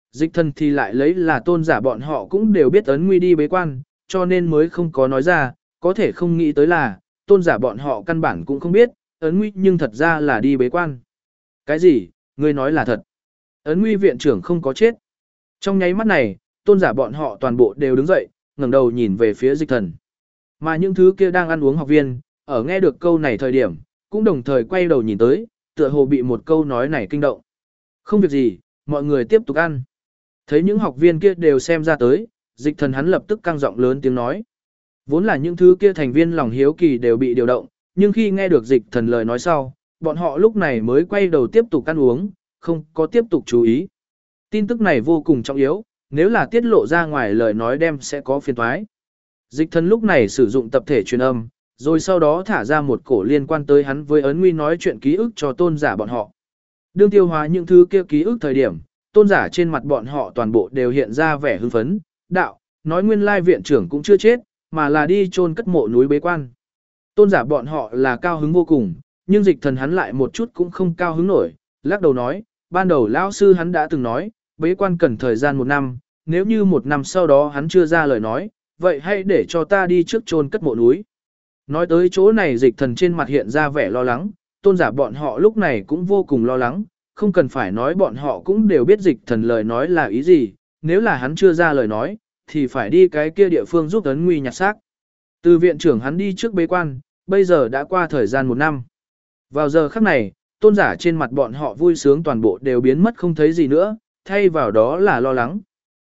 Dịch thần thì lại lấy là tôn giả bọn họ cũng đều biết ấn nguy đi bế quan, cho nên mới không có nói ra, có thể không nghĩ tới là, tôn giả bọn họ căn bản cũng không biết, ấn nguy nhưng thật ra là đi bế quan. Cái gì, ngươi nói là thật? Ấn nguy viện trưởng không có chết. Trong nháy mắt này, tôn giả bọn họ toàn bộ đều đứng dậy, ngẩng đầu nhìn về phía dịch thần. Mà những thứ kia đang ăn uống học viên, ở nghe được câu này thời điểm, cũng đồng thời quay đầu nhìn tới, tựa hồ bị một câu nói này kinh động. Không việc gì, mọi người tiếp tục ăn. Thấy những học viên kia đều xem ra tới, dịch thần hắn lập tức căng giọng lớn tiếng nói. Vốn là những thứ kia thành viên lòng hiếu kỳ đều bị điều động, nhưng khi nghe được dịch thần lời nói sau, bọn họ lúc này mới quay đầu tiếp tục ăn uống, không có tiếp tục chú ý. Tin tức này vô cùng trọng yếu, nếu là tiết lộ ra ngoài lời nói đem sẽ có phiền toái. Dịch thần lúc này sử dụng tập thể truyền âm, rồi sau đó thả ra một cổ liên quan tới hắn với ấn nguy nói chuyện ký ức cho tôn giả bọn họ. Đương tiêu hóa những thứ kia ký ức thời điểm, tôn giả trên mặt bọn họ toàn bộ đều hiện ra vẻ hưng phấn, đạo, nói nguyên lai viện trưởng cũng chưa chết, mà là đi chôn cất mộ núi bế quan. Tôn giả bọn họ là cao hứng vô cùng, nhưng dịch thần hắn lại một chút cũng không cao hứng nổi, lắc đầu nói, ban đầu lão sư hắn đã từng nói, bế quan cần thời gian 1 năm, nếu như 1 năm sau đó hắn chưa ra lời nói, vậy hãy để cho ta đi trước chôn cất mộ núi. Nói tới chỗ này dịch thần trên mặt hiện ra vẻ lo lắng, tôn giả bọn họ lúc này cũng vô cùng lo lắng, không cần phải nói bọn họ cũng đều biết dịch thần lời nói là ý gì, nếu là hắn chưa ra lời nói, thì phải đi cái kia địa phương giúp ấn nguy nhặt xác. Từ viện trưởng hắn đi trước bế quan, bây giờ đã qua thời gian 1 năm. Vào giờ khắc này, tôn giả trên mặt bọn họ vui sướng toàn bộ đều biến mất không thấy gì nữa, thay vào đó là lo lắng.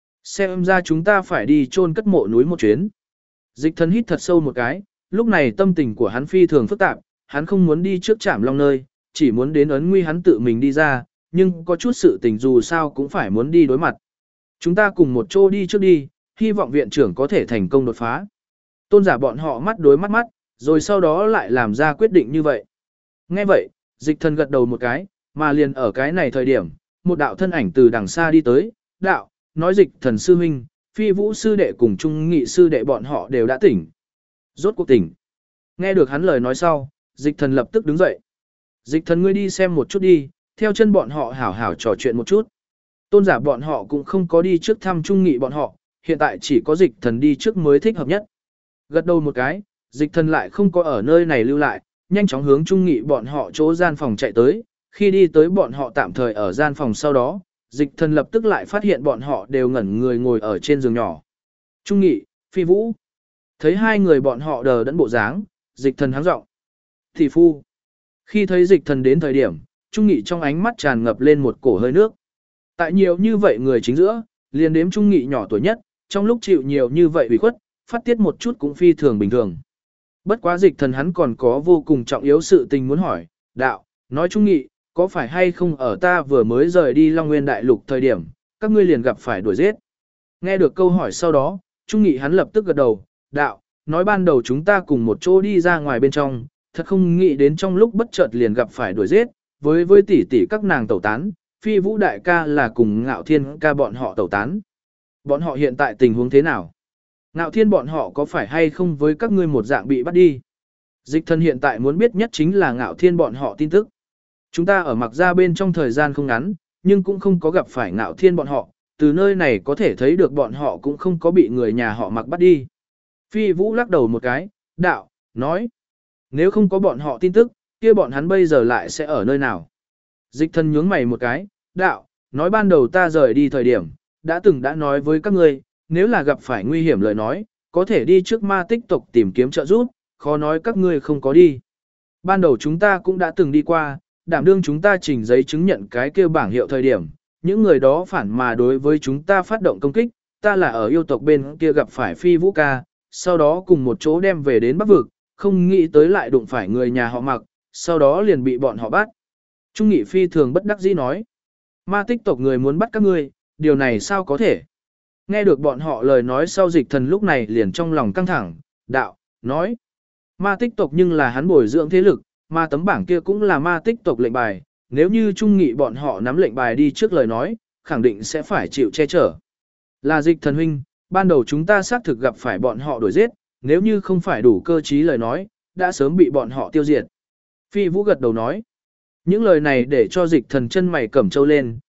Xem ra chúng ta phải đi chôn cất mộ núi một chuyến. Dịch thần hít thật sâu một cái, lúc này tâm tình của hắn phi thường phức tạp, hắn không muốn đi trước Trảm Long nơi, chỉ muốn đến ấn nguy hắn tự mình đi ra, nhưng có chút sự tình dù sao cũng phải muốn đi đối mặt. Chúng ta cùng một chỗ đi trước đi, hy vọng viện trưởng có thể thành công đột phá. Tôn giả bọn họ mắt đối mắt, rồi sau đó lại làm ra quyết định như vậy. Nghe vậy, dịch thần gật đầu một cái, mà liền ở cái này thời điểm, một đạo thân ảnh từ đằng xa đi tới, đạo, nói dịch thần sư huynh, phi vũ sư đệ cùng trung nghị sư đệ bọn họ đều đã tỉnh. Rốt cuộc tỉnh. Nghe được hắn lời nói sau, dịch thần lập tức đứng dậy. Dịch thần ngươi đi xem một chút đi, theo chân bọn họ hảo hảo trò chuyện một chút. Tôn giả bọn họ cũng không có đi trước thăm trung nghị bọn họ, hiện tại chỉ có dịch thần đi trước mới thích hợp nhất. Gật đầu một cái, dịch thần lại không có ở nơi này lưu lại, nhanh chóng hướng trung nghị bọn họ chỗ gian phòng chạy tới. Khi đi tới bọn họ tạm thời ở gian phòng sau đó, dịch thần lập tức lại phát hiện bọn họ đều ngẩn người ngồi ở trên giường nhỏ. Trung nghị, phi vũ. Thấy hai người bọn họ đờ đẫn bộ dáng, dịch thần háng giọng. Thị phu. Khi thấy dịch thần đến thời điểm, Trung Nghị trong ánh mắt tràn ngập lên một cổ hơi nước. Tại nhiều như vậy người chính giữa, liền đếm Trung Nghị nhỏ tuổi nhất, trong lúc chịu nhiều như vậy ủy khuất, phát tiết một chút cũng phi thường bình thường. Bất quá dịch thần hắn còn có vô cùng trọng yếu sự tình muốn hỏi, đạo, nói Trung Nghị, có phải hay không ở ta vừa mới rời đi Long Nguyên Đại Lục thời điểm, các ngươi liền gặp phải đuổi giết. Nghe được câu hỏi sau đó, Trung Nghị hắn lập tức gật đầu, đạo, nói ban đầu chúng ta cùng một chỗ đi ra ngoài bên trong, thật không nghĩ đến trong lúc bất chợt liền gặp phải đuổi giết, với tỷ tỷ các nàng tẩu tán, phi vũ đại ca là cùng ngạo thiên ca bọn họ tẩu tán. Bọn họ hiện tại tình huống thế nào? Ngạo thiên bọn họ có phải hay không với các ngươi một dạng bị bắt đi? Dịch thần hiện tại muốn biết nhất chính là ngạo thiên bọn họ tin tức. Chúng ta ở mặc ra bên trong thời gian không ngắn, nhưng cũng không có gặp phải ngạo thiên bọn họ, từ nơi này có thể thấy được bọn họ cũng không có bị người nhà họ mặc bắt đi. Phi vũ lắc đầu một cái, đạo, nói. Nếu không có bọn họ tin tức, kia bọn hắn bây giờ lại sẽ ở nơi nào? Dịch thần nhướng mày một cái, đạo, nói ban đầu ta rời đi thời điểm, đã nói với các ngươi, nếu là gặp phải nguy hiểm lời nói, có thể đi trước ma tích tộc tìm kiếm trợ giúp, khó nói các ngươi không có đi. Ban đầu chúng ta cũng đã từng đi qua, đảm đương chúng ta trình giấy chứng nhận cái kia bảng hiệu thời điểm, những người đó phản mà đối với chúng ta phát động công kích, ta là ở yêu tộc bên kia gặp phải phi vũ ca, sau đó cùng một chỗ đem về đến Bắc Vực, không nghĩ tới lại đụng phải người nhà họ mặc, sau đó liền bị bọn họ bắt. Trung Nghị phi thường bất đắc dĩ nói, ma tích tộc người muốn bắt các ngươi, điều này sao có thể? Nghe được bọn họ lời nói sau dịch thần lúc này liền trong lòng căng thẳng, đạo, nói, ma tích tộc nhưng là hắn bồi dưỡng thế lực, mà tấm bảng kia cũng là ma tích tộc lệnh bài, nếu như Trung Nghị bọn họ nắm lệnh bài đi trước lời nói, khẳng định sẽ phải chịu che chở. Là dịch thần huynh, ban đầu chúng ta xác thực gặp phải bọn họ đuổi giết, nếu như không phải đủ cơ trí lời nói, đã sớm bị bọn họ tiêu diệt. Phi Vũ gật đầu nói, những lời này để cho dịch thần chân mày cẩm trâu lên,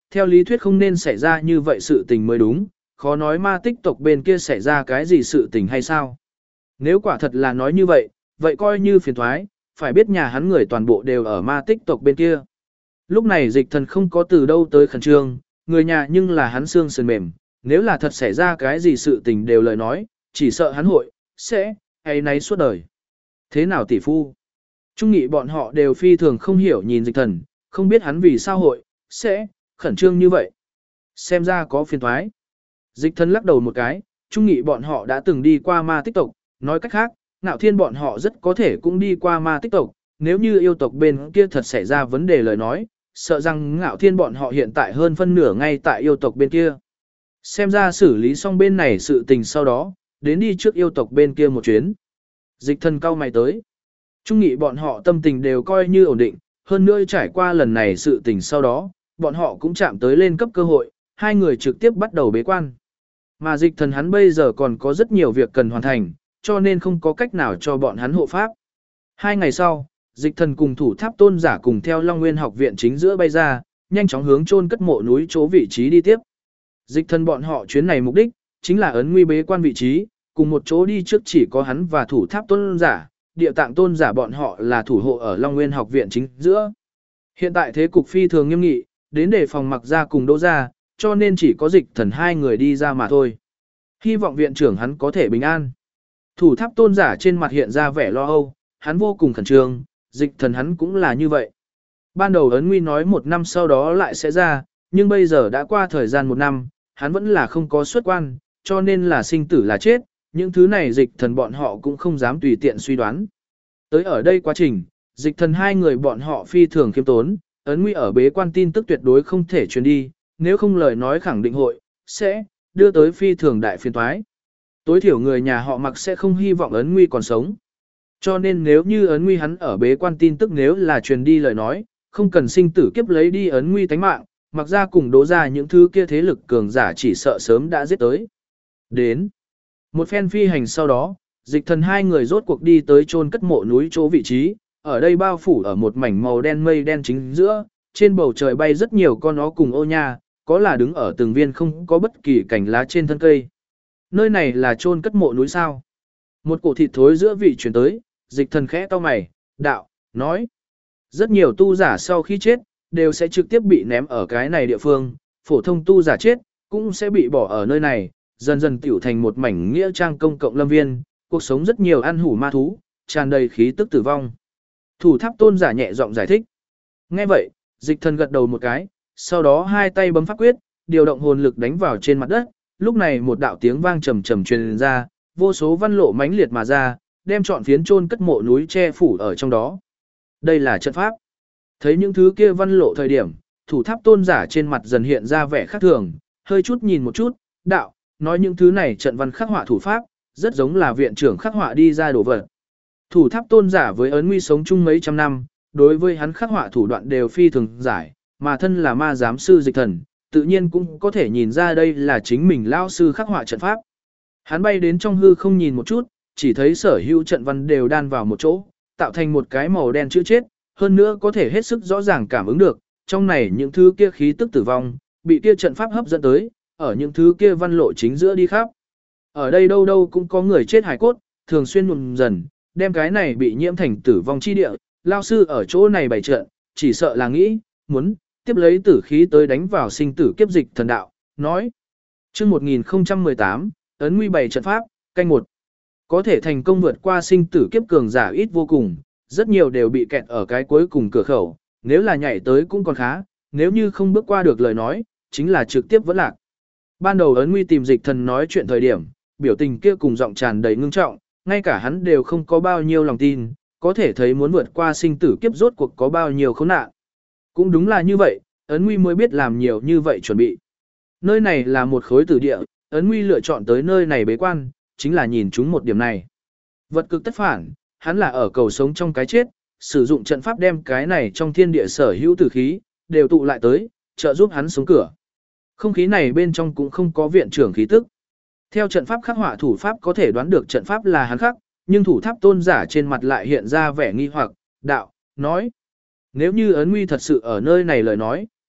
theo lý thuyết không nên xảy ra như vậy sự tình mới đúng, khó nói ma tích tộc bên kia xảy ra cái gì sự tình hay sao. Nếu quả thật là nói như vậy, vậy coi như phiền thoái, phải biết nhà hắn người toàn bộ đều ở ma tích tộc bên kia. Lúc này dịch thần không có từ đâu tới khẩn trương, người nhà nhưng là hắn xương sườn mềm, nếu là thật xảy ra cái gì sự tình đều lời nói, chỉ sợ hắn hội, sẽ, hay nấy suốt đời. Thế nào tỷ phu? Trung nghị bọn họ đều phi thường không hiểu nhìn dịch thần, không biết hắn vì sao hội, sẽ, khẩn trương như vậy. Xem ra có phiền thoái. Dịch thần lắc đầu một cái, trung nghị bọn họ đã từng đi qua ma tích tộc, nói cách khác, Ngạo Thiên bọn họ rất có thể cũng đi qua ma tích tộc, nếu như yêu tộc bên kia thật xảy ra vấn đề lời nói, sợ rằng Ngạo Thiên bọn họ hiện tại hơn phân nửa ngay tại yêu tộc bên kia. Xem ra xử lý xong bên này sự tình sau đó, đến đi trước yêu tộc bên kia một chuyến. Dịch thần cao mày tới. Trung nghị bọn họ tâm tình đều coi như ổn định, hơn nữa trải qua lần này sự tình sau đó, bọn họ cũng chạm tới lên cấp cơ hội, hai người trực tiếp bắt đầu bế quan. Mà dịch thần hắn bây giờ còn có rất nhiều việc cần hoàn thành, cho nên không có cách nào cho bọn hắn hộ pháp. 2 ngày sau, dịch thần cùng thủ tháp tôn giả cùng theo Long Nguyên học viện chính giữa bay ra, nhanh chóng hướng chôn cất mộ núi chỗ vị trí đi tiếp. Dịch thần bọn họ chuyến này mục đích, chính là ấn nguy bế quan vị trí, cùng một chỗ đi trước chỉ có hắn và thủ tháp tôn giả, địa tạng tôn giả bọn họ là thủ hộ ở Long Nguyên học viện chính giữa. Hiện tại thế cục phi thường nghiêm nghị, đến để phòng mặc ra cùng đỗ ra, cho nên chỉ có dịch thần hai người đi ra mà thôi. Hy vọng viện trưởng hắn có thể bình an. Thủ tháp tôn giả trên mặt hiện ra vẻ lo âu, hắn vô cùng khẩn trương, dịch thần hắn cũng là như vậy. Ban đầu ấn nguy nói 1 năm sau đó lại sẽ ra, nhưng bây giờ đã qua thời gian 1 năm, hắn vẫn là không có xuất quan, cho nên là sinh tử là chết, những thứ này dịch thần bọn họ cũng không dám tùy tiện suy đoán. Tới ở đây quá trình, dịch thần hai người bọn họ phi thường khiêm tốn, ấn nguy ở bế quan tin tức tuyệt đối không thể truyền đi, nếu không lời nói khẳng định hội, sẽ, đưa tới phi thường đại phiền toái. Tối thiểu người nhà họ mặc sẽ không hy vọng ấn nguy còn sống. Cho nên nếu như ấn nguy hắn ở bế quan tin tức nếu là truyền đi lời nói, không cần sinh tử kiếp lấy đi ấn nguy tánh mạng, mặc ra cùng đố ra những thứ kia thế lực cường giả chỉ sợ sớm đã giết tới. Đến. Một phen phi hành sau đó, dịch thần hai người rốt cuộc đi tới chôn cất mộ núi chỗ vị trí, ở đây bao phủ ở một mảnh màu đen mây đen chính giữa, trên bầu trời bay rất nhiều con ó cùng ô nha, có là đứng ở từng viên không có bất kỳ cành lá trên thân cây. Nơi này là chôn cất mộ núi sao? Một cổ thịt thối giữa vị chuyển tới, dịch thần khẽ cau mày, đạo, nói. Rất nhiều tu giả sau khi chết, đều sẽ trực tiếp bị ném ở cái này địa phương, phổ thông tu giả chết, cũng sẽ bị bỏ ở nơi này, dần dần tiểu thành một mảnh nghĩa trang công cộng lâm viên, cuộc sống rất nhiều ăn hủ ma thú, tràn đầy khí tức tử vong. Thủ tháp tôn giả nhẹ giọng giải thích. Nghe vậy, dịch thần gật đầu một cái, sau đó hai tay bấm pháp quyết, điều động hồn lực đánh vào trên mặt đất, lúc này một đạo tiếng vang trầm trầm truyền ra, vô số văn lộ mãnh liệt mà ra, đem trọn phiến chôn cất mộ núi che phủ ở trong đó. Đây là trận pháp. Thấy những thứ kia văn lộ thời điểm, thủ tháp tôn giả trên mặt dần hiện ra vẻ khác thường, hơi chút nhìn một chút, đạo, nói những thứ này trận văn khắc họa thủ pháp, rất giống là viện trưởng khắc họa đi ra đồ vật. Thủ tháp tôn giả với ấn nguy sống chung mấy trăm năm, đối với hắn khắc họa thủ đoạn đều phi thường giải, mà thân là ma giám sư dịch thần, tự nhiên cũng có thể nhìn ra đây là chính mình lao sư khắc họa trận pháp. Hắn bay đến trong hư không nhìn một chút, chỉ thấy sở hữu trận văn đều đan vào một chỗ, tạo thành một cái màu đen chữ chết, hơn nữa có thể hết sức rõ ràng cảm ứng được, trong này những thứ kia khí tức tử vong, bị kia trận pháp hấp dẫn tới, ở những thứ kia văn lộ chính giữa đi khắp. Ở đây đâu đâu cũng có người chết hài cốt, thường xuyên nhuộm dần, đem cái này bị nhiễm thành tử vong chi địa, lao sư ở chỗ này bày trận, chỉ sợ là nghĩ, muốn, tiếp lấy tử khí tới đánh vào sinh tử kiếp dịch thần đạo, nói. Chương 1018, ấn nguy bày trận pháp, canh 1. Có thể thành công vượt qua sinh tử kiếp cường giả ít vô cùng, rất nhiều đều bị kẹt ở cái cuối cùng cửa khẩu, nếu là nhảy tới cũng còn khá, nếu như không bước qua được lời nói, chính là trực tiếp vẫn lạc. Ban đầu ấn nguy tìm dịch thần nói chuyện thời điểm, biểu tình kia cùng giọng tràn đầy ngưng trọng, ngay cả hắn đều không có bao nhiêu lòng tin, có thể thấy muốn vượt qua sinh tử kiếp rốt cuộc có bao nhiêu khốn nạn. Cũng đúng là như vậy, ấn nguy mới biết làm nhiều như vậy chuẩn bị. Nơi này là một khối tử địa, ấn nguy lựa chọn tới nơi này bế quan, chính là nhìn chúng một điểm này. Vật cực tất phản, hắn là ở cầu sống trong cái chết, sử dụng trận pháp đem cái này trong thiên địa sở hữu tử khí, đều tụ lại tới, trợ giúp hắn sống cửa. Không khí này bên trong cũng không có viện trưởng khí tức. Theo trận pháp khắc họa thủ pháp có thể đoán được trận pháp là hắn khắc, nhưng thủ tháp tôn giả trên mặt lại hiện ra vẻ nghi hoặc, đạo, nói. Nếu như ấn nguy thật sự ở nơi này lời nói,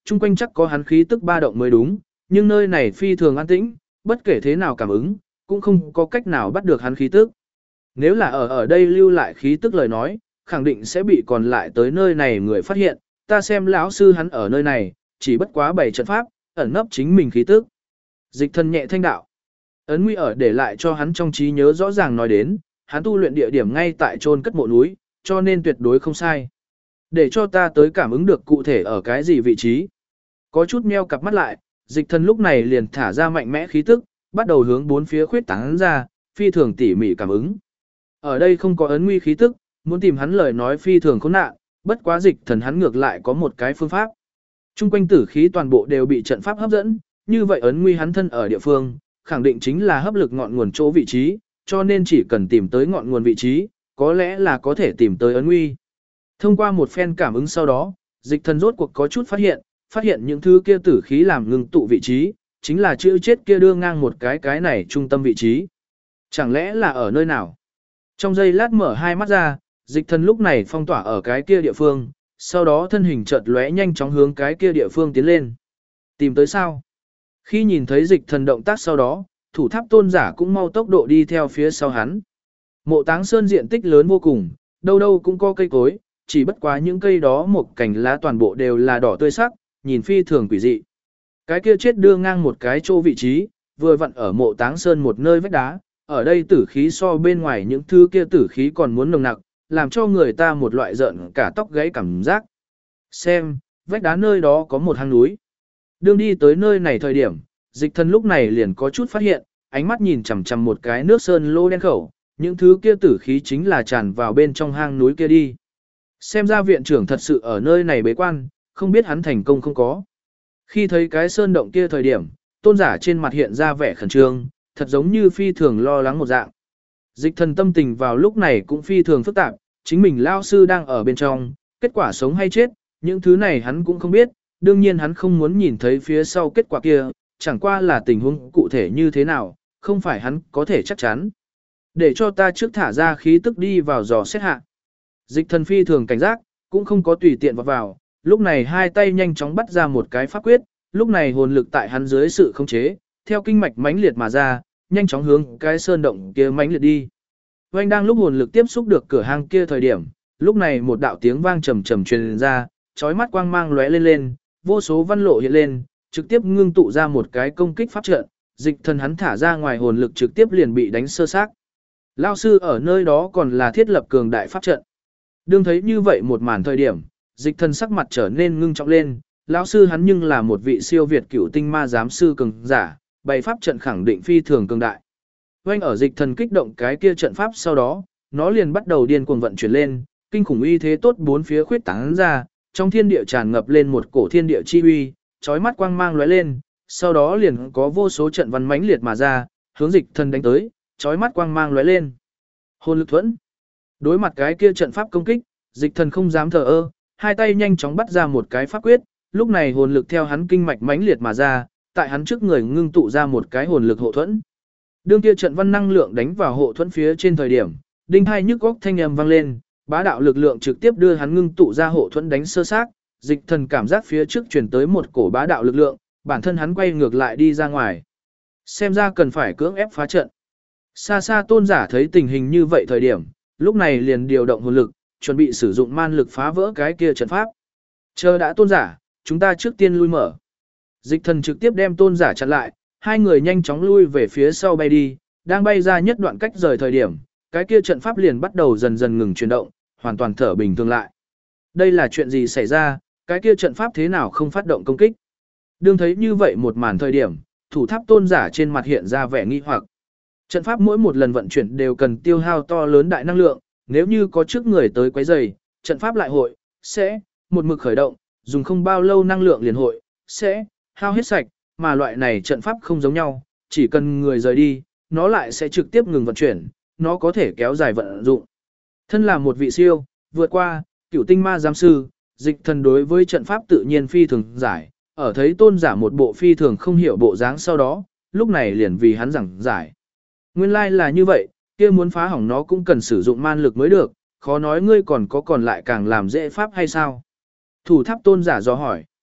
chung quanh chắc có hắn khí tức ba động mới đúng, nhưng nơi này phi thường an tĩnh, bất kể thế nào cảm ứng, cũng không có cách nào bắt được hắn khí tức. Nếu là ở đây lưu lại khí tức lời nói, khẳng định sẽ bị còn lại tới nơi này người phát hiện, ta xem lão sư hắn ở nơi này, chỉ bất quá bày trận pháp, ẩn nấp chính mình khí tức. Dịch thần nhẹ thanh đạo. Ấn Nguy ở để lại cho hắn trong trí nhớ rõ ràng nói đến, hắn tu luyện địa điểm ngay tại chôn cất mộ núi, cho nên tuyệt đối không sai. Để cho ta tới cảm ứng được cụ thể ở cái gì vị trí. Có chút meo cặp mắt lại, dịch thần lúc này liền thả ra mạnh mẽ khí tức, bắt đầu hướng bốn phía khuyết tán ra, phi thường tỉ mỉ cảm ứng. Ở đây không có Ấn Nguy khí tức, muốn tìm hắn lời nói phi thường khốn nạn, bất quá dịch thần hắn ngược lại có một cái phương pháp. Trung quanh tử khí toàn bộ đều bị trận pháp hấp dẫn, như vậy Ấn Nguy hắn thân ở địa phương, khẳng định chính là hấp lực ngọn nguồn chỗ vị trí, cho nên chỉ cần tìm tới ngọn nguồn vị trí, có lẽ là có thể tìm tới Ấn Nguy. Thông qua một phen cảm ứng sau đó, dịch thần rốt cuộc có chút phát hiện những thứ kia tử khí làm ngừng tụ vị trí, chính là chữ chết kia đưa ngang một cái này trung tâm vị trí. Chẳng lẽ là ở nơi nào? Trong giây lát mở hai mắt ra, dịch thần lúc này phong tỏa ở cái kia địa phương, sau đó thân hình chợt lóe nhanh chóng hướng cái kia địa phương tiến lên. Tìm tới sao? Khi nhìn thấy dịch thần động tác sau đó, thủ tháp tôn giả cũng mau tốc độ đi theo phía sau hắn. Mộ Táng Sơn diện tích lớn vô cùng, đâu đâu cũng có cây cối, chỉ bất quá những cây đó một cành lá toàn bộ đều là đỏ tươi sắc, nhìn phi thường quỷ dị. Cái kia chết đưa ngang một cái chỗ vị trí, vừa vặn ở Mộ Táng Sơn một nơi vách đá, ở đây tử khí so bên ngoài những thứ kia tử khí còn muốn nồng nặc, làm cho người ta một loại giận cả tóc gáy cảm giác. Xem, vách đá nơi đó có một hang núi. Đương đi tới nơi này thời điểm, dịch thần lúc này liền có chút phát hiện, ánh mắt nhìn chằm chằm một cái nước sơn lô đen khẩu, những thứ kia tử khí chính là tràn vào bên trong hang núi kia đi. Xem ra viện trưởng thật sự ở nơi này bế quan, không biết hắn thành công không có. Khi thấy cái sơn động kia thời điểm, tôn giả trên mặt hiện ra vẻ khẩn trương, thật giống như phi thường lo lắng một dạng. Dịch thần tâm tình vào lúc này cũng phi thường phức tạp, chính mình lao sư đang ở bên trong, kết quả sống hay chết, những thứ này hắn cũng không biết, đương nhiên hắn không muốn nhìn thấy phía sau kết quả kia, chẳng qua là tình huống cụ thể như thế nào, không phải hắn có thể chắc chắn. Để cho ta trước thả ra khí tức đi vào dò xét hạ. Dịch thần phi thường cảnh giác, cũng không có tùy tiện vào, lúc này hai tay nhanh chóng bắt ra một cái pháp quyết, lúc này hồn lực tại hắn dưới sự khống chế, theo kinh mạch mãnh liệt mà ra, nhanh chóng hướng cái sơn động kia mãnh liệt đi. Oanh đang lúc hồn lực tiếp xúc được cửa hang kia thời điểm, lúc này một đạo tiếng vang trầm trầm truyền ra, chói mắt quang mang lóe lên lên, vô số văn lộ hiện lên, trực tiếp ngưng tụ ra một cái công kích pháp trận, dịch thần hắn thả ra ngoài hồn lực trực tiếp liền bị đánh sơ xác. Lão sư ở nơi đó còn là thiết lập cường đại pháp trận. Đương thấy như vậy một màn thời điểm, dịch thần sắc mặt trở nên ngưng trọng lên, lão sư hắn nhưng là một vị siêu việt cửu tinh ma giám sư cường giả, bày pháp trận khẳng định phi thường cường đại. Oanh ở dịch thần kích động cái kia trận pháp sau đó, nó liền bắt đầu điên cuồng vận chuyển lên, kinh khủng uy thế tốt bốn phía khuyết tán ra, trong thiên địa tràn ngập lên một cổ thiên địa chi uy, chói mắt quang mang lóe lên, sau đó liền có vô số trận văn mãnh liệt mà ra, hướng dịch thần đánh tới, chói mắt quang mang lóe lên. Hồn lực thuẫn. Đối mặt cái kia trận pháp công kích, dịch thần không dám thờ ơ, hai tay nhanh chóng bắt ra một cái pháp quyết, lúc này hồn lực theo hắn kinh mạch mãnh liệt mà ra, tại hắn trước người ngưng tụ ra một cái hồn lực hộ thuẫn. Đương kia trận văn năng lượng đánh vào hộ thuẫn phía trên thời điểm, đinh hai nhức góc thanh âm vang lên, bá đạo lực lượng trực tiếp đưa hắn ngưng tụ ra hộ thuẫn đánh sơ xác, dịch thần cảm giác phía trước truyền tới một cổ bá đạo lực lượng, bản thân hắn quay ngược lại đi ra ngoài. Xem ra cần phải cưỡng ép phá trận. Xa xa tôn giả thấy tình hình như vậy thời điểm, lúc này liền điều động hồn lực, chuẩn bị sử dụng man lực phá vỡ cái kia trận pháp. Chờ đã tôn giả, chúng ta trước tiên lui mở. Dịch thần trực tiếp đem tôn giả chặn lại, hai người nhanh chóng lui về phía sau bay đi, đang bay ra nhất đoạn cách rời thời điểm, cái kia trận pháp liền bắt đầu dần dần ngừng chuyển động, hoàn toàn thở bình thường lại. Đây là chuyện gì xảy ra, cái kia trận pháp thế nào không phát động công kích? Đương thấy như vậy một màn thời điểm, thủ tháp tôn giả trên mặt hiện ra vẻ nghi hoặc. Trận pháp mỗi một lần vận chuyển đều cần tiêu hao to lớn đại năng lượng, nếu như có trước người tới quấy rầy, trận pháp lại hội, sẽ, một mực khởi động, dùng không bao lâu năng lượng liền hội, sẽ, hao hết sạch, mà loại này trận pháp không giống nhau, chỉ cần người rời đi, nó lại sẽ trực tiếp ngừng vận chuyển, nó có thể kéo dài vận dụng. Thân là một vị siêu, vượt qua, cửu tinh ma giám sư, dịch thần đối với trận pháp tự nhiên phi thường giải, ở thấy tôn giả một bộ phi thường không hiểu bộ dáng sau đó, lúc này liền vì hắn giảng giải. Nguyên lai là như vậy, kia muốn phá hỏng nó cũng cần sử dụng man lực mới được, khó nói ngươi còn có còn lại càng làm dễ pháp hay sao? Thủ tháp tôn giả do hỏi.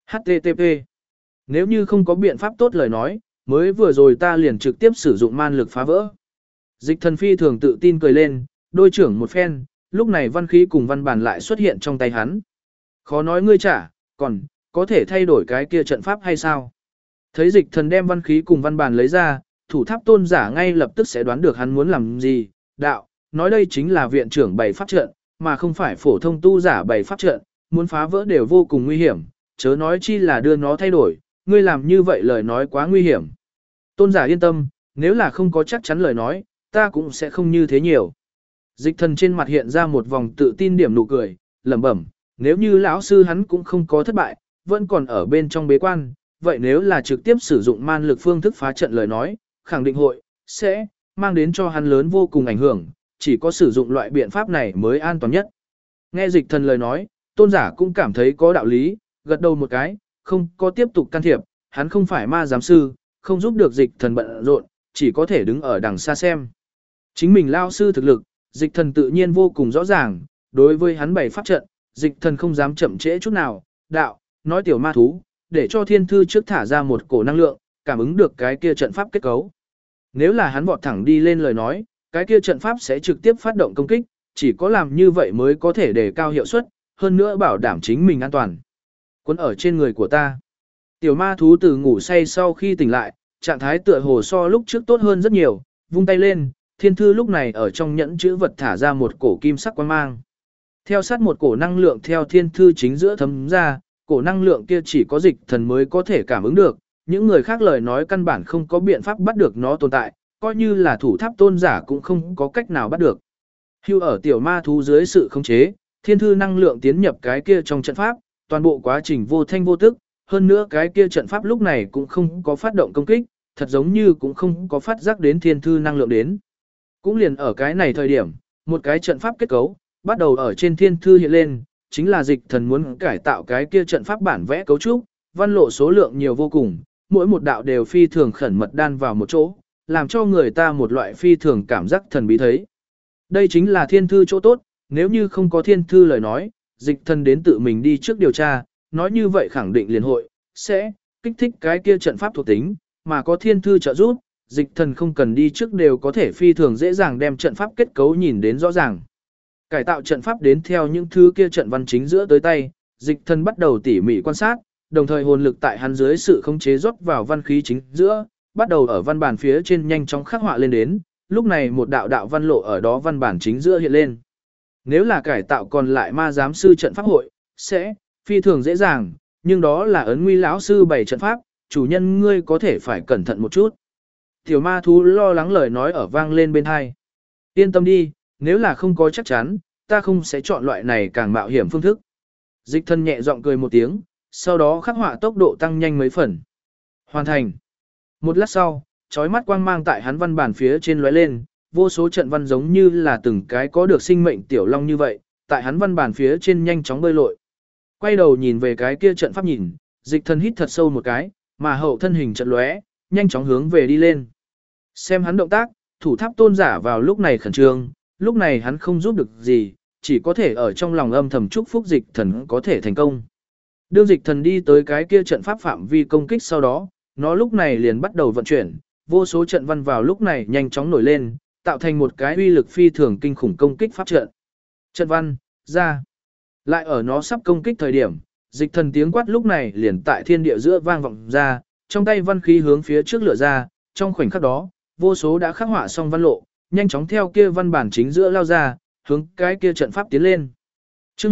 HTTP. Nếu như không có biện pháp tốt lời nói, mới vừa rồi ta liền trực tiếp sử dụng man lực phá vỡ. Dịch thần phi thường tự tin cười lên, đôi trưởng một phen, lúc này văn khí cùng văn bản lại xuất hiện trong tay hắn. Khó nói ngươi trả, còn, có thể thay đổi cái kia trận pháp hay sao? Thấy dịch thần đem văn khí cùng văn bản lấy ra, thủ tháp tôn giả ngay lập tức sẽ đoán được hắn muốn làm gì. Đạo, nói đây chính là viện trưởng bày pháp trận, mà không phải phổ thông tu giả bày pháp trận, muốn phá vỡ đều vô cùng nguy hiểm, chớ nói chi là đưa nó thay đổi, ngươi làm như vậy lời nói quá nguy hiểm. Tôn giả yên tâm, nếu là không có chắc chắn lời nói, ta cũng sẽ không như thế nhiều. Dịch thần trên mặt hiện ra một vòng tự tin điểm nụ cười, lẩm bẩm, nếu như lão sư hắn cũng không có thất bại, vẫn còn ở bên trong bế quan, vậy nếu là trực tiếp sử dụng man lực phương thức phá trận lời nói, khẳng định hội, sẽ, mang đến cho hắn lớn vô cùng ảnh hưởng, chỉ có sử dụng loại biện pháp này mới an toàn nhất. Nghe dịch thần lời nói, tôn giả cũng cảm thấy có đạo lý, gật đầu một cái, không có tiếp tục can thiệp, hắn không phải ma giám sư, không giúp được dịch thần bận rộn, chỉ có thể đứng ở đằng xa xem. Chính mình lao sư thực lực, dịch thần tự nhiên vô cùng rõ ràng, đối với hắn bày pháp trận, dịch thần không dám chậm trễ chút nào, đạo, nói tiểu ma thú, để cho thiên thư trước thả ra một cổ năng lượng, cảm ứng được cái kia trận pháp kết cấu. Nếu là hắn vọt thẳng đi lên lời nói, cái kia trận pháp sẽ trực tiếp phát động công kích, chỉ có làm như vậy mới có thể đề cao hiệu suất, hơn nữa bảo đảm chính mình an toàn. Cuốn ở trên người của ta. Tiểu ma thú từ ngủ say sau khi tỉnh lại, trạng thái tựa hồ so lúc trước tốt hơn rất nhiều, vung tay lên, thiên thư lúc này ở trong nhẫn chữ vật thả ra một cổ kim sắc quang mang. Theo sát một cổ năng lượng theo thiên thư chính giữa thấm ra, cổ năng lượng kia chỉ có dịch thần mới có thể cảm ứng được, những người khác lời nói căn bản không có biện pháp bắt được nó tồn tại, coi như là thủ tháp tôn giả cũng không có cách nào bắt được. Hưu ở tiểu ma thú dưới sự khống chế, thiên thư năng lượng tiến nhập cái kia trong trận pháp, toàn bộ quá trình vô thanh vô tức, hơn nữa cái kia trận pháp lúc này cũng không có phát động công kích, thật giống như cũng không có phát giác đến thiên thư năng lượng đến. Cũng liền ở cái này thời điểm, một cái trận pháp kết cấu, bắt đầu ở trên thiên thư hiện lên, chính là dịch thần muốn cải tạo cái kia trận pháp bản vẽ cấu trúc, văn lộ số lượng nhiều vô cùng, mỗi một đạo đều phi thường khẩn mật đan vào một chỗ, làm cho người ta một loại phi thường cảm giác thần bí thấy. Đây chính là thiên thư chỗ tốt, nếu như không có thiên thư lời nói, dịch thần đến tự mình đi trước điều tra, nói như vậy khẳng định liền hội, sẽ, kích thích cái kia trận pháp thuộc tính, mà có thiên thư trợ giúp, dịch thần không cần đi trước đều có thể phi thường dễ dàng đem trận pháp kết cấu nhìn đến rõ ràng. Cải tạo trận pháp đến theo những thứ kia trận văn chính giữa tới tay, dịch thần bắt đầu tỉ mỉ quan sát, đồng thời hồn lực tại hắn dưới sự khống chế rót vào văn khí chính giữa, bắt đầu ở văn bản phía trên nhanh chóng khắc họa lên đến, lúc này một đạo đạo văn lộ ở đó văn bản chính giữa hiện lên. Nếu là cải tạo còn lại ma giám sư trận pháp hội, sẽ phi thường dễ dàng, nhưng đó là ấn nguy lão sư bày trận pháp, chủ nhân ngươi có thể phải cẩn thận một chút. Tiểu ma thú lo lắng lời nói ở vang lên bên hai. Yên tâm đi, nếu là không có chắc chắn, ta không sẽ chọn loại này càng mạo hiểm phương thức. Dịch thân nhẹ giọng cười một tiếng, sau đó khắc họa tốc độ tăng nhanh mấy phần. Hoàn thành. Một lát sau, chói mắt quang mang tại hắn văn bản phía trên lóe lên, vô số trận văn giống như là từng cái có được sinh mệnh tiểu long như vậy, tại hắn văn bản phía trên nhanh chóng bơi lội. Quay đầu nhìn về cái kia trận pháp nhìn, dịch thân hít thật sâu một cái, mà hậu thân hình trận lóe, nhanh chóng hướng về đi lên. Xem hắn động tác, thủ tháp tôn giả vào lúc này khẩn trương, lúc này hắn không giúp được gì, chỉ có thể ở trong lòng âm thầm chúc phúc dịch thần có thể thành công. Đương dịch thần đi tới cái kia trận pháp phạm vi công kích sau đó, nó lúc này liền bắt đầu vận chuyển, vô số trận văn vào lúc này nhanh chóng nổi lên, tạo thành một cái uy lực phi thường kinh khủng công kích pháp trận. Trận văn, ra. Lại ở nó sắp công kích thời điểm, dịch thần tiếng quát lúc này liền tại thiên địa giữa vang vọng ra, trong tay văn khí hướng phía trước lựa ra, trong khoảnh khắc đó, vô số đã khắc họa xong văn lộ, nhanh chóng theo kia văn bản chính giữa lao ra, hướng cái kia trận pháp tiến lên. Chương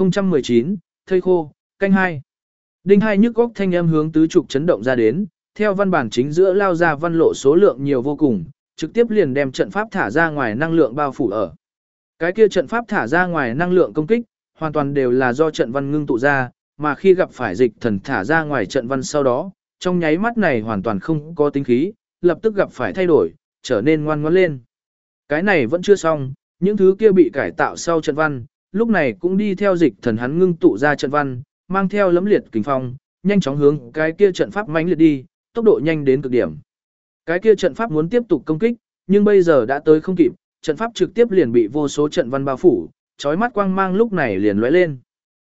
1019, thây khô, canh 2. Đinh hai nhức góc thanh âm hướng tứ trục chấn động ra đến, theo văn bản chính giữa lao ra văn lộ số lượng nhiều vô cùng, trực tiếp liền đem trận pháp thả ra ngoài năng lượng bao phủ ở. Cái kia trận pháp thả ra ngoài năng lượng công kích, hoàn toàn đều là do trận văn ngưng tụ ra, mà khi gặp phải dịch thần thả ra ngoài trận văn sau đó, trong nháy mắt này hoàn toàn không có tính khí, lập tức gặp phải thay đổi, trở nên ngoan ngoãn lên. Cái này vẫn chưa xong, những thứ kia bị cải tạo sau trận văn, lúc này cũng đi theo dịch thần hắn ngưng tụ ra trận văn, mang theo lấm liệt kình phong, nhanh chóng hướng cái kia trận pháp mãnh liệt đi, tốc độ nhanh đến cực điểm. Cái kia trận pháp muốn tiếp tục công kích, nhưng bây giờ đã tới không kịp, trận pháp trực tiếp liền bị vô số trận văn bao phủ, chói mắt quang mang lúc này liền lóe lên.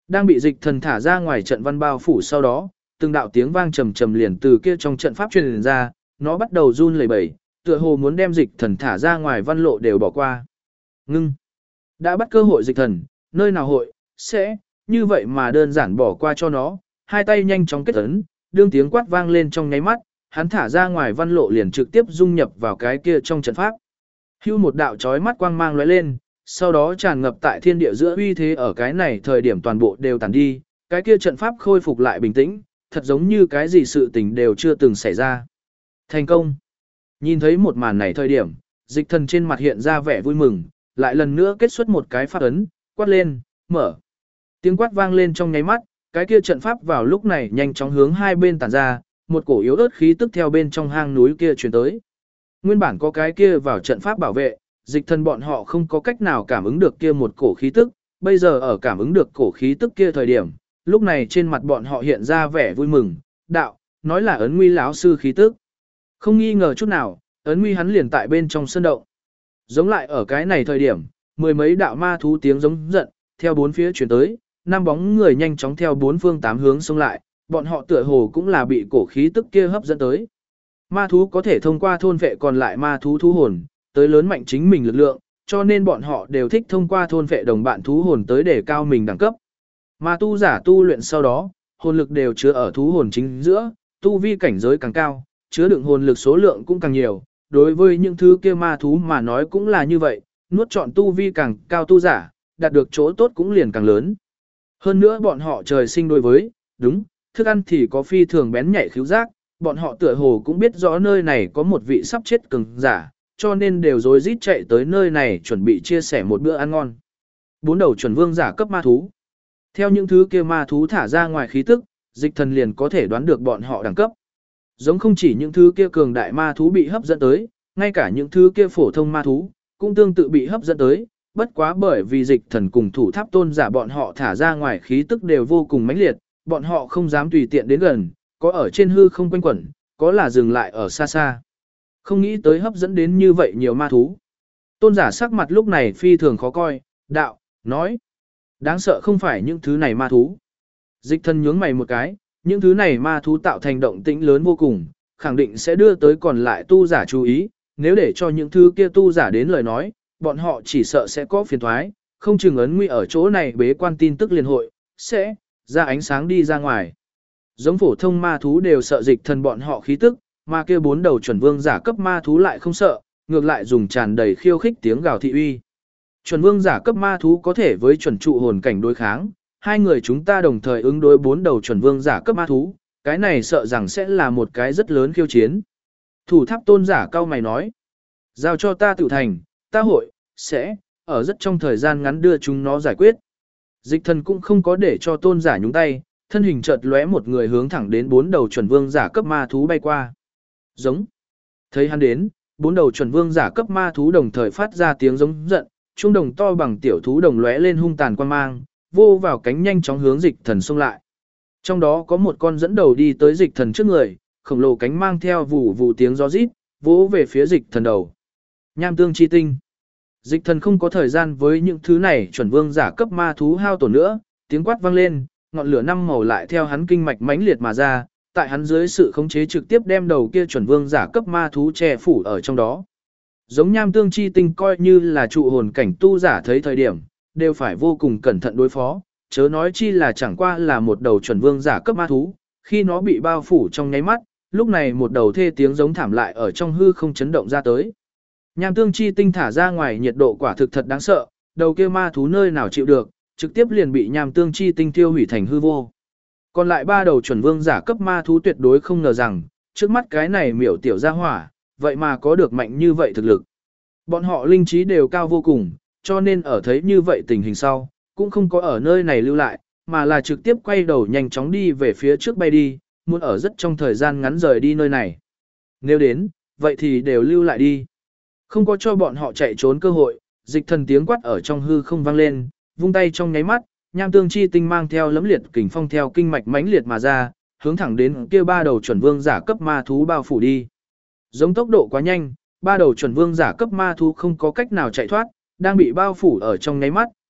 Đang bị dịch thần thả ra ngoài trận văn bao phủ sau đó, từng đạo tiếng vang trầm trầm liền từ kia trong trận pháp truyền ra, nó bắt đầu run lẩy bẩy, tựa hồ muốn đem dịch thần thả ra ngoài văn lộ đều bỏ qua. Ngưng. Đã bắt cơ hội dịch thần, nơi nào hội, sẽ, như vậy mà đơn giản bỏ qua cho nó, hai tay nhanh chóng kết ấn, đương tiếng quát vang lên trong nháy mắt, hắn thả ra ngoài văn lộ liền trực tiếp dung nhập vào cái kia trong trận pháp. Hưu một đạo chói mắt quang mang lóe lên, sau đó tràn ngập tại thiên địa giữa uy thế ở cái này thời điểm toàn bộ đều tàn đi, cái kia trận pháp khôi phục lại bình tĩnh, thật giống như cái gì sự tình đều chưa từng xảy ra. Thành công. Nhìn thấy một màn này thời điểm, dịch thần trên mặt hiện ra vẻ vui mừng, lại lần nữa kết xuất một cái pháp ấn, quát lên, mở. Tiếng quát vang lên trong nháy mắt, cái kia trận pháp vào lúc này nhanh chóng hướng hai bên tản ra, một cổ yếu ớt khí tức theo bên trong hang núi kia truyền tới. Nguyên bản có cái kia vào trận pháp bảo vệ, dịch thần bọn họ không có cách nào cảm ứng được kia một cổ khí tức, bây giờ ở cảm ứng được cổ khí tức kia thời điểm, lúc này trên mặt bọn họ hiện ra vẻ vui mừng, đạo, nói là ấn nguy lão sư khí tức. Không nghi ngờ chút nào, ấn nguy hắn liền tại bên trong sân động. Giống lại ở cái này thời điểm, mười mấy đạo ma thú tiếng giống giận, theo bốn phía chuyển tới, năm bóng người nhanh chóng theo bốn phương tám hướng xông lại, bọn họ tựa hồ cũng là bị cổ khí tức kia hấp dẫn tới. Ma thú có thể thông qua thôn vệ còn lại ma thú thú hồn, tới lớn mạnh chính mình lực lượng, cho nên bọn họ đều thích thông qua thôn vệ đồng bạn thú hồn tới để cao mình đẳng cấp. Ma tu giả tu luyện sau đó, hồn lực đều chứa ở thú hồn chính giữa, tu vi cảnh giới càng cao, chứa đựng hồn lực số lượng cũng càng nhiều. Đối với những thứ kia ma thú mà nói cũng là như vậy, nuốt trọn tu vi càng cao tu giả, đạt được chỗ tốt cũng liền càng lớn. Hơn nữa bọn họ trời sinh đối với, đúng, thức ăn thì có phi thường bén nhạy khứu giác, bọn họ tựa hồ cũng biết rõ nơi này có một vị sắp chết cường giả, cho nên đều rối rít chạy tới nơi này chuẩn bị chia sẻ một bữa ăn ngon. Bốn đầu chuẩn vương giả cấp ma thú. Theo những thứ kia ma thú thả ra ngoài khí tức, dịch thần liền có thể đoán được bọn họ đẳng cấp. Giống không chỉ những thứ kia cường đại ma thú bị hấp dẫn tới, ngay cả những thứ kia phổ thông ma thú, cũng tương tự bị hấp dẫn tới, bất quá bởi vì dịch thần cùng thủ tháp tôn giả bọn họ thả ra ngoài khí tức đều vô cùng mãnh liệt, bọn họ không dám tùy tiện đến gần, có ở trên hư không quanh quẩn, có là dừng lại ở xa xa. Không nghĩ tới hấp dẫn đến như vậy nhiều ma thú. Tôn giả sắc mặt lúc này phi thường khó coi, đạo, nói. Đáng sợ không phải những thứ này ma thú. Dịch thần nhướng mày một cái, những thứ này ma thú tạo thành động tĩnh lớn vô cùng, khẳng định sẽ đưa tới còn lại tu giả chú ý, nếu để cho những thứ kia tu giả đến lời nói, bọn họ chỉ sợ sẽ có phiền thoái, không chừng ấn nguy ở chỗ này bế quan tin tức liên hội, sẽ ra ánh sáng đi ra ngoài. Giống phổ thông ma thú đều sợ dịch thần bọn họ khí tức, mà kia bốn đầu chuẩn vương giả cấp ma thú lại không sợ, ngược lại dùng tràn đầy khiêu khích tiếng gào thị uy. Chuẩn vương giả cấp ma thú có thể với chuẩn trụ hồn cảnh đối kháng, hai người chúng ta đồng thời ứng đối bốn đầu chuẩn vương giả cấp ma thú, cái này sợ rằng sẽ là một cái rất lớn khiêu chiến. Thủ tháp tôn giả cao mày nói, giao cho ta tự thành, ta hội, sẽ, ở rất trong thời gian ngắn đưa chúng nó giải quyết. Dịch thần cũng không có để cho tôn giả nhúng tay, thân hình chợt lóe một người hướng thẳng đến bốn đầu chuẩn vương giả cấp ma thú bay qua. Giống. Thấy hắn đến, bốn đầu chuẩn vương giả cấp ma thú đồng thời phát ra tiếng giống giận, trung đồng to bằng tiểu thú đồng lóe lên hung tàn quan mang, vô vào cánh nhanh chóng hướng dịch thần xông lại. Trong đó có một con dẫn đầu đi tới dịch thần trước người, khổng lồ cánh mang theo vụ vụ tiếng gió rít, vỗ về phía dịch thần đầu. Nham tương chi tinh. Dịch thần không có thời gian với những thứ này chuẩn vương giả cấp ma thú hao tổn nữa, tiếng quát vang lên, ngọn lửa năm màu lại theo hắn kinh mạch mãnh liệt mà ra, tại hắn dưới sự khống chế trực tiếp đem đầu kia chuẩn vương giả cấp ma thú che phủ ở trong đó. Giống nham tương chi tinh coi như là trụ hồn cảnh tu giả thấy thời điểm, đều phải vô cùng cẩn thận đối phó, chớ nói chi là chẳng qua là một đầu chuẩn vương giả cấp ma thú, khi nó bị bao phủ trong nháy mắt, lúc này một đầu thê tiếng giống thảm lại ở trong hư không chấn động ra tới. Nham tương chi tinh thả ra ngoài nhiệt độ quả thực thật đáng sợ, đầu kia ma thú nơi nào chịu được, trực tiếp liền bị nham tương chi tinh tiêu hủy thành hư vô. Còn lại ba đầu chuẩn vương giả cấp ma thú tuyệt đối không ngờ rằng, trước mắt cái này miểu tiểu gia hỏa, vậy mà có được mạnh như vậy thực lực. Bọn họ linh trí đều cao vô cùng, cho nên ở thấy như vậy tình hình sau, cũng không có ở nơi này lưu lại, mà là trực tiếp quay đầu nhanh chóng đi về phía trước bay đi, muốn ở rất trong thời gian ngắn rời đi nơi này. Nếu đến, vậy thì đều lưu lại đi. Không có cho bọn họ chạy trốn cơ hội, dịch thần tiếng quát ở trong hư không vang lên, vung tay trong nháy mắt, nham tương chi tinh mang theo lấm liệt kình phong theo kinh mạch mãnh liệt mà ra, hướng thẳng đến kia ba đầu chuẩn vương giả cấp ma thú bao phủ đi. Giống tốc độ quá nhanh, ba đầu chuẩn vương giả cấp ma thú không có cách nào chạy thoát, đang bị bao phủ ở trong nháy mắt,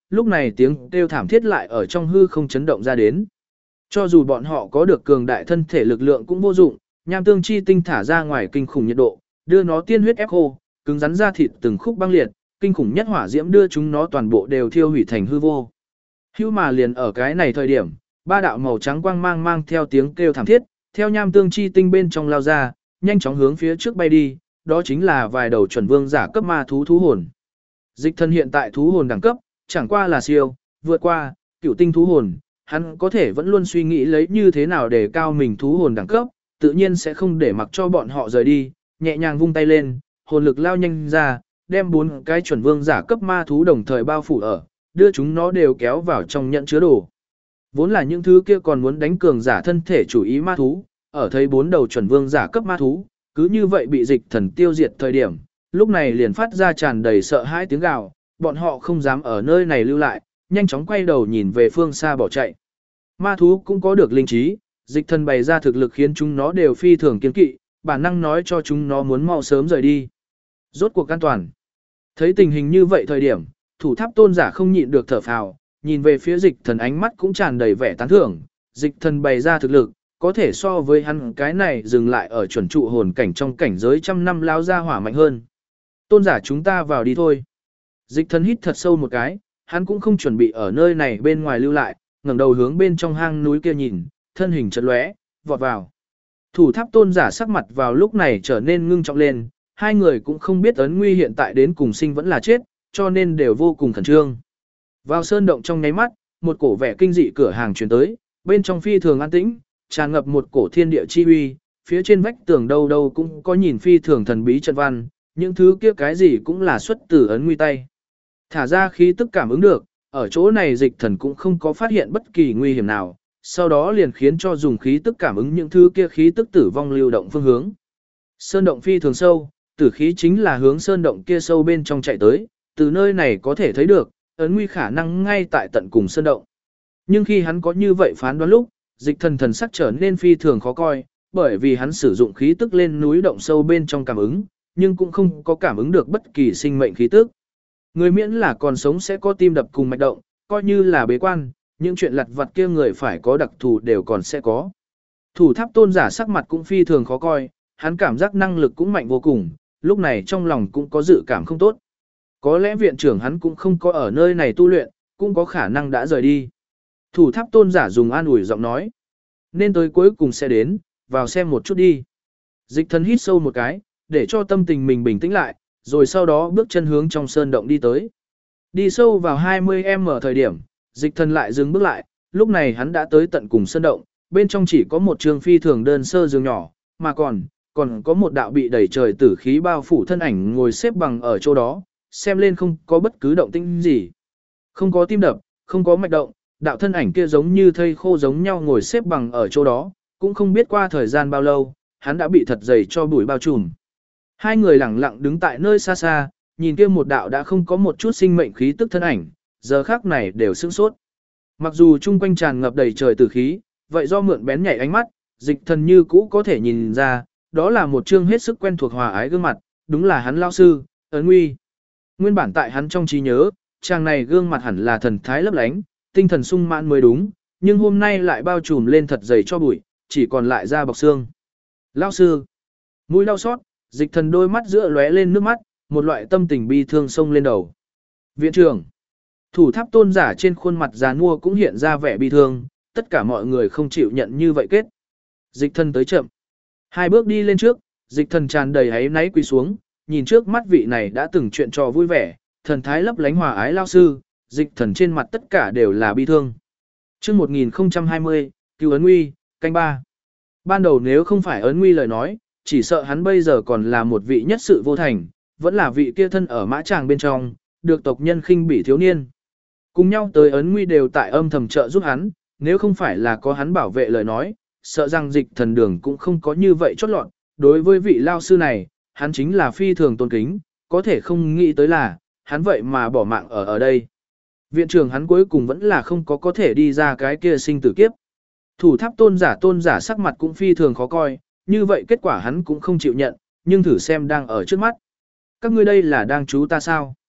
lúc này tiếng kêu thảm thiết lại ở trong hư không chấn động ra đến. Cho dù bọn họ có được cường đại thân thể lực lượng cũng vô dụng, nham tương chi tinh thả ra ngoài kinh khủng nhiệt độ, đưa nó tiên huyết ép khô, cứng rắn ra thịt từng khúc băng liệt, kinh khủng nhất hỏa diễm đưa chúng nó toàn bộ đều thiêu hủy thành hư vô. Hưu mà liền ở cái này thời điểm, ba đạo màu trắng quang mang mang theo tiếng kêu thảm thiết, theo nham tương chi tinh bên trong lao ra, nhanh chóng hướng phía trước bay đi, đó chính là vài đầu chuẩn vương giả cấp ma thú thú hồn. Dịch Thần hiện tại thú hồn đẳng cấp, chẳng qua là siêu, vượt qua, cửu tinh thú hồn, hắn có thể vẫn luôn suy nghĩ lấy như thế nào để cao mình thú hồn đẳng cấp, tự nhiên sẽ không để mặc cho bọn họ rời đi, nhẹ nhàng vung tay lên, hồn lực lao nhanh ra, đem 4 cái chuẩn vương giả cấp ma thú đồng thời bao phủ ở, đưa chúng nó đều kéo vào trong nhận chứa đồ. Vốn là những thứ kia còn muốn đánh cường giả thân thể chủ ý ma thú, ở thấy 4 đầu chuẩn vương giả cấp ma thú, cứ như vậy bị Dịch Thần tiêu diệt thời điểm, lúc này liền phát ra tràn đầy sợ hãi tiếng gào, bọn họ không dám ở nơi này lưu lại, nhanh chóng quay đầu nhìn về phương xa bỏ chạy. Ma thú cũng có được linh trí, Dịch Thần bày ra thực lực khiến chúng nó đều phi thường kiên kỵ, bản năng nói cho chúng nó muốn mau sớm rời đi. Rốt cuộc an toàn. Thấy tình hình như vậy thời điểm, thủ tháp tôn giả không nhịn được thở phào, nhìn về phía Dịch Thần ánh mắt cũng tràn đầy vẻ tán thưởng, Dịch Thần bày ra thực lực, có thể so với hắn cái này dừng lại ở chuẩn trụ hồn cảnh trong cảnh giới trăm năm lao ra hỏa mạnh hơn. Tôn giả chúng ta vào đi thôi. Dịch Thần hít thật sâu một cái, hắn cũng không chuẩn bị ở nơi này bên ngoài lưu lại, ngẩng đầu hướng bên trong hang núi kia nhìn, thân hình chợt lóe, vọt vào. Thủ tháp tôn giả sắc mặt vào lúc này trở nên ngưng trọng lên, hai người cũng không biết ấn nguy hiện tại đến cùng sinh vẫn là chết, cho nên đều vô cùng khẩn trương. Vào sơn động trong nháy mắt, một cổ vẻ kinh dị cửa hàng truyền tới, bên trong phi thường an tĩnh, tràn ngập một cổ thiên địa chi uy, phía trên vách tường đâu đâu cũng có nhìn phi thường thần bí trận văn, những thứ kia cái gì cũng là xuất từ ấn nguy tay. Thả ra khí tức cảm ứng được, ở chỗ này Dịch Thần cũng không có phát hiện bất kỳ nguy hiểm nào, sau đó liền khiến cho dùng khí tức cảm ứng những thứ kia khí tức tử vong lưu động phương hướng. Sơn động phi thường sâu, tử khí chính là hướng sơn động kia sâu bên trong chạy tới, từ nơi này có thể thấy được, ấn nguy khả năng ngay tại tận cùng sơn động. Nhưng khi hắn có như vậy phán đoán lúc, Dịch Thần thần sắc trở nên phi thường khó coi, bởi vì hắn sử dụng khí tức lên núi động sâu bên trong cảm ứng, nhưng cũng không có cảm ứng được bất kỳ sinh mệnh khí tức. Người miễn là còn sống sẽ có tim đập cùng mạch động, coi như là bế quan, những chuyện lặt vặt kia người phải có đặc thù đều còn sẽ có. Thủ tháp tôn giả sắc mặt cũng phi thường khó coi, hắn cảm giác năng lực cũng mạnh vô cùng, lúc này trong lòng cũng có dự cảm không tốt. Có lẽ viện trưởng hắn cũng không có ở nơi này tu luyện, cũng có khả năng đã rời đi. Thủ tháp tôn giả dùng an ủi giọng nói. Nên tới cuối cùng sẽ đến, vào xem một chút đi. Dịch Thần hít sâu một cái, để cho tâm tình mình bình tĩnh lại, rồi sau đó bước chân hướng trong sơn động đi tới. Đi sâu vào 20m thời điểm, Dịch Thần lại dừng bước lại, lúc này hắn đã tới tận cùng sơn động, bên trong chỉ có một trường phi thường đơn sơ giường nhỏ, mà còn có một đạo bị đẩy trời tử khí bao phủ thân ảnh ngồi xếp bằng ở chỗ đó, xem lên không có bất cứ động tĩnh gì. Không có tim đập, không có mạch động, đạo thân ảnh kia giống như thây khô giống nhau ngồi xếp bằng ở chỗ đó, cũng không biết qua thời gian bao lâu, hắn đã bị thật dày cho bụi bao trùm. Hai người lặng lặng đứng tại nơi xa xa, nhìn kia một đạo đã không có một chút sinh mệnh khí tức thân ảnh, giờ khắc này đều sững sốt. Mặc dù chung quanh tràn ngập đầy trời tử khí, vậy do mượn bén nhạy ánh mắt, Dịch Thần như cũ có thể nhìn ra, đó là một trương hết sức quen thuộc hòa ái gương mặt, đúng là hắn lão sư, Ấn Nguy. Nguyên bản tại hắn trong trí nhớ, chàng này gương mặt hẳn là thần thái lấp lánh, tinh thần sung mãn mới đúng, nhưng hôm nay lại bao trùm lên thật dày cho bụi, chỉ còn lại da bọc xương. Lão sư, mũi đau xót, Dịch Thần đôi mắt giữa lóe lên nước mắt, một loại tâm tình bi thương sông lên đầu. Viện trưởng, thủ tháp tôn giả trên khuôn mặt già nua cũng hiện ra vẻ bi thương, tất cả mọi người không chịu nhận như vậy kết. Dịch Thần tới chậm. Hai bước đi lên trước, Dịch Thần tràn đầy áy náy quỳ xuống, nhìn trước mắt vị này đã từng chuyện trò vui vẻ, thần thái lấp lánh hòa ái lao sư, Dịch Thần trên mặt tất cả đều là bi thương. Chương 1020, cứu Ấn Nguy, canh 3. Ban đầu nếu không phải Ấn Nguy lời nói, chỉ sợ hắn bây giờ còn là một vị nhất sự vô thành, vẫn là vị kia thân ở mã tràng bên trong, được tộc nhân khinh bỉ thiếu niên. Cùng nhau tới Ấn Nguy đều tại âm thầm trợ giúp hắn, nếu không phải là có hắn bảo vệ lời nói, sợ rằng Dịch Thần đường cũng không có như vậy chót lọt. Đối với vị lao sư này, hắn chính là phi thường tôn kính, có thể không nghĩ tới là, hắn vậy mà bỏ mạng ở đây. Viện trưởng hắn cuối cùng vẫn là không có thể đi ra cái kia sinh tử kiếp. Thủ tháp tôn giả sắc mặt cũng phi thường khó coi, như vậy kết quả hắn cũng không chịu nhận, nhưng thử xem đang ở trước mắt. Các ngươi đây là đang chú ta sao?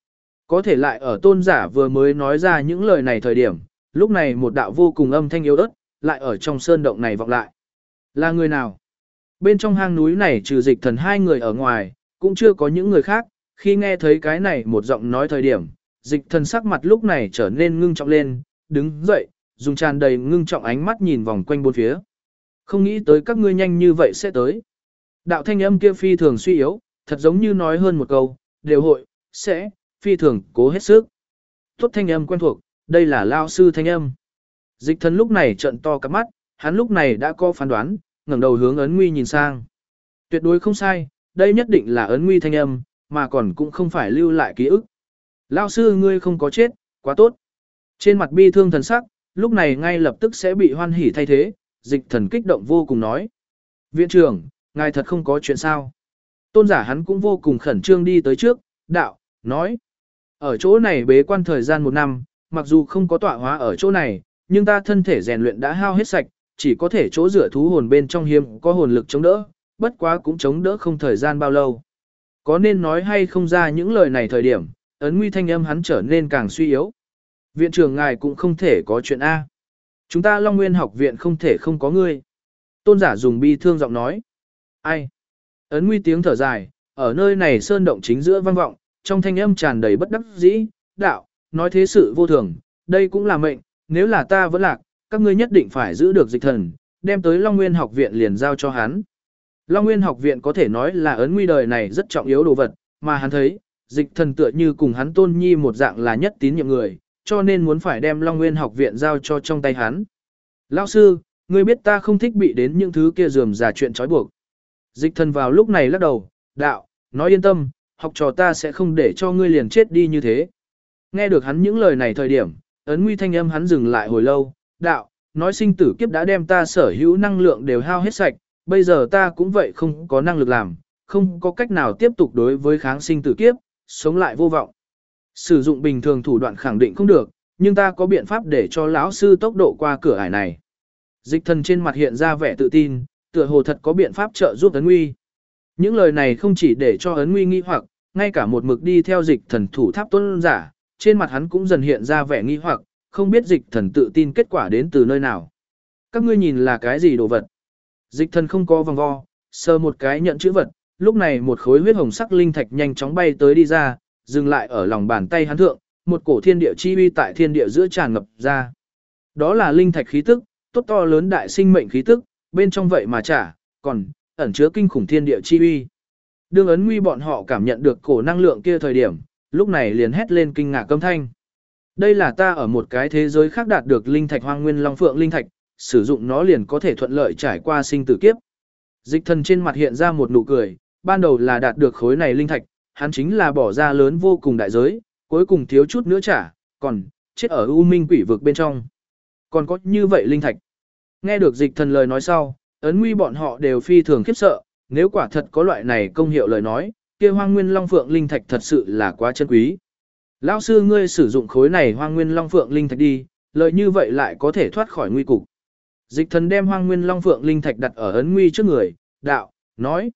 Có thể lại ở tôn giả vừa mới nói ra những lời này thời điểm, lúc này một đạo vô cùng âm thanh yếu ớt, lại ở trong sơn động này vọng lại. Là người nào? Bên trong hang núi này trừ Dịch Thần hai người ở ngoài, cũng chưa có những người khác, khi nghe thấy cái này một giọng nói thời điểm, Dịch Thần sắc mặt lúc này trở nên ngưng trọng lên, đứng dậy, dùng tràn đầy ngưng trọng ánh mắt nhìn vòng quanh bốn phía. Không nghĩ tới các ngươi nhanh như vậy sẽ tới. Đạo thanh âm kia phi thường suy yếu, thật giống như nói hơn một câu, đều hội, sẽ, phi thường cố hết sức. Tốt thanh âm quen thuộc, đây là lao sư thanh âm. Dịch Thần lúc này trợn to cặp mắt, hắn lúc này đã có phán đoán, ngẩng đầu hướng Ấn Nguy nhìn sang. Tuyệt đối không sai, đây nhất định là Ấn Nguy thanh âm, mà còn cũng không phải lưu lại ký ức. Lao sư ngươi không có chết, quá tốt. Trên mặt bi thương thần sắc, lúc này ngay lập tức sẽ bị hoan hỉ thay thế, Dịch Thần kích động vô cùng nói. Viện trưởng, ngài thật không có chuyện sao. Tôn giả hắn cũng vô cùng khẩn trương đi tới trước, đạo, nói. Ở chỗ này bế quan thời gian 1 năm, mặc dù không có tọa hóa ở chỗ này, nhưng ta thân thể rèn luyện đã hao hết sạch, chỉ có thể chỗ rửa thú hồn bên trong hiếm có hồn lực chống đỡ, bất quá cũng chống đỡ không thời gian bao lâu. Có nên nói hay không ra những lời này thời điểm, Ấn Nguy thanh âm hắn trở nên càng suy yếu. Viện trưởng ngài cũng không thể có chuyện A. Chúng ta Long Nguyên học viện không thể không có ngươi. Tôn giả dùng bi thương giọng nói. Ai? Ấn Nguy tiếng thở dài, ở nơi này sơn động chính giữa vang vọng, trong thanh âm tràn đầy bất đắc dĩ, đạo, nói thế sự vô thường, đây cũng là mệnh, nếu là ta vẫn lạc, các ngươi nhất định phải giữ được Dịch Thần, đem tới Long Nguyên học viện liền giao cho hắn. Long Nguyên học viện có thể nói là Ấn Nguy đời này rất trọng yếu đồ vật, mà hắn thấy, Dịch Thần tựa như cùng hắn Tôn Nhi một dạng là nhất tín nhiệm người, cho nên muốn phải đem Long Nguyên học viện giao cho trong tay hắn. Lão sư, ngươi biết ta không thích bị đến những thứ kia rườm rà chuyện trói buộc. Dịch Thần vào lúc này lắc đầu, đạo, nói yên tâm, học trò ta sẽ không để cho ngươi liền chết đi như thế. Nghe được hắn những lời này thời điểm, Ấn Nguy thanh âm hắn dừng lại hồi lâu, đạo, nói sinh tử kiếp đã đem ta sở hữu năng lượng đều hao hết sạch, bây giờ ta cũng vậy không có năng lực làm, không có cách nào tiếp tục đối với kháng sinh tử kiếp, sống lại vô vọng. Sử dụng bình thường thủ đoạn khẳng định không được, nhưng ta có biện pháp để cho lão sư tốc độ qua cửa ải này. Dịch Thần trên mặt hiện ra vẻ tự tin, tựa hồ thật có biện pháp trợ giúp Ấn Nguy. Những lời này không chỉ để cho Ấn Nguy nghi hoặc, ngay cả một mực đi theo Dịch Thần thủ tháp tôn giả, trên mặt hắn cũng dần hiện ra vẻ nghi hoặc, không biết Dịch Thần tự tin kết quả đến từ nơi nào. Các ngươi nhìn là cái gì đồ vật? Dịch Thần không có vòng vo, sờ một cái nhận chữ vật, lúc này một khối huyết hồng sắc linh thạch nhanh chóng bay tới đi ra, dừng lại ở lòng bàn tay hắn thượng, một cổ thiên địa chi uy tại thiên địa giữa tràn ngập ra. Đó là linh thạch khí tức, tốt to lớn đại sinh mệnh khí tức, bên trong vậy mà còn ẩn chứa kinh khủng thiên địa chi uy. Đương Ấn Nguy bọn họ cảm nhận được cổ năng lượng kia thời điểm, lúc này liền hét lên kinh ngạc âm thanh. Đây là ta ở một cái thế giới khác đạt được linh thạch Hoang Nguyên Long Phượng linh thạch, sử dụng nó liền có thể thuận lợi trải qua sinh tử kiếp. Dịch Thần trên mặt hiện ra một nụ cười, ban đầu là đạt được khối này linh thạch, hắn chính là bỏ ra lớn vô cùng đại giới, cuối cùng thiếu chút nữa trả, còn chết ở U Minh Quỷ vực bên trong. Còn có như vậy linh thạch. Nghe được Dịch Thần lời nói sau, Ấn Nguy bọn họ đều phi thường khiếp sợ, nếu quả thật có loại này công hiệu lời nói, kia Hoang Nguyên Long Phượng linh thạch thật sự là quá chân quý. Lão sư ngươi sử dụng khối này Hoang Nguyên Long Phượng linh thạch đi, lợi như vậy lại có thể thoát khỏi nguy cục. Dịch Thần đem Hoang Nguyên Long Phượng linh thạch đặt ở Ấn Nguy trước người, đạo, nói: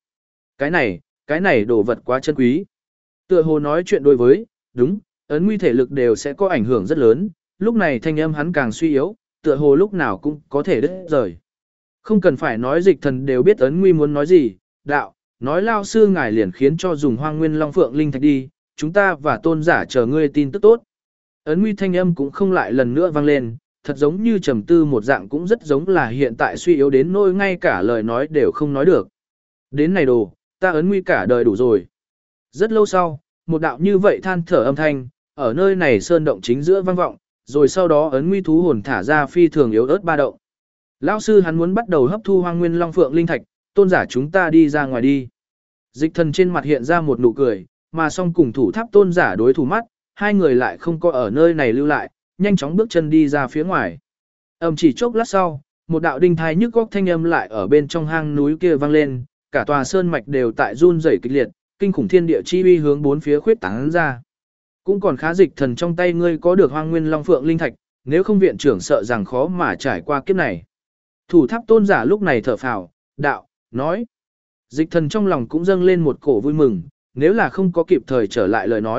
cái này đồ vật quá chân quý. Tựa hồ nói chuyện đối với, đúng, Ấn Nguy thể lực đều sẽ có ảnh hưởng rất lớn, lúc này thanh âm hắn càng suy yếu, tựa hồ lúc nào cũng có thể đứt rời. Không cần phải nói Dịch Thần đều biết Ấn Nguy muốn nói gì, đạo, nói lao sư ngài liền khiến cho dùng Hoang Nguyên Long Phượng linh thạch đi, chúng ta và tôn giả chờ ngươi tin tức tốt. Ấn Nguy thanh âm cũng không lại lần nữa vang lên, thật giống như trầm tư một dạng, cũng rất giống là hiện tại suy yếu đến nỗi ngay cả lời nói đều không nói được. Đến này đồ, ta Ấn Nguy cả đời đủ rồi. Rất lâu sau, một đạo như vậy than thở âm thanh, ở nơi này sơn động chính giữa vang vọng, rồi sau đó Ấn Nguy thú hồn thả ra phi thường yếu ớt ba động. Lão sư hắn muốn bắt đầu hấp thu Hoang Nguyên Long Phượng linh thạch, tôn giả chúng ta đi ra ngoài đi. Dịch Thần trên mặt hiện ra một nụ cười, mà song cùng thủ tháp tôn giả đối thủ mắt, hai người lại không có ở nơi này lưu lại, nhanh chóng bước chân đi ra phía ngoài. Chỉ chốc lát sau, một đạo đinh thai nhức góc thanh âm lại ở bên trong hang núi kia vang lên, cả tòa sơn mạch đều tại run rẩy kịch liệt, kinh khủng thiên địa chi uy hướng bốn phía khuyết tán ra. Cũng còn khá Dịch Thần trong tay ngươi có được Hoang Nguyên Long Phượng linh thạch, nếu không viện trưởng sợ rằng khó mà trải qua kiếp này. Thủ tháp tôn giả lúc này thở phào, đạo, nói. Dịch Thần trong lòng cũng dâng lên một cổ vui mừng, nếu là không có kịp thời trở lại lời nói,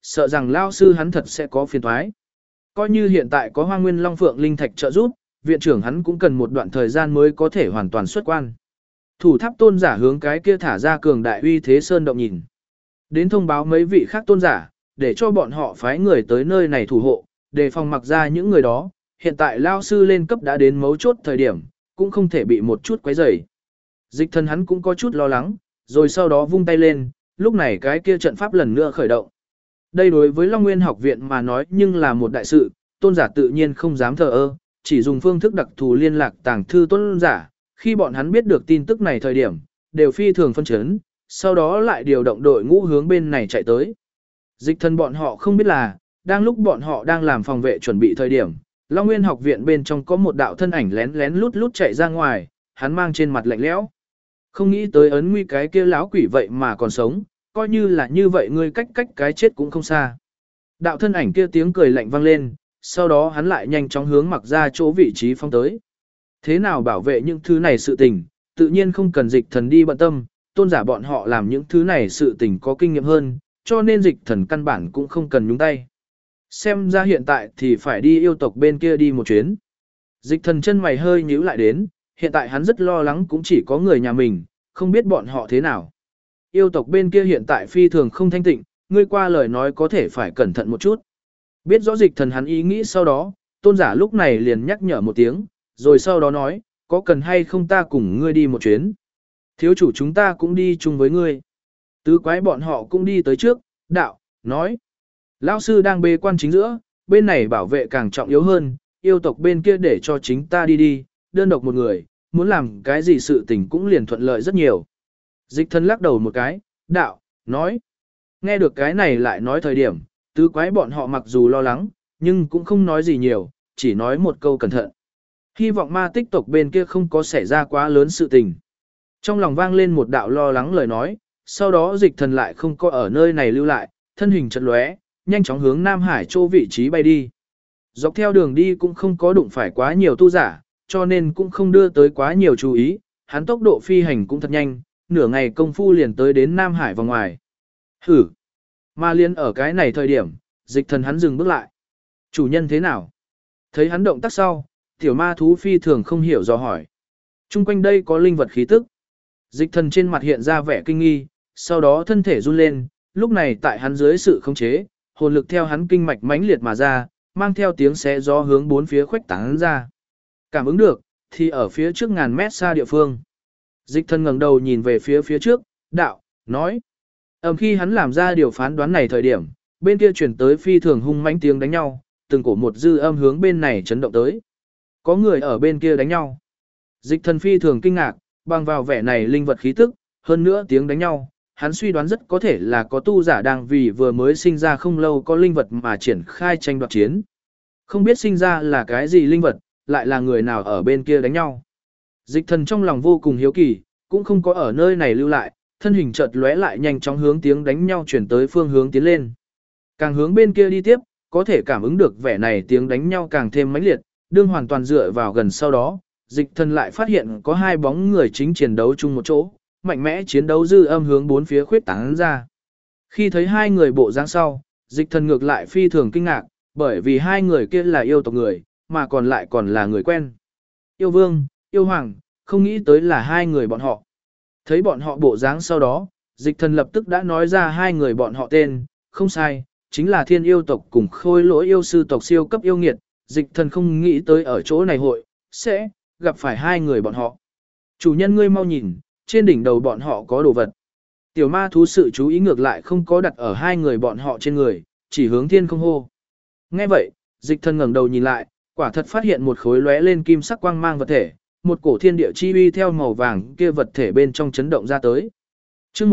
sợ rằng lao sư hắn thật sẽ có phiền toái. Coi như hiện tại có Hoa Nguyên Long Phượng Linh Thạch trợ giúp, viện trưởng hắn cũng cần một đoạn thời gian mới có thể hoàn toàn xuất quan. Thủ tháp tôn giả hướng cái kia thả ra cường đại uy thế sơn động nhìn. Đến thông báo mấy vị khác tôn giả, để cho bọn họ phái người tới nơi này thủ hộ, đề phòng mặc ra những người đó. Hiện tại lao sư lên cấp đã đến mấu chốt thời điểm, cũng không thể bị một chút quấy rầy. Dịch Thần hắn cũng có chút lo lắng, rồi sau đó vung tay lên, lúc này cái kia trận pháp lần nữa khởi động. Đây đối với Long Nguyên học viện mà nói nhưng là một đại sự, tôn giả tự nhiên không dám thờ ơ, chỉ dùng phương thức đặc thù liên lạc tàng thư tôn giả, khi bọn hắn biết được tin tức này thời điểm, đều phi thường phân chấn, sau đó lại điều động đội ngũ hướng bên này chạy tới. Dịch Thần bọn họ không biết là, đang lúc bọn họ đang làm phòng vệ chuẩn bị thời điểm, Long Nguyên học viện bên trong có một đạo thân ảnh lén lén lút lút chạy ra ngoài, hắn mang trên mặt lạnh lẽo. Không nghĩ tới ấn nguy cái kia láo quỷ vậy mà còn sống, coi như là như vậy ngươi cách cái chết cũng không xa. Đạo thân ảnh kia tiếng cười lạnh vang lên, sau đó hắn lại nhanh chóng hướng mặc ra chỗ vị trí phong tới. Thế nào bảo vệ những thứ này sự tình, tự nhiên không cần Dịch Thần đi bận tâm, tôn giả bọn họ làm những thứ này sự tình có kinh nghiệm hơn, cho nên Dịch Thần căn bản cũng không cần nhúng tay. Xem ra hiện tại thì phải đi yêu tộc bên kia đi một chuyến. Dịch Thần chân mày hơi nhíu lại đến, hiện tại hắn rất lo lắng cũng chỉ có người nhà mình, không biết bọn họ thế nào. Yêu tộc bên kia hiện tại phi thường không thanh tịnh, ngươi qua lời nói có thể phải cẩn thận một chút. Biết rõ Dịch Thần hắn ý nghĩ sau đó, tôn giả lúc này liền nhắc nhở một tiếng, rồi sau đó nói, có cần hay không ta cùng ngươi đi một chuyến. Thiếu chủ chúng ta cũng đi chung với ngươi. Tứ quái bọn họ cũng đi tới trước, đạo, nói. Lão sư đang bê quan chính giữa, bên này bảo vệ càng trọng yếu hơn, yêu tộc bên kia để cho chính ta đi, đơn độc một người, muốn làm cái gì sự tình cũng liền thuận lợi rất nhiều. Dịch Thần lắc đầu một cái, đạo, nói. Nghe được cái này lại nói thời điểm, tứ quái bọn họ mặc dù lo lắng, nhưng cũng không nói gì nhiều, chỉ nói một câu cẩn thận. Hy vọng ma tích tộc bên kia không có xảy ra quá lớn sự tình. Trong lòng vang lên một đạo lo lắng lời nói, sau đó Dịch Thần lại không có ở nơi này lưu lại, thân hình chợt lóe, nhanh chóng hướng Nam Hải chỗ vị trí bay đi. Dọc theo đường đi cũng không có đụng phải quá nhiều tu giả, cho nên cũng không đưa tới quá nhiều chú ý, hắn tốc độ phi hành cũng thật nhanh, nửa ngày công phu liền tới đến Nam Hải vòng ngoài. Hử! Mà liên ở cái này thời điểm, Dịch Thần hắn dừng bước lại. Chủ nhân thế nào? Thấy hắn động tác sau, tiểu ma thú phi thường không hiểu dò hỏi. Trung quanh đây có linh vật khí tức. Dịch Thần trên mặt hiện ra vẻ kinh nghi, sau đó thân thể run lên, lúc này tại hắn dưới sự khống chế, hồn lực theo hắn kinh mạch mãnh liệt mà ra, mang theo tiếng xé gió hướng bốn phía khuếch tán ra. Cảm ứng được, thì ở phía trước ngàn mét xa địa phương. Dịch Thần ngẩng đầu nhìn về phía trước, đạo, nói. Khi hắn làm ra điều phán đoán này thời điểm, bên kia chuyển tới phi thường hung mãnh tiếng đánh nhau, từng cổ một dư âm hướng bên này chấn động tới. Có người ở bên kia đánh nhau. Dịch Thần phi thường kinh ngạc, bằng vào vẻ này linh vật khí tức, hơn nữa tiếng đánh nhau, hắn suy đoán rất có thể là có tu giả đang vì vừa mới sinh ra không lâu có linh vật mà triển khai tranh đoạt chiến. Không biết sinh ra là cái gì linh vật, lại là người nào ở bên kia đánh nhau. Dịch Thần trong lòng vô cùng hiếu kỳ, cũng không có ở nơi này lưu lại, thân hình chợt lóe lại nhanh chóng hướng tiếng đánh nhau chuyển tới phương hướng tiến lên. Càng hướng bên kia đi tiếp, có thể cảm ứng được vẻ này tiếng đánh nhau càng thêm mãnh liệt, đương hoàn toàn dựa vào gần sau đó, Dịch Thần lại phát hiện có hai bóng người chính chiến đấu chung một chỗ, mạnh mẽ chiến đấu dư âm hướng bốn phía khuyết tán ra. Khi thấy hai người bộ dáng sau, Dịch Thần ngược lại phi thường kinh ngạc, bởi vì hai người kia là yêu tộc người, mà còn lại còn là người quen. Yêu Vương, Yêu Hoàng, không nghĩ tới là hai người bọn họ. Thấy bọn họ bộ dáng sau đó, Dịch Thần lập tức đã nói ra hai người bọn họ tên, không sai, chính là Thiên Yêu tộc cùng Khôi Lỗi yêu sư tộc siêu cấp yêu nghiệt. Dịch Thần không nghĩ tới ở chỗ này hội sẽ gặp phải hai người bọn họ. Chủ nhân ngươi mau nhìn, trên đỉnh đầu bọn họ có đồ vật. Tiểu ma thú sự chú ý ngược lại không có đặt ở hai người bọn họ trên người, chỉ hướng thiên không hô. Nghe vậy, Dịch Thần ngẩng đầu nhìn lại, quả thật phát hiện một khối lóe lên kim sắc quang mang vật thể, một cổ thiên địa chi uy theo màu vàng kia vật thể bên trong chấn động ra tới. Chương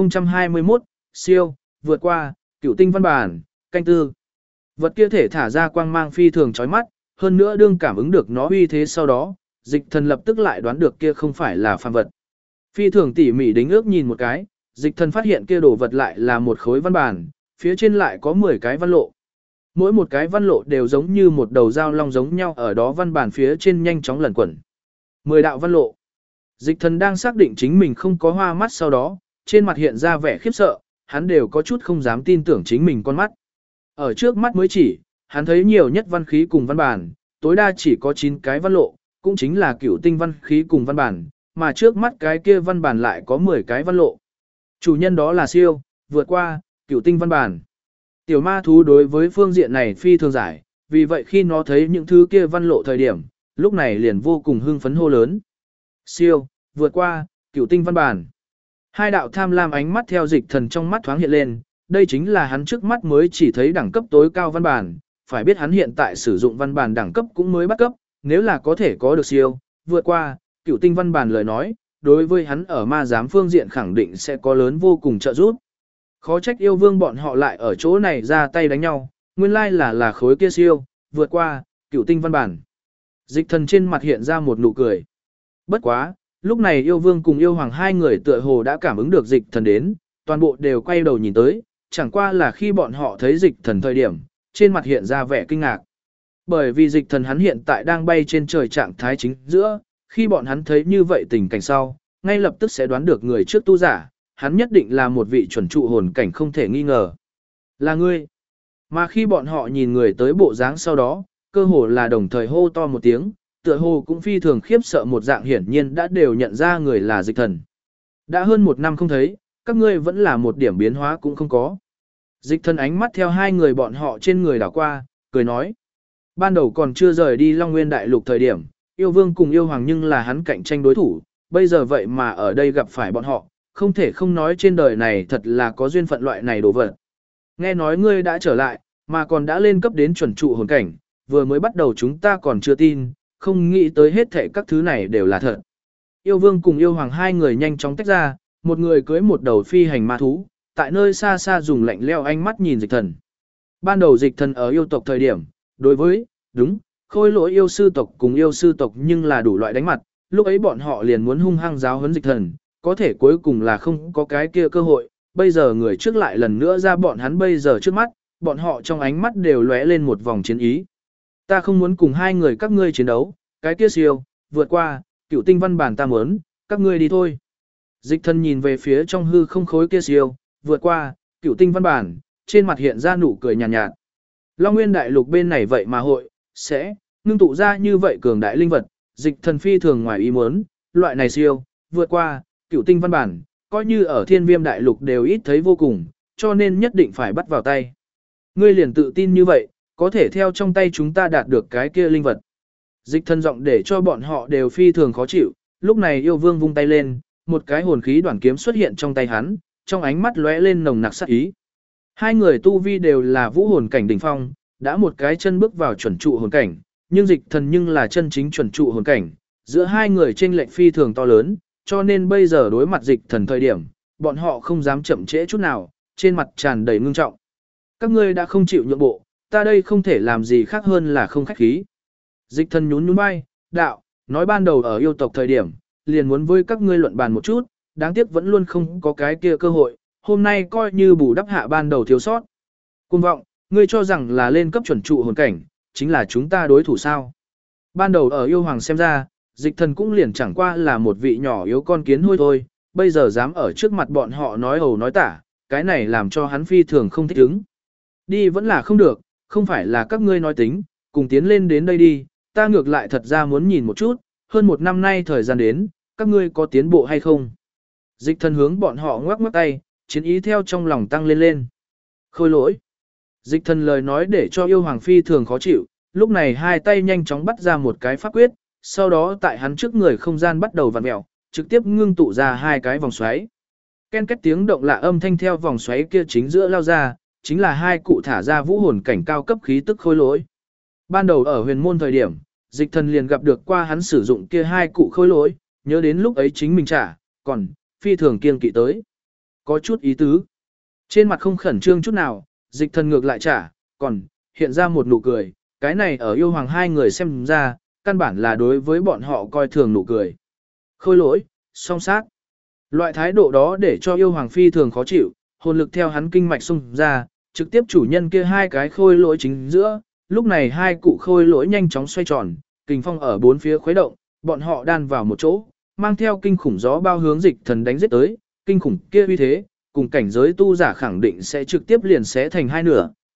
1021, siêu, vượt qua, Cửu tinh văn bản, canh tư. Vật kia thể thả ra quang mang phi thường chói mắt, hơn nữa đương cảm ứng được nó uy thế sau đó, Dịch Thần lập tức lại đoán được kia không phải là phàm vật. Phi thường tỉ mỉ đính ước nhìn một cái, Dịch Thần phát hiện kia đồ vật lại là một khối văn bản, phía trên lại có 10 cái văn lộ. Mỗi một cái văn lộ đều giống như một đầu dao long giống nhau ở đó văn bản phía trên nhanh chóng lẩn quẩn. 10 đạo văn lộ. Dịch Thần đang xác định chính mình không có hoa mắt sau đó, trên mặt hiện ra vẻ khiếp sợ, hắn đều có chút không dám tin tưởng chính mình con mắt. Ở trước mắt mới chỉ, hắn thấy nhiều nhất văn khí cùng văn bản, tối đa chỉ có 9 cái văn lộ, cũng chính là cửu tinh văn khí cùng văn bản, mà trước mắt cái kia văn bản lại có 10 cái văn lộ. Chủ nhân đó là siêu, vượt qua, cửu tinh văn bản. Tiểu ma thú đối với phương diện này phi thường giải, vì vậy khi nó thấy những thứ kia văn lộ thời điểm, lúc này liền vô cùng hưng phấn hô lớn. Siêu, vượt qua, cửu tinh văn bản. Hai đạo tham lam ánh mắt theo Dịch Thần trong mắt thoáng hiện lên, đây chính là hắn trước mắt mới chỉ thấy đẳng cấp tối cao văn bản, phải biết hắn hiện tại sử dụng văn bản đẳng cấp cũng mới bắt cấp, nếu là có thể có được siêu, vượt qua, cửu tinh văn bản lời nói, đối với hắn ở ma giám phương diện khẳng định sẽ có lớn vô cùng trợ giúp. Khó trách yêu vương bọn họ lại ở chỗ này ra tay đánh nhau, nguyên lai là khối kia siêu, vượt qua, cửu tinh văn bản. Dịch Thần trên mặt hiện ra một nụ cười. Bất quá, lúc này yêu vương cùng yêu hoàng hai người tựa hồ đã cảm ứng được Dịch Thần đến, toàn bộ đều quay đầu nhìn tới, chẳng qua là khi bọn họ thấy Dịch Thần thời điểm, trên mặt hiện ra vẻ kinh ngạc. Bởi vì Dịch Thần hắn hiện tại đang bay trên trời trạng thái chính giữa, khi bọn hắn thấy như vậy tình cảnh sau, ngay lập tức sẽ đoán được người trước tu giả, hắn nhất định là một vị chuẩn trụ hồn cảnh không thể nghi ngờ. Là ngươi. Mà khi bọn họ nhìn người tới bộ dáng sau đó, cơ hồ là đồng thời hô to một tiếng, tựa hồ cũng phi thường khiếp sợ một dạng hiển nhiên đã đều nhận ra người là Dịch Thần. Đã hơn 1 năm không thấy, các ngươi vẫn là một điểm biến hóa cũng không có. Dịch Thần ánh mắt theo hai người bọn họ trên người đảo qua, cười nói. Ban đầu còn chưa rời đi Long Nguyên Đại Lục thời điểm, yêu vương cùng yêu hoàng nhưng là hắn cạnh tranh đối thủ, bây giờ vậy mà ở đây gặp phải bọn họ, không thể không nói trên đời này thật là có duyên phận loại này đồ vật. Nghe nói ngươi đã trở lại, mà còn đã lên cấp đến chuẩn trụ hồn cảnh, vừa mới bắt đầu chúng ta còn chưa tin, không nghĩ tới hết thảy các thứ này đều là thật. Yêu vương cùng yêu hoàng hai người nhanh chóng tách ra, một người cưới một đầu phi hành ma thú, tại nơi xa xa dùng lạnh leo ánh mắt nhìn Dịch Thần. Ban đầu Dịch Thần ở yêu tộc thời điểm, đối với, đúng, khôi lỗi yêu sư tộc cùng yêu sư tộc nhưng là đủ loại đánh mặt, lúc ấy bọn họ liền muốn hung hăng giáo huấn Dịch Thần, có thể cuối cùng là không có cái kia cơ hội, bây giờ người trước lại lần nữa ra bọn hắn bây giờ trước mắt, bọn họ trong ánh mắt đều lóe lên một vòng chiến ý. Ta không muốn cùng hai người các ngươi chiến đấu, cái kia siêu, vượt qua, cửu tinh văn bản ta muốn, các ngươi đi thôi. Dịch Thần nhìn về phía trong hư không khối kia siêu, vượt qua, cửu tinh văn bản, trên mặt hiện ra nụ cười nhàn nhạt. Long Nguyên Đại Lục bên này vậy mà hội, sẽ, ngưng tụ ra như vậy cường đại linh vật, Dịch Thần phi thường ngoài ý muốn, loại này siêu, vượt qua, cửu tinh văn bản, coi như ở Thiên Viêm Đại Lục đều ít thấy vô cùng, cho nên nhất định phải bắt vào tay. Ngươi liền tự tin như vậy, có thể theo trong tay chúng ta đạt được cái kia linh vật. Dịch Thần giọng để cho bọn họ đều phi thường khó chịu, lúc này yêu vương vung tay lên, một cái hồn khí đoạn kiếm xuất hiện trong tay hắn, trong ánh mắt lóe lên nồng nặc sát ý. Hai người tu vi đều là vũ hồn cảnh đỉnh phong, đã một cái chân bước vào chuẩn trụ hồn cảnh, nhưng Dịch Thần nhưng là chân chính chuẩn trụ hồn cảnh, giữa hai người chênh lệch phi thường to lớn, cho nên bây giờ đối mặt Dịch Thần thời điểm, bọn họ không dám chậm trễ chút nào, trên mặt tràn đầy ngưng trọng. Các ngươi đã không chịu nhượng bộ, ta đây không thể làm gì khác hơn là không khách khí. Dịch Thần nhún nhún vai, đạo, nói ban đầu ở yêu tộc thời điểm, liền muốn với các ngươi luận bàn một chút, đáng tiếc vẫn luôn không có cái kia cơ hội, hôm nay coi như bù đắp hạ ban đầu thiếu sót. Cuồng vọng, ngươi cho rằng là lên cấp chuẩn trụ hồn cảnh, chính là chúng ta đối thủ sao? Ban đầu ở yêu hoàng xem ra, Dịch Thần cũng liền chẳng qua là một vị nhỏ yếu con kiến hôi thôi, bây giờ dám ở trước mặt bọn họ nói ẩu nói tả, cái này làm cho hắn phi thường không thích ứng. Đi vẫn là không được, không phải là các ngươi nói tính, cùng tiến lên đến đây đi, ta ngược lại thật ra muốn nhìn một chút, hơn 1 năm nay thời gian đến, các ngươi có tiến bộ hay không? Dịch Thần hướng bọn họ ngoắc ngoắc tay, chiến ý theo trong lòng tăng lên lên. Khôi lỗi. Dịch Thần lời nói để cho yêu hoàng phi thường khó chịu, lúc này hai tay nhanh chóng bắt ra một cái pháp quyết, sau đó tại hắn trước người không gian bắt đầu vặn mèo, trực tiếp ngưng tụ ra 2 cái vòng xoáy. Ken két tiếng động lạ âm thanh theo vòng xoáy kia chính giữa lao ra, chính là 2 cụ thả ra vũ hồn cảnh cao cấp khí tức khôi lỗi. Ban đầu ở huyền môn thời điểm, Dịch Thần liền gặp được qua hắn sử dụng kia 2 cụ khôi lỗi, nhớ đến lúc ấy chính mình trả, còn phi thường kiêng kỵ tới. Có chút ý tứ. Trên mặt không khẩn trương chút nào, Dịch Thần ngược lại trả, còn hiện ra một nụ cười, cái này ở yêu hoàng hai người xem ra, căn bản là đối với bọn họ coi thường nụ cười. Khôi lỗi, song sát. Loại thái độ đó để cho yêu hoàng phi thường khó chịu, hồn lực theo hắn kinh mạch xung ra, trực tiếp chủ nhân kia 2 cái khôi lỗi chính giữa, lúc này 2 cụ khôi lỗi nhanh chóng xoay tròn, kình phong ở 4 phía khuấy động, bọn họ đan vào một chỗ, mang theo kinh khủng gió bao hướng Dịch Thần đánh giết tới, kinh khủng kia uy thế, cùng cảnh giới tu giả khẳng định sẽ trực tiếp liền xé thành 2 nửa,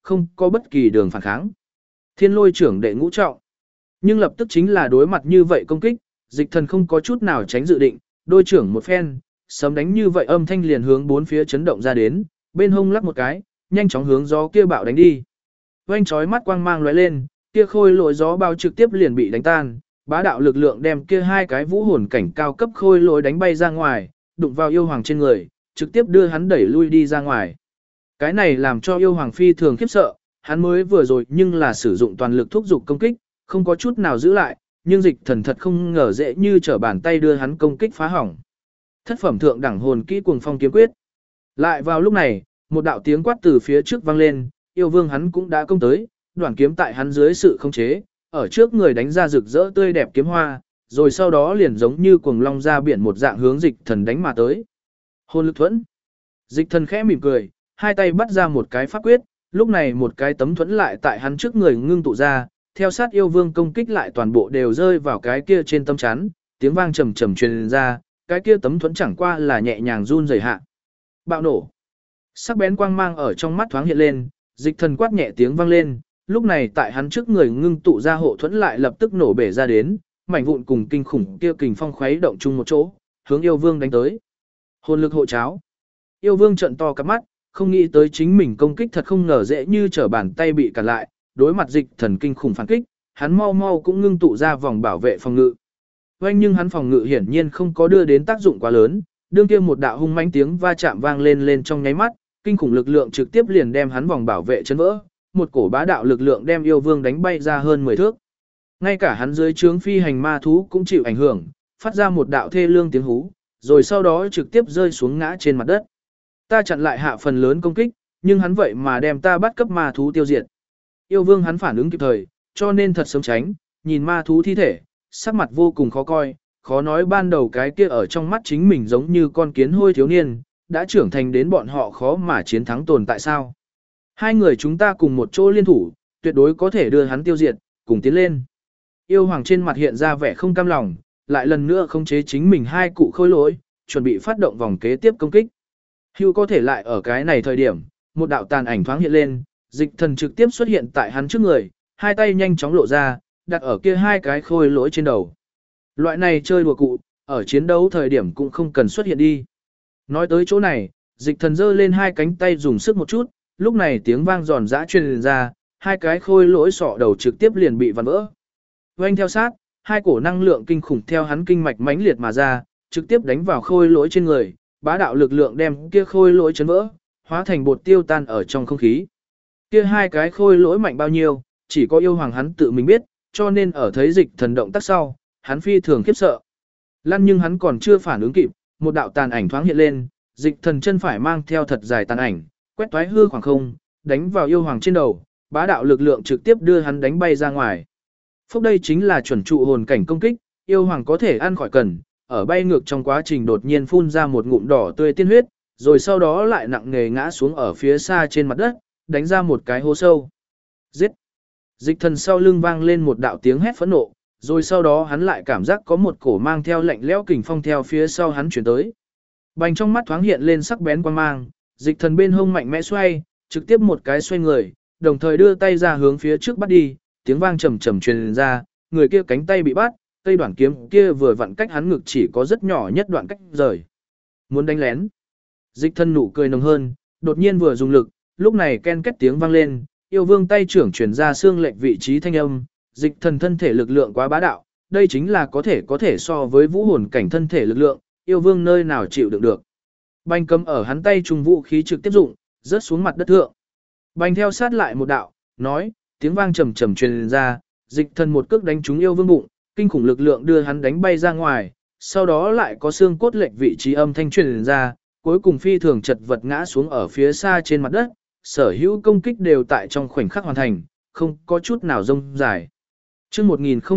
không có bất kỳ đường phản kháng. Thiên lôi trưởng đệ ngũ trọng. Nhưng lập tức chính là đối mặt như vậy công kích, dịch thần không có chút nào tránh dự định, đôi trưởng một phen, sấm đánh như vậy âm thanh liền hướng bốn phía chấn động ra đến, bên hông lắc một cái, nhanh chóng hướng gió kia bạo đánh đi. Oanh chói mắt quang mang lóe lên, kia khôi lỗi gió bao trực tiếp liền bị đánh tan, bá đạo lực lượng đem kia hai cái vũ hồn cảnh cao cấp khôi lỗi đánh bay ra ngoài, đụng vào yêu hoàng trên người, trực tiếp đưa hắn đẩy lui đi ra ngoài. Cái này làm cho yêu hoàng phi thường khiếp sợ, hắn mới vừa rồi nhưng là sử dụng toàn lực thúc giục công kích, không có chút nào giữ lại, nhưng dịch thần thật không ngờ dễ như trở bàn tay đưa hắn công kích phá hỏng. Thất phẩm thượng đẳng hồn kỹ cuồng phong kiếm quyết. Lại vào lúc này, một đạo tiếng quát từ phía trước vang lên, yêu vương hắn cũng đã công tới, đoạn kiếm tại hắn dưới sự khống chế, ở trước người đánh ra rực rỡ tươi đẹp kiếm hoa, rồi sau đó liền giống như cuồng long ra biển một dạng hướng dịch thần đánh mà tới. Hồn lực thuẫn. Dịch thần khẽ mỉm cười, hai tay bắt ra một cái pháp quyết, lúc này một cái tấm thuẫn lại tại hắn trước người ngưng tụ ra, theo sát yêu vương công kích lại toàn bộ đều rơi vào cái kia trên tấm chắn, tiếng vang trầm trầm truyền ra, cái kia tấm thuẫn chẳng qua là nhẹ nhàng run rẩy hạ. Bạo nổ. Sắc bén quang mang ở trong mắt thoáng hiện lên, dịch thần quát nhẹ tiếng vang lên, lúc này tại hắn trước người ngưng tụ ra hộ thuẫn lại lập tức nổ bể ra đến, mảnh vụn cùng kinh khủng kia kình phong khuấy động chung một chỗ, hướng yêu vương đánh tới. Hồn lực hộ cháo. Yêu vương trợn to cặp mắt, không nghĩ tới chính mình công kích thật không ngờ dễ như trở bàn tay bị cản lại, đối mặt dịch thần kinh khủng phản kích, hắn mau mau cũng ngưng tụ ra vòng bảo vệ phòng ngự. Oanh nhưng hắn phòng ngự hiển nhiên không có đưa đến tác dụng quá lớn, đương kia một đạo hung mãnh tiếng va chạm vang lên trong nháy mắt, kinh khủng lực lượng trực tiếp liền đem hắn vòng bảo vệ chấn vỡ, một cổ bá đạo lực lượng đem yêu vương đánh bay ra hơn 10 thước. Ngay cả hắn dưới trướng phi hành ma thú cũng chịu ảnh hưởng, phát ra một đạo thê lương tiếng hú, rồi sau đó trực tiếp rơi xuống ngã trên mặt đất. Ta chặn lại hạ phần lớn công kích, nhưng hắn vậy mà đem ta bắt cấp ma thú tiêu diệt. Yêu vương hắn phản ứng kịp thời, cho nên thật sớm tránh, nhìn ma thú thi thể, sắc mặt vô cùng khó coi, khó nói ban đầu cái kia ở trong mắt chính mình giống như con kiến hôi thiếu niên, đã trưởng thành đến bọn họ khó mà chiến thắng tồn tại sao. Hai người chúng ta cùng một chỗ liên thủ, tuyệt đối có thể đưa hắn tiêu diệt, cùng tiến lên. Yêu hoàng trên mặt hiện ra vẻ không cam lòng, lại lần nữa khống chế chính mình hai cụ khôi lỗi, chuẩn bị phát động vòng kế tiếp công kích. Hưu có thể lại ở cái này thời điểm, một đạo tàn ảnh thoáng hiện lên, dịch thần trực tiếp xuất hiện tại hắn trước người, hai tay nhanh chóng lộ ra, đặt ở kia hai cái khôi lỗi trên đầu. Loại này chơi đùa cụ, ở chiến đấu thời điểm cũng không cần xuất hiện đi. Nói tới chỗ này, dịch thần giơ lên hai cánh tay dùng sức một chút, lúc này tiếng vang giòn giã truyền ra, hai cái khôi lỗi sọ đầu trực tiếp liền bị vặn vỡ. Oanh theo sát, hai cổ năng lượng kinh khủng theo hắn kinh mạch mãnh liệt mà ra, trực tiếp đánh vào khôi lỗi trên người, bá đạo lực lượng đem kia khôi lỗi chấn vỡ, hóa thành bột tiêu tan ở trong không khí. Kia hai cái khôi lỗi mạnh bao nhiêu, chỉ có yêu hoàng hắn tự mình biết, cho nên ở thấy dịch thần động tác sau, hắn phi thường khiếp sợ. Lăn nhưng hắn còn chưa phản ứng kịp, một đạo tàn ảnh thoáng hiện lên, dịch thần chân phải mang theo thật dài tàn ảnh, quét toái hư khoảng không, đánh vào yêu hoàng trên đầu, bá đạo lực lượng trực tiếp đưa hắn đánh bay ra ngoài. Phúc đây chính là chuẩn trụ hồn cảnh công kích, yêu hoàng có thể ăn khỏi cần, ở bay ngược trong quá trình đột nhiên phun ra một ngụm đỏ tươi tiên huyết, rồi sau đó lại nặng nề ngã xuống ở phía xa trên mặt đất, đánh ra một cái hố sâu. Giết! Dịch thần sau lưng vang lên một đạo tiếng hét phẫn nộ, rồi sau đó hắn lại cảm giác có một cổ mang theo lạnh lẽo kình phong theo phía sau hắn chuyển tới. Bành trong mắt thoáng hiện lên sắc bén quang mang, dịch thần bên hông mạnh mẽ xoay, trực tiếp một cái xoay người, đồng thời đưa tay ra hướng phía trước bắt đi, tiếng vang trầm trầm truyền ra, người kia cánh tay bị bắt, cây đoạn kiếm kia vừa vặn cách hắn ngực chỉ có rất nhỏ nhất đoạn cách rời. Muốn đánh lén. Dịch thần nụ cười nồng hơn, đột nhiên vừa dùng lực, lúc này ken két tiếng vang lên, yêu vương tay trưởng chuyển ra xương lệch vị trí thanh âm, dịch thần thân thể lực lượng quá bá đạo, đây chính là có thể so với vũ hồn cảnh thân thể lực lượng, yêu vương nơi nào chịu đựng được. Bành cầm ở hắn tay trùng vũ khí trực tiếp dụng, rớt xuống mặt đất thượng. Bành theo sát lại một đạo, nói, tiếng vang trầm trầm truyền ra, dịch thần một cước đánh trúng yêu vương bụng, kinh khủng lực lượng đưa hắn đánh bay ra ngoài, sau đó lại có xương cốt lệch vị trí âm thanh truyền ra, cuối cùng phi thường chật vật ngã xuống ở phía xa trên mặt đất, sở hữu công kích đều tại trong khoảnh khắc hoàn thành, không có chút nào rông dài. Chương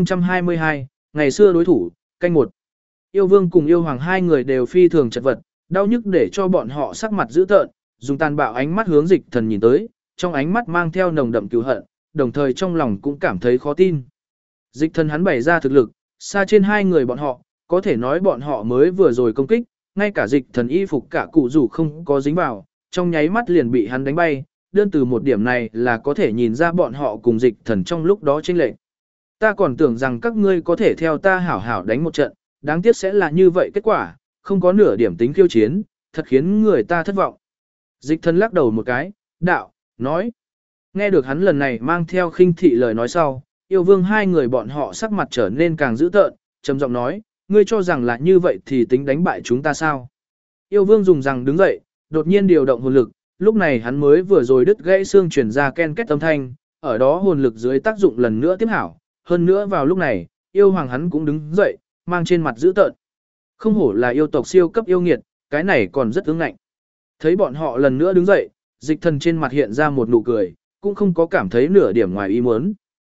1022, ngày xưa đối thủ, canh một. Yêu vương cùng yêu hoàng hai người đều phi thường chật vật, đau nhức để cho bọn họ sắc mặt dữ tợn, dùng tàn bạo ánh mắt hướng dịch thần nhìn tới, trong ánh mắt mang theo nồng đậm cứu hận, đồng thời trong lòng cũng cảm thấy khó tin. Dịch thần hắn bày ra thực lực, xa trên hai người bọn họ, có thể nói bọn họ mới vừa rồi công kích, ngay cả dịch thần y phục cả cụ rủ không có dính vào, trong nháy mắt liền bị hắn đánh bay, đơn từ một điểm này là có thể nhìn ra bọn họ cùng dịch thần trong lúc đó chênh lệch. Ta còn tưởng rằng các ngươi có thể theo ta hảo hảo đánh một trận, đáng tiếc sẽ là như vậy kết quả, không có nửa điểm tính khiêu chiến, thật khiến người ta thất vọng. Dịch thần lắc đầu một cái, đạo, nói. Nghe được hắn lần này mang theo khinh thị lời nói sau, yêu vương hai người bọn họ sắc mặt trở nên càng dữ tợn, trầm giọng nói, ngươi cho rằng là như vậy thì tính đánh bại chúng ta sao? Yêu vương dùng rằng đứng dậy, đột nhiên điều động hồn lực, lúc này hắn mới vừa rồi đứt gãy xương truyền ra ken két âm thanh, ở đó hồn lực dưới tác dụng lần nữa tiếp hảo, hơn nữa vào lúc này, yêu hoàng hắn cũng đứng dậy, mang trên mặt dữ tợn. Không hổ là yêu tộc siêu cấp yêu nghiệt, cái này còn rất ứng ngạnh. Thấy bọn họ lần nữa đứng dậy, dịch thần trên mặt hiện ra một nụ cười, cũng không có cảm thấy nửa điểm ngoài ý muốn.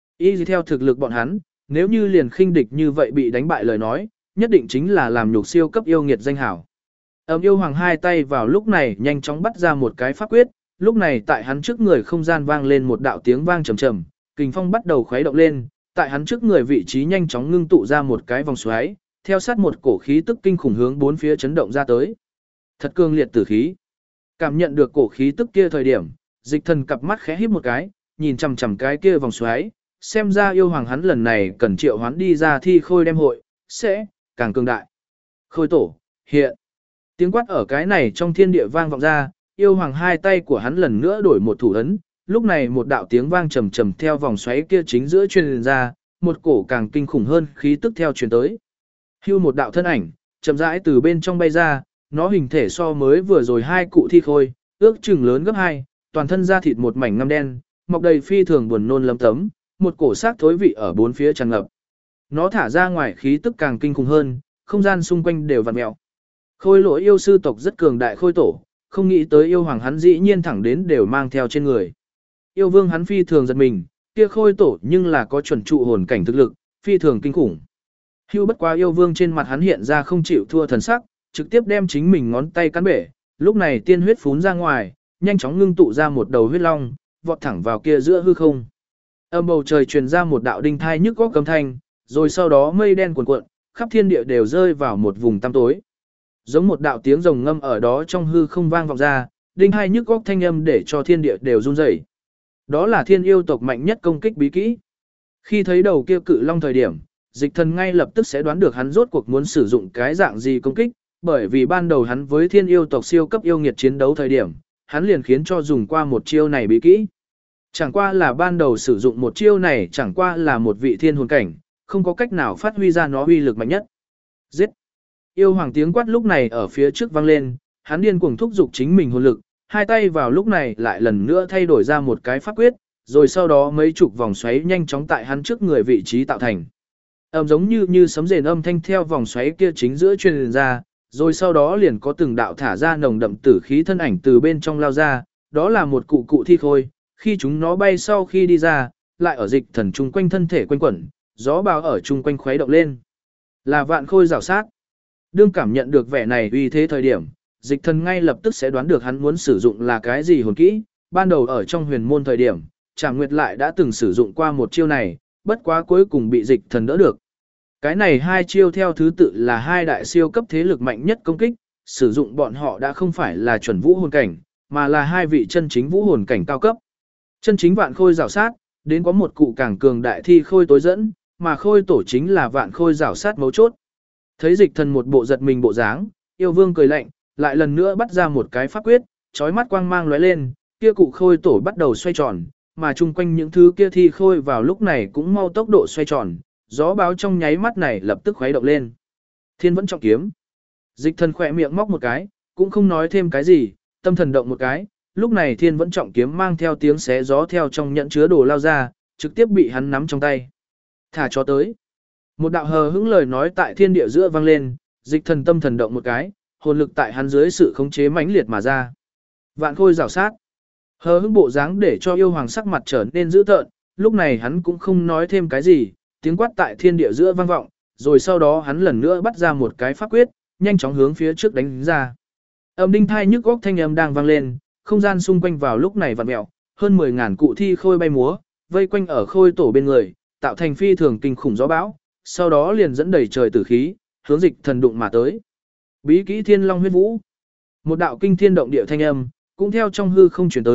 Y theo thực lực bọn hắn, nếu như liền khinh địch như vậy bị đánh bại lời nói, nhất định chính là làm nhục siêu cấp yêu nghiệt danh hảo. Yêu hoàng hai tay vào lúc này nhanh chóng bắt ra một cái pháp quyết, lúc này tại hắn trước người không gian vang lên một đạo tiếng vang trầm trầm, kình phong bắt đầu khuấy động lên, tại hắn trước người vị trí nhanh chóng ngưng tụ ra một cái vòng xoáy, theo sát một cổ khí tức kinh khủng hướng bốn phía chấn động ra tới. Thật cương liệt tử khí. Cảm nhận được cổ khí tức kia thời điểm, dịch thần cặp mắt khẽ híp một cái, nhìn chằm chằm cái kia vòng xoáy, xem ra yêu hoàng hắn lần này cần triệu hoán đi ra thi khôi đem hội, sẽ càng cường đại. Khôi tổ, hiện. Tiếng quát ở cái này trong thiên địa vang vọng ra, yêu hoàng hai tay của hắn lần nữa đổi một thủ ấn, lúc này một đạo tiếng vang trầm trầm theo vòng xoáy kia chính giữa truyền ra, một cổ càng kinh khủng hơn khí tức theo truyền tới. Hưu một đạo thân ảnh, chậm rãi từ bên trong bay ra, nó hình thể so mới vừa rồi hai cụ thi khôi, ước chừng lớn gấp 2, toàn thân da thịt một mảnh ngăm đen, mọc đầy phi thường buồn nôn lấm tấm, một cổ xác thối vị ở bốn phía tràn ngập. Nó thả ra ngoài khí tức càng kinh khủng hơn, không gian xung quanh đều vặn mèo. Khôi lỗi yêu sư tộc rất cường đại khôi tổ, không nghĩ tới yêu hoàng hắn dĩ nhiên thẳng đến đều mang theo trên người. Yêu vương hắn phi thường giật mình, kia khôi tổ nhưng là có chuẩn trụ hồn cảnh thực lực, phi thường kinh khủng. Hưu bất quá yêu vương trên mặt hắn hiện ra không chịu thua thần sắc, trực tiếp đem chính mình ngón tay cắn bể, lúc này tiên huyết phún ra ngoài, nhanh chóng ngưng tụ ra một đầu huyết long, vọt thẳng vào kia giữa hư không. Bầu trời truyền ra một đạo đinh thai nhức góc âm thanh, rồi sau đó mây đen cuồn cuộn, khắp thiên địa đều rơi vào một vùng tăm tối. Giống một đạo tiếng rồng ngâm ở đó trong hư không vang vọng ra, đinh thai nhức góc thanh âm để cho thiên địa đều run rẩy. Đó là thiên yêu tộc mạnh nhất công kích bí kỹ. Khi thấy đầu kia cự long thời điểm, dịch thần ngay lập tức sẽ đoán được hắn rốt cuộc muốn sử dụng cái dạng gì công kích, bởi vì ban đầu hắn với thiên yêu tộc siêu cấp yêu nghiệt chiến đấu thời điểm, hắn liền khiến cho dùng qua một chiêu này bí kỹ. Chẳng qua là ban đầu sử dụng một chiêu này chẳng qua là một vị thiên hồn cảnh, không có cách nào phát huy ra nó uy lực mạnh nhất. Giết! Yêu hoàng tiếng quát lúc này ở phía trước vang lên, hắn điên cuồng thúc giục chính mình hồn lực, hai tay vào lúc này lại lần nữa thay đổi ra một cái pháp quyết, rồi sau đó mấy chục vòng xoáy nhanh chóng tại hắn trước người vị trí tạo thành. Giống như sấm rền âm thanh theo vòng xoáy kia chính giữa truyền ra, rồi sau đó liền có từng đạo thả ra nồng đậm tử khí thân ảnh từ bên trong lao ra, đó là một cụ thi khôi, khi chúng nó bay sau khi đi ra, lại ở dịch thần chung quanh thân thể quanh quẩn, gió bào ở chung quanh khuấy động lên. Là vạn khôi rào sát. Đương cảm nhận được vẻ này uy thế thời điểm, dịch thần ngay lập tức sẽ đoán được hắn muốn sử dụng là cái gì hồn kỹ, ban đầu ở trong huyền môn thời điểm, Trảm Nguyệt lại đã từng sử dụng qua một chiêu này, bất quá cuối cùng bị dịch thần đỡ được. Cái này hai chiêu theo thứ tự là hai đại siêu cấp thế lực mạnh nhất công kích, sử dụng bọn họ đã không phải là chuẩn vũ hồn cảnh, mà là hai vị chân chính vũ hồn cảnh cao cấp. Chân chính vạn khôi rào sát, đến có một cụ càng cường đại thi khôi tối dẫn, mà khôi tổ chính là vạn khôi rào sát mấu chốt. Thấy dịch thần một bộ giật mình bộ dáng, yêu vương cười lạnh, lại lần nữa bắt ra một cái pháp quyết, chói mắt quang mang lóe lên, kia cụ khôi tổ bắt đầu xoay tròn, mà chung quanh những thứ kia thi khôi vào lúc này cũng mau tốc độ xoay tròn, gió báo trong nháy mắt này lập tức khuấy động lên. Thiên vẫn trọng kiếm. Dịch thần khỏe miệng móc một cái, cũng không nói thêm cái gì, tâm thần động một cái, lúc này thiên vẫn trọng kiếm mang theo tiếng xé gió theo trong nhẫn chứa đồ lao ra, trực tiếp bị hắn nắm trong tay. Thả cho tới. Một đạo hờ hững lời nói tại thiên địa giữa vang lên, dịch thần tâm thần động một cái, hồn lực tại hắn dưới sự khống chế mãnh liệt mà ra. Vạn khôi rào sát. Hờ hững bộ dáng để cho yêu hoàng sắc mặt trở nên dữ tợn, lúc này hắn cũng không nói thêm cái gì, tiếng quát tại thiên địa giữa vang vọng, rồi sau đó hắn lần nữa bắt ra một cái pháp quyết, nhanh chóng hướng phía trước đánh ra. Đinh thai nhức góc thanh âm đang vang lên, không gian xung quanh vào lúc này vặn mèo, hơn 10.000 cụ thi khôi bay múa, vây quanh ở khôi tổ bên người, tạo thành phi thường kinh khủng gió bão, sau đó liền dẫn đầy trời tử khí, hướng dịch thần đụng mà tới. Bí kỹ Thiên Long Huyết Vũ. Một đạo kinh thiên động địa thanh âm, cũng theo trong hư không chuyển tới,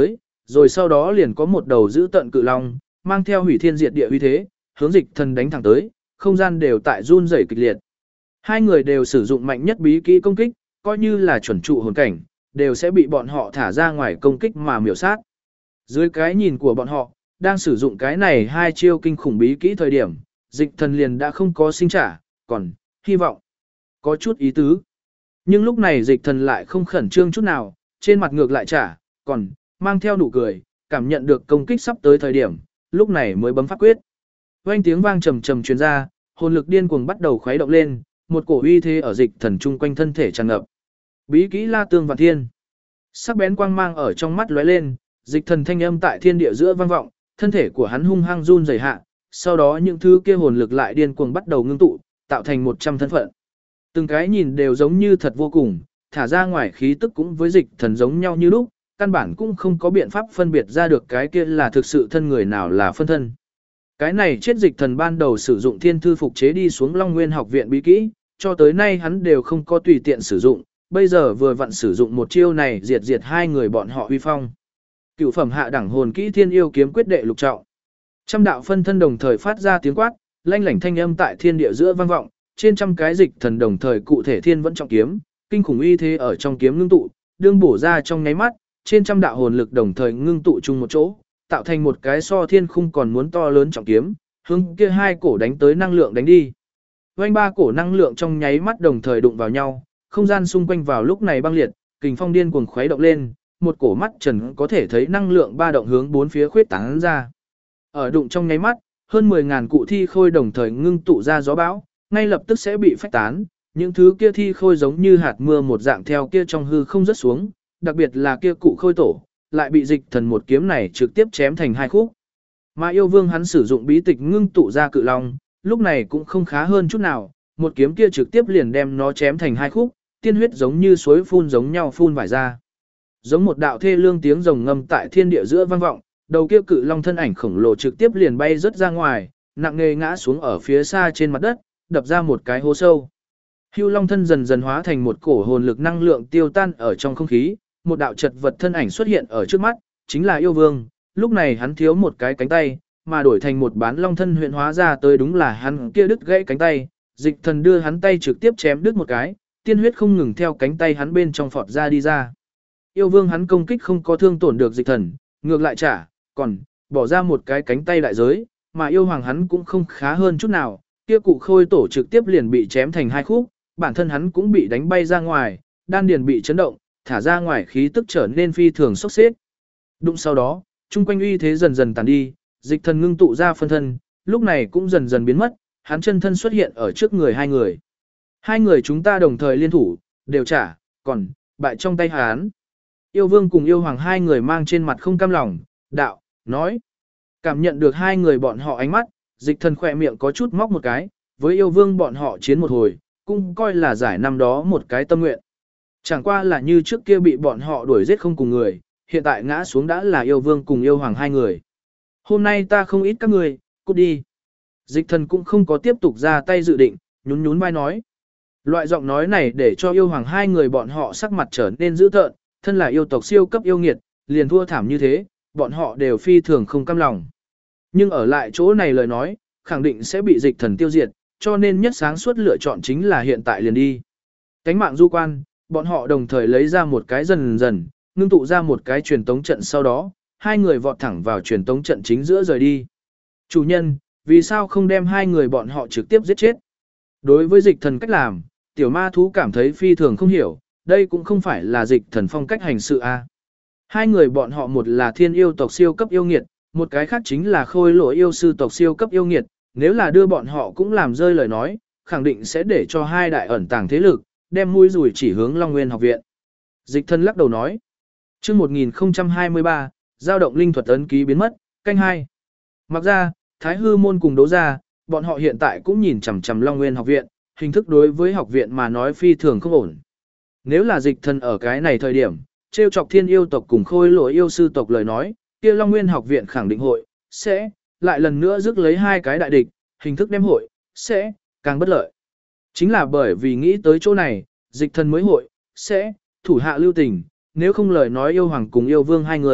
rồi sau đó liền có một đầu dữ tận cự long, mang theo hủy thiên diệt địa uy thế, hướng dịch thần đánh thẳng tới, không gian đều tại run rẩy kịch liệt. Hai người đều sử dụng mạnh nhất bí kỹ công kích, coi như là chuẩn trụ hồn cảnh, đều sẽ bị bọn họ thả ra ngoài công kích mà miểu sát. Dưới cái nhìn của bọn họ, đang sử dụng cái này hai chiêu kinh khủng bí kỹ thời điểm, dịch thần liền đã không có sinh trả, còn hy vọng có chút ý tứ. Nhưng lúc này dịch thần lại không khẩn trương chút nào, trên mặt ngược lại trả, còn mang theo nụ cười, cảm nhận được công kích sắp tới thời điểm, lúc này mới bấm pháp quyết. Vang tiếng vang trầm trầm truyền ra, hồn lực điên cuồng bắt đầu khuấy động lên, một cổ uy thế ở dịch thần chung quanh thân thể tràn ngập. Bí kỹ La Tương Vạn Thiên. Sắc bén quang mang ở trong mắt lóe lên, dịch thần thanh âm tại thiên địa giữa vang vọng, thân thể của hắn hung hăng run rẩy hạ, sau đó những thứ kia hồn lực lại điên cuồng bắt đầu ngưng tụ, tạo thành 100 thân phận. Từng cái nhìn đều giống như thật vô cùng, thả ra ngoài khí tức cũng với dịch thần giống nhau như lúc, căn bản cũng không có biện pháp phân biệt ra được cái kia là thực sự thân người nào là phân thân. Cái này chết dịch thần ban đầu sử dụng thiên thư phục chế đi xuống Long Nguyên học viện bí kỹ, cho tới nay hắn đều không có tùy tiện sử dụng, bây giờ vừa vặn sử dụng một chiêu này diệt hai người bọn họ uy phong. Cửu phẩm hạ đẳng hồn kỹ Thiên Yêu kiếm quyết đệ lục trọng. Trăm đạo phân thân đồng thời phát ra tiếng quát, lanh lảnh thanh âm tại thiên địa giữa vang vọng, trên trăm cái dịch thần đồng thời cụ thể thiên vẫn trọng kiếm, kinh khủng uy thế ở trong kiếm ngưng tụ, đương bổ ra trong nháy mắt, trên trăm đạo hồn lực đồng thời ngưng tụ chung một chỗ, tạo thành một cái so thiên khung còn muốn to lớn trọng kiếm, hướng kia hai cổ đánh tới năng lượng đánh đi. Vành ba cổ năng lượng trong nháy mắt đồng thời đụng vào nhau, không gian xung quanh vào lúc này băng liệt, kình phong điên cuồng khuấy động lên, một cổ mắt trần có thể thấy năng lượng ba động hướng bốn phía khuyết tán ra. Ở đụng trong nháy mắt, hơn 10.000 cụ thi khôi đồng thời ngưng tụ ra gió bão, ngay lập tức sẽ bị phách tán, những thứ kia thi khôi giống như hạt mưa một dạng theo kia trong hư không rớt xuống, đặc biệt là kia cụ khôi tổ, lại bị dịch thần một kiếm này trực tiếp chém thành hai khúc. Mà yêu vương hắn sử dụng bí tịch ngưng tụ ra cự long, lúc này cũng không khá hơn chút nào, một kiếm kia trực tiếp liền đem nó chém thành hai khúc, tiên huyết giống như suối phun giống nhau phun vải ra. Giống một đạo thê lương tiếng rồng ngâm tại thiên địa giữa vang vọng, đầu kia cự long thân ảnh khổng lồ trực tiếp liền bay rất ra ngoài, nặng nề ngã xuống ở phía xa trên mặt đất, đập ra một cái hố sâu. Hưu long thân dần dần hóa thành một cổ hồn lực năng lượng tiêu tan ở trong không khí, một đạo chật vật thân ảnh xuất hiện ở trước mắt, chính là yêu vương, lúc này hắn thiếu một cái cánh tay, mà đổi thành một bán long thân huyện hóa ra tới đúng là hắn kia đứt gãy cánh tay, dịch thần đưa hắn tay trực tiếp chém đứt một cái, tiên huyết không ngừng theo cánh tay hắn bên trong phọt ra đi ra. Yêu vương hắn công kích không có thương tổn được dịch thần, ngược lại trả, còn bỏ ra một cái cánh tay đại giới, mà yêu hoàng hắn cũng không khá hơn chút nào, kia cụ khôi tổ trực tiếp liền bị chém thành hai khúc, bản thân hắn cũng bị đánh bay ra ngoài, đan điền bị chấn động, thả ra ngoài khí tức trở nên phi thường sốc xếp. Đụng sau đó, chung quanh uy thế dần dần tàn đi, dịch thần ngưng tụ ra phân thân, lúc này cũng dần dần biến mất, hắn chân thân xuất hiện ở trước người hai người. Hai người chúng ta đồng thời liên thủ, đều trả, còn bại trong tay hắn. Yêu vương cùng yêu hoàng hai người mang trên mặt không cam lòng, đạo, nói. Cảm nhận được hai người bọn họ ánh mắt, dịch thần khỏe miệng có chút móc một cái, với yêu vương bọn họ chiến một hồi, cũng coi là giải năm đó một cái tâm nguyện. Chẳng qua là như trước kia bị bọn họ đuổi giết không cùng người, hiện tại ngã xuống đã là yêu vương cùng yêu hoàng hai người. Hôm nay ta không ít các người, cút đi. Dịch thần cũng không có tiếp tục ra tay dự định, nhún nhún vai nói. Loại giọng nói này để cho yêu hoàng hai người bọn họ sắc mặt trở nên dữ tợn, thân là yêu tộc siêu cấp yêu nghiệt, liền thua thảm như thế, bọn họ đều phi thường không cam lòng. Nhưng ở lại chỗ này lời nói, khẳng định sẽ bị dịch thần tiêu diệt, cho nên nhất sáng suốt lựa chọn chính là hiện tại liền đi. Cánh mạng du quan, bọn họ đồng thời lấy ra một cái dần dần, ngưng tụ ra một cái truyền tống trận sau đó, hai người vọt thẳng vào truyền tống trận chính giữa rời đi. Chủ nhân, vì sao không đem hai người bọn họ trực tiếp giết chết? Đối với dịch thần cách làm, tiểu ma thú cảm thấy phi thường không hiểu, đây cũng không phải là dịch thần phong cách hành sự a. Hai người bọn họ một là thiên yêu tộc siêu cấp yêu nghiệt, một cái khác chính là khôi lỗi yêu sư tộc siêu cấp yêu nghiệt, nếu là đưa bọn họ cũng làm rơi lời nói, khẳng định sẽ để cho hai đại ẩn tàng thế lực, đem mũi rùi chỉ hướng Long Nguyên học viện. Dịch thần lắc đầu nói, chương 1023, giao động linh thuật ấn ký biến mất, canh 2. Mặc ra, Thái Hư môn cùng Đỗ gia, bọn họ hiện tại cũng nhìn chằm chằm Long Nguyên học viện, hình thức đối với học viện mà nói phi thường không ổn. Nếu là dịch thần ở cái này thời điểm, trêu chọc thiên yêu tộc cùng khôi lỗi yêu sư tộc lời nói, kia Long Nguyên học viện khẳng định hội, sẽ, lại lần nữa rước lấy hai cái đại địch, hình thức đem hội, sẽ, càng bất lợi. Chính là bởi vì nghĩ tới chỗ này, dịch thần mới hội, sẽ, thủ hạ lưu tình, nếu không lời nói yêu hoàng cùng yêu vương hai người,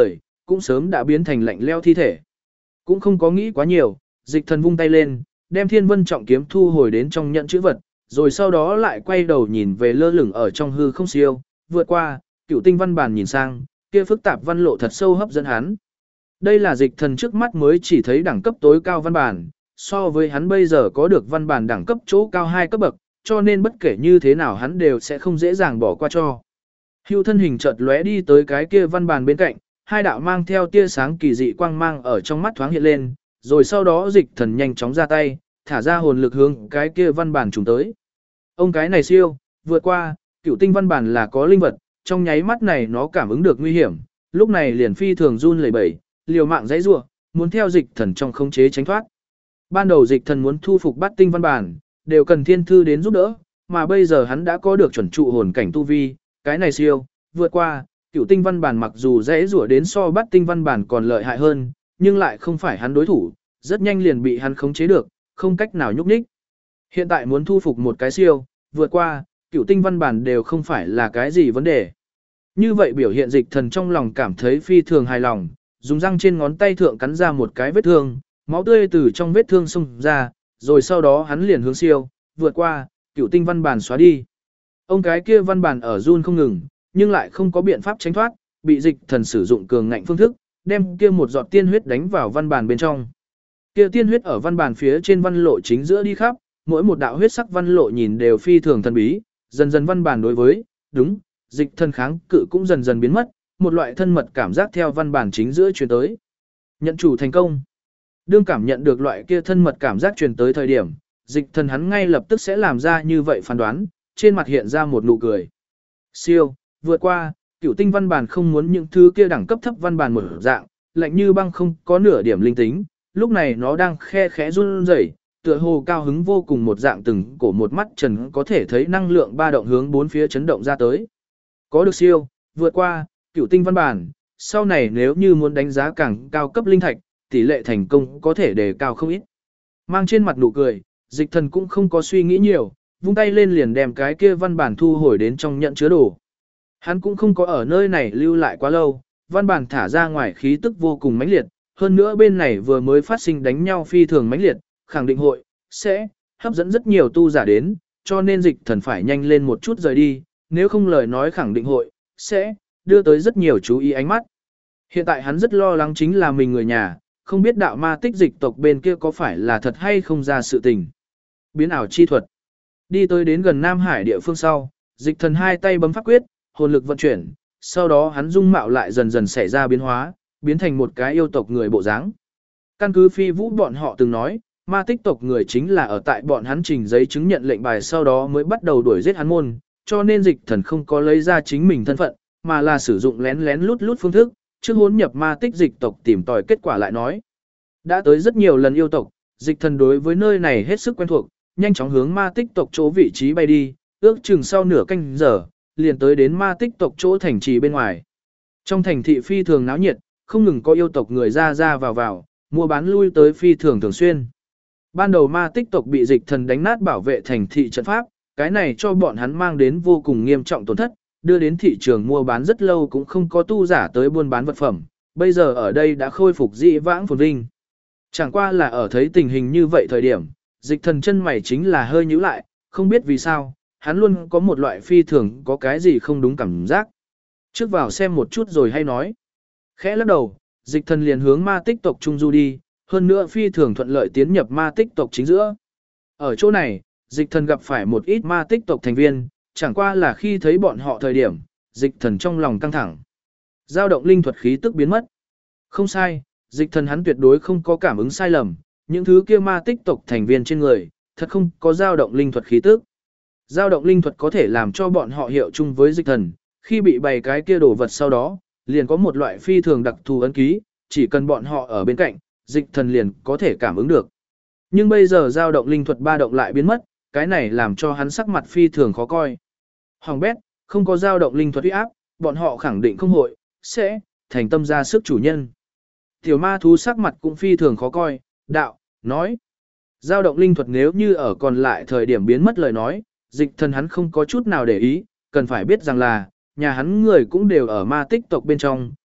cũng sớm đã biến thành lạnh leo thi thể. Cũng không có nghĩ quá nhiều, dịch thần vung tay lên, đem thiên vân trọng kiếm thu hồi đến trong nhận chữ vật, rồi sau đó lại quay đầu nhìn về lơ lửng ở trong hư không siêu, vượt qua, cửu tinh văn bản nhìn sang, kia phức tạp văn lộ thật sâu hấp dẫn hắn. Đây là dịch thần trước mắt mới chỉ thấy đẳng cấp tối cao văn bản, so với hắn bây giờ có được văn bản đẳng cấp chỗ cao 2 cấp bậc, cho nên bất kể như thế nào hắn đều sẽ không dễ dàng bỏ qua cho. Hưu thân hình chợt lóe đi tới cái kia văn bản bên cạnh, hai đạo mang theo tia sáng kỳ dị quang mang ở trong mắt thoáng hiện lên, rồi sau đó dịch thần nhanh chóng ra tay, thả ra hồn lực hướng cái kia văn bản trùng tới. Ông cái này siêu, vượt qua, cửu tinh văn bản là có linh vật, trong nháy mắt này nó cảm ứng được nguy hiểm, lúc này liền phi thường run lẩy bẩy, liều mạng giãy giụa, muốn theo dịch thần trong khống chế tránh thoát. Ban đầu dịch thần muốn thu phục bát tinh văn bản, đều cần thiên thư đến giúp đỡ, mà bây giờ hắn đã có được chuẩn trụ hồn cảnh tu vi, cái này siêu, vượt qua, cửu tinh văn bản mặc dù giãy giụa đến so bát tinh văn bản còn lợi hại hơn, nhưng lại không phải hắn đối thủ, rất nhanh liền bị hắn khống chế được, không cách nào nhúc nhích. Hiện tại muốn thu phục một cái siêu, vượt qua, cửu tinh văn bản đều không phải là cái gì vấn đề. Như vậy biểu hiện dịch thần trong lòng cảm thấy phi thường hài lòng, dùng răng trên ngón tay thượng cắn ra một cái vết thương, máu tươi từ trong vết thương xông ra, rồi sau đó hắn liền hướng siêu, vượt qua, cửu tinh văn bản xóa đi. Ông cái kia văn bản ở run không ngừng, nhưng lại không có biện pháp tránh thoát, bị dịch thần sử dụng cường ngạnh phương thức, đem kia một giọt tiên huyết đánh vào văn bản bên trong. Kia tiên huyết ở văn bản phía trên văn lộ chính giữa đi khắp, mỗi một đạo huyết sắc văn lộ nhìn đều phi thường thần bí, dần dần văn bản đối với, đúng, dịch thần kháng cự cũng dần dần biến mất, một loại thân mật cảm giác theo văn bản chính giữa truyền tới. Nhận chủ thành công. Đương cảm nhận được loại kia thân mật cảm giác truyền tới thời điểm, dịch thần hắn ngay lập tức sẽ làm ra như vậy phán đoán, trên mặt hiện ra một nụ cười. Siêu, vượt qua, cửu tinh văn bản không muốn những thứ kia đẳng cấp thấp văn bản một dạng, lạnh như băng không có nửa điểm linh tính, lúc này nó đang khe khẽ run rẩy, tựa hồ cao hứng vô cùng một dạng từng cổ một mắt trần có thể thấy năng lượng ba động hướng bốn phía chấn động ra tới. Có được siêu, vượt qua, cửu tinh văn bản, sau này nếu như muốn đánh giá càng cao cấp linh thạch, tỷ lệ thành công có thể đề cao không ít. Mang trên mặt nụ cười, dịch thần cũng không có suy nghĩ nhiều, vung tay lên liền đem cái kia văn bản thu hồi đến trong nhận chứa đồ. Hắn cũng không có ở nơi này lưu lại quá lâu, văn bản thả ra ngoài khí tức vô cùng mãnh liệt, hơn nữa bên này vừa mới phát sinh đánh nhau phi thường mãnh liệt, khẳng định hội, sẽ, hấp dẫn rất nhiều tu giả đến, cho nên dịch thần phải nhanh lên một chút rời đi, nếu không lời nói khẳng định hội, sẽ, đưa tới rất nhiều chú ý ánh mắt. Hiện tại hắn rất lo lắng chính là mình người nhà, không biết đạo ma tích dịch tộc bên kia có phải là thật hay không ra sự tình. Biến ảo chi thuật. Đi tới đến gần Nam Hải địa phương sau, dịch thần hai tay bấm pháp quyết, hồn lực vận chuyển, sau đó hắn dung mạo lại dần dần xảy ra biến hóa, biến thành một cái yêu tộc người bộ dáng. Căn cứ phi vũ bọn họ từng nói, ma tích tộc người chính là ở tại bọn hắn trình giấy chứng nhận lệnh bài sau đó mới bắt đầu đuổi giết hắn môn, cho nên dịch thần không có lấy ra chính mình thân phận, mà là sử dụng lén lén lút lút phương thức, trước hỗn nhập ma tích dịch tộc tìm tòi kết quả lại nói. Đã tới rất nhiều lần yêu tộc, dịch thần đối với nơi này hết sức quen thuộc, nhanh chóng hướng ma tích tộc chỗ vị trí bay đi, ước chừng sau nửa canh giờ, liền tới đến ma tích tộc chỗ thành trì bên ngoài. Trong thành thị phi thường náo nhiệt, không ngừng có yêu tộc người ra ra vào vào, mua bán lui tới phi thường thường xuyên. Ban đầu ma tích tộc bị dịch thần đánh nát bảo vệ thành thị trận pháp, cái này cho bọn hắn mang đến vô cùng nghiêm trọng tổn thất, đưa đến thị trường mua bán rất lâu cũng không có tu giả tới buôn bán vật phẩm, bây giờ ở đây đã khôi phục dị vãng phồn vinh. Chẳng qua là ở thấy tình hình như vậy thời điểm, dịch thần chân mày chính là hơi nhíu lại, không biết vì sao, hắn luôn có một loại phi thường có cái gì không đúng cảm giác. Trước vào xem một chút rồi hay nói. Khẽ lắc đầu, dịch thần liền hướng ma tích tộc Trung Du đi, hơn nữa phi thường thuận lợi tiến nhập ma tích tộc chính giữa. Ở chỗ này, dịch thần gặp phải một ít ma tích tộc thành viên, chẳng qua là khi thấy bọn họ thời điểm, dịch thần trong lòng căng thẳng. Dao động linh thuật khí tức biến mất. Không sai, dịch thần hắn tuyệt đối không có cảm ứng sai lầm, những thứ kia ma tích tộc thành viên trên người, thật không có dao động linh thuật khí tức. Dao động linh thuật có thể làm cho bọn họ hiệu chung với dịch thần, khi bị bày cái kia đồ vật sau đó, liền có một loại phi thường đặc thù ấn ký, chỉ cần bọn họ ở bên cạnh, dịch thần liền có thể cảm ứng được. Nhưng bây giờ dao động linh thuật ba động lại biến mất, cái này làm cho hắn sắc mặt phi thường khó coi. Hoàng bét, không có dao động linh thuật uy áp, bọn họ khẳng định không hội, sẽ, thành tâm ra sức chủ nhân. Tiểu ma thú sắc mặt cũng phi thường khó coi, đạo, nói. Dao động linh thuật nếu như ở còn lại thời điểm biến mất lời nói, dịch thần hắn không có chút nào để ý, cần phải biết rằng là, nhà hắn người cũng đều ở ma tích tộc bên trong,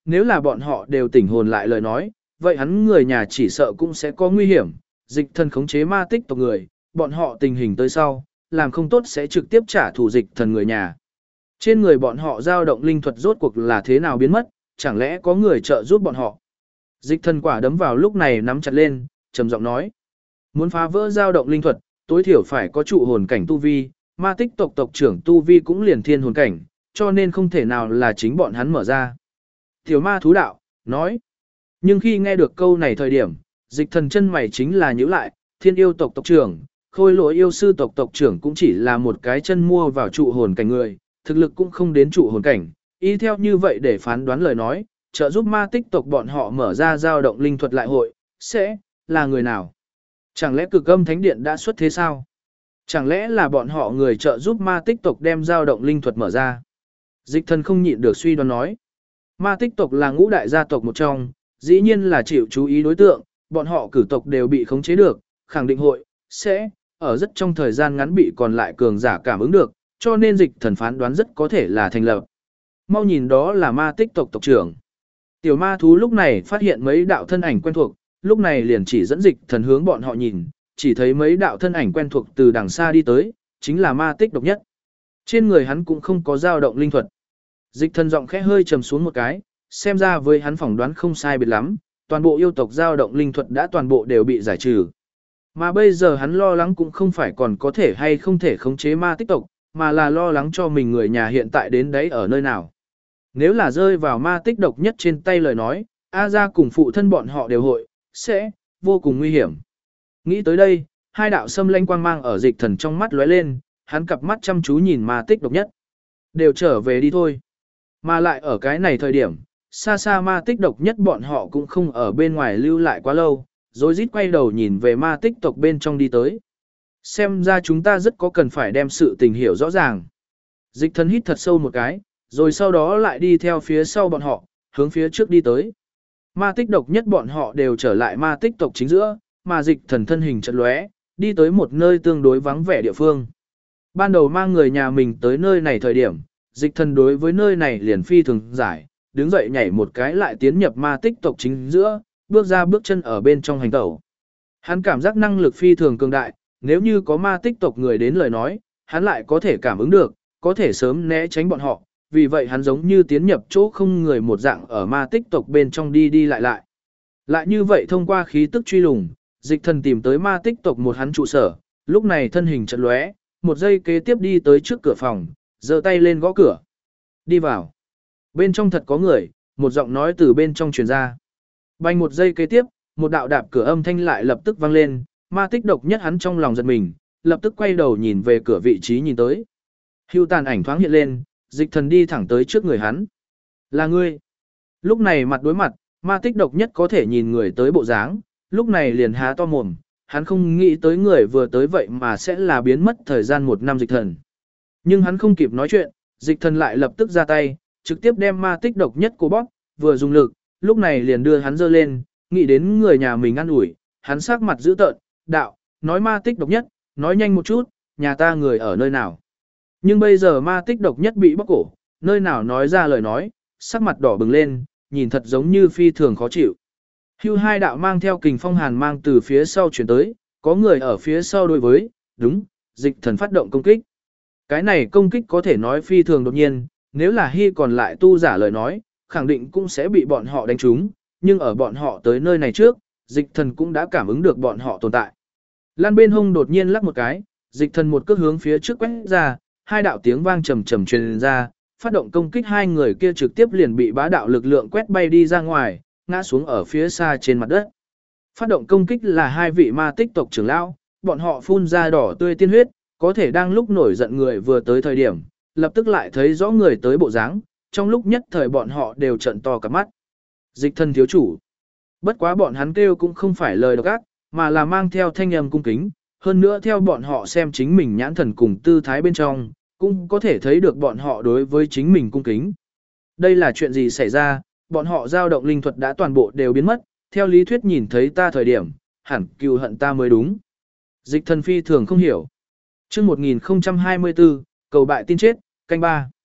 nếu là bọn họ đều tỉnh hồn lại lời nói, vậy hắn người nhà chỉ sợ cũng sẽ có nguy hiểm, dịch thần khống chế ma tích tộc người, bọn họ tình hình tới sau, làm không tốt sẽ trực tiếp trả thù dịch thần người nhà. Trên người bọn họ dao động linh thuật rốt cuộc là thế nào biến mất, chẳng lẽ có người trợ giúp bọn họ. Dịch thần quả đấm vào lúc này nắm chặt lên, trầm giọng nói. Muốn phá vỡ dao động linh thuật, tối thiểu phải có trụ hồn cảnh tu vi, ma tích tộc tộc trưởng tu vi cũng liền thiên hồn cảnh, cho nên không thể nào là chính bọn hắn mở ra. Tiểu ma thú đạo, nói. Nhưng khi nghe được câu này thời điểm, dịch thần chân mày chính là nhíu lại, thiên yêu tộc tộc trưởng, khôi lỗi yêu sư tộc tộc trưởng cũng chỉ là một cái chân mua vào trụ hồn cảnh người, thực lực cũng không đến trụ hồn cảnh, y theo như vậy để phán đoán lời nói, trợ giúp ma tích tộc bọn họ mở ra dao động linh thuật lại hội, sẽ là người nào? Chẳng lẽ cực âm thánh điện đã xuất thế sao? Chẳng lẽ là bọn họ người trợ giúp ma tích tộc đem dao động linh thuật mở ra? Dịch thần không nhịn được suy đoán nói. Ma tích tộc là ngũ đại gia tộc một trong, dĩ nhiên là chịu chú ý đối tượng, bọn họ cử tộc đều bị khống chế được, khẳng định hội, sẽ, ở rất trong thời gian ngắn bị còn lại cường giả cảm ứng được, cho nên dịch thần phán đoán rất có thể là thành lập. Mau nhìn đó là ma tích tộc tộc trưởng. Tiểu ma thú lúc này phát hiện mấy đạo thân ảnh quen thuộc, lúc này liền chỉ dẫn dịch thần hướng bọn họ nhìn, chỉ thấy mấy đạo thân ảnh quen thuộc từ đằng xa đi tới, chính là ma tích độc nhất. Trên người hắn cũng không có dao động linh thuật. Dịch thần giọng khẽ hơi trầm xuống một cái, xem ra với hắn phỏng đoán không sai biệt lắm, toàn bộ yêu tộc dao động linh thuật đã toàn bộ đều bị giải trừ. Mà bây giờ hắn lo lắng cũng không phải còn có thể hay không thể khống chế ma tích tộc, mà là lo lắng cho mình người nhà hiện tại đến đấy ở nơi nào. Nếu là rơi vào ma tích độc nhất trên tay lời nói, A gia cùng phụ thân bọn họ đều hội, sẽ, vô cùng nguy hiểm. Nghĩ tới đây, hai đạo xâm lanh quang mang ở dịch thần trong mắt lóe lên, hắn cặp mắt chăm chú nhìn ma tích độc nhất. Đều trở về đi thôi. Mà lại ở cái này thời điểm, xa xa ma tích độc nhất bọn họ cũng không ở bên ngoài lưu lại quá lâu, rồi rít quay đầu nhìn về ma tích tộc bên trong đi tới. Xem ra chúng ta rất có cần phải đem sự tình hiểu rõ ràng. Dịch thần hít thật sâu một cái, rồi sau đó lại đi theo phía sau bọn họ, hướng phía trước đi tới. Ma tích độc nhất bọn họ đều trở lại ma tích tộc chính giữa, mà dịch thần thân hình chợt lóe, đi tới một nơi tương đối vắng vẻ địa phương. Ban đầu mang người nhà mình tới nơi này thời điểm, dịch thần đối với nơi này liền phi thường giải, đứng dậy nhảy một cái lại tiến nhập ma tích tộc chính giữa, bước ra bước chân ở bên trong hành tẩu. Hắn cảm giác năng lực phi thường cường đại, nếu như có ma tích tộc người đến lời nói, hắn lại có thể cảm ứng được, có thể sớm né tránh bọn họ, vì vậy hắn giống như tiến nhập chỗ không người một dạng ở ma tích tộc bên trong đi đi lại lại. Lại như vậy thông qua khí tức truy lùng, dịch thần tìm tới ma tích tộc một hắn trụ sở, lúc này thân hình chợt lóe, một giây kế tiếp đi tới trước cửa phòng, giơ tay lên gõ cửa. Đi vào. Bên trong thật có người, một giọng nói từ bên trong truyền ra. Bành một giây kế tiếp, một đạo đạp cửa âm thanh lại lập tức vang lên, ma tích độc nhất hắn trong lòng giật mình, lập tức quay đầu nhìn về cửa vị trí nhìn tới. Hưu tàn ảnh thoáng hiện lên, dịch thần đi thẳng tới trước người hắn. Là ngươi. Lúc này mặt đối mặt, ma tích độc nhất có thể nhìn người tới bộ dáng, lúc này liền há to mồm, hắn không nghĩ tới người vừa tới vậy mà sẽ là biến mất thời gian 1 năm dịch thần. Nhưng hắn không kịp nói chuyện, dịch thần lại lập tức ra tay, trực tiếp đem ma tích độc nhất cô bóp, vừa dùng lực, lúc này liền đưa hắn dơ lên, nghĩ đến người nhà mình ăn ủi, hắn sắc mặt dữ tợn, đạo, nói ma tích độc nhất, nói nhanh một chút, nhà ta người ở nơi nào. Nhưng bây giờ ma tích độc nhất bị bóc cổ, nơi nào nói ra lời nói, sắc mặt đỏ bừng lên, nhìn thật giống như phi thường khó chịu. Hưu hai đạo mang theo kình phong hàn mang từ phía sau chuyển tới, có người ở phía sau đối với, đúng, dịch thần phát động công kích. Cái này công kích có thể nói phi thường đột nhiên, nếu là Hy còn lại tu giả lời nói, khẳng định cũng sẽ bị bọn họ đánh trúng, nhưng ở bọn họ tới nơi này trước, dịch thần cũng đã cảm ứng được bọn họ tồn tại. Lan bên hông đột nhiên lắc một cái, dịch thần một cước hướng phía trước quét ra, hai đạo tiếng vang trầm trầm truyền ra, phát động công kích hai người kia trực tiếp liền bị bá đạo lực lượng quét bay đi ra ngoài, ngã xuống ở phía xa trên mặt đất. Phát động công kích là hai vị ma tích tộc trưởng lão, bọn họ phun ra đỏ tươi tiên huyết, có thể đang lúc nổi giận người vừa tới thời điểm, lập tức lại thấy rõ người tới bộ dáng, trong lúc nhất thời bọn họ đều trợn to cả mắt. Dịch thần thiếu chủ. Bất quá bọn hắn kêu cũng không phải lời độc ác, mà là mang theo thanh âm cung kính, hơn nữa theo bọn họ xem chính mình nhãn thần cùng tư thái bên trong, cũng có thể thấy được bọn họ đối với chính mình cung kính. Đây là chuyện gì xảy ra, bọn họ dao động linh thuật đã toàn bộ đều biến mất, theo lý thuyết nhìn thấy ta thời điểm, hẳn cừu hận ta mới đúng. Dịch thần phi thường không hiểu. Chương 1024, cầu bại tin chết, canh ba.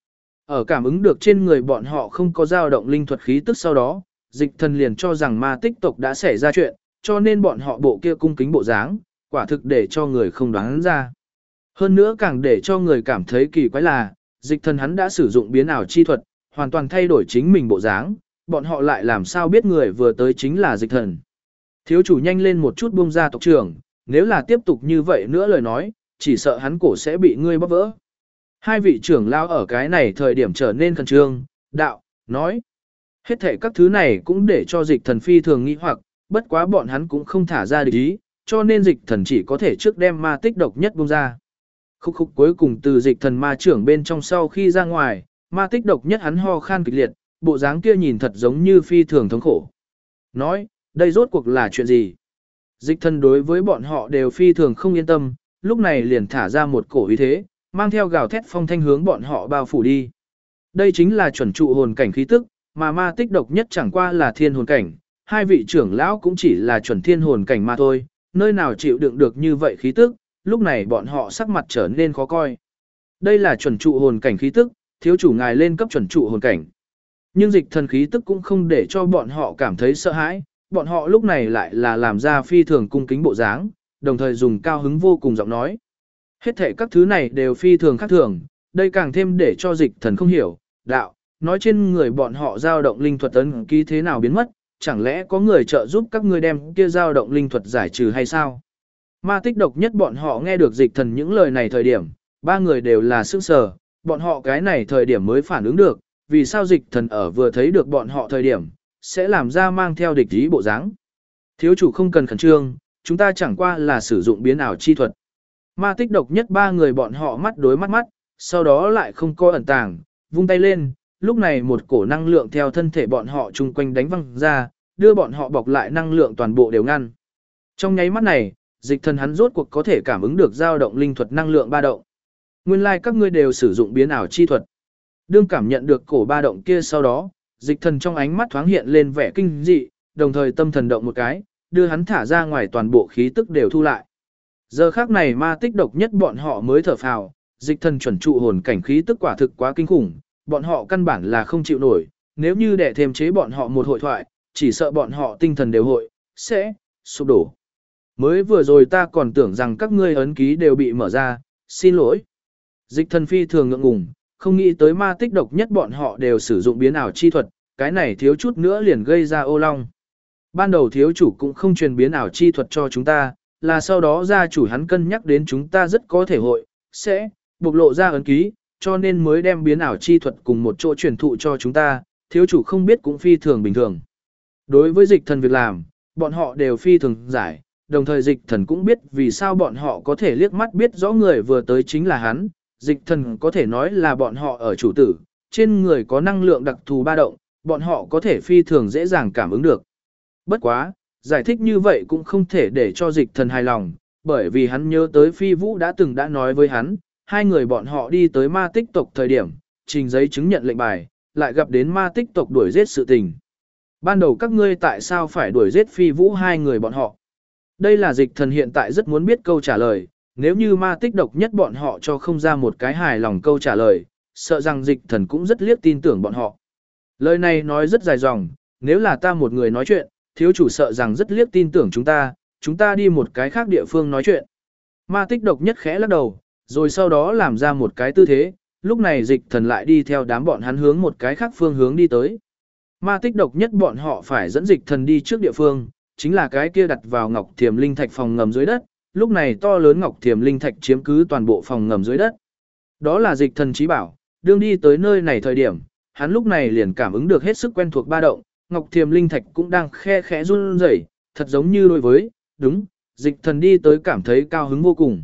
Ở cảm ứng được trên người bọn họ không có dao động linh thuật khí tức sau đó, dịch thần liền cho rằng ma tích tộc đã xảy ra chuyện, cho nên bọn họ bộ kia cung kính bộ dáng, quả thực để cho người không đoán ra. Hơn nữa càng để cho người cảm thấy kỳ quái là, dịch thần hắn đã sử dụng biến ảo chi thuật, hoàn toàn thay đổi chính mình bộ dáng, bọn họ lại làm sao biết người vừa tới chính là dịch thần. Thiếu chủ nhanh lên một chút buông ra tộc trưởng, nếu là tiếp tục như vậy nữa lời nói, chỉ sợ hắn cổ sẽ bị ngươi bóp vỡ. Hai vị trưởng lao ở cái này thời điểm trở nên khẩn trương, đạo, nói. Hết thể các thứ này cũng để cho dịch thần phi thường nghi hoặc, bất quá bọn hắn cũng không thả ra địch ý, cho nên dịch thần chỉ có thể trước đem ma tích độc nhất buông ra. Khúc khúc cuối cùng từ dịch thần ma trưởng bên trong sau khi ra ngoài, ma tích độc nhất hắn ho khan kịch liệt, bộ dáng kia nhìn thật giống như phi thường thống khổ. Nói, đây rốt cuộc là chuyện gì? Dịch thần đối với bọn họ đều phi thường không yên tâm, lúc này liền thả ra một cổ ý thế, mang theo gào thét phong thanh hướng bọn họ bao phủ đi. Đây chính là chuẩn trụ hồn cảnh khí tức, mà ma tích độc nhất chẳng qua là thiên hồn cảnh, hai vị trưởng lão cũng chỉ là chuẩn thiên hồn cảnh mà thôi, nơi nào chịu đựng được như vậy khí tức, lúc này bọn họ sắc mặt trở nên khó coi. Đây là chuẩn trụ hồn cảnh khí tức, thiếu chủ ngài lên cấp chuẩn trụ hồn cảnh. Nhưng dịch thần khí tức cũng không để cho bọn họ cảm thấy sợ hãi, bọn họ lúc này lại là làm ra phi thường cung kính bộ dáng, đồng thời dùng cao hứng vô cùng giọng nói. Hết thể các thứ này đều phi thường khác thường, đây càng thêm để cho dịch thần không hiểu, đạo, nói trên người bọn họ dao động linh thuật ấn ký thế nào biến mất, chẳng lẽ có người trợ giúp các ngươi đem kia dao động linh thuật giải trừ hay sao? Ma tích độc nhất bọn họ nghe được dịch thần những lời này thời điểm, ba người đều là sững sờ, bọn họ cái này thời điểm mới phản ứng được, vì sao dịch thần ở vừa thấy được bọn họ thời điểm, sẽ làm ra mang theo địch ý bộ dáng. Thiếu chủ không cần khẩn trương, chúng ta chẳng qua là sử dụng biến ảo chi thuật. Ma tích độc nhất ba người bọn họ mắt đối mắt, sau đó lại không có ẩn tàng, vung tay lên, lúc này một cổ năng lượng theo thân thể bọn họ chung quanh đánh văng ra, đưa bọn họ bọc lại năng lượng toàn bộ đều ngăn. Trong nháy mắt này, dịch thần hắn rốt cuộc có thể cảm ứng được dao động linh thuật năng lượng ba động. Nguyên lai các ngươi đều sử dụng biến ảo chi thuật. Đương cảm nhận được cổ ba động kia sau đó, dịch thần trong ánh mắt thoáng hiện lên vẻ kinh dị, đồng thời tâm thần động một cái, đưa hắn thả ra ngoài toàn bộ khí tức đều thu lại. Giờ khác này ma tích độc nhất bọn họ mới thở phào, dịch thần chuẩn trụ hồn cảnh khí tức quả thực quá kinh khủng, bọn họ căn bản là không chịu nổi, nếu như để thêm chế bọn họ một hội thoại, chỉ sợ bọn họ tinh thần đều hội, sẽ sụp đổ. Mới vừa rồi ta còn tưởng rằng các ngươi ấn ký đều bị mở ra, xin lỗi. Dịch thần phi thường ngượng ngùng, không nghĩ tới ma tích độc nhất bọn họ đều sử dụng biến ảo chi thuật, cái này thiếu chút nữa liền gây ra ô long. Ban đầu thiếu chủ cũng không truyền biến ảo chi thuật cho chúng ta, là sau đó gia chủ hắn cân nhắc đến chúng ta rất có thể hội, sẽ bộc lộ ra ấn ký, cho nên mới đem biến ảo chi thuật cùng một chỗ truyền thụ cho chúng ta, thiếu chủ không biết cũng phi thường bình thường. Đối với dịch thần việc làm, bọn họ đều phi thường giải, đồng thời dịch thần cũng biết vì sao bọn họ có thể liếc mắt biết rõ người vừa tới chính là hắn, dịch thần có thể nói là bọn họ ở chủ tử, trên người có năng lượng đặc thù ba động, bọn họ có thể phi thường dễ dàng cảm ứng được. Bất quá, giải thích như vậy cũng không thể để cho dịch thần hài lòng, bởi vì hắn nhớ tới Phi Vũ đã từng đã nói với hắn, hai người bọn họ đi tới ma tích tộc thời điểm, trình giấy chứng nhận lệnh bài, lại gặp đến ma tích tộc đuổi giết sự tình. Ban đầu các ngươi tại sao phải đuổi giết Phi Vũ hai người bọn họ? Đây là dịch thần hiện tại rất muốn biết câu trả lời, nếu như ma tích độc nhất bọn họ cho không ra một cái hài lòng câu trả lời, sợ rằng dịch thần cũng rất liếc tin tưởng bọn họ. Lời này nói rất dài dòng, nếu là ta một người nói chuyện, thiếu chủ sợ rằng rất liếc tin tưởng chúng ta đi một cái khác địa phương nói chuyện. Ma tích độc nhất khẽ lắc đầu, rồi sau đó làm ra một cái tư thế, lúc này dịch thần lại đi theo đám bọn hắn hướng một cái khác phương hướng đi tới. Ma tích độc nhất bọn họ phải dẫn dịch thần đi trước địa phương, chính là cái kia đặt vào ngọc thiềm linh thạch phòng ngầm dưới đất, lúc này to lớn ngọc thiềm linh thạch chiếm cứ toàn bộ phòng ngầm dưới đất. Đó là dịch thần trí bảo, đương đi tới nơi này thời điểm, hắn lúc này liền cảm ứng được hết sức quen thuộc ba động, ngọc thiềm linh thạch cũng đang khe khẽ run rẩy, thật giống như đối với, đúng, dịch thần đi tới cảm thấy cao hứng vô cùng.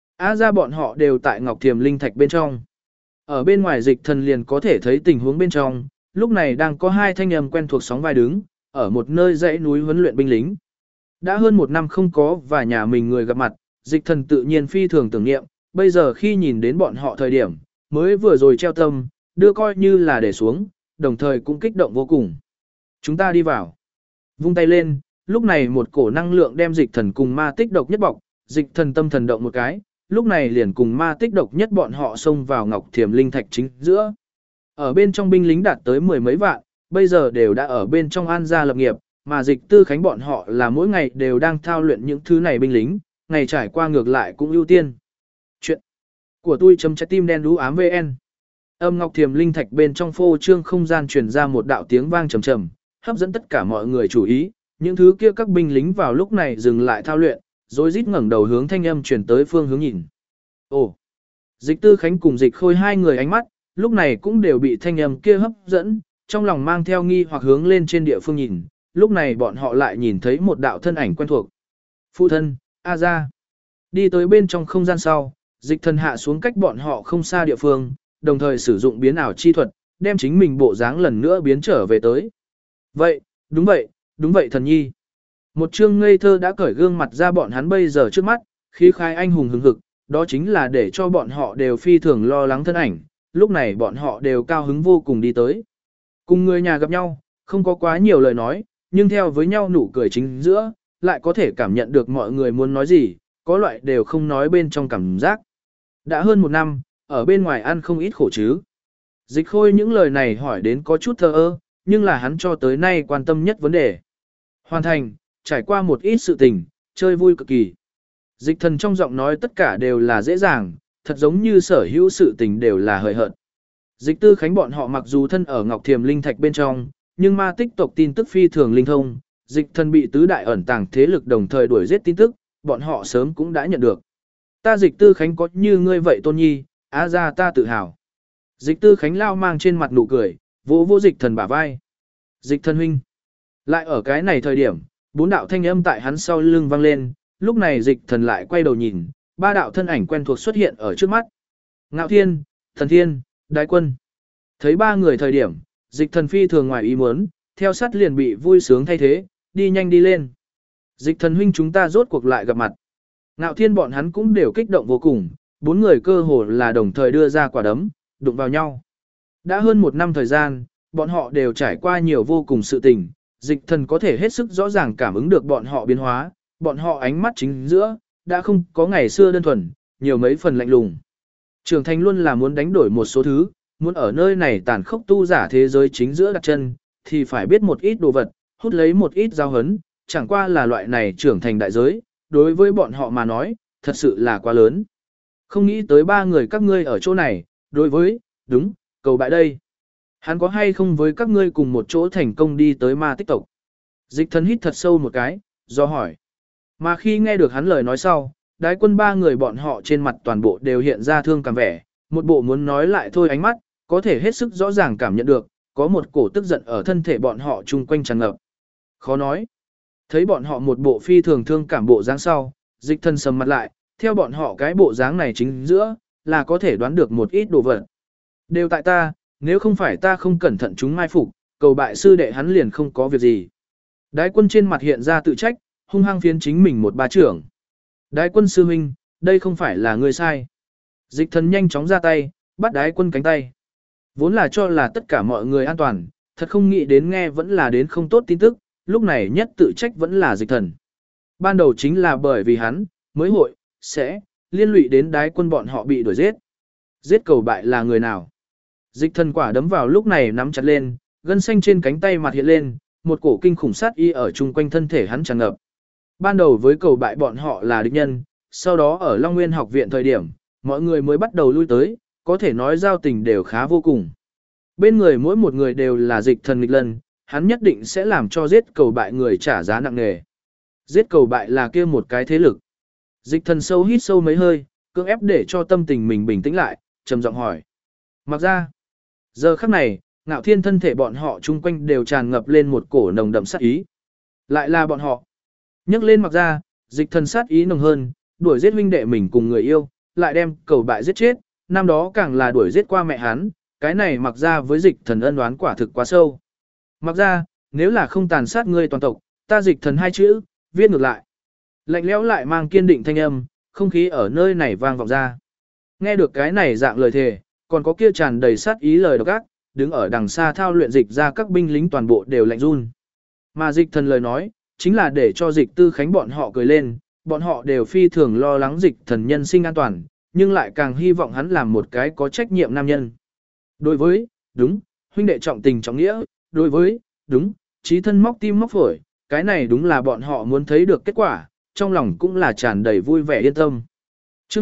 Ra bọn họ đều tại ngọc thiềm linh thạch bên trong. Ở bên ngoài dịch thần liền có thể thấy tình huống bên trong, lúc này đang có hai thanh âm quen thuộc sóng vai đứng, ở một nơi dãy núi huấn luyện binh lính. Đã hơn một năm không có và nhà mình người gặp mặt, dịch thần tự nhiên phi thường tưởng niệm, bây giờ khi nhìn đến bọn họ thời điểm, mới vừa rồi treo tâm, đưa coi như là để xuống, đồng thời cũng kích động vô cùng. Chúng ta đi vào. Vung tay lên, lúc này một cổ năng lượng đem dịch thần cùng ma tích độc nhất bọc, dịch thần tâm thần động một cái, lúc này liền cùng ma tích độc nhất bọn họ xông vào ngọc thiềm linh thạch chính giữa. Ở bên trong binh lính đạt tới mười mấy vạn, bây giờ đều đã ở bên trong An gia lập nghiệp, mà Dịch Tư Khánh bọn họ là mỗi ngày đều đang thao luyện những thứ này binh lính, ngày trải qua ngược lại cũng ưu tiên. Chuyện của tôi chấm trái tim đen đú ám VN. Âm ngọc thiềm linh thạch bên trong phô trương không gian truyền ra một đạo tiếng vang trầm trầm, hấp dẫn tất cả mọi người chú ý, những thứ kia các binh lính vào lúc này dừng lại thao luyện, rồi rít ngẩng đầu hướng thanh âm truyền tới phương hướng nhìn. Ồ! Dịch Tư Khánh cùng Dịch Khôi hai người ánh mắt, lúc này cũng đều bị thanh âm kia hấp dẫn, trong lòng mang theo nghi hoặc hướng lên trên địa phương nhìn, lúc này bọn họ lại nhìn thấy một đạo thân ảnh quen thuộc. Phụ thân, A Gia. Đi tới bên trong không gian sau, Dịch Thần hạ xuống cách bọn họ không xa địa phương, đồng thời sử dụng biến ảo chi thuật, đem chính mình bộ dáng lần nữa biến trở về tới. Vậy, đúng vậy thần nhi. Một chương ngây thơ đã cởi gương mặt ra bọn hắn bây giờ trước mắt, khí khai anh hùng hừng hực, đó chính là để cho bọn họ đều phi thường lo lắng thân ảnh, lúc này bọn họ đều cao hứng vô cùng đi tới. Cùng người nhà gặp nhau, không có quá nhiều lời nói, nhưng theo với nhau nụ cười chính giữa, lại có thể cảm nhận được mọi người muốn nói gì, có loại đều không nói bên trong cảm giác. Đã hơn một năm, ở bên ngoài ăn không ít khổ chứ. Dịch Khôi những lời này hỏi đến có chút thờ ơ, nhưng là hắn cho tới nay quan tâm nhất vấn đề. Hoàn thành, trải qua một ít sự tình, chơi vui cực kỳ. Dịch Thần trong giọng nói tất cả đều là dễ dàng, thật giống như sở hữu sự tình đều là hời hợt. Dịch Tư Khánh bọn họ mặc dù thân ở Ngọc Thiềm Linh Thạch bên trong, nhưng ma tích tộc tin tức phi thường linh thông, Dịch Thần bị tứ đại ẩn tàng thế lực đồng thời đuổi giết tin tức, bọn họ sớm cũng đã nhận được. Ta Dịch Tư Khánh có như ngươi vậy tôn nhi, á ra ta tự hào. Dịch Tư Khánh lao mang trên mặt nụ cười, vỗ vỗ Dịch Thần bả vai. Dịch Thần huynh. Lại ở cái này thời điểm, bốn đạo thanh âm tại hắn sau lưng vang lên, lúc này Dịch Thần lại quay đầu nhìn, ba đạo thân ảnh quen thuộc xuất hiện ở trước mắt. Ngạo Thiên, Thần Thiên, Đái Quân. Thấy ba người thời điểm, Dịch Thần phi thường ngoài ý muốn, theo sát liền bị vui sướng thay thế, đi nhanh đi lên. Dịch Thần huynh chúng ta rốt cuộc lại gặp mặt. Ngạo Thiên bọn hắn cũng đều kích động vô cùng, bốn người cơ hồ là đồng thời đưa ra quả đấm, đụng vào nhau. Đã hơn một năm thời gian, bọn họ đều trải qua nhiều vô cùng sự tình, Dịch Thần có thể hết sức rõ ràng cảm ứng được bọn họ biến hóa, bọn họ ánh mắt chính giữa, đã không có ngày xưa đơn thuần, nhiều mấy phần lạnh lùng. Trưởng thành luôn là muốn đánh đổi một số thứ, muốn ở nơi này tàn khốc tu giả thế giới chính giữa đặt chân, thì phải biết một ít đồ vật, hút lấy một ít giao hấn, chẳng qua là loại này trưởng thành đại giới, đối với bọn họ mà nói, thật sự là quá lớn. Không nghĩ tới ba người các ngươi ở chỗ này, đối với, đúng, cầu bại đây. Hắn có hay không với các ngươi cùng một chỗ thành công đi tới ma tích tộc? Dịch Thần hít thật sâu một cái, do hỏi. Mà khi nghe được hắn lời nói sau, Đái Quân ba người bọn họ trên mặt toàn bộ đều hiện ra thương cảm vẻ, một bộ muốn nói lại thôi ánh mắt, có thể hết sức rõ ràng cảm nhận được, có một cổ tức giận ở thân thể bọn họ chung quanh tràn ngập. Khó nói. Thấy bọn họ một bộ phi thường thương cảm bộ dáng sau, Dịch Thần sầm mặt lại, theo bọn họ cái bộ dáng này chính giữa, là có thể đoán được một ít đồ vật. Đều tại ta, nếu không phải ta không cẩn thận chúng mai phục, cầu bại sư đệ hắn liền không có việc gì. Đái Quân trên mặt hiện ra tự trách, hung hăng phiến chính mình một ba trưởng. Đái Quân sư huynh, đây không phải là ngươi sai. Dịch Thần nhanh chóng ra tay, bắt Đái Quân cánh tay. Vốn là cho là tất cả mọi người an toàn, thật không nghĩ đến nghe vẫn là đến không tốt tin tức, lúc này nhất tự trách vẫn là Dịch Thần. Ban đầu chính là bởi vì hắn, mới hội, sẽ, liên lụy đến Đái Quân bọn họ bị đuổi giết. Giết cầu bại là người nào? Dịch Thần quả đấm vào lúc này nắm chặt lên, gân xanh trên cánh tay mặt hiện lên, một cổ kinh khủng sát y ở chung quanh thân thể hắn tràn ngập. Ban đầu với cầu bại bọn họ là địch nhân, sau đó ở Long Nguyên học viện thời điểm, mọi người mới bắt đầu lui tới, có thể nói giao tình đều khá vô cùng. Bên người mỗi một người đều là Dịch Thần nghịch lân, hắn nhất định sẽ làm cho giết cầu bại người trả giá nặng nề. Giết cầu bại là kia một cái thế lực. Dịch Thần sâu hít sâu mấy hơi, cưỡng ép để cho tâm tình mình bình tĩnh lại, trầm giọng hỏi. Mặc ra, giờ khắc này, Ngạo Thiên thân thể bọn họ chung quanh đều tràn ngập lên một cổ nồng đậm sát ý. Lại là bọn họ. Nhấc lên Mặc ra, Dịch Thần sát ý nồng hơn, đuổi giết huynh đệ mình cùng người yêu, lại đem cầu bại giết chết, năm đó càng là đuổi giết qua mẹ hắn, cái này Mặc ra với Dịch Thần ân oán quả thực quá sâu. Mặc ra, nếu là không tàn sát ngươi toàn tộc, ta Dịch Thần hai chữ, viết ngược lại. Lạnh lẽo lại mang kiên định thanh âm, không khí ở nơi này vang vọng ra. Nghe được cái này dạng lời thề, còn có kia tràn đầy sát ý lời độc ác, đứng ở đằng xa thao luyện Dịch ra các binh lính toàn bộ đều lạnh run. Mà Dịch Thần lời nói, chính là để cho Dịch Tư Khánh bọn họ cười lên, bọn họ đều phi thường lo lắng Dịch Thần nhân sinh an toàn, nhưng lại càng hy vọng hắn làm một cái có trách nhiệm nam nhân. Đối với, đúng, huynh đệ trọng tình trọng nghĩa, đối với, đúng, chí thân móc tim móc phổi, cái này đúng là bọn họ muốn thấy được kết quả, trong lòng cũng là tràn đầy vui vẻ yên tâm. Trước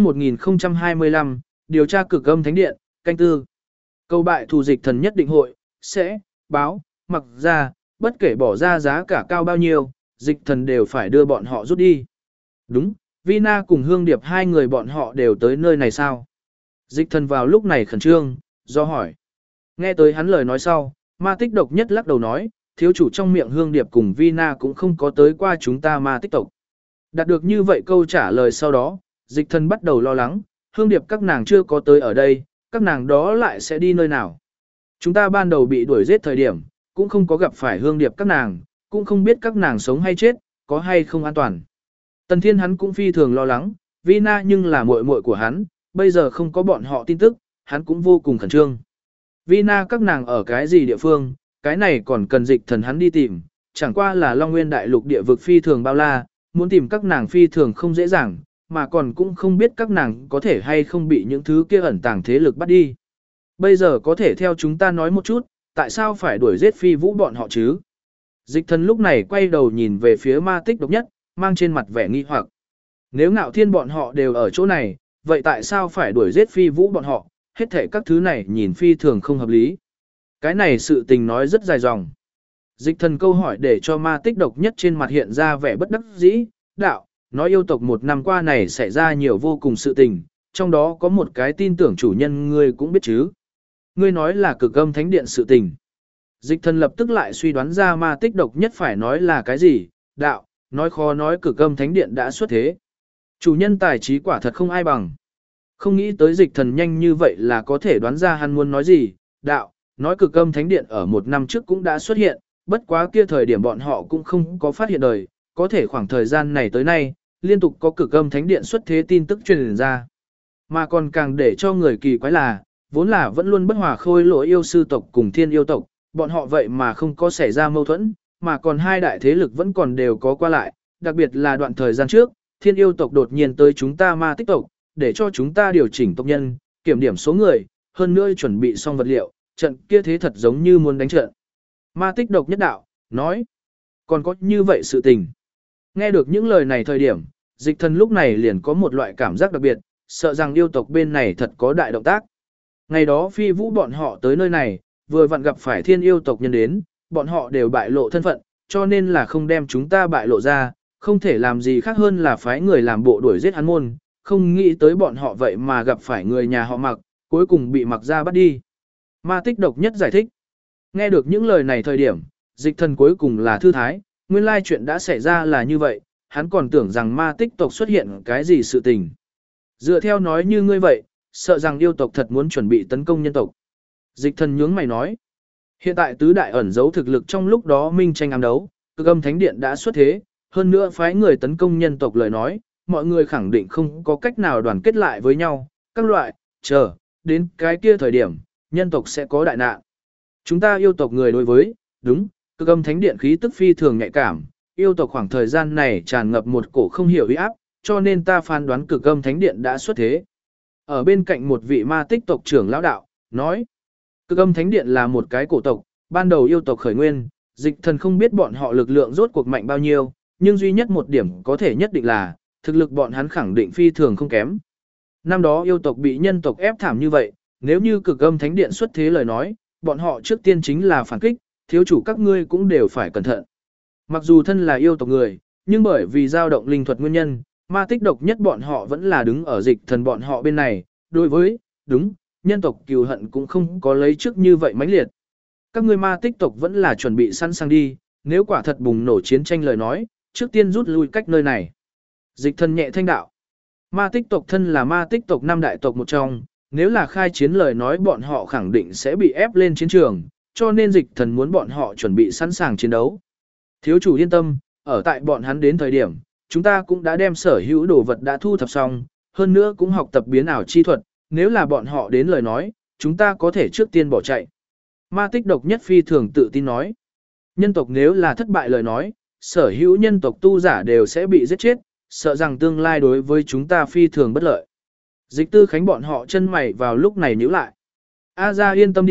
1025, điều tra cực âm thánh điện, canh tư. Câu bại thù dịch thần nhất định hội, sẽ, báo, mặc ra, bất kể bỏ ra giá cả cao bao nhiêu, dịch thần đều phải đưa bọn họ rút đi. Đúng, Vina cùng Hương Điệp hai người bọn họ đều tới nơi này sao? Dịch thần vào lúc này khẩn trương, do hỏi. Nghe tới hắn lời nói sau, ma tích độc nhất lắc đầu nói, thiếu chủ trong miệng Hương Điệp cùng Vina cũng không có tới qua chúng ta ma tích tộc. Đạt được như vậy câu trả lời sau đó, dịch thần bắt đầu lo lắng, Hương Điệp các nàng chưa có tới ở đây, các nàng đó lại sẽ đi nơi nào. Chúng ta ban đầu bị đuổi giết thời điểm, cũng không có gặp phải Hương Điệp các nàng, cũng không biết các nàng sống hay chết, có hay không an toàn. Tần Thiên hắn cũng phi thường lo lắng, Vina nhưng là muội muội của hắn, bây giờ không có bọn họ tin tức, hắn cũng vô cùng khẩn trương. Vina các nàng ở cái gì địa phương, cái này còn cần dịch thần hắn đi tìm, chẳng qua là Long Nguyên đại lục địa vực phi thường bao la, muốn tìm các nàng phi thường không dễ dàng, mà còn cũng không biết các nàng có thể hay không bị những thứ kia ẩn tàng thế lực bắt đi. Bây giờ có thể theo chúng ta nói một chút, tại sao phải đuổi giết Phi Vũ bọn họ chứ? Dịch thần lúc này quay đầu nhìn về phía ma tích độc nhất, mang trên mặt vẻ nghi hoặc. Nếu Ngạo Thiên bọn họ đều ở chỗ này, vậy tại sao phải đuổi giết Phi Vũ bọn họ? Hết thể các thứ này nhìn phi thường không hợp lý. Cái này sự tình nói rất dài dòng. Dịch thần câu hỏi để cho ma tích độc nhất trên mặt hiện ra vẻ bất đắc dĩ, đạo, nói yêu tộc một năm qua này xảy ra nhiều vô cùng sự tình, trong đó có một cái tin tưởng chủ nhân ngươi cũng biết chứ. Ngươi nói là cực âm thánh điện sự tình. Dịch thần lập tức lại suy đoán ra ma tích độc nhất phải nói là cái gì, đạo, nói khó nói cực âm thánh điện đã xuất thế. Chủ nhân tài trí quả thật không ai bằng. Không nghĩ tới dịch thần nhanh như vậy là có thể đoán ra hắn muốn nói gì, đạo, nói cực âm thánh điện ở một năm trước cũng đã xuất hiện, bất quá kia thời điểm bọn họ cũng không có phát hiện đời, có thể khoảng thời gian này tới nay, liên tục có cực âm thánh điện xuất thế tin tức truyền ra. Mà còn càng để cho người kỳ quái là, vốn là vẫn luôn bất hòa khôi lỗi yêu sư tộc cùng thiên yêu tộc, bọn họ vậy mà không có xảy ra mâu thuẫn, mà còn hai đại thế lực vẫn còn đều có qua lại, đặc biệt là đoạn thời gian trước, thiên yêu tộc đột nhiên tới chúng ta ma tích tộc, để cho chúng ta điều chỉnh tộc nhân, kiểm điểm số người, hơn nữa chuẩn bị xong vật liệu, trận kia thế thật giống như muốn đánh trận. Ma tích độc nhất đạo, nói, còn có như vậy sự tình. Nghe được những lời này thời điểm, dịch thần lúc này liền có một loại cảm giác đặc biệt, sợ rằng yêu tộc bên này thật có đại động tác. Ngày đó Phi Vũ bọn họ tới nơi này, vừa vặn gặp phải thiên yêu tộc nhân đến, bọn họ đều bại lộ thân phận, cho nên là không đem chúng ta bại lộ ra, không thể làm gì khác hơn là phái người làm bộ đuổi giết hắn môn, không nghĩ tới bọn họ vậy mà gặp phải người nhà họ Mặc, cuối cùng bị Mặc ra bắt đi. Ma tích độc nhất giải thích. Nghe được những lời này thời điểm, dịch thần cuối cùng là thư thái, nguyên lai chuyện đã xảy ra là như vậy, hắn còn tưởng rằng ma tích tộc xuất hiện cái gì sự tình. Dựa theo nói như ngươi vậy, sợ rằng yêu tộc thật muốn chuẩn bị tấn công nhân tộc. Dịch thần nhướng mày nói, hiện tại tứ đại ẩn giấu thực lực trong lúc đó minh tranh ám đấu, cực âm thánh điện đã xuất thế, hơn nữa phái người tấn công nhân tộc lời nói, mọi người khẳng định không có cách nào đoàn kết lại với nhau, các loại, chờ, đến cái kia thời điểm, nhân tộc sẽ có đại nạn. Chúng ta yêu tộc người đối với, đúng, cực âm thánh điện khí tức phi thường nhạy cảm, yêu tộc khoảng thời gian này tràn ngập một cổ không hiểu uy áp, cho nên ta phán đoán cực âm thánh điện đã xuất thế. Ở bên cạnh một vị ma tích tộc trưởng lão đạo, nói, cực âm thánh điện là một cái cổ tộc, ban đầu yêu tộc khởi nguyên, dịch thần không biết bọn họ lực lượng rốt cuộc mạnh bao nhiêu, nhưng duy nhất một điểm có thể nhất định là, thực lực bọn hắn khẳng định phi thường không kém. Năm đó yêu tộc bị nhân tộc ép thảm như vậy, nếu như cực âm thánh điện xuất thế lời nói, bọn họ trước tiên chính là phản kích, thiếu chủ các ngươi cũng đều phải cẩn thận. Mặc dù thân là yêu tộc người, nhưng bởi vì dao động linh thuật nguyên nhân, ma tích độc nhất bọn họ vẫn là đứng ở dịch thần bọn họ bên này, đối với, đúng, nhân tộc cừu hận cũng không có lấy trước như vậy mãnh liệt. Các ngươi ma tích tộc vẫn là chuẩn bị sẵn sàng đi, nếu quả thật bùng nổ chiến tranh lời nói, trước tiên rút lui cách nơi này. Dịch thần nhẹ thanh đạo. Ma tích tộc thân là ma tích tộc năm đại tộc một trong, nếu là khai chiến lời nói bọn họ khẳng định sẽ bị ép lên chiến trường, cho nên dịch thần muốn bọn họ chuẩn bị sẵn sàng chiến đấu. Thiếu chủ yên tâm, ở tại bọn hắn đến thời điểm, chúng ta cũng đã đem sở hữu đồ vật đã thu thập xong, hơn nữa cũng học tập biến ảo chi thuật, nếu là bọn họ đến lời nói, chúng ta có thể trước tiên bỏ chạy. Ma tích độc nhất phi thường tự tin nói. Nhân tộc nếu là thất bại lời nói, sở hữu nhân tộc tu giả đều sẽ bị giết chết, sợ rằng tương lai đối với chúng ta phi thường bất lợi. Dịch tư khánh bọn họ chân mày vào lúc này nhíu lại. A ra yên tâm đi,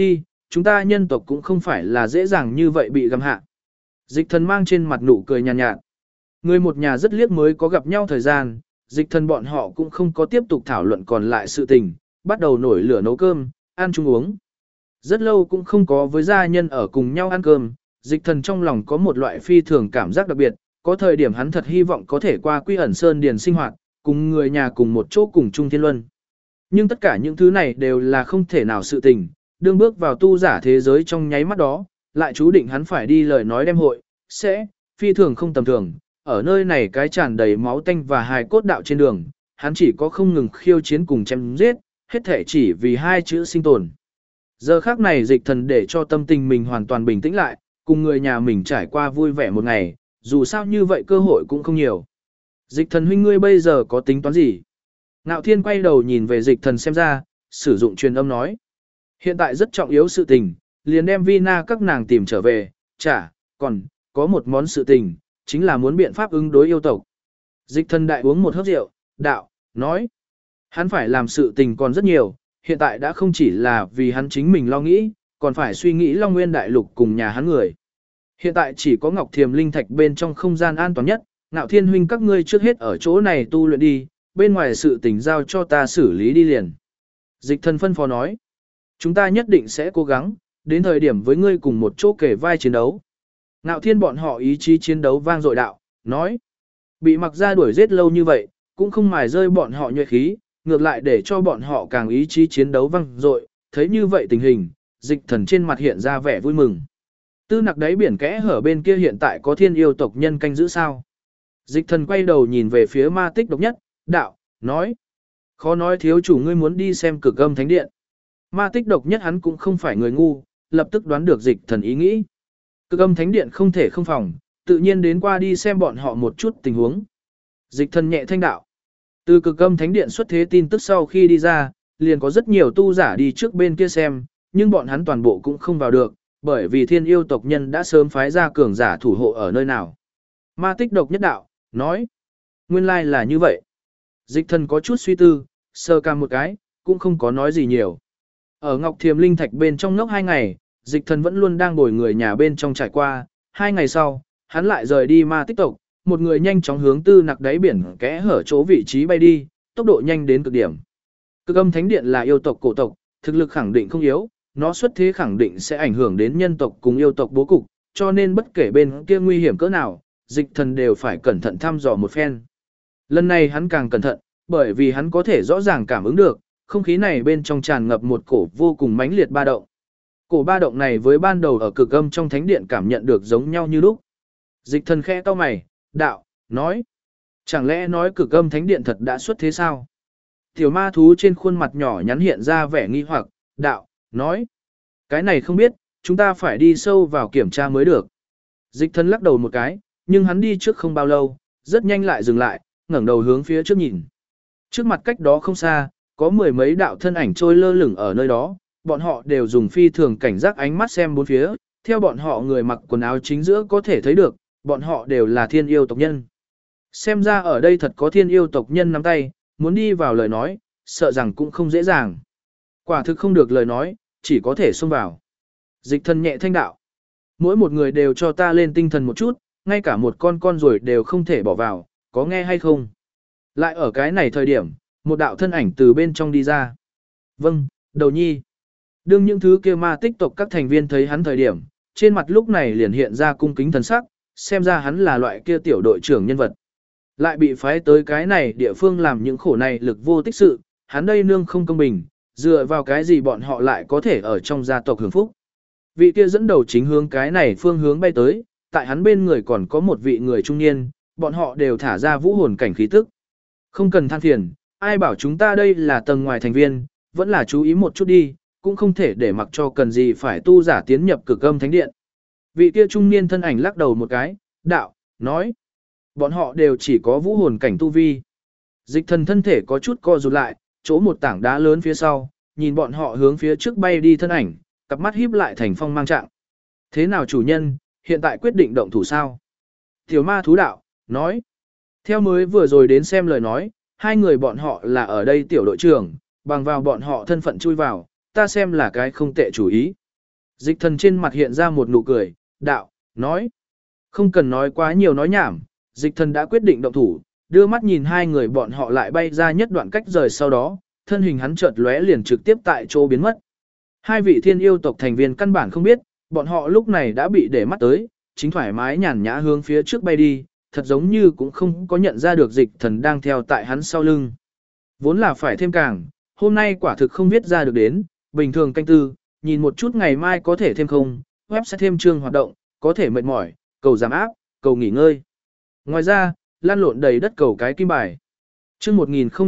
chúng ta nhân tộc cũng không phải là dễ dàng như vậy bị găm hạ. Dịch thần mang trên mặt nụ cười nhàn nhạt. Người một nhà rất liếc mới có gặp nhau thời gian, dịch thần bọn họ cũng không có tiếp tục thảo luận còn lại sự tình, bắt đầu nổi lửa nấu cơm, ăn chung uống. Rất lâu cũng không có với gia nhân ở cùng nhau ăn cơm, dịch thần trong lòng có một loại phi thường cảm giác đặc biệt, có thời điểm hắn thật hy vọng có thể qua Quy Ẩn Sơn Điền sinh hoạt, cùng người nhà cùng một chỗ cùng chung thiên luân. Nhưng tất cả những thứ này đều là không thể nào sự tình, đương bước vào tu giả thế giới trong nháy mắt đó, lại chú định hắn phải đi lời nói đem hội, sẽ, phi thường không tầm thường, ở nơi này cái tràn đầy máu tanh và hài cốt đạo trên đường, hắn chỉ có không ngừng khiêu chiến cùng chém giết, hết thể chỉ vì hai chữ sinh tồn. Giờ khác này dịch thần để cho tâm tình mình hoàn toàn bình tĩnh lại, cùng người nhà mình trải qua vui vẻ một ngày, dù sao như vậy cơ hội cũng không nhiều. Dịch thần huynh ngươi bây giờ có tính toán gì? Ngạo Thiên quay đầu nhìn về dịch thần xem ra, sử dụng truyền âm nói. Hiện tại rất trọng yếu sự tình, liền đem Vina các nàng tìm trở về, còn, có một món sự tình, chính là muốn biện pháp ứng đối yêu tộc. Dịch thần đại uống một hớp rượu, đạo, nói. Hắn phải làm sự tình còn rất nhiều, hiện tại đã không chỉ là vì hắn chính mình lo nghĩ, còn phải suy nghĩ Long Nguyên Đại Lục cùng nhà hắn người. Hiện tại chỉ có Ngọc Thiềm Linh Thạch bên trong không gian an toàn nhất, Ngạo Thiên huynh các ngươi trước hết ở chỗ này tu luyện đi, bên ngoài sự tình giao cho ta xử lý đi liền. Dịch thần phân phó nói, chúng ta nhất định sẽ cố gắng, đến thời điểm với ngươi cùng một chỗ kể vai chiến đấu. Ngạo Thiên bọn họ ý chí chiến đấu vang dội đạo, nói, bị mặc ra đuổi giết lâu như vậy, cũng không mài rơi bọn họ nhuệ khí, ngược lại để cho bọn họ càng ý chí chiến đấu vang dội, thấy như vậy tình hình, dịch thần trên mặt hiện ra vẻ vui mừng. Tư nặc đáy biển kẽ hở bên kia hiện tại có thiên yêu tộc nhân canh giữ sao. Dịch thần quay đầu nhìn về phía ma tích độc nhất, đạo, nói. Khó nói thiếu chủ ngươi muốn đi xem Cực Âm Thánh Điện. Ma tích độc nhất hắn cũng không phải người ngu, lập tức đoán được dịch thần ý nghĩ. Cực Âm Thánh Điện không thể không phòng, tự nhiên đến qua đi xem bọn họ một chút tình huống. Dịch thần nhẹ thanh đạo. Từ Cực Âm Thánh Điện xuất thế tin tức sau khi đi ra, liền có rất nhiều tu giả đi trước bên kia xem, nhưng bọn hắn toàn bộ cũng không vào được, bởi vì thiên yêu tộc nhân đã sớm phái ra cường giả thủ hộ ở nơi nào. Ma tích độc nhất đạo, nói. Nguyên lai là như vậy. Dịch thần có chút suy tư, sơ cam một cái, cũng không có nói gì nhiều. Ở Ngọc Thiềm Linh Thạch bên trong ngốc 2 ngày, dịch thần vẫn luôn đang bồi người nhà bên trong trải qua. 2 ngày sau, hắn lại rời đi ma tích tộc, một người nhanh chóng hướng tư nặc đáy biển kẽ hở chỗ vị trí bay đi, tốc độ nhanh đến cực điểm. Cực Âm Thánh Điện là yêu tộc cổ tộc, thực lực khẳng định không yếu, nó xuất thế khẳng định sẽ ảnh hưởng đến nhân tộc cùng yêu tộc bố cục, cho nên bất kể bên kia nguy hiểm cỡ nào, dịch thần đều phải cẩn thận thăm dò một phen. Lần này hắn càng cẩn thận, bởi vì hắn có thể rõ ràng cảm ứng được, không khí này bên trong tràn ngập một cổ vô cùng mãnh liệt ba động. Cổ ba động này với ban đầu ở Cực Âm trong thánh điện cảm nhận được giống nhau như lúc. Dịch thần khẽ cau mày, đạo, nói. Chẳng lẽ nói Cực Âm thánh điện thật đã xuất thế sao? Tiểu ma thú trên khuôn mặt nhỏ nhắn hiện ra vẻ nghi hoặc, đạo, nói. Cái này không biết, chúng ta phải đi sâu vào kiểm tra mới được. Dịch thần lắc đầu một cái, nhưng hắn đi trước không bao lâu, rất nhanh lại dừng lại, ngẩng đầu hướng phía trước nhìn. Trước mặt cách đó không xa, có 10 mấy đạo thân ảnh trôi lơ lửng ở nơi đó, bọn họ đều dùng phi thường cảnh giác ánh mắt xem bốn phía, theo bọn họ người mặc quần áo chính giữa có thể thấy được, bọn họ đều là thiên yêu tộc nhân. Xem ra ở đây thật có thiên yêu tộc nhân nắm tay, muốn đi vào lời nói, sợ rằng cũng không dễ dàng. Quả thực không được lời nói, chỉ có thể xông vào. Dịch thần nhẹ thanh đạo. Mỗi một người đều cho ta lên tinh thần một chút, ngay cả một con rồi đều không thể bỏ vào, có nghe hay không? Lại ở cái này thời điểm, một đạo thân ảnh từ bên trong đi ra. Vâng, đầu nhi. Đương những thứ kia ma tích tộc các thành viên thấy hắn thời điểm, trên mặt lúc này liền hiện ra cung kính thần sắc, xem ra hắn là loại kia tiểu đội trưởng nhân vật. Lại bị phái tới cái này địa phương làm những khổ này lực vô tích sự, hắn đây nương không công bình, dựa vào cái gì bọn họ lại có thể ở trong gia tộc hưởng phúc. Vị kia dẫn đầu chính hướng cái này phương hướng bay tới, tại hắn bên người còn có một vị người trung niên, bọn họ đều thả ra vũ hồn cảnh khí tức. Không cần than phiền, ai bảo chúng ta đây là tầng ngoài thành viên, vẫn là chú ý một chút đi, cũng không thể để mặc cho cần gì phải tu giả tiến nhập Cực Âm thánh điện. Vị kia trung niên thân ảnh lắc đầu một cái, đạo, nói, bọn họ đều chỉ có vũ hồn cảnh tu vi. Dịch thần thân thể có chút co rụt lại, chỗ một tảng đá lớn phía sau, nhìn bọn họ hướng phía trước bay đi thân ảnh, cặp mắt híp lại thành phong mang trạng. Thế nào chủ nhân, hiện tại quyết định động thủ sao? Tiểu ma thú đạo, nói. Theo mới vừa rồi đến xem lời nói, hai người bọn họ là ở đây tiểu đội trưởng, bằng vào bọn họ thân phận chui vào, ta xem là cái không tệ chủ ý. Dịch thần trên mặt hiện ra một nụ cười, đạo, nói. Không cần nói quá nhiều nói nhảm, dịch thần đã quyết định động thủ, đưa mắt nhìn hai người bọn họ lại bay ra nhất đoạn cách rời sau đó, thân hình hắn chợt lóe liền trực tiếp tại chỗ biến mất. Hai vị thiên yêu tộc thành viên căn bản không biết, bọn họ lúc này đã bị để mắt tới, chính thoải mái nhàn nhã hướng phía trước bay đi, thật giống như cũng không có nhận ra được dịch thần đang theo tại hắn sau lưng. Vốn là phải thêm càng, hôm nay quả thực không viết ra được đến, bình thường canh tư, nhìn một chút ngày mai có thể thêm không, web sẽ thêm chương hoạt động, có thể mệt mỏi, cầu giảm áp, cầu nghỉ ngơi. Ngoài ra, lan lộn đầy đất cầu cái kim bài. Chương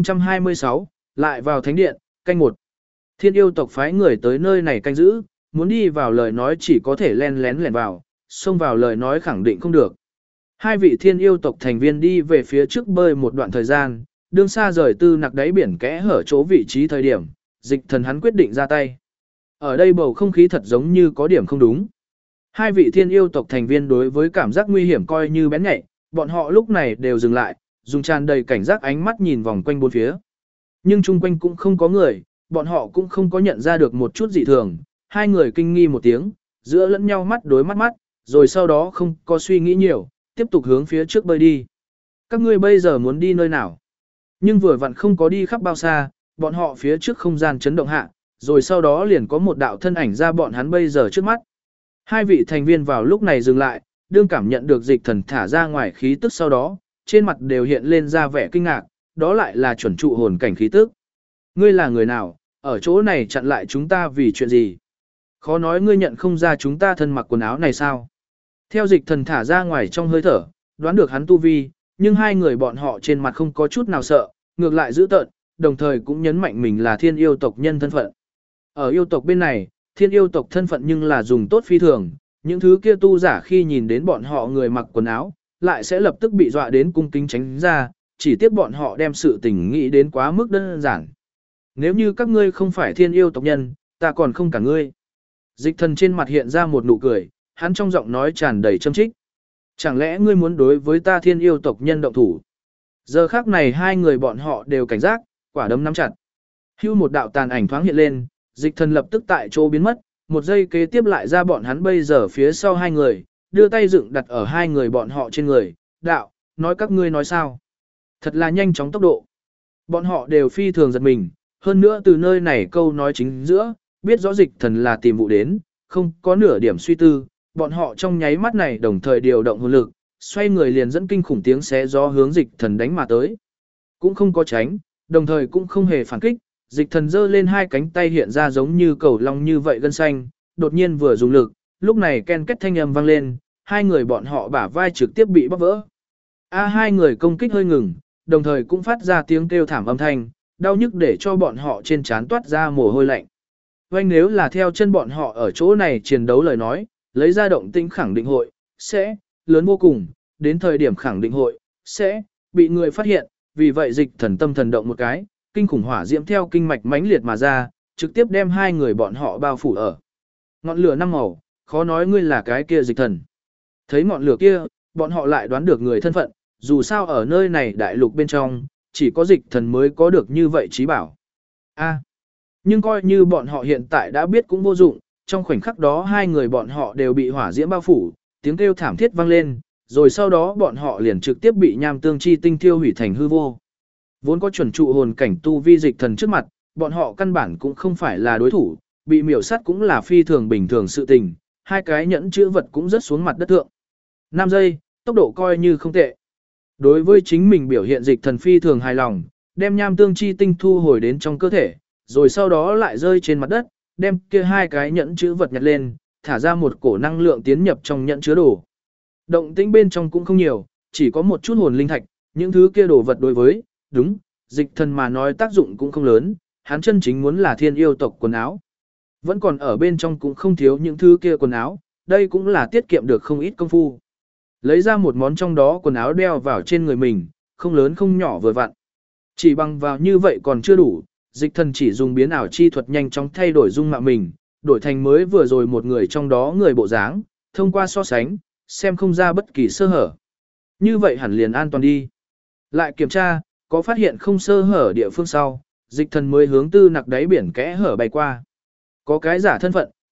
1026, lại vào thánh điện, canh 1. Thiên yêu tộc phái người tới nơi này canh giữ, muốn đi vào lời nói chỉ có thể len lén lẻn vào, xông vào lời nói khẳng định không được. Hai vị thiên yêu tộc thành viên đi về phía trước bơi một đoạn thời gian, đương xa rời tư nặc đáy biển kẽ hở chỗ vị trí thời điểm, dịch thần hắn quyết định ra tay. Ở đây bầu không khí thật giống như có điểm không đúng. Hai vị thiên yêu tộc thành viên đối với cảm giác nguy hiểm coi như bén nhạy, bọn họ lúc này đều dừng lại, dùng tràn đầy cảnh giác ánh mắt nhìn vòng quanh bốn phía. Nhưng chung quanh cũng không có người, bọn họ cũng không có nhận ra được một chút dị thường, hai người kinh nghi một tiếng, giữa lẫn nhau mắt đối mắt mắt, rồi sau đó không có suy nghĩ nhiều, tiếp tục hướng phía trước bơi đi. Các ngươi bây giờ muốn đi nơi nào? Nhưng vừa vặn không có đi khắp bao xa, bọn họ phía trước không gian chấn động hạ, rồi sau đó liền có một đạo thân ảnh ra bọn hắn bây giờ trước mắt. Hai vị thành viên vào lúc này dừng lại, đương cảm nhận được dịch thần thả ra ngoài khí tức sau đó, trên mặt đều hiện lên ra vẻ kinh ngạc, đó lại là chuẩn trụ hồn cảnh khí tức. Ngươi là người nào, ở chỗ này chặn lại chúng ta vì chuyện gì? Khó nói ngươi nhận không ra chúng ta thân mặc quần áo này sao? Theo dịch thần thả ra ngoài trong hơi thở, đoán được hắn tu vi, nhưng hai người bọn họ trên mặt không có chút nào sợ, ngược lại giữ tợn, đồng thời cũng nhấn mạnh mình là thiên yêu tộc nhân thân phận. Ở yêu tộc bên này, thiên yêu tộc thân phận nhưng là dùng tốt phi thường, những thứ kia tu giả khi nhìn đến bọn họ người mặc quần áo, lại sẽ lập tức bị dọa đến cung kính tránh ra, chỉ tiếc bọn họ đem sự tình nghĩ đến quá mức đơn giản. Nếu như các ngươi không phải thiên yêu tộc nhân, ta còn không cả ngươi. Dịch thần trên mặt hiện ra một nụ cười, hắn trong giọng nói tràn đầy châm trích. Chẳng lẽ ngươi muốn đối với ta thiên yêu tộc nhân động thủ? Giờ khác này hai người bọn họ đều cảnh giác, quả đấm nắm chặt. Hưu một đạo tàn ảnh thoáng hiện lên, dịch thần lập tức tại chỗ biến mất, một giây kế tiếp lại ra bọn hắn bây giờ phía sau hai người, đưa tay dựng đặt ở hai người bọn họ trên người, đạo, nói các ngươi nói sao? Thật là nhanh chóng tốc độ. Bọn họ đều phi thường giật mình, hơn nữa từ nơi này câu nói chính giữa, biết rõ dịch thần là tìm vụ đến, không có nửa điểm suy tư, bọn họ trong nháy mắt này đồng thời điều động hồn lực, xoay người liền dẫn kinh khủng tiếng xé gió hướng dịch thần đánh mà tới. Cũng không có tránh, đồng thời cũng không hề phản kích, dịch thần giơ lên hai cánh tay hiện ra giống như cầu long như vậy gân xanh, đột nhiên vừa dùng lực, lúc này ken kết thanh âm vang lên, hai người bọn họ bả vai trực tiếp bị bóc vỡ. Hai người công kích hơi ngừng, đồng thời cũng phát ra tiếng kêu thảm âm thanh, đau nhức để cho bọn họ trên trán toát ra mồ hôi lạnh. Vành nếu là theo chân bọn họ ở chỗ này chiến đấu lời nói, lấy ra động tĩnh khẳng định hội, sẽ, lớn vô cùng, đến thời điểm khẳng định hội, sẽ, bị người phát hiện, vì vậy dịch thần tâm thần động một cái, kinh khủng hỏa diễm theo kinh mạch mãnh liệt mà ra, trực tiếp đem hai người bọn họ bao phủ ở. Ngọn lửa năm màu, khó nói ngươi là cái kia dịch thần. Thấy ngọn lửa kia, bọn họ lại đoán được người thân phận, dù sao ở nơi này đại lục bên trong, chỉ có dịch thần mới có được như vậy trí bảo. Nhưng coi như bọn họ hiện tại đã biết cũng vô dụng, trong khoảnh khắc đó hai người bọn họ đều bị hỏa diễm bao phủ, tiếng kêu thảm thiết vang lên, rồi sau đó bọn họ liền trực tiếp bị nham tương chi tinh tiêu hủy thành hư vô. Vốn có chuẩn trụ hồn cảnh tu vi dịch thần trước mặt, bọn họ căn bản cũng không phải là đối thủ, bị miểu sát cũng là phi thường bình thường sự tình, hai cái nhẫn chữ vật cũng rất xuống mặt đất thượng. 5 giây, tốc độ coi như không tệ. Đối với chính mình biểu hiện dịch thần phi thường hài lòng, đem nham tương chi tinh thu hồi đến trong cơ thể, rồi sau đó lại rơi trên mặt đất, đem kia hai cái nhẫn chữ vật nhặt lên, thả ra một cổ năng lượng tiến nhập trong nhẫn chứa đồ. Động tĩnh bên trong cũng không nhiều, chỉ có một chút hồn linh thạch, những thứ kia đồ vật đối với, đúng, dịch thần mà nói tác dụng cũng không lớn, hắn chân chính muốn là thiên yêu tộc quần áo. Vẫn còn ở bên trong cũng không thiếu những thứ kia quần áo, đây cũng là tiết kiệm được không ít công phu. Lấy ra một món trong đó quần áo đeo vào trên người mình, không lớn không nhỏ vừa vặn. Chỉ bằng vào như vậy còn chưa đủ, dịch thần chỉ dùng biến ảo chi thuật nhanh chóng thay đổi dung mạo mình, đổi thành mới vừa rồi một người trong đó người bộ dáng, thông qua so sánh, xem không ra bất kỳ sơ hở. Như vậy hẳn liền an toàn đi. Lại kiểm tra, có phát hiện không sơ hở địa phương sau, dịch thần mới hướng tư nặc đáy biển kẽ hở bay qua. Có cái giả thân phận,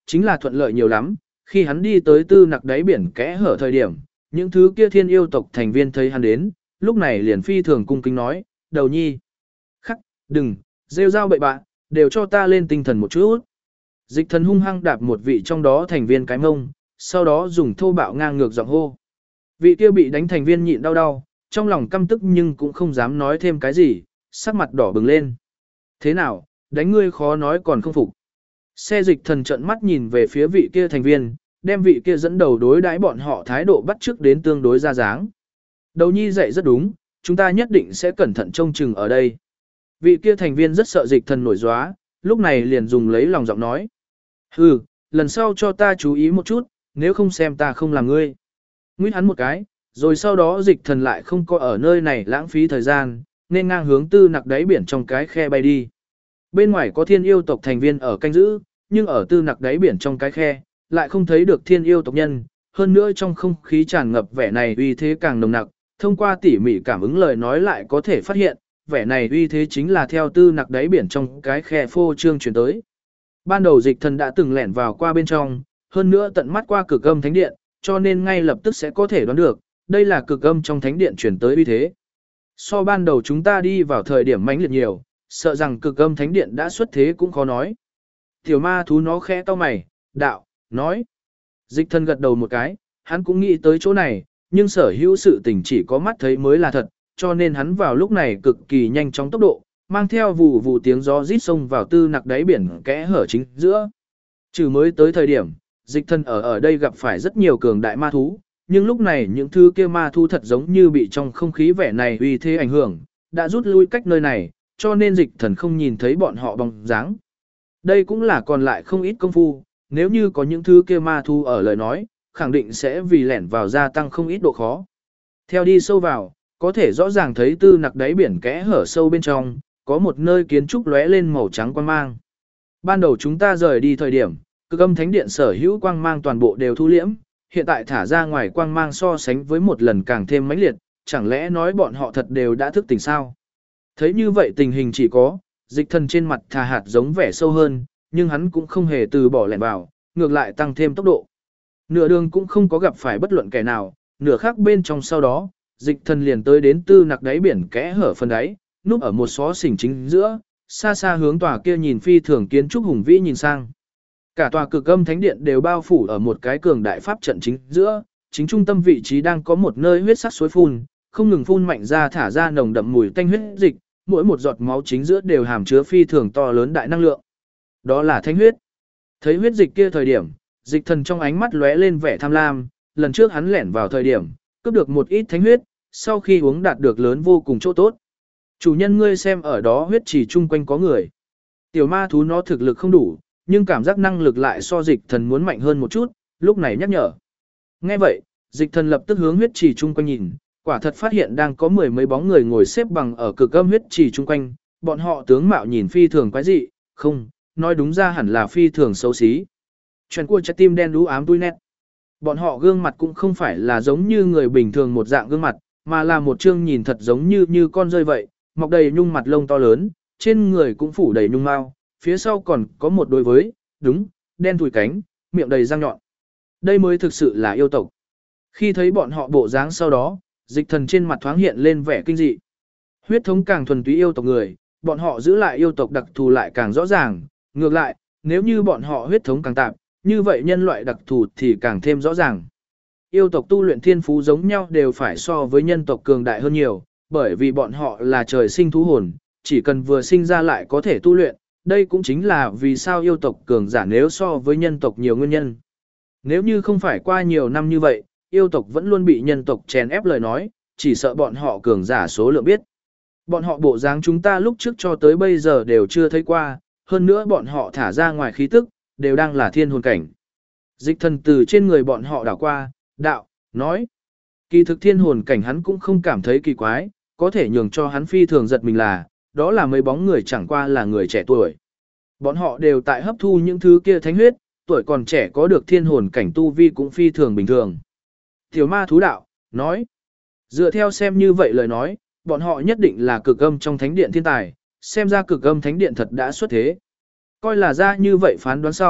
chính là thuận lợi nhiều lắm, khi hắn đi tới tư nặc đáy biển kẽ hở thời điểm, những thứ kia thiên yêu tộc thành viên thấy hắn đến, lúc này liền phi thường cung kính nói, đầu nhi. Khắc, đừng, rêu rao bậy bạ, đều cho ta lên tinh thần một chút. Dịch thần hung hăng đạp một vị trong đó thành viên cái mông, sau đó dùng thô bạo ngang ngược giọng hô. Vị kia bị đánh thành viên nhịn đau đau, trong lòng căm tức nhưng cũng không dám nói thêm cái gì, sắc mặt đỏ bừng lên. Thế nào, đánh ngươi khó nói còn không phục. Xe dịch thần trợn mắt nhìn về phía vị kia thành viên, đem vị kia dẫn đầu đối đãi bọn họ thái độ bắt chước đến tương đối ra dáng. Đầu nhi dạy rất đúng, chúng ta nhất định sẽ cẩn thận trông chừng ở đây. Vị kia thành viên rất sợ dịch thần nổi gióa, lúc này liền dùng lấy lòng giọng nói. Hừ, lần sau cho ta chú ý một chút, nếu không xem ta không làm ngươi. Nguyết hắn một cái, rồi sau đó dịch thần lại không có ở nơi này lãng phí thời gian, nên ngang hướng tư nặc đáy biển trong cái khe bay đi. Bên ngoài có thiên yêu tộc thành viên ở canh giữ, nhưng ở tư nặc đáy biển trong cái khe, lại không thấy được thiên yêu tộc nhân, hơn nữa trong không khí tràn ngập vẻ này uy thế càng nồng nặc, thông qua tỉ mỉ cảm ứng lời nói lại có thể phát hiện, vẻ này uy thế chính là theo tư nặc đáy biển trong cái khe phô trương chuyển tới. Ban đầu dịch thần đã từng lẻn vào qua bên trong, hơn nữa tận mắt qua cực âm thánh điện, cho nên ngay lập tức sẽ có thể đoán được, đây là cực âm trong thánh điện chuyển tới uy thế. So ban đầu chúng ta đi vào thời điểm mãnh liệt nhiều, sợ rằng cực âm thánh điện đã xuất thế cũng khó nói. Tiểu ma thú nó khẽ to mày, đạo, nói. Dịch thần gật đầu một cái, hắn cũng nghĩ tới chỗ này, nhưng sở hữu sự tình chỉ có mắt thấy mới là thật, cho nên hắn vào lúc này cực kỳ nhanh chóng tốc độ, mang theo vù vù tiếng gió rít xông vào tư nặc đáy biển kẽ hở chính giữa. Trừ mới tới thời điểm, dịch thần ở đây gặp phải rất nhiều cường đại ma thú, nhưng lúc này những thứ kia ma thú thật giống như bị trong không khí vẻ này uy thế ảnh hưởng, đã rút lui cách nơi này, cho nên dịch thần không nhìn thấy bọn họ bóng dáng. Đây cũng là còn lại không ít công phu, nếu như có những thứ kia ma thú ở lời nói, khẳng định sẽ vì lẻn vào gia tăng không ít độ khó. Theo đi sâu vào, có thể rõ ràng thấy tư nặc đáy biển kẽ hở sâu bên trong, có một nơi kiến trúc lóe lên màu trắng quang mang. Ban đầu chúng ta rời đi thời điểm, cực âm thánh điện sở hữu quang mang toàn bộ đều thu liễm, hiện tại thả ra ngoài quang mang so sánh với một lần càng thêm mãnh liệt, chẳng lẽ nói bọn họ thật đều đã thức tỉnh sao? Thấy như vậy tình hình chỉ có, dịch thần trên mặt thà hạt giống vẻ sâu hơn, nhưng hắn cũng không hề từ bỏ lẻn vào, ngược lại tăng thêm tốc độ. Nửa đường cũng không có gặp phải bất luận kẻ nào, nửa khác bên trong sau đó, dịch thần liền tới đến tư nặc đáy biển kẽ hở phần đáy, núp ở một xó xỉnh chính giữa, xa xa hướng tòa kia nhìn phi thường kiến trúc hùng vĩ nhìn sang. Cả tòa cực âm thánh điện đều bao phủ ở một cái cường đại pháp trận chính giữa, chính trung tâm vị trí đang có một nơi huyết sắc suối phun, không ngừng phun mạnh ra thả ra nồng đậm mùi tanh huyết dịch, mỗi một giọt máu chính giữa đều hàm chứa phi thường to lớn đại năng lượng. Đó là thánh huyết. Thấy huyết dịch kia thời điểm, dịch thần trong ánh mắt lóe lên vẻ tham lam, lần trước hắn lẻn vào thời điểm, cướp được một ít thánh huyết, sau khi uống đạt được lớn vô cùng chỗ tốt. Chủ nhân ngươi xem ở đó huyết chỉ chung quanh có người. Tiểu ma thú nó thực lực không đủ, nhưng cảm giác năng lực lại so dịch thần muốn mạnh hơn một chút, lúc này nhắc nhở. Nghe vậy, dịch thần lập tức hướng huyết chỉ chung quanh nhìn, quả thật phát hiện đang có mười mấy bóng người ngồi xếp bằng ở cực âm huyết chỉ chung quanh, bọn họ tướng mạo nhìn phi thường quái dị, không, nói đúng ra hẳn là phi thường xấu xí. Chuyện của trái tim đen đú ám tui nét. Bọn họ gương mặt cũng không phải là giống như người bình thường một dạng gương mặt, mà là một trương nhìn thật giống như con rơi vậy, mọc đầy nhung mặt lông to lớn, trên người cũng phủ đầy nhung mao, phía sau còn có một đôi với, đúng, đen thùi cánh, miệng đầy răng nhọn. Đây mới thực sự là yêu tộc. Khi thấy bọn họ bộ dáng sau đó, dịch thần trên mặt thoáng hiện lên vẻ kinh dị. Huyết thống càng thuần túy yêu tộc người, bọn họ giữ lại yêu tộc đặc thù lại càng rõ ràng, ngược lại, nếu như bọn họ huyết thống càng tạp, như vậy nhân loại đặc thù thì càng thêm rõ ràng. Yêu tộc tu luyện thiên phú giống nhau đều phải so với nhân tộc cường đại hơn nhiều, bởi vì bọn họ là trời sinh thú hồn, chỉ cần vừa sinh ra lại có thể tu luyện, đây cũng chính là vì sao yêu tộc cường giả nếu so với nhân tộc nhiều nguyên nhân. Nếu như không phải qua nhiều năm như vậy, yêu tộc vẫn luôn bị nhân tộc chèn ép lời nói, chỉ sợ bọn họ cường giả số lượng biết. Bọn họ bộ dáng chúng ta lúc trước cho tới bây giờ đều chưa thấy qua, hơn nữa bọn họ thả ra ngoài khí tức, đều đang là thiên hồn cảnh. Dịch thần từ trên người bọn họ đảo qua, đạo, nói. Kỳ thực thiên hồn cảnh hắn cũng không cảm thấy kỳ quái, có thể nhường cho hắn phi thường giật mình là, đó là mấy bóng người chẳng qua là người trẻ tuổi. Bọn họ đều tại hấp thu những thứ kia thánh huyết, tuổi còn trẻ có được thiên hồn cảnh tu vi cũng phi thường bình thường. Tiểu ma thú đạo, nói. Dựa theo xem như vậy lời nói, bọn họ nhất định là cực âm trong thánh điện thiên tài, xem ra cực âm thánh điện thật đã xuất thế. Coi là ra như vậy phán đoán sau,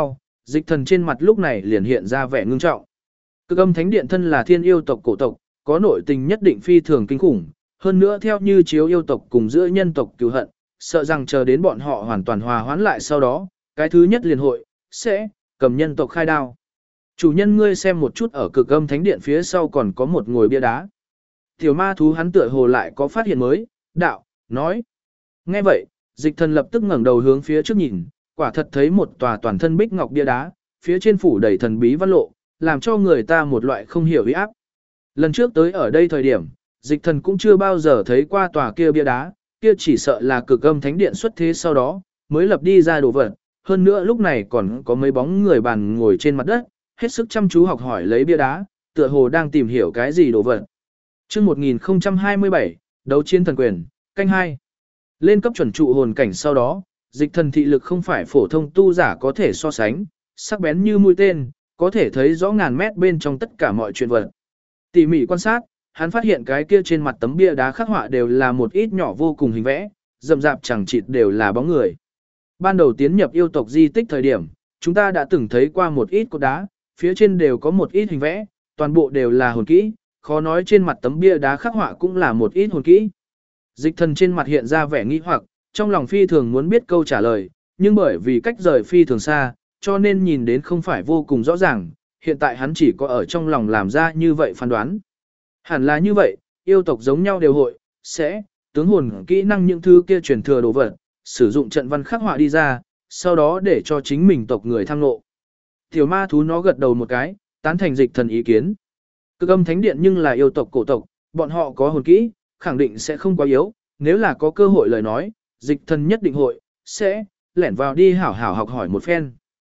Dịch thần trên mặt lúc này liền hiện ra vẻ ngưng trọng. Cực âm thánh điện thân là thiên yêu tộc cổ tộc, có nội tình nhất định phi thường kinh khủng, hơn nữa theo như chiếu yêu tộc cùng giữa nhân tộc cứu hận, sợ rằng chờ đến bọn họ hoàn toàn hòa hoãn lại sau đó, cái thứ nhất liền hội, sẽ, cầm nhân tộc khai đao. Chủ nhân ngươi xem một chút ở cực âm thánh điện phía sau còn có một ngồi bia đá. Tiểu ma thú hắn tựa hồ lại có phát hiện mới, đạo, nói. Nghe vậy, dịch thần lập tức ngẩng đầu hướng phía trước nhìn, quả thật thấy một tòa toàn thân bích ngọc bia đá, phía trên phủ đầy thần bí văn lộ, làm cho người ta một loại không hiểu uy áp. Lần trước tới ở đây thời điểm, dịch thần cũng chưa bao giờ thấy qua tòa kia bia đá, kia chỉ sợ là cực âm thánh điện xuất thế sau đó, mới lập đi ra đồ vật. Hơn nữa lúc này còn có mấy bóng người bàn ngồi trên mặt đất, hết sức chăm chú học hỏi lấy bia đá, tựa hồ đang tìm hiểu cái gì đồ vật. Chương 1027, đấu chiến thần quyền, canh 2. Lên cấp chuẩn trụ hồn cảnh sau đó, dịch thần thị lực không phải phổ thông tu giả có thể so sánh, sắc bén như mũi tên, có thể thấy rõ ngàn mét bên trong tất cả mọi chuyện vật. Tỉ mỉ quan sát, hắn phát hiện cái kia trên mặt tấm bia đá khắc họa đều là một ít nhỏ vô cùng hình vẽ, rậm rạp chẳng chịt đều là bóng người. Ban đầu tiến nhập yêu tộc di tích thời điểm, chúng ta đã từng thấy qua một ít cột đá, phía trên đều có một ít hình vẽ, toàn bộ đều là hồn kỹ, khó nói trên mặt tấm bia đá khắc họa cũng là một ít hồn kỹ. Dịch thần trên mặt hiện ra vẻ nghi hoặc, trong lòng phi thường muốn biết câu trả lời, nhưng bởi vì cách rời phi thường xa, cho nên nhìn đến không phải vô cùng rõ ràng, hiện tại hắn chỉ có ở trong lòng làm ra như vậy phán đoán. Hẳn là như vậy, yêu tộc giống nhau đều hội, sẽ, tướng hồn kỹ năng những thứ kia truyền thừa đồ vật, sử dụng trận văn khắc họa đi ra, sau đó để cho chính mình tộc người tham ngộ. Tiểu ma thú nó gật đầu một cái, tán thành dịch thần ý kiến. Cực âm thánh điện nhưng là yêu tộc cổ tộc, bọn họ có hồn kỹ, khẳng định sẽ không quá yếu, nếu là có cơ hội lời nói, dịch thần nhất định hội, sẽ, lẻn vào đi hảo hảo học hỏi một phen.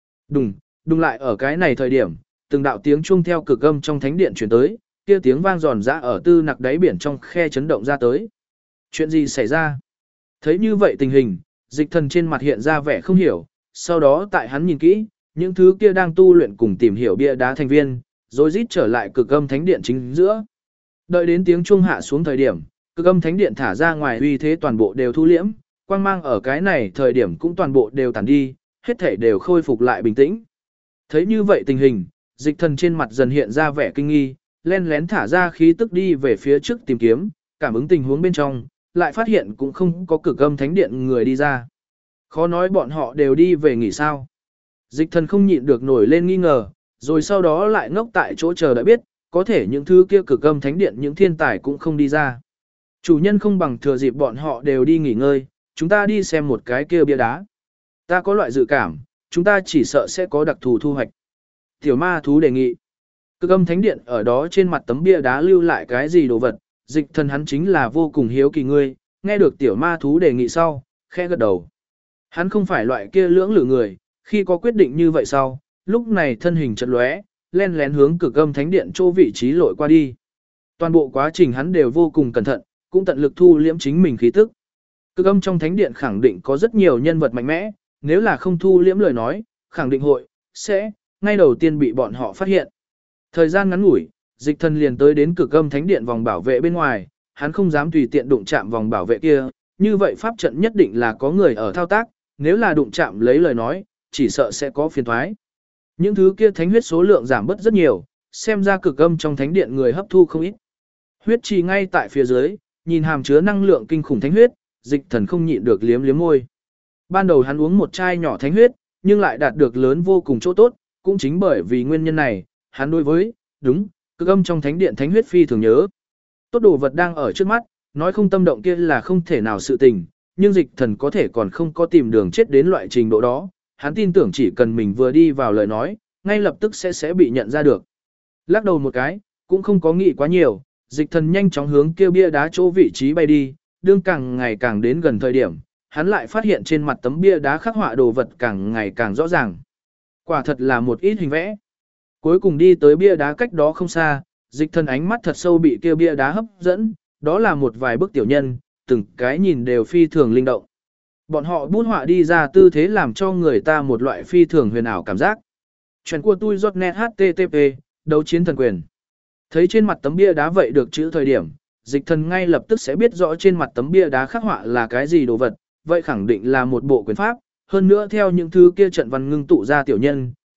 Đùng lại ở cái này thời điểm, từng đạo tiếng chuông theo cực âm trong thánh điện chuyển tới, kia tiếng vang giòn giã ở tư nặc đáy biển trong khe chấn động ra tới. Chuyện gì xảy ra? Thấy như vậy tình hình, dịch thần trên mặt hiện ra vẻ không hiểu, sau đó tại hắn nhìn kỹ, những thứ kia đang tu luyện cùng tìm hiểu bia đá thành viên, rồi rít trở lại cực âm thánh điện chính giữa. Đợi đến tiếng chuông hạ xuống thời điểm, cực âm thánh điện thả ra ngoài uy thế toàn bộ đều thu liễm, quang mang ở cái này thời điểm cũng toàn bộ đều tản đi, hết thể đều khôi phục lại bình tĩnh. Thấy như vậy tình hình, dịch thần trên mặt dần hiện ra vẻ kinh nghi, len lén thả ra khí tức đi về phía trước tìm kiếm, cảm ứng tình huống bên trong, lại phát hiện cũng không có cực âm thánh điện người đi ra. Khó nói bọn họ đều đi về nghỉ sao. Dịch thần không nhịn được nổi lên nghi ngờ, rồi sau đó lại ngốc tại chỗ chờ đợi biết, có thể những thứ kia cực âm thánh điện những thiên tài cũng không đi ra. Chủ nhân không bằng thừa dịp bọn họ đều đi nghỉ ngơi, chúng ta đi xem một cái kia bia đá. Ta có loại dự cảm, chúng ta chỉ sợ sẽ có đặc thù thu hoạch. Tiểu ma thú đề nghị. Cực âm thánh điện ở đó trên mặt tấm bia đá lưu lại cái gì đồ vật, dịch thần hắn chính là vô cùng hiếu kỳ ngươi, nghe được tiểu ma thú đề nghị sau, khẽ gật đầu. Hắn không phải loại kia lưỡng lự người, khi có quyết định như vậy sau, lúc này thân hình chợt lóe, len lén hướng cực âm thánh điện chỗ vị trí lội qua đi. Toàn bộ quá trình hắn đều vô cùng cẩn thận, cũng tận lực thu liễm chính mình khí tức. Cực âm trong thánh điện khẳng định có rất nhiều nhân vật mạnh mẽ, nếu là không thu liễm lời nói, khẳng định hội, sẽ, ngay đầu tiên bị bọn họ phát hiện. Thời gian ngắn ngủi, dịch thần liền tới đến cực âm thánh điện vòng bảo vệ bên ngoài, hắn không dám tùy tiện đụng chạm vòng bảo vệ kia, như vậy pháp trận nhất định là có người ở thao tác, nếu là đụng chạm lấy lời nói, chỉ sợ sẽ có phiền thoái. Những thứ kia thánh huyết số lượng giảm bớt rất nhiều, xem ra cực âm trong thánh điện người hấp thu không ít. Huyết trì ngay tại phía dưới, nhìn hàm chứa năng lượng kinh khủng thánh huyết, dịch thần không nhịn được liếm liếm môi. Ban đầu hắn uống một chai nhỏ thánh huyết, nhưng lại đạt được lớn vô cùng chỗ tốt, cũng chính bởi vì nguyên nhân này, hắn đối với, cực âm trong thánh điện thánh huyết phi thường nhớ. Tốt đồ vật đang ở trước mắt, nói không tâm động kia là không thể nào sự tình, nhưng dịch thần có thể còn không có tìm đường chết đến loại trình độ đó, hắn tin tưởng chỉ cần mình vừa đi vào lời nói, ngay lập tức sẽ bị nhận ra được. Lắc đầu một cái, cũng không có nghĩ quá nhiều, dịch thần nhanh chóng hướng kêu bia đá chỗ vị trí bay đi, đương càng ngày càng đến gần thời điểm, hắn lại phát hiện trên mặt tấm bia đá khắc họa đồ vật càng ngày càng rõ ràng. Quả thật là một ít hình vẽ. Cuối cùng đi tới bia đá cách đó không xa, dịch thần ánh mắt thật sâu bị kia bia đá hấp dẫn, đó là một vài bức tiểu nhân, từng cái nhìn đều phi thường linh động. Bọn họ bút họa đi ra tư thế làm cho người ta một loại phi thường huyền ảo cảm giác. Chuyện của tôi .net http, đấu chiến thần quyền. Thấy trên mặt tấm bia đá vậy được chữ thời điểm, dịch thần ngay lập tức sẽ biết rõ trên mặt tấm bia đá khắc họa là cái gì đồ vật, vậy khẳng định là một bộ quyền pháp, hơn nữa theo những thứ kia trận văn ngưng tụ ra tiểu nhân,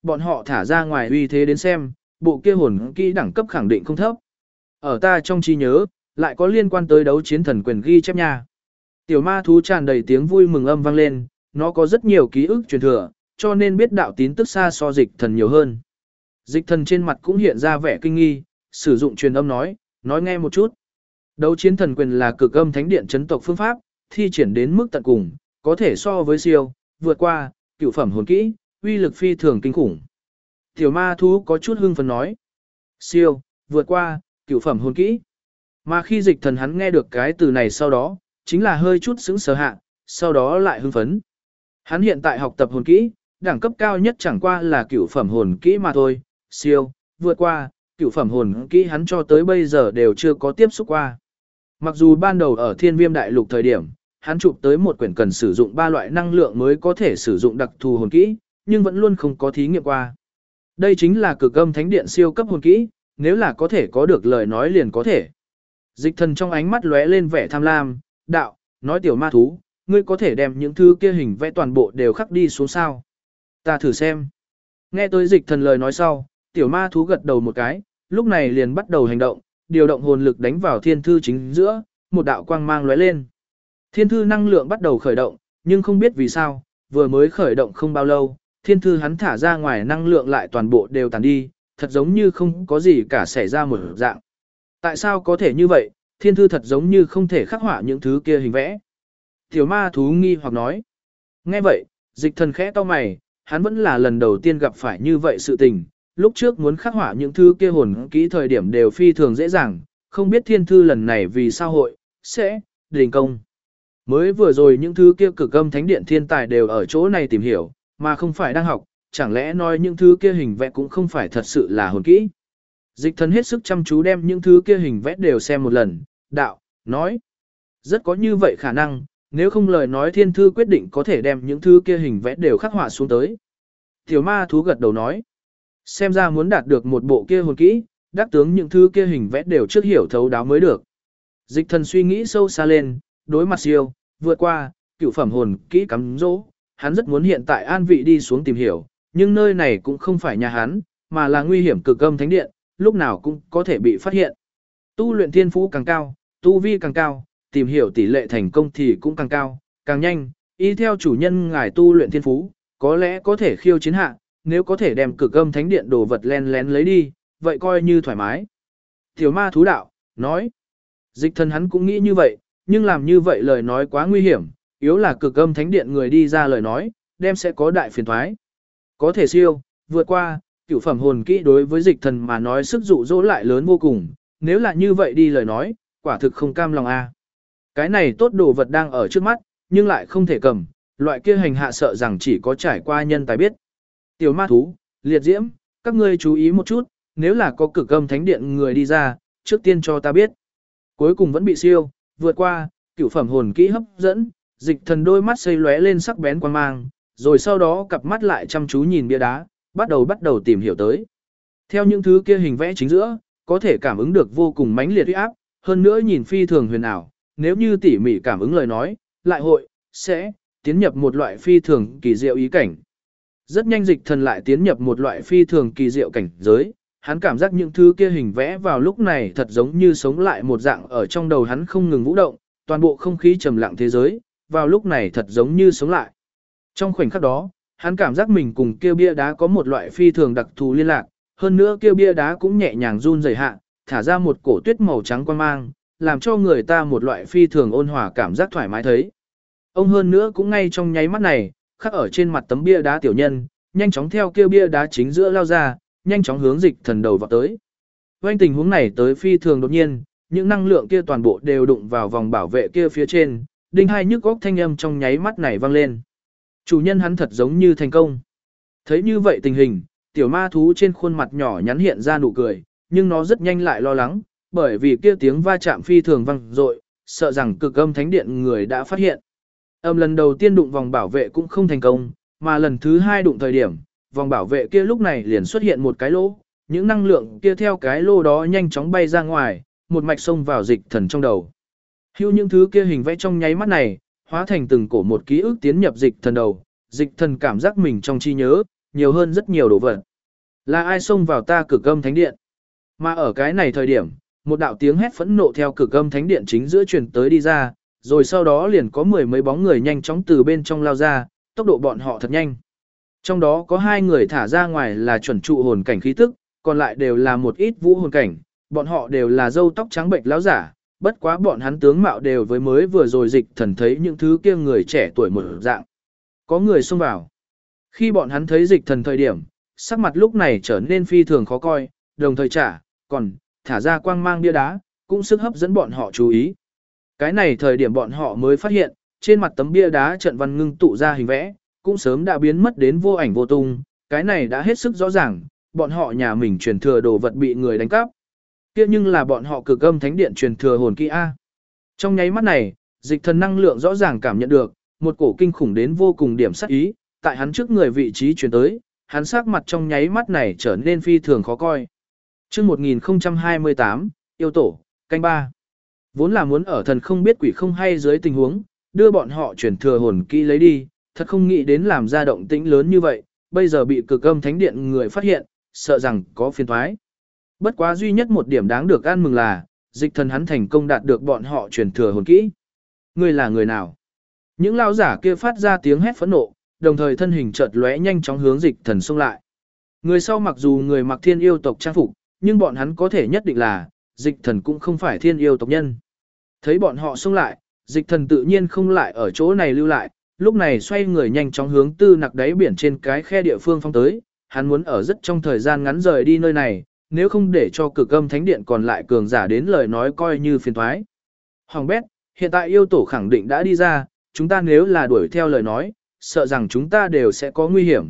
bọn họ thả ra ngoài uy thế đến xem, bộ kia hồn kỹ đẳng cấp khẳng định không thấp. Ở ta trong trí nhớ, lại có liên quan tới đấu chiến thần quyền ghi chép nha. Tiểu ma thú tràn đầy tiếng vui mừng âm vang lên, nó có rất nhiều ký ức truyền thừa, cho nên biết đạo tín tức xa so dịch thần nhiều hơn. Dịch thần trên mặt cũng hiện ra vẻ kinh nghi, sử dụng truyền âm nói nghe một chút. Đấu chiến thần quyền là cực âm thánh điện chấn tộc phương pháp, thi triển đến mức tận cùng, có thể so với siêu, vượt qua, cửu phẩm hồn kỹ, uy lực phi thường kinh khủng. Tiểu ma thú có chút hưng phấn nói. Siêu, vượt qua, cửu phẩm hồn kỹ. Mà khi dịch thần hắn nghe được cái từ này sau đó, chính là hơi chút sững sờ hạ, sau đó lại hưng phấn. Hắn hiện tại học tập hồn kỹ, đẳng cấp cao nhất chẳng qua là cửu phẩm hồn kỹ mà thôi, siêu, vượt qua, cửu phẩm hồn kỹ hắn cho tới bây giờ đều chưa có tiếp xúc qua. Mặc dù ban đầu ở Thiên Viêm Đại Lục thời điểm, hắn chụp tới một quyển cần sử dụng 3 loại năng lượng mới có thể sử dụng đặc thù hồn kỹ, nhưng vẫn luôn không có thí nghiệm qua. Đây chính là cực âm thánh điện siêu cấp hồn kỹ, nếu là có thể có được lời nói liền có thể. Dịch thần trong ánh mắt lóe lên vẻ tham lam, đạo, nói tiểu ma thú, ngươi có thể đem những thứ kia hình vẽ toàn bộ đều khắc đi xuống sao. Ta thử xem. Nghe tới dịch thần lời nói sau, tiểu ma thú gật đầu một cái, lúc này liền bắt đầu hành động, điều động hồn lực đánh vào thiên thư chính giữa, một đạo quang mang lóe lên. Thiên thư năng lượng bắt đầu khởi động, nhưng không biết vì sao, vừa mới khởi động không bao lâu, thiên thư hắn thả ra ngoài năng lượng lại toàn bộ đều tàn đi, thật giống như không có gì cả xảy ra một dạng. Tại sao có thể như vậy, thiên thư thật giống như không thể khắc họa những thứ kia hình vẽ. Tiểu ma thú nghi hoặc nói. Nghe vậy, dịch thần khẽ to mày, hắn vẫn là lần đầu tiên gặp phải như vậy sự tình, lúc trước muốn khắc họa những thứ kia hồn kỹ thời điểm đều phi thường dễ dàng, không biết thiên thư lần này vì sao hội, sẽ, đình công. Mới vừa rồi những thứ kia cực âm thánh điện thiên tài đều ở chỗ này tìm hiểu, mà không phải đang học, chẳng lẽ nói những thứ kia hình vẽ cũng không phải thật sự là hồn kỹ. Dịch thần hết sức chăm chú đem những thứ kia hình vẽ đều xem một lần, đạo, nói. Rất có như vậy khả năng, nếu không lời nói thiên thư quyết định có thể đem những thứ kia hình vẽ đều khắc họa xuống tới. Tiểu ma thú gật đầu nói. Xem ra muốn đạt được một bộ kia hồn kỹ, đắc tướng những thứ kia hình vẽ đều trước hiểu thấu đáo mới được. Dịch thần suy nghĩ sâu xa lên, đối mặt siêu, vượt qua, cửu phẩm hồn kỹ cắm dỗ, hắn rất muốn hiện tại an vị đi xuống tìm hiểu, nhưng nơi này cũng không phải nhà hắn, mà là nguy hiểm cực âm thánh điện, lúc nào cũng có thể bị phát hiện. Tu luyện thiên phú càng cao, tu vi càng cao, tìm hiểu tỷ lệ thành công thì cũng càng cao, càng nhanh, y theo chủ nhân ngài tu luyện thiên phú, có lẽ có thể khiêu chiến hạ, nếu có thể đem cực âm thánh điện đồ vật len lén lấy đi, vậy coi như thoải mái. Tiểu ma thú đạo, nói, dịch thần hắn cũng nghĩ như vậy, nhưng làm như vậy lời nói quá nguy hiểm, yếu là cực âm thánh điện người đi ra lời nói, đem sẽ có đại phiền thoái. Có thể siêu, vượt qua, cửu phẩm hồn kỹ đối với dịch thần mà nói sức dụ dỗ lại lớn vô cùng, nếu là như vậy đi lời nói, quả thực không cam lòng a. Cái này tốt đồ vật đang ở trước mắt, nhưng lại không thể cầm, loại kia hành hạ sợ rằng chỉ có trải qua nhân tài biết. Tiểu ma thú, liệt diễm, các ngươi chú ý một chút, nếu là có cực âm thánh điện người đi ra, trước tiên cho ta biết. Cuối cùng vẫn bị siêu, vượt qua, cửu phẩm hồn kỹ hấp dẫn, dịch thần đôi mắt xây lóe lên sắc bén quan mang, rồi sau đó cặp mắt lại chăm chú nhìn bia đá, bắt đầu tìm hiểu tới. Theo những thứ kia hình vẽ chính giữa, có thể cảm ứng được vô cùng mãnh liệt uy áp, hơn nữa nhìn phi thường huyền ảo, nếu như tỉ mỉ cảm ứng lời nói, lại hội, sẽ, tiến nhập một loại phi thường kỳ diệu ý cảnh. Rất nhanh dịch thần lại tiến nhập một loại phi thường kỳ diệu cảnh giới, hắn cảm giác những thứ kia hình vẽ vào lúc này thật giống như sống lại một dạng ở trong đầu hắn không ngừng vũ động, toàn bộ không khí trầm lặng thế giới, vào lúc này thật giống như sống lại. Trong khoảnh khắc đó, hắn cảm giác mình cùng kia bia đá có một loại phi thường đặc thù liên lạc, hơn nữa kia bia đá cũng nhẹ nhàng run rẩy hạ, thả ra một cổ tuyết màu trắng quang mang, làm cho người ta một loại phi thường ôn hòa cảm giác thoải mái thấy. Ông hơn nữa cũng ngay trong nháy mắt này, khắc ở trên mặt tấm bia đá tiểu nhân, nhanh chóng theo kia bia đá chính giữa lao ra, nhanh chóng hướng dịch thần đầu vào tới. Quanh tình huống này tới phi thường đột nhiên, những năng lượng kia toàn bộ đều đụng vào vòng bảo vệ kia phía trên, đinh hai nhức góc thanh âm trong nháy mắt này vang lên. Chủ nhân hắn thật giống như thành công. Thấy như vậy tình hình, tiểu ma thú trên khuôn mặt nhỏ nhắn hiện ra nụ cười, nhưng nó rất nhanh lại lo lắng, bởi vì kia tiếng va chạm phi thường vang dội, sợ rằng cực âm thánh điện người đã phát hiện. Lần đầu tiên đụng vòng bảo vệ cũng không thành công, mà lần thứ hai đụng thời điểm, vòng bảo vệ kia lúc này liền xuất hiện một cái lỗ, những năng lượng kia theo cái lỗ đó nhanh chóng bay ra ngoài, một mạch xông vào dịch thần trong đầu. Hưu những thứ kia hình vẽ trong nháy mắt này, hóa thành từng cổ một ký ức tiến nhập dịch thần đầu, dịch thần cảm giác mình trong trí nhớ, nhiều hơn rất nhiều đồ vật. Là ai xông vào ta Cực Âm Thánh Điện? Mà ở cái này thời điểm, một đạo tiếng hét phẫn nộ theo Cực Âm Thánh Điện chính giữa truyền tới đi ra, rồi sau đó liền có mười mấy bóng người nhanh chóng từ bên trong lao ra, tốc độ bọn họ thật nhanh. Trong đó có 2 người thả ra ngoài là chuẩn trụ hồn cảnh khí tức, còn lại đều là một ít vũ hồn cảnh, bọn họ đều là râu tóc trắng bệnh lão giả, bất quá bọn hắn tướng mạo đều với mới vừa rồi Dịch Thần thấy những thứ kia người trẻ tuổi một dạng. Có người xông vào. Khi bọn hắn thấy Dịch Thần thời điểm, sắc mặt lúc này trở nên phi thường khó coi, đồng thời còn thả ra quang mang bia đá, cũng sức hấp dẫn bọn họ chú ý. Cái này thời điểm bọn họ mới phát hiện, trên mặt tấm bia đá trận văn ngưng tụ ra hình vẽ, cũng sớm đã biến mất đến vô ảnh vô tung, cái này đã hết sức rõ ràng, bọn họ nhà mình truyền thừa đồ vật bị người đánh cắp. Kia nhưng là bọn họ Cực Âm Thánh Điện truyền thừa hồn kỹ a. Trong nháy mắt này, Dịch Thần năng lượng rõ ràng cảm nhận được, một cổ kinh khủng đến vô cùng điểm sát ý, tại hắn trước người vị trí truyền tới, hắn sắc mặt trong nháy mắt này trở nên phi thường khó coi. Chương 1028, yêu tổ, canh 3. Vốn là muốn ở thần không biết quỷ không hay dưới tình huống, đưa bọn họ truyền thừa hồn kỹ lấy đi, thật không nghĩ đến làm ra động tĩnh lớn như vậy, bây giờ bị Cực Âm Thánh Điện người phát hiện, sợ rằng có phiền toái. Bất quá duy nhất một điểm đáng được ăn mừng là, Dịch Thần hắn thành công đạt được bọn họ truyền thừa hồn kỹ. Ngươi là người nào? Những lão giả kia phát ra tiếng hét phẫn nộ, đồng thời thân hình chợt lóe nhanh chóng hướng Dịch Thần xông lại. Người sau mặc dù người mặc thiên yêu tộc trang phục, nhưng bọn hắn có thể nhất định là, Dịch Thần cũng không phải thiên yêu tộc nhân. Thấy bọn họ xông lại, Dịch Thần tự nhiên không lại ở chỗ này lưu lại, lúc này xoay người nhanh chóng hướng tư nặc đáy biển trên cái khe địa phương phong tới, hắn muốn ở rất trong thời gian ngắn rời đi nơi này, nếu không để cho Cực Âm Thánh Điện còn lại cường giả đến lời nói coi như phiền toái. Hoàng bét, hiện tại yêu tổ khẳng định đã đi ra, chúng ta nếu là đuổi theo lời nói, sợ rằng chúng ta đều sẽ có nguy hiểm.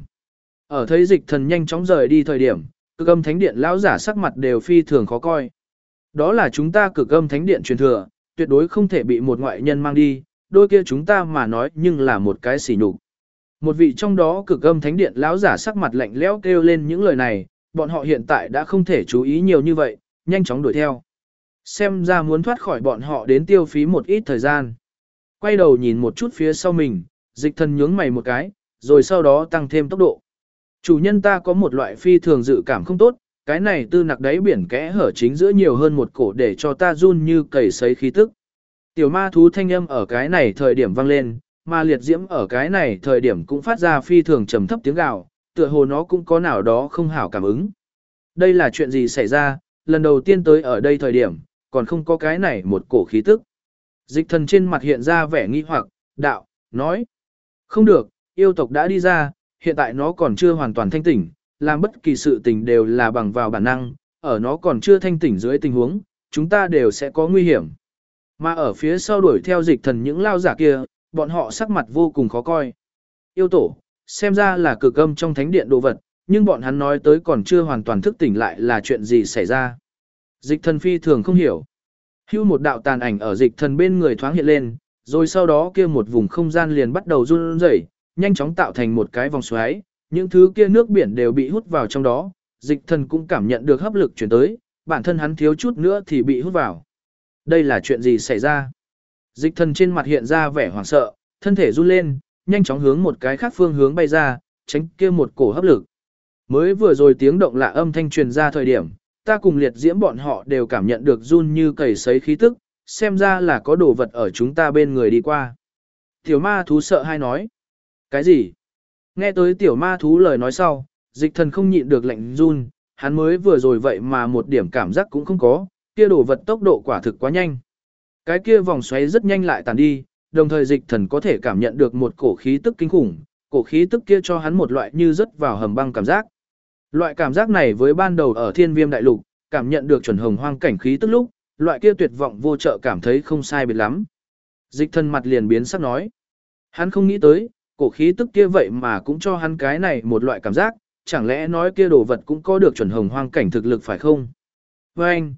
Ở thấy Dịch Thần nhanh chóng rời đi thời điểm, Cực Âm Thánh Điện lão giả sắc mặt đều phi thường khó coi. Đó là chúng ta Cực Âm Thánh Điện truyền thừa, tuyệt đối không thể bị một ngoại nhân mang đi, đôi kia chúng ta mà nói nhưng là một cái sỉ nhục. Một vị trong đó Cực Âm Thánh Điện lão giả sắc mặt lạnh lẽo kêu lên những lời này, bọn họ hiện tại đã không thể chú ý nhiều như vậy, nhanh chóng đuổi theo. Xem ra muốn thoát khỏi bọn họ đến tiêu phí một ít thời gian. Quay đầu nhìn một chút phía sau mình, Dịch Thần nhướng mày một cái, rồi sau đó tăng thêm tốc độ. Chủ nhân ta có một loại phi thường dự cảm không tốt, cái này tư nặc đáy biển kẽ hở chính giữa nhiều hơn một cổ để cho ta run như cầy sấy khí tức. Tiểu ma thú thanh âm ở cái này thời điểm vang lên, mà liệt diễm ở cái này thời điểm cũng phát ra phi thường trầm thấp tiếng gào, tựa hồ nó cũng có nào đó không hảo cảm ứng. Đây là chuyện gì xảy ra, lần đầu tiên tới ở đây thời điểm, còn không có cái này một cổ khí tức. Dịch Thần trên mặt hiện ra vẻ nghi hoặc, đạo, nói. Không được, yêu tộc đã đi ra, hiện tại nó còn chưa hoàn toàn thanh tỉnh, làm bất kỳ sự tình đều là bằng vào bản năng, ở nó còn chưa thanh tỉnh dưới tình huống, chúng ta đều sẽ có nguy hiểm. Mà ở phía sau đuổi theo Dịch Thần những lao giả kia, bọn họ sắc mặt vô cùng khó coi. Yêu tổ, xem ra là Cực Âm trong thánh điện đồ vật, nhưng bọn hắn nói tới còn chưa hoàn toàn thức tỉnh lại là chuyện gì xảy ra. Dịch Thần phi thường không hiểu. Hưu một đạo tàn ảnh ở Dịch Thần bên người thoáng hiện lên, rồi sau đó kia một vùng không gian liền bắt đầu run rẩy, nhanh chóng tạo thành một cái vòng xoáy, những thứ kia nước biển đều bị hút vào trong đó, Dịch Thần cũng cảm nhận được hấp lực chuyển tới, bản thân hắn thiếu chút nữa thì bị hút vào. Đây là chuyện gì xảy ra? Dịch Thần trên mặt hiện ra vẻ hoảng sợ, thân thể run lên, nhanh chóng hướng một cái khác phương hướng bay ra, tránh kia một cổ hấp lực. Mới vừa rồi tiếng động lạ âm thanh truyền ra thời điểm, ta cùng liệt diễm bọn họ đều cảm nhận được run như cầy sấy khí tức, xem ra là có đồ vật ở chúng ta bên người đi qua. Tiểu ma thú sợ hai nói. Cái gì? Nghe tới tiểu ma thú lời nói sau, Dịch Thần không nhịn được lạnh run, hắn mới vừa rồi vậy mà một điểm cảm giác cũng không có, kia đồ vật tốc độ quả thực quá nhanh. Cái kia vòng xoáy rất nhanh lại tàn đi, đồng thời Dịch Thần có thể cảm nhận được một cổ khí tức kinh khủng, cổ khí tức kia cho hắn một loại như rớt vào hầm băng cảm giác. Loại cảm giác này với ban đầu ở Thiên Viêm Đại Lục, cảm nhận được chuẩn hồng hoang cảnh khí tức lúc, loại kia tuyệt vọng vô trợ cảm thấy không sai biệt lắm. Dịch Thần mặt liền biến sắc nói. Hắn không nghĩ tới, cổ khí tức kia vậy mà cũng cho hắn cái này một loại cảm giác, chẳng lẽ nói kia đồ vật cũng có được chuẩn hồng hoang cảnh thực lực phải không? Vâng,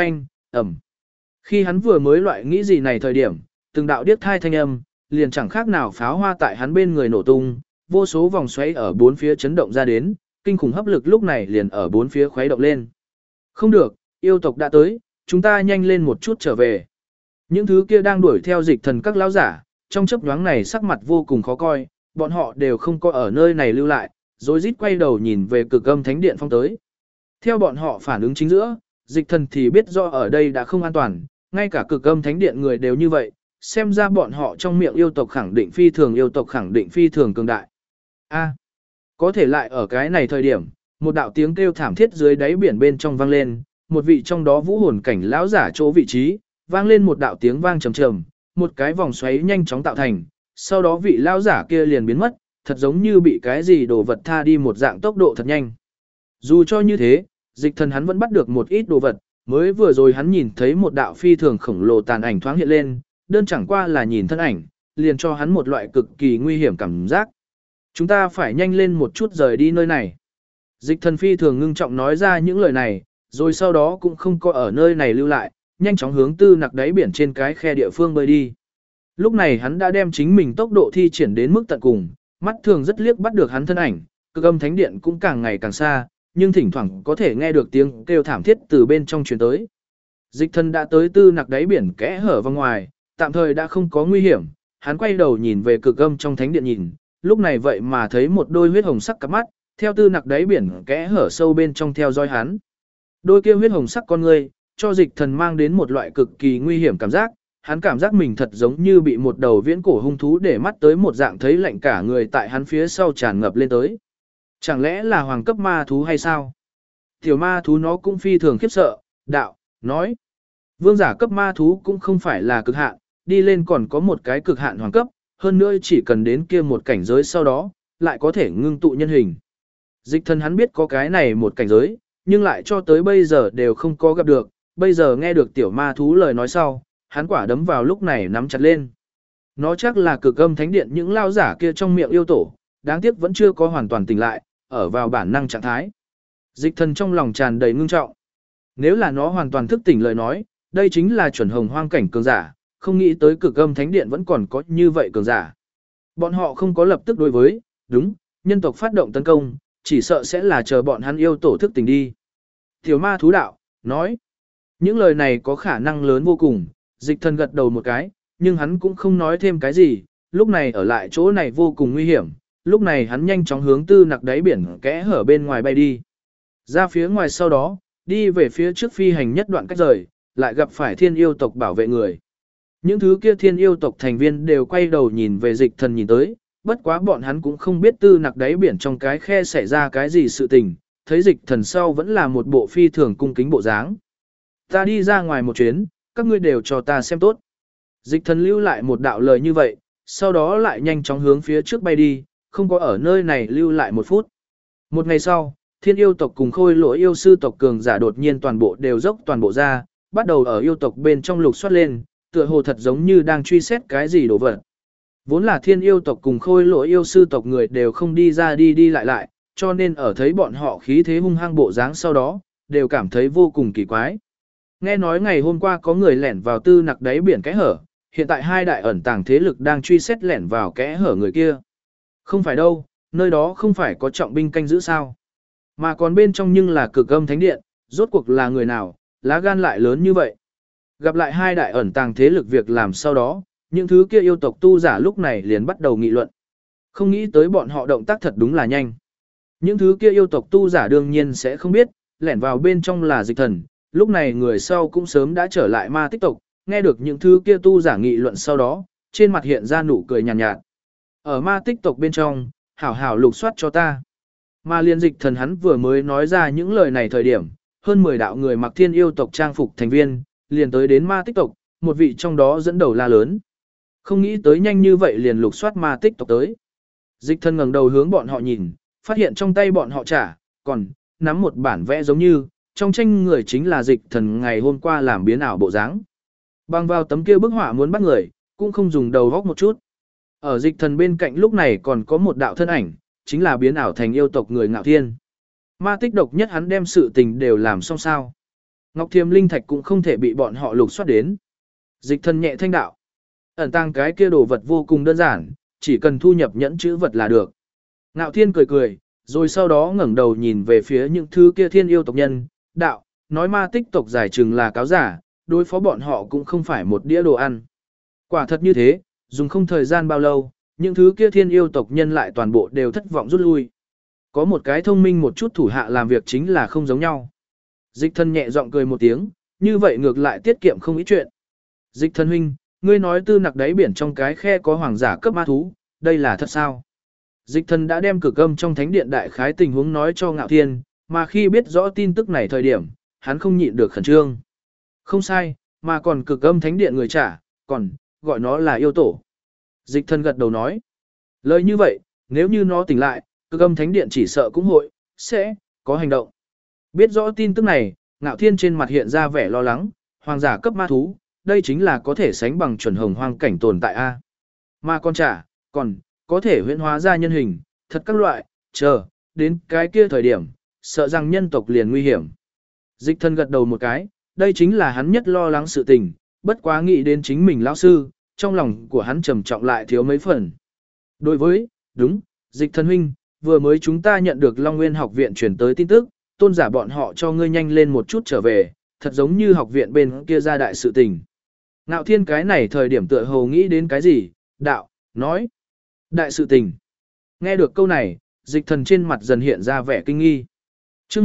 ầm. Khi hắn vừa mới loại nghĩ gì này thời điểm, từng đạo điếc thai thanh âm, liền chẳng khác nào pháo hoa tại hắn bên người nổ tung, vô số vòng xoáy ở bốn phía chấn động ra đến, kinh khủng hấp lực lúc này liền ở bốn phía khuấy động lên. Không được, yêu tộc đã tới, chúng ta nhanh lên một chút trở về. Những thứ kia đang đuổi theo Dịch Thần các lão giả, trong chớp nhoáng này sắc mặt vô cùng khó coi, bọn họ đều không có ở nơi này lưu lại, rồi rít quay đầu nhìn về Cực Âm Thánh Điện phong tới. Theo bọn họ phản ứng chính giữa, Dịch Thần thì biết do ở đây đã không an toàn, ngay cả Cực Âm Thánh Điện người đều như vậy, xem ra bọn họ trong miệng yêu tộc khẳng định phi thường cường đại. A, có thể lại ở cái này thời điểm, một đạo tiếng kêu thảm thiết dưới đáy biển bên trong vang lên, một vị trong đó vũ hồn cảnh lão giả chỗ vị trí, vang lên một đạo tiếng vang trầm trầm, một cái vòng xoáy nhanh chóng tạo thành, sau đó vị lão giả kia liền biến mất, thật giống như bị cái gì đồ vật tha đi một dạng tốc độ thật nhanh. Dù cho như thế, Dịch Thần hắn vẫn bắt được một ít đồ vật, mới vừa rồi hắn nhìn thấy một đạo phi thường khổng lồ tàn ảnh thoáng hiện lên, đơn chẳng qua là nhìn thân ảnh, liền cho hắn một loại cực kỳ nguy hiểm cảm giác. Chúng ta phải nhanh lên một chút rời đi nơi này. Dịch Thần phi thường ngưng trọng nói ra những lời này, rồi sau đó cũng không có ở nơi này lưu lại, nhanh chóng hướng Tư Nặc đáy biển trên cái khe địa phương bơi đi. Lúc này hắn đã đem chính mình tốc độ thi triển đến mức tận cùng, mắt thường rất liếc bắt được hắn thân ảnh, Cực Âm Thánh Điện cũng càng ngày càng xa, nhưng thỉnh thoảng có thể nghe được tiếng kêu thảm thiết từ bên trong truyền tới. Dịch Thần đã tới Tư Nặc đáy biển kẽ hở vào ngoài, tạm thời đã không có nguy hiểm, hắn quay đầu nhìn về Cực Âm trong thánh điện nhìn, lúc này vậy mà thấy một đôi huyết hồng sắc cặp mắt, theo Tư Nặc đáy biển kẽ hở sâu bên trong theo dõi hắn. Đôi kia huyết hồng sắc con ngươi, cho Dịch Thần mang đến một loại cực kỳ nguy hiểm cảm giác, hắn cảm giác mình thật giống như bị một đầu viễn cổ hung thú để mắt tới một dạng thấy lạnh cả người tại hắn phía sau tràn ngập lên tới. Chẳng lẽ là hoàng cấp ma thú hay sao? Tiểu ma thú nó cũng phi thường khiếp sợ, đạo, nói. Vương giả cấp ma thú cũng không phải là cực hạn, đi lên còn có một cái cực hạn hoàng cấp, hơn nữa chỉ cần đến kia một cảnh giới sau đó, lại có thể ngưng tụ nhân hình. Dịch Thần hắn biết có cái này một cảnh giới, nhưng lại cho tới bây giờ đều không có gặp được, bây giờ nghe được tiểu ma thú lời nói sau, hắn quả đấm vào lúc này nắm chặt lên. Nó chắc là Cực Âm Thánh Điện những lao giả kia trong miệng yêu tổ, đáng tiếc vẫn chưa có hoàn toàn tỉnh lại, ở vào bản năng trạng thái. Dịch Thần trong lòng tràn đầy ngưng trọng. Nếu là nó hoàn toàn thức tỉnh lời nói, đây chính là chuẩn hồng hoang cảnh cường giả, không nghĩ tới Cực Âm Thánh Điện vẫn còn có như vậy cường giả. Bọn họ không có lập tức đối với, đúng, nhân tộc phát động tấn công, chỉ sợ sẽ là chờ bọn hắn yêu tổ thức tỉnh đi. Tiểu ma thú đạo, nói. Những lời này có khả năng lớn vô cùng, Dịch Thần gật đầu một cái, nhưng hắn cũng không nói thêm cái gì, lúc này ở lại chỗ này vô cùng nguy hiểm, lúc này hắn nhanh chóng hướng Tư Nặc đáy biển kẽ hở bên ngoài bay đi. Ra phía ngoài sau đó, đi về phía trước phi hành nhất đoạn cách rời, lại gặp phải thiên yêu tộc bảo vệ người. Những thứ kia thiên yêu tộc thành viên đều quay đầu nhìn về Dịch Thần nhìn tới, bất quá bọn hắn cũng không biết Tư Nặc đáy biển trong cái khe xảy ra cái gì sự tình, thấy Dịch Thần sau vẫn là một bộ phi thường cung kính bộ dáng. Ta đi ra ngoài một chuyến, các ngươi đều cho ta xem tốt. Dịch Thần lưu lại một đạo lời như vậy, sau đó lại nhanh chóng hướng phía trước bay đi, không có ở nơi này lưu lại một phút. Một ngày sau, thiên yêu tộc cùng khôi lỗi yêu sư tộc cường giả đột nhiên toàn bộ đều dốc toàn bộ ra, bắt đầu ở yêu tộc bên trong lục soát lên, tựa hồ thật giống như đang truy xét cái gì đồ vật. Vốn là thiên yêu tộc cùng khôi lỗi yêu sư tộc người đều không đi ra đi đi lại lại, cho nên ở thấy bọn họ khí thế hung hăng bộ dáng sau đó, đều cảm thấy vô cùng kỳ quái. Nghe nói ngày hôm qua có người lẻn vào Tư Nặc đáy biển kẽ hở, hiện tại hai đại ẩn tàng thế lực đang truy xét lẻn vào kẽ hở người kia. Không phải đâu, nơi đó không phải có trọng binh canh giữ sao. Mà còn bên trong nhưng là Cực Âm Thánh Điện, rốt cuộc là người nào, lá gan lại lớn như vậy. Gặp lại hai đại ẩn tàng thế lực việc làm sau đó, những thứ kia yêu tộc tu giả lúc này liền bắt đầu nghị luận. Không nghĩ tới bọn họ động tác thật đúng là nhanh. Những thứ kia yêu tộc tu giả đương nhiên sẽ không biết, lẻn vào bên trong là Dịch Thần, lúc này người sau cũng sớm đã trở lại ma tích tộc, nghe được những thứ kia tu giả nghị luận sau đó, trên mặt hiện ra nụ cười nhàn nhạt. Ở ma tích tộc bên trong, hảo hảo lục soát cho ta. Ma liên Dịch Thần hắn vừa mới nói ra những lời này thời điểm, hơn 10 đạo người mặc thiên yêu tộc trang phục thành viên, liền tới đến ma tích tộc, một vị trong đó dẫn đầu la lớn. Không nghĩ tới nhanh như vậy liền lục soát ma tích tộc tới. Dịch Thần ngẩng đầu hướng bọn họ nhìn, phát hiện trong tay bọn họ còn nắm một bản vẽ giống như, trong tranh người chính là Dịch Thần ngày hôm qua làm biến ảo bộ dáng. Bằng vào tấm kia bức họa muốn bắt người, cũng không dùng đầu góc một chút. Ở Dịch Thần bên cạnh lúc này còn có một đạo thân ảnh, chính là biến ảo thành yêu tộc người Ngạo Thiên. Ma tích độc nhất hắn đem sự tình đều làm xong sao. Ngọc Thiềm Linh Thạch cũng không thể bị bọn họ lục soát đến. Dịch Thần nhẹ thanh đạo. Ẩn tàng cái kia đồ vật vô cùng đơn giản, chỉ cần thu nhập nhẫn chữ vật là được. Ngạo Thiên cười cười, rồi sau đó ngẩng đầu nhìn về phía những thứ kia thiên yêu tộc nhân, đạo, nói ma tích tộc giải trừng là cáo giả, đối phó bọn họ cũng không phải một đĩa đồ ăn. Quả thật như thế, dùng không thời gian bao lâu, những thứ kia thiên yêu tộc nhân lại toàn bộ đều thất vọng rút lui. Có một cái thông minh một chút thủ hạ làm việc chính là không giống nhau. Dịch thần nhẹ giọng cười một tiếng, như vậy ngược lại tiết kiệm không ít chuyện. Dịch thần huynh, ngươi nói tư nặc đáy biển trong cái khe có hoàng giả cấp ma thú, đây là thật sao? Dịch thần đã đem Cực Âm trong thánh điện đại khái tình huống nói cho Ngạo Thiên, mà khi biết rõ tin tức này thời điểm, hắn không nhịn được khẩn trương. Không sai, mà còn Cực Âm thánh điện người trả, còn, gọi nó là yêu tổ. Dịch thần gật đầu nói. Lời như vậy, nếu như nó tỉnh lại, Cực Âm thánh điện chỉ sợ cũng hội, sẽ, có hành động. Biết rõ tin tức này, Ngạo Thiên trên mặt hiện ra vẻ lo lắng, hoàng giả cấp ma thú, đây chính là có thể sánh bằng chuẩn hồng hoang cảnh tồn tại A. Mà con trả, còn, có thể huyễn hóa ra nhân hình, thật các loại, chờ, đến cái kia thời điểm, sợ rằng nhân tộc liền nguy hiểm. Dịch thần gật đầu một cái, đây chính là hắn nhất lo lắng sự tình, bất quá nghĩ đến chính mình lão sư, trong lòng của hắn trầm trọng lại thiếu mấy phần. Đối với, đúng, dịch thần huynh, vừa mới chúng ta nhận được Long Nguyên học viện chuyển tới tin tức, tôn giả bọn họ cho ngươi nhanh lên một chút trở về, thật giống như học viện bên kia ra đại sự tình. Ngạo Thiên cái này thời điểm tựa hồ nghĩ đến cái gì, đạo, nói. Đại sự tình. Nghe được câu này, dịch thần trên mặt dần hiện ra vẻ kinh nghi. Trước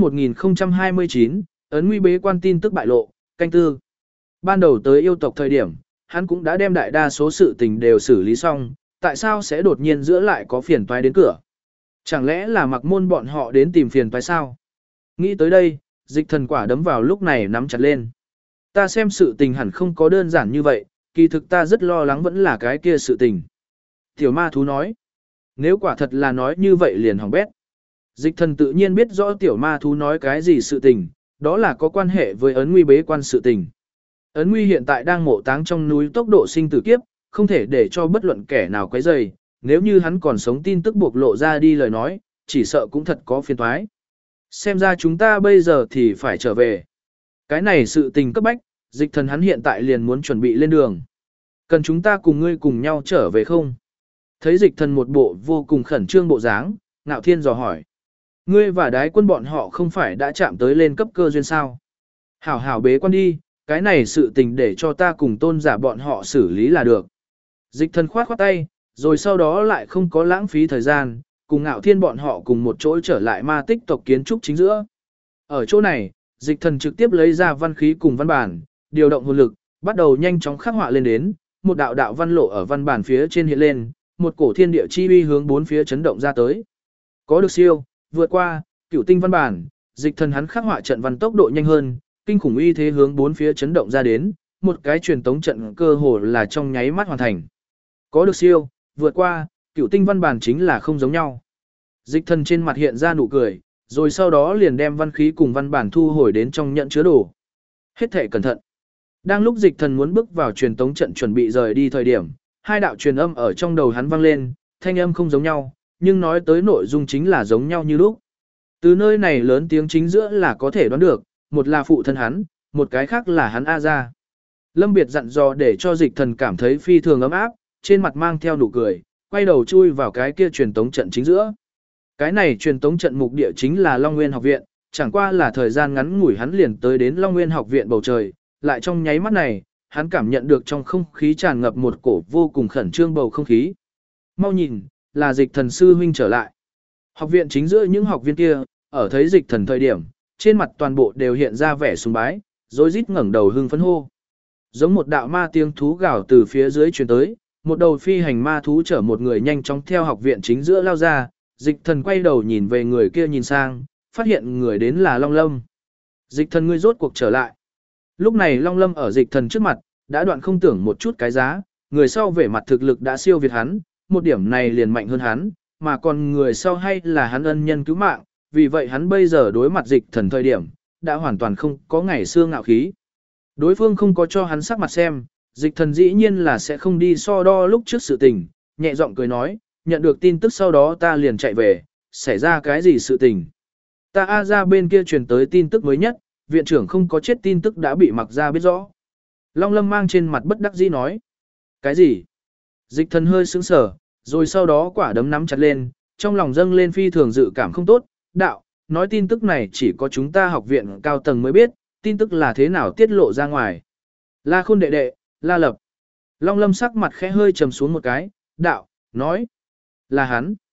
1029, ấn nguy bế quan tin tức bại lộ, canh tư. Ban đầu tới yêu tộc thời điểm, hắn cũng đã đem đại đa số sự tình đều xử lý xong, tại sao sẽ đột nhiên giữa lại có phiền toái đến cửa? Chẳng lẽ là Mặc Môn bọn họ đến tìm phiền toái sao? Nghĩ tới đây, dịch thần quả đấm vào lúc này nắm chặt lên. Ta xem sự tình hẳn không có đơn giản như vậy, kỳ thực ta rất lo lắng vẫn là cái kia sự tình. Tiểu ma thú nói. Nếu quả thật là nói như vậy liền hỏng bét. Dịch thần tự nhiên biết rõ tiểu ma thú nói cái gì sự tình, đó là có quan hệ với ấn nguy bế quan sự tình. Ấn nguy hiện tại đang mộ táng trong núi tốc độ sinh tử kiếp, không thể để cho bất luận kẻ nào quấy rầy. Nếu như hắn còn sống tin tức bộc lộ ra đi lời nói, chỉ sợ cũng thật có phiền toái. Xem ra chúng ta bây giờ thì phải trở về. Cái này sự tình cấp bách, dịch thần hắn hiện tại liền muốn chuẩn bị lên đường. Cần chúng ta cùng ngươi cùng nhau trở về không? Thấy dịch thần một bộ vô cùng khẩn trương bộ dáng, Ngạo Thiên dò hỏi. Ngươi và đái quân bọn họ không phải đã chạm tới lên cấp cơ duyên sao? Hảo hảo bế quan đi, cái này sự tình để cho ta cùng tôn giả bọn họ xử lý là được. Dịch thần khoát khoát tay, rồi sau đó lại không có lãng phí thời gian, cùng Ngạo Thiên bọn họ cùng một chỗ trở lại ma tích tộc kiến trúc chính giữa. Ở chỗ này, dịch thần trực tiếp lấy ra văn khí cùng văn bản, điều động hồn lực, bắt đầu nhanh chóng khắc họa lên đến, một đạo đạo văn lộ ở văn bản phía trên hiện lên, một cổ thiên địa chi uy hướng bốn phía chấn động ra tới. Có được siêu, vượt qua, cửu tinh văn bản, dịch thần hắn khắc họa trận văn tốc độ nhanh hơn, kinh khủng uy thế hướng bốn phía chấn động ra đến, một cái truyền tống trận cơ hồ là trong nháy mắt hoàn thành. Có được siêu, vượt qua, cửu tinh văn bản chính là không giống nhau. Dịch thần trên mặt hiện ra nụ cười, rồi sau đó liền đem văn khí cùng văn bản thu hồi đến trong nhận chứa đồ. Hết thể cẩn thận. Đang lúc dịch thần muốn bước vào truyền tống trận chuẩn bị rời đi thời điểm, hai đạo truyền âm ở trong đầu hắn vang lên, thanh âm không giống nhau, nhưng nói tới nội dung chính là giống nhau như lúc. Từ nơi này lớn tiếng chính giữa là có thể đoán được, một là phụ thân hắn, một cái khác là hắn A gia. Lâm Biệt dặn dò để cho dịch thần cảm thấy phi thường ấm áp, trên mặt mang theo nụ cười, quay đầu chui vào cái kia truyền tống trận chính giữa. Cái này truyền tống trận mục địa chính là Long Nguyên học viện, chẳng qua là thời gian ngắn ngủi hắn liền tới đến Long Nguyên học viện bầu trời, lại trong nháy mắt này, hắn cảm nhận được trong không khí tràn ngập một cổ vô cùng khẩn trương bầu không khí. Mau nhìn, là dịch thần sư huynh trở lại. Học viện chính giữa những học viên kia, ở thấy dịch thần thời điểm, trên mặt toàn bộ đều hiện ra vẻ sùng bái, rối rít ngẩng đầu hưng phấn hô. Giống một đạo ma tiếng thú gào từ phía dưới truyền tới, một đầu phi hành ma thú chở một người nhanh chóng theo học viện chính giữa lao ra, dịch thần quay đầu nhìn về người kia nhìn sang, phát hiện người đến là Long Lâm. Dịch thần ngươi rốt cuộc trở lại. Lúc này Long Lâm ở dịch thần trước mặt, đã đoạn không tưởng một chút cái giá, người sau vẻ mặt thực lực đã siêu việt hắn, một điểm này liền mạnh hơn hắn, mà còn người sau hay là hắn ân nhân cứu mạng, vì vậy hắn bây giờ đối mặt dịch thần thời điểm, đã hoàn toàn không có ngày xưa ngạo khí. Đối phương không có cho hắn sắc mặt xem, dịch thần dĩ nhiên là sẽ không đi so đo lúc trước sự tình, nhẹ giọng cười nói, nhận được tin tức sau đó ta liền chạy về, xảy ra cái gì sự tình. Ta A ra bên kia truyền tới tin tức mới nhất, viện trưởng không có chết tin tức đã bị Mặc ra biết rõ. Long Lâm mang trên mặt bất đắc dĩ nói. Cái gì? Dịch thần hơi sững sờ, rồi sau đó quả đấm nắm chặt lên, trong lòng dâng lên phi thường dự cảm không tốt. Đạo, nói tin tức này chỉ có chúng ta học viện cao tầng mới biết, tin tức là thế nào tiết lộ ra ngoài. La Khôn đệ đệ, La Lập. Long Lâm sắc mặt khẽ hơi trầm xuống một cái, đạo, nói. Là hắn.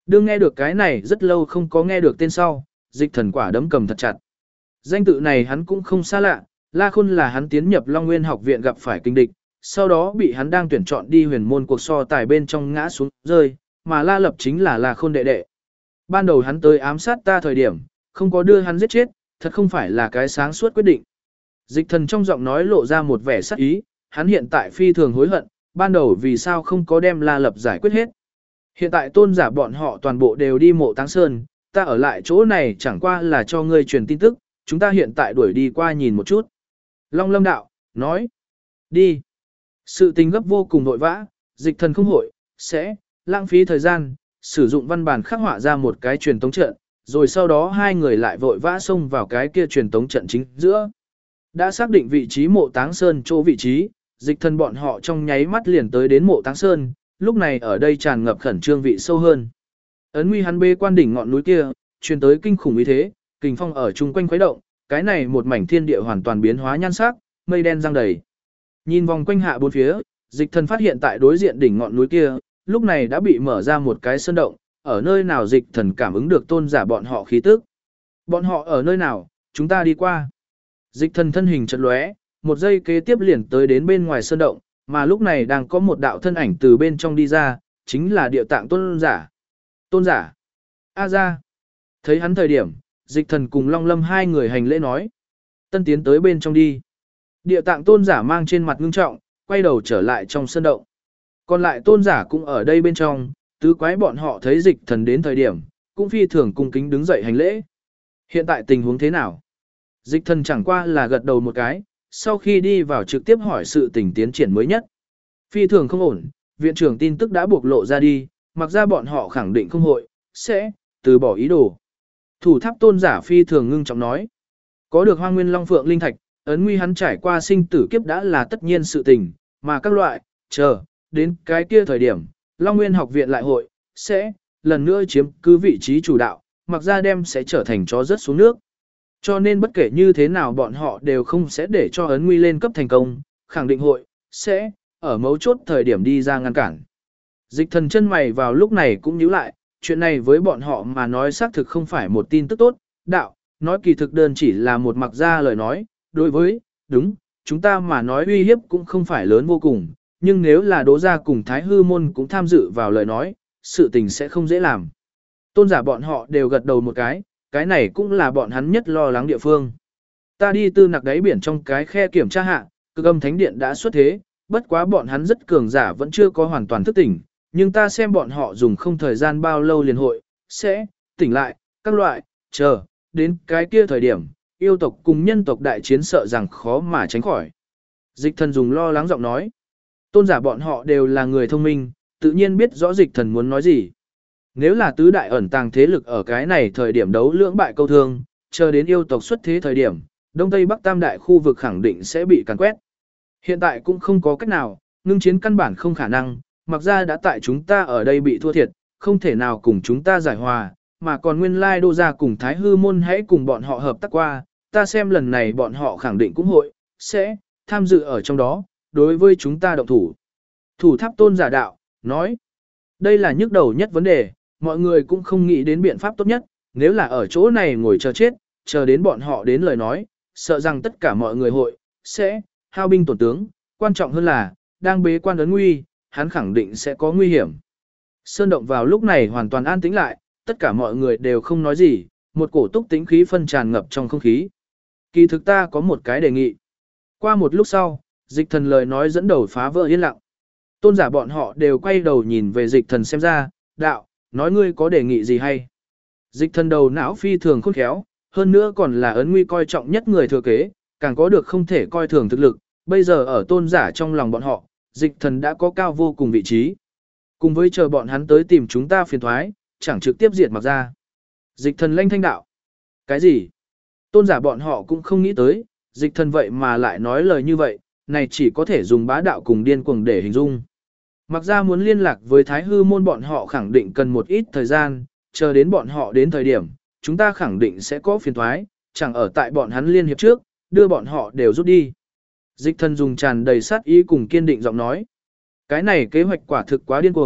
Đương nghe được cái này rất lâu không có nghe được tên sau, Dịch Thần quả đấm cầm thật chặt. Danh tự này hắn cũng không xa lạ, La Khôn là hắn tiến nhập Long Nguyên học viện gặp phải kinh địch, sau đó bị hắn đang tuyển chọn đi huyền môn cuộc so tài bên trong ngã xuống rơi, mà La Lập chính là La Khôn đệ đệ. Ban đầu hắn tới ám sát ta thời điểm, không có đưa hắn giết chết, thật không phải là cái sáng suốt quyết định. Dịch Thần trong giọng nói lộ ra một vẻ sắc ý, hắn hiện tại phi thường hối hận, ban đầu vì sao không có đem La Lập giải quyết hết. Hiện tại tôn giả bọn họ toàn bộ đều đi mộ Táng Sơn, ta ở lại chỗ này chẳng qua là cho ngươi truyền tin tức, chúng ta hiện tại đuổi đi qua nhìn một chút. Long Lâm đạo, nói, đi. Sự tình gấp vô cùng vội vã, Dịch Thần không hội, sẽ lãng phí thời gian, sử dụng văn bản khắc họa ra một cái truyền tống trận, rồi sau đó hai người lại vội vã xông vào cái kia truyền tống trận chính giữa. Đã xác định vị trí mộ Táng Sơn chỗ vị trí, Dịch Thần bọn họ trong nháy mắt liền tới đến mộ Táng Sơn, lúc này ở đây tràn ngập khẩn trương vị sâu hơn. Ấn nguy hắn bê quan đỉnh ngọn núi kia, truyền tới kinh khủng ý thế, kình phong ở chung quanh khuấy động, cái này một mảnh thiên địa hoàn toàn biến hóa nhan sắc, mây đen giăng đầy. Nhìn vòng quanh hạ bốn phía, Dịch Thần phát hiện tại đối diện đỉnh ngọn núi kia, lúc này đã bị mở ra một cái sơn động, ở nơi nào Dịch Thần cảm ứng được tôn giả bọn họ khí tức. Bọn họ ở nơi nào, chúng ta đi qua. Dịch Thần thân hình chợt lóe, một giây kế tiếp liền tới đến bên ngoài sơn động, mà lúc này đang có một đạo thân ảnh từ bên trong đi ra, chính là Địa Tạng tôn giả. Tôn giả. A ra. Thấy hắn thời điểm, Dịch Thần cùng Long Lâm hai người hành lễ nói. Tân tiến tới bên trong đi. Địa Tạng tôn giả mang trên mặt ngưng trọng, quay đầu trở lại trong sơn động. Còn lại tôn giả cũng ở đây bên trong, tứ quái bọn họ thấy Dịch Thần đến thời điểm, cũng phi thường cung kính đứng dậy hành lễ. Hiện tại tình huống thế nào? Dịch Thần chẳng qua là gật đầu một cái, sau khi đi vào trực tiếp hỏi sự tình tiến triển mới nhất. Phi thường không ổn, viện trưởng tin tức đã buộc lộ ra đi, mặc ra bọn họ khẳng định không hội, sẽ từ bỏ ý đồ. Thủ tháp tôn giả phi thường ngưng trọng nói. Có được Hoang Nguyên Long Phượng linh thạch, ấn nguy hắn trải qua sinh tử kiếp đã là tất nhiên sự tình, mà các loại, chờ, đến cái kia thời điểm, Long Nguyên học viện lại hội, sẽ, lần nữa chiếm cứ vị trí chủ đạo, mặc ra đem sẽ trở thành chó rớt xuống nước. Cho nên bất kể như thế nào bọn họ đều không sẽ để cho ấn nguy lên cấp thành công, khẳng định hội, sẽ, ở mấu chốt thời điểm đi ra ngăn cản. Dịch Thần chân mày vào lúc này cũng nhíu lại, chuyện này với bọn họ mà nói xác thực không phải một tin tức tốt, đạo, nói kỳ thực đơn chỉ là một mặc ra lời nói, đối với, đúng, chúng ta mà nói uy hiếp cũng không phải lớn vô cùng, nhưng nếu là Đỗ gia cùng Thái Hư môn cũng tham dự vào lời nói, sự tình sẽ không dễ làm. Tôn giả bọn họ đều gật đầu một cái này cũng là bọn hắn nhất lo lắng địa phương. Ta đi tư nặc đáy biển trong cái khe kiểm tra hạ, Cực Âm Thánh Điện đã xuất thế, bất quá bọn hắn rất cường giả vẫn chưa có hoàn toàn thức tỉnh, nhưng ta xem bọn họ dùng không thời gian bao lâu liền hội, sẽ tỉnh lại, các loại, chờ, đến cái kia thời điểm, yêu tộc cùng nhân tộc đại chiến sợ rằng khó mà tránh khỏi. Dịch Thần dùng lo lắng giọng nói. Tôn giả bọn họ đều là người thông minh, tự nhiên biết rõ Dịch Thần muốn nói gì. Nếu là tứ đại ẩn tàng thế lực ở cái này thời điểm đấu lưỡng bại câu thương, chờ đến yêu tộc xuất thế thời điểm, Đông Tây Bắc Tam đại khu vực khẳng định sẽ bị càn quét. Hiện tại cũng không có cách nào, ngưng chiến căn bản không khả năng, mặc ra đã tại chúng ta ở đây bị thua thiệt, không thể nào cùng chúng ta giải hòa, mà còn nguyên lai Đô gia cùng Thái Hư môn hãy cùng bọn họ hợp tác qua, ta xem lần này bọn họ khẳng định cũng hội, sẽ tham dự ở trong đó, đối với chúng ta động thủ. Thủ tháp tôn giả đạo, nói, đây là nhức đầu nhất vấn đề, mọi người cũng không nghĩ đến biện pháp tốt nhất, nếu là ở chỗ này ngồi chờ chết, chờ đến bọn họ đến lời nói, sợ rằng tất cả mọi người hội, sẽ hao binh tổn tướng, quan trọng hơn là, đang bế quan ấn nguy, hắn khẳng định sẽ có nguy hiểm. Sơn động vào lúc này hoàn toàn an tĩnh lại, tất cả mọi người đều không nói gì, một cổ túc tĩnh khí phân tràn ngập trong không khí. Kỳ thực ta có một cái đề nghị. Qua một lúc sau, Dịch Thần lời nói dẫn đầu phá vỡ yên lặng. Tôn giả bọn họ đều quay đầu nhìn về Dịch Thần xem ra, đạo, nói ngươi có đề nghị gì hay. Dịch Thần đầu não phi thường khôn khéo, hơn nữa còn là ấn nguy coi trọng nhất người thừa kế, càng có được không thể coi thường thực lực, bây giờ ở tôn giả trong lòng bọn họ, Dịch Thần đã có cao vô cùng vị trí. Cùng với chờ bọn hắn tới tìm chúng ta phiền thoái, chẳng trực tiếp diệt mặc ra. Dịch Thần lanh thanh đạo. Cái gì? Tôn giả bọn họ cũng không nghĩ tới, Dịch Thần vậy mà lại nói lời như vậy, này chỉ có thể dùng bá đạo cùng điên cuồng để hình dung. Mặc ra muốn liên lạc với Thái Hư môn bọn họ khẳng định cần một ít thời gian, chờ đến bọn họ đến thời điểm, chúng ta khẳng định sẽ có phiền thoái, chẳng ở tại bọn hắn liên hiệp trước, đưa bọn họ đều rút đi. Dịch Thần dùng tràn đầy sát ý cùng kiên định giọng nói. Cái này kế hoạch quả thực quá điên cuồng,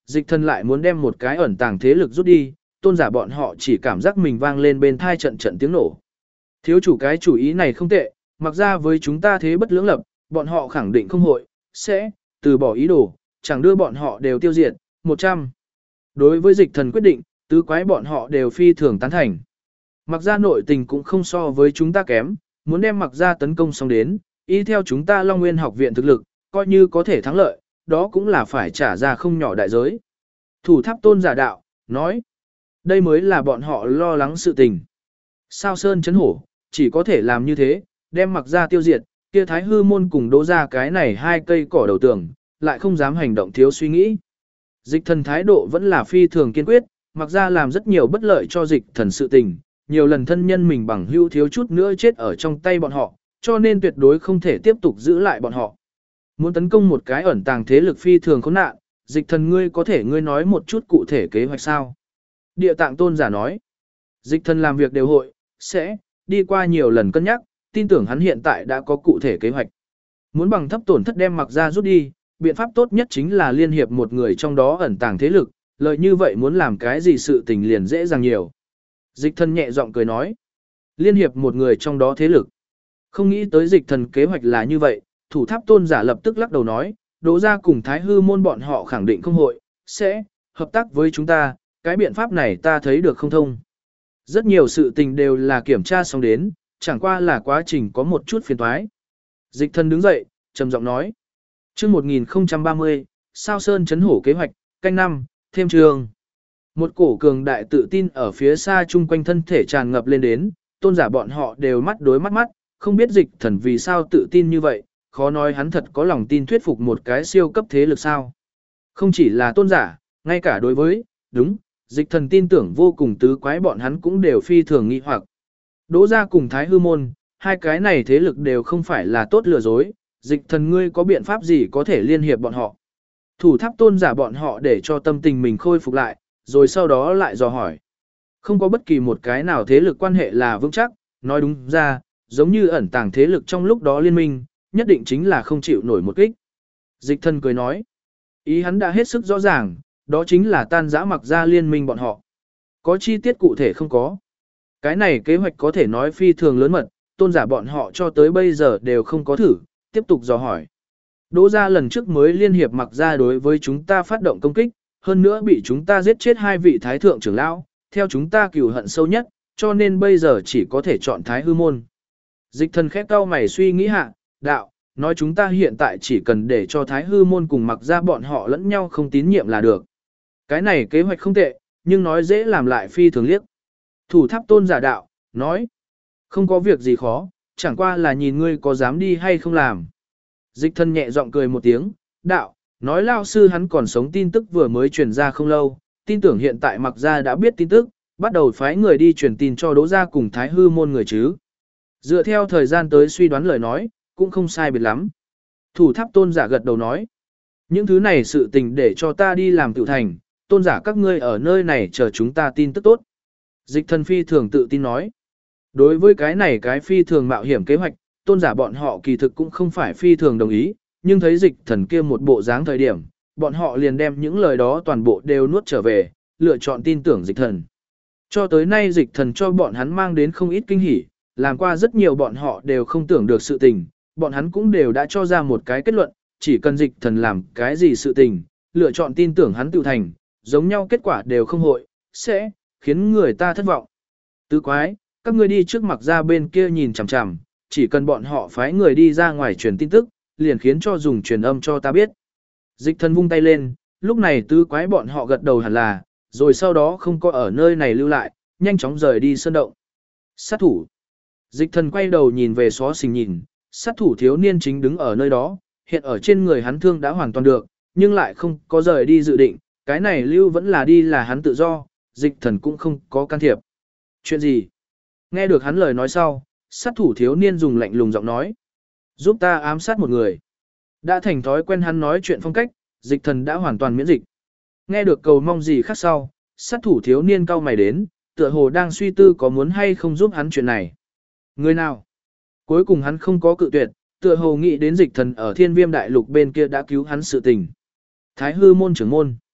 dịch thần lại muốn đem một cái ẩn tàng thế lực rút đi, tôn giả bọn họ chỉ cảm giác mình vang lên bên thai trận trận tiếng nổ. Thiếu chủ cái chủ ý này không tệ, mặc ra với chúng ta thế bất lưỡng lập, bọn họ khẳng định không hội, sẽ, từ bỏ ý đồ, chẳng đưa bọn họ đều tiêu diệt, 100. Đối với dịch thần quyết định, tứ quái bọn họ đều phi thường tán thành. Mặc ra nội tình cũng không so với chúng ta kém, muốn đem mặc ra tấn công xong đến, y theo chúng ta Long Nguyên học viện thực lực, coi như có thể thắng lợi, đó cũng là phải trả ra không nhỏ đại giới. Thủ tháp tôn giả đạo, nói, đây mới là bọn họ lo lắng sự tình. Sao Sơn chấn hổ, chỉ có thể làm như thế, đem mặc ra tiêu diệt, kia Thái Hư môn cùng đỗ ra cái này hai cây cỏ đầu tường, lại không dám hành động thiếu suy nghĩ. Dịch thần thái độ vẫn là phi thường kiên quyết, mặc ra làm rất nhiều bất lợi cho dịch thần sự tình, nhiều lần thân nhân mình bằng hữu thiếu chút nữa chết ở trong tay bọn họ, cho nên tuyệt đối không thể tiếp tục giữ lại bọn họ. Muốn tấn công một cái ẩn tàng thế lực phi thường khốn nạn, dịch thần ngươi nói một chút cụ thể kế hoạch sao? Địa tạng tôn giả nói, dịch thần làm việc đều hội, sẽ, đi qua nhiều lần cân nhắc, tin tưởng hắn hiện tại đã có cụ thể kế hoạch. Muốn bằng thấp tổn thất đem mặc ra rút đi, biện pháp tốt nhất chính là liên hiệp một người trong đó ẩn tàng thế lực, lợi như vậy muốn làm cái gì sự tình liền dễ dàng nhiều. Dịch thần nhẹ giọng cười nói, liên hiệp một người trong đó thế lực. Không nghĩ tới dịch thần kế hoạch là như vậy, thủ tháp tôn giả lập tức lắc đầu nói, đỗ ra cùng Thái Hư môn bọn họ khẳng định không hội, sẽ, hợp tác với chúng ta, cái biện pháp này ta thấy được không thông. Rất nhiều sự tình đều là kiểm tra xong đến, chẳng qua là quá trình có một chút phiền toái. Dịch thần đứng dậy, trầm giọng nói, chương 1030, Sao Sơn chấn hổ kế hoạch, canh năm, thêm trường. Một cổ cường đại tự tin ở phía xa chung quanh thân thể tràn ngập lên đến, tôn giả bọn họ đều mắt đối mắt, không biết dịch thần vì sao tự tin như vậy, khó nói hắn thật có lòng tin thuyết phục một cái siêu cấp thế lực sao. Không chỉ là tôn giả, ngay cả đối với, đúng, dịch thần tin tưởng vô cùng tứ quái bọn hắn cũng đều phi thường nghi hoặc. Đỗ ra cùng Thái Hư môn, hai cái này thế lực đều không phải là tốt lừa dối, dịch thần ngươi có biện pháp gì có thể liên hiệp bọn họ. Thủ tháp tôn giả bọn họ để cho tâm tình mình khôi phục lại, rồi sau đó lại dò hỏi. Không có bất kỳ một cái nào thế lực quan hệ là vững chắc, nói đúng ra, giống như ẩn tàng thế lực trong lúc đó liên minh, nhất định chính là không chịu nổi một kích. Dịch thần cười nói, ý hắn đã hết sức rõ ràng, đó chính là tan rã mặc ra liên minh bọn họ. Có chi tiết cụ thể không có. Cái này kế hoạch có thể nói phi thường lớn mật, tôn giả bọn họ cho tới bây giờ đều không có thử, tiếp tục dò hỏi. Đỗ ra lần trước mới liên hiệp mặc ra đối với chúng ta phát động công kích, hơn nữa bị chúng ta giết chết hai vị thái thượng trưởng lão, theo chúng ta cừu hận sâu nhất, cho nên bây giờ chỉ có thể chọn Thái Hư môn. Dịch thần khép cau mày suy nghĩ hạ, đạo, nói chúng ta hiện tại chỉ cần để cho Thái Hư môn cùng mặc ra bọn họ lẫn nhau không tín nhiệm là được. Cái này kế hoạch không tệ, nhưng nói dễ làm lại phi thường liếc. Thủ tháp tôn giả đạo, nói, không có việc gì khó, chẳng qua là nhìn ngươi có dám đi hay không làm. Dịch thần nhẹ giọng cười một tiếng, đạo, nói lao sư hắn còn sống tin tức vừa mới truyền ra không lâu, tin tưởng hiện tại mặc ra đã biết tin tức, bắt đầu phái người đi truyền tin cho Đỗ gia cùng Thái Hư môn người chứ. Dựa theo thời gian tới suy đoán lời nói, cũng không sai biệt lắm. Thủ tháp tôn giả gật đầu nói, những thứ này sự tình để cho ta đi làm tự thành, tôn giả các ngươi ở nơi này chờ chúng ta tin tức tốt. Dịch thần phi thường tự tin nói, đối với cái này cái phi thường mạo hiểm kế hoạch, tôn giả bọn họ kỳ thực cũng không phải phi thường đồng ý, nhưng thấy dịch thần kia một bộ dáng thời điểm, bọn họ liền đem những lời đó toàn bộ đều nuốt trở về, lựa chọn tin tưởng dịch thần. Cho tới nay dịch thần cho bọn hắn mang đến không ít kinh hỉ, làm qua rất nhiều bọn họ đều không tưởng được sự tình, bọn hắn cũng đều đã cho ra một cái kết luận, chỉ cần dịch thần làm cái gì sự tình, lựa chọn tin tưởng hắn tự thành, giống nhau kết quả đều không hội, sẽ khiến người ta thất vọng. Tứ quái, các ngươi đi trước mặt ra bên kia nhìn chằm chằm, chỉ cần bọn họ phái người đi ra ngoài truyền tin tức, liền khiến cho dùng truyền âm cho ta biết. Dịch thần vung tay lên, lúc này tứ quái bọn họ gật đầu hẳn là, rồi sau đó không có ở nơi này lưu lại, nhanh chóng rời đi sơn động. Sát thủ. Dịch thần quay đầu nhìn về xó xình nhìn, sát thủ thiếu niên chính đứng ở nơi đó, hiện ở trên người hắn thương đã hoàn toàn được, nhưng lại không có rời đi dự định, cái này lưu vẫn là đi là hắn tự do, dịch thần cũng không có can thiệp. Chuyện gì? Nghe được hắn lời nói sau, sát thủ thiếu niên dùng lạnh lùng giọng nói. Giúp ta ám sát một người. Đã thành thói quen hắn nói chuyện phong cách, dịch thần đã hoàn toàn miễn dịch. Nghe được cầu mong gì khác sau, sát thủ thiếu niên cau mày đến, tựa hồ đang suy tư có muốn hay không giúp hắn chuyện này. Người nào? Cuối cùng hắn không có cự tuyệt, tựa hồ nghĩ đến dịch thần ở thiên viêm đại lục bên kia đã cứu hắn sự tình. Thái Hư môn trưởng môn.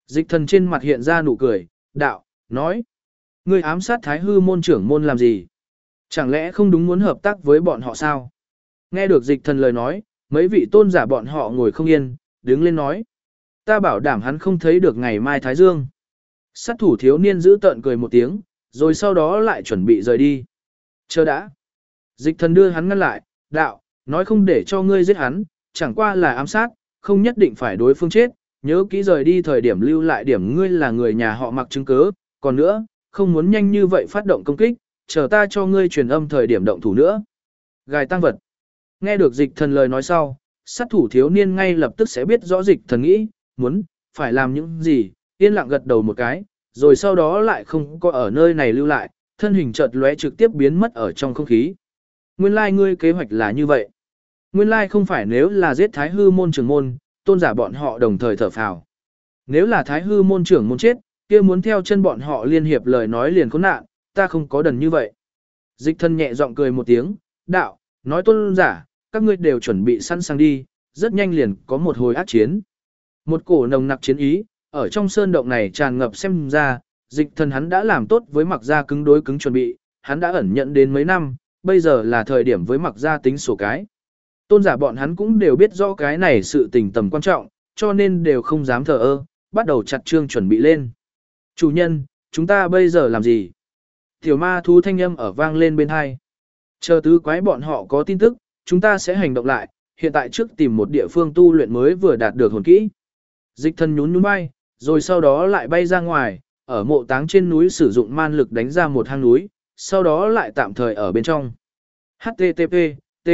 Dịch thần trên mặt hiện ra nụ cười, đạo, nói. Ngươi ám sát Thái Hư môn trưởng môn làm gì? Chẳng lẽ không đúng muốn hợp tác với bọn họ sao? Nghe được dịch thần lời nói, mấy vị tôn giả bọn họ ngồi không yên, đứng lên nói. Ta bảo đảm hắn không thấy được ngày mai Thái Dương. Sát thủ thiếu niên giữ tợn cười một tiếng, rồi sau đó lại chuẩn bị rời đi. Chờ đã. Dịch thần đưa hắn ngăn lại, đạo, nói không để cho ngươi giết hắn, chẳng qua là ám sát, không nhất định phải đối phương chết, nhớ kỹ rời đi thời điểm lưu lại điểm ngươi là người nhà họ Mặc chứng cớ, còn nữa, không muốn nhanh như vậy phát động công kích, chờ ta cho ngươi truyền âm thời điểm động thủ nữa. Gài tăng vật. Nghe được dịch thần lời nói sau, sát thủ thiếu niên ngay lập tức sẽ biết rõ dịch thần nghĩ, muốn, phải làm những gì, yên lặng gật đầu một cái, rồi sau đó lại không có ở nơi này lưu lại, thân hình chợt lóe trực tiếp biến mất ở trong không khí. Nguyên lai ngươi kế hoạch là như vậy. Nguyên lai không phải nếu là giết Thái Hư môn trưởng môn, tôn giả bọn họ đồng thời thở phào. Nếu là Thái Hư môn trưởng môn chết, kia muốn theo chân bọn họ liên hiệp lời nói liền khốn nạn, ta không có đần như vậy. Dịch thân nhẹ giọng cười một tiếng, đạo, nói tôn giả, các ngươi đều chuẩn bị sẵn sàng đi, rất nhanh liền có một hồi ác chiến. Một cổ nồng nặc chiến ý, ở trong sơn động này tràn ngập xem ra, dịch thần hắn đã làm tốt với Mặc Gia cứng đối cứng chuẩn bị, hắn đã ẩn nhận đến mấy năm, bây giờ là thời điểm với Mặc Gia tính sổ cái. Tôn giả bọn hắn cũng đều biết rõ cái này sự tình tầm quan trọng, cho nên đều không dám thờ ơ, bắt đầu chặt chương chuẩn bị lên. Chủ nhân, chúng ta bây giờ làm gì? Tiểu ma thú thanh âm ở vang lên bên hai. Chờ tứ quái bọn họ có tin tức, chúng ta sẽ hành động lại, hiện tại trước tìm một địa phương tu luyện mới vừa đạt được hồn kỹ. Dịch thần nhún nhún bay, rồi sau đó lại bay ra ngoài, ở mộ táng trên núi sử dụng man lực đánh ra một hang núi, sau đó lại tạm thời ở bên trong. HTTP, T.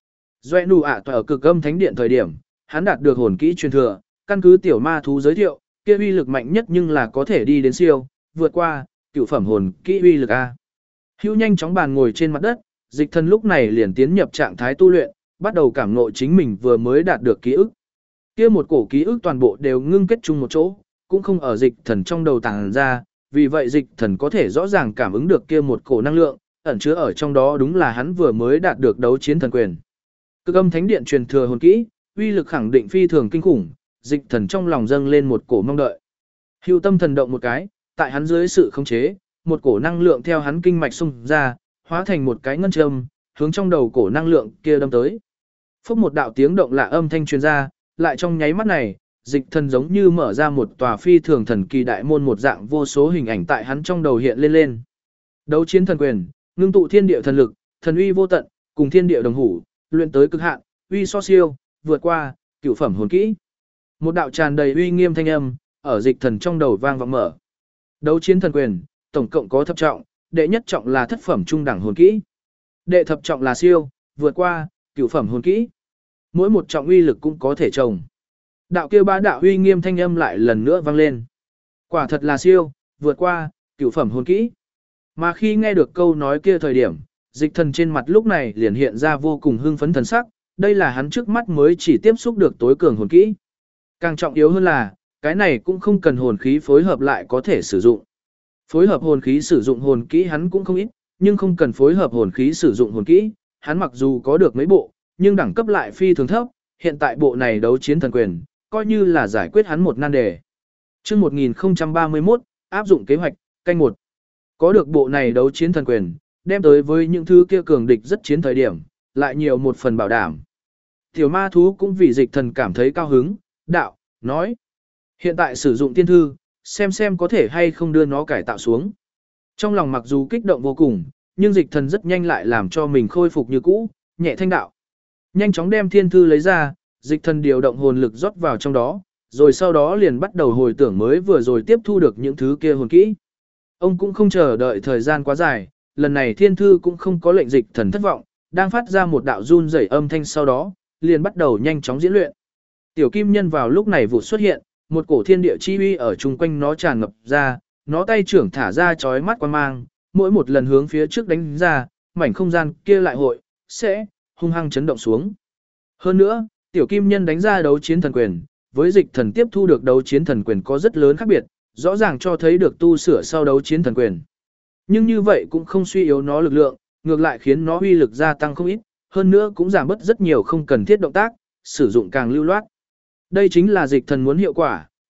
Doe nụ ạ ở cực âm thánh điện thời điểm, hắn đạt được hồn kỹ truyền thừa, căn cứ tiểu ma thú giới thiệu, kia uy lực mạnh nhất nhưng là có thể đi đến siêu, vượt qua, cựu phẩm hồn kỹ uy lực A. Hữu nhanh chóng bàn ngồi trên mặt đất, dịch thần lúc này liền tiến nhập trạng thái tu luyện, bắt đầu cảm ngộ chính mình vừa mới đạt được ký ức. Kia một cổ ký ức toàn bộ đều ngưng kết chung một chỗ, cũng không ở dịch thần trong đầu tàng ra, vì vậy dịch thần có thể rõ ràng cảm ứng được kia một cổ năng lượng, ẩn chứa ở trong đó đúng là hắn vừa mới đạt được đấu chiến thần quyền. Cực âm thánh điện truyền thừa hồn kỹ, uy lực khẳng định phi thường kinh khủng, dịch thần trong lòng dâng lên một cổ mong đợi. Hưu tâm thần động một cái, tại hắn dưới sự khống chế, một cổ năng lượng theo hắn kinh mạch xung ra, hóa thành một cái ngân châm, hướng trong đầu cổ năng lượng kia đâm tới. Phốc một đạo tiếng động lạ âm thanh truyền ra, lại trong nháy mắt này, dịch thần giống như mở ra một tòa phi thường thần kỳ đại môn một dạng vô số hình ảnh tại hắn trong đầu hiện lên lên. Đấu chiến thần quyền, ngưng tụ thiên địa thần lực, thần uy vô tận, cùng thiên địa đồng hủ, luyện tới cực hạn, uy so siêu, vượt qua, cửu phẩm hồn kỹ. Một đạo tràn đầy uy nghiêm thanh âm, ở dịch thần trong đầu vang vọng mở. Đấu chiến thần quyền, tổng cộng có thập trọng, đệ nhất trọng là thất phẩm trung đẳng hồn kỹ. Đệ thập trọng là siêu, vượt qua, cửu phẩm hồn kỹ. Mỗi một trọng uy lực cũng có thể trồng. Đạo kia bá đạo uy nghiêm thanh âm lại lần nữa vang lên. Quả thật là siêu, vượt qua, cửu phẩm hồn kỹ. Mà khi nghe được câu nói kia thời điểm, dịch thần trên mặt lúc này liền hiện ra vô cùng hưng phấn thần sắc, đây là hắn trước mắt mới chỉ tiếp xúc được tối cường hồn kỹ. Càng trọng yếu hơn là, cái này cũng không cần hồn khí phối hợp lại có thể sử dụng. Phối hợp hồn khí sử dụng hồn kỹ hắn cũng không ít, nhưng không cần phối hợp hồn khí sử dụng hồn kỹ, hắn mặc dù có được mấy bộ, nhưng đẳng cấp lại phi thường thấp, hiện tại bộ này đấu chiến thần quyền, coi như là giải quyết hắn một nan đề. Chương 1031, áp dụng kế hoạch, canh 1. Có được bộ này đấu chiến thần quyền, đem tới với những thứ kia cường địch rất chiến thời điểm, lại nhiều một phần bảo đảm. Tiểu ma thú cũng vì dịch thần cảm thấy cao hứng, đạo, nói. Hiện tại sử dụng tiên thư, xem có thể hay không đưa nó cải tạo xuống. Trong lòng mặc dù kích động vô cùng, nhưng dịch thần rất nhanh lại làm cho mình khôi phục như cũ, nhẹ thanh đạo. Nhanh chóng đem thiên thư lấy ra, dịch thần điều động hồn lực rót vào trong đó, rồi sau đó liền bắt đầu hồi tưởng mới vừa rồi tiếp thu được những thứ kia hồn kỹ. Ông cũng không chờ đợi thời gian quá dài, lần này thiên thư cũng không có lệnh dịch thần thất vọng, đang phát ra một đạo run rẩy âm thanh sau đó, liền bắt đầu nhanh chóng diễn luyện. Tiểu kim nhân vào lúc này vụt xuất hiện, một cổ thiên địa chi uy ở chung quanh nó tràn ngập ra, nó tay trưởng thả ra chói mắt quang mang, mỗi một lần hướng phía trước đánh ra, mảnh không gian kia lại hội, sẽ hung hăng chấn động xuống. Hơn nữa, tiểu kim nhân đánh ra đấu chiến thần quyền, với dịch thần tiếp thu được đấu chiến thần quyền có rất lớn khác biệt, rõ ràng cho thấy được tu sửa sau đấu chiến thần quyền. Nhưng như vậy cũng không suy yếu nó lực lượng, ngược lại khiến nó uy lực gia tăng không ít, hơn nữa cũng giảm bớt rất nhiều không cần thiết động tác, sử dụng càng lưu loát. Đây chính là dịch thần muốn hiệu quả,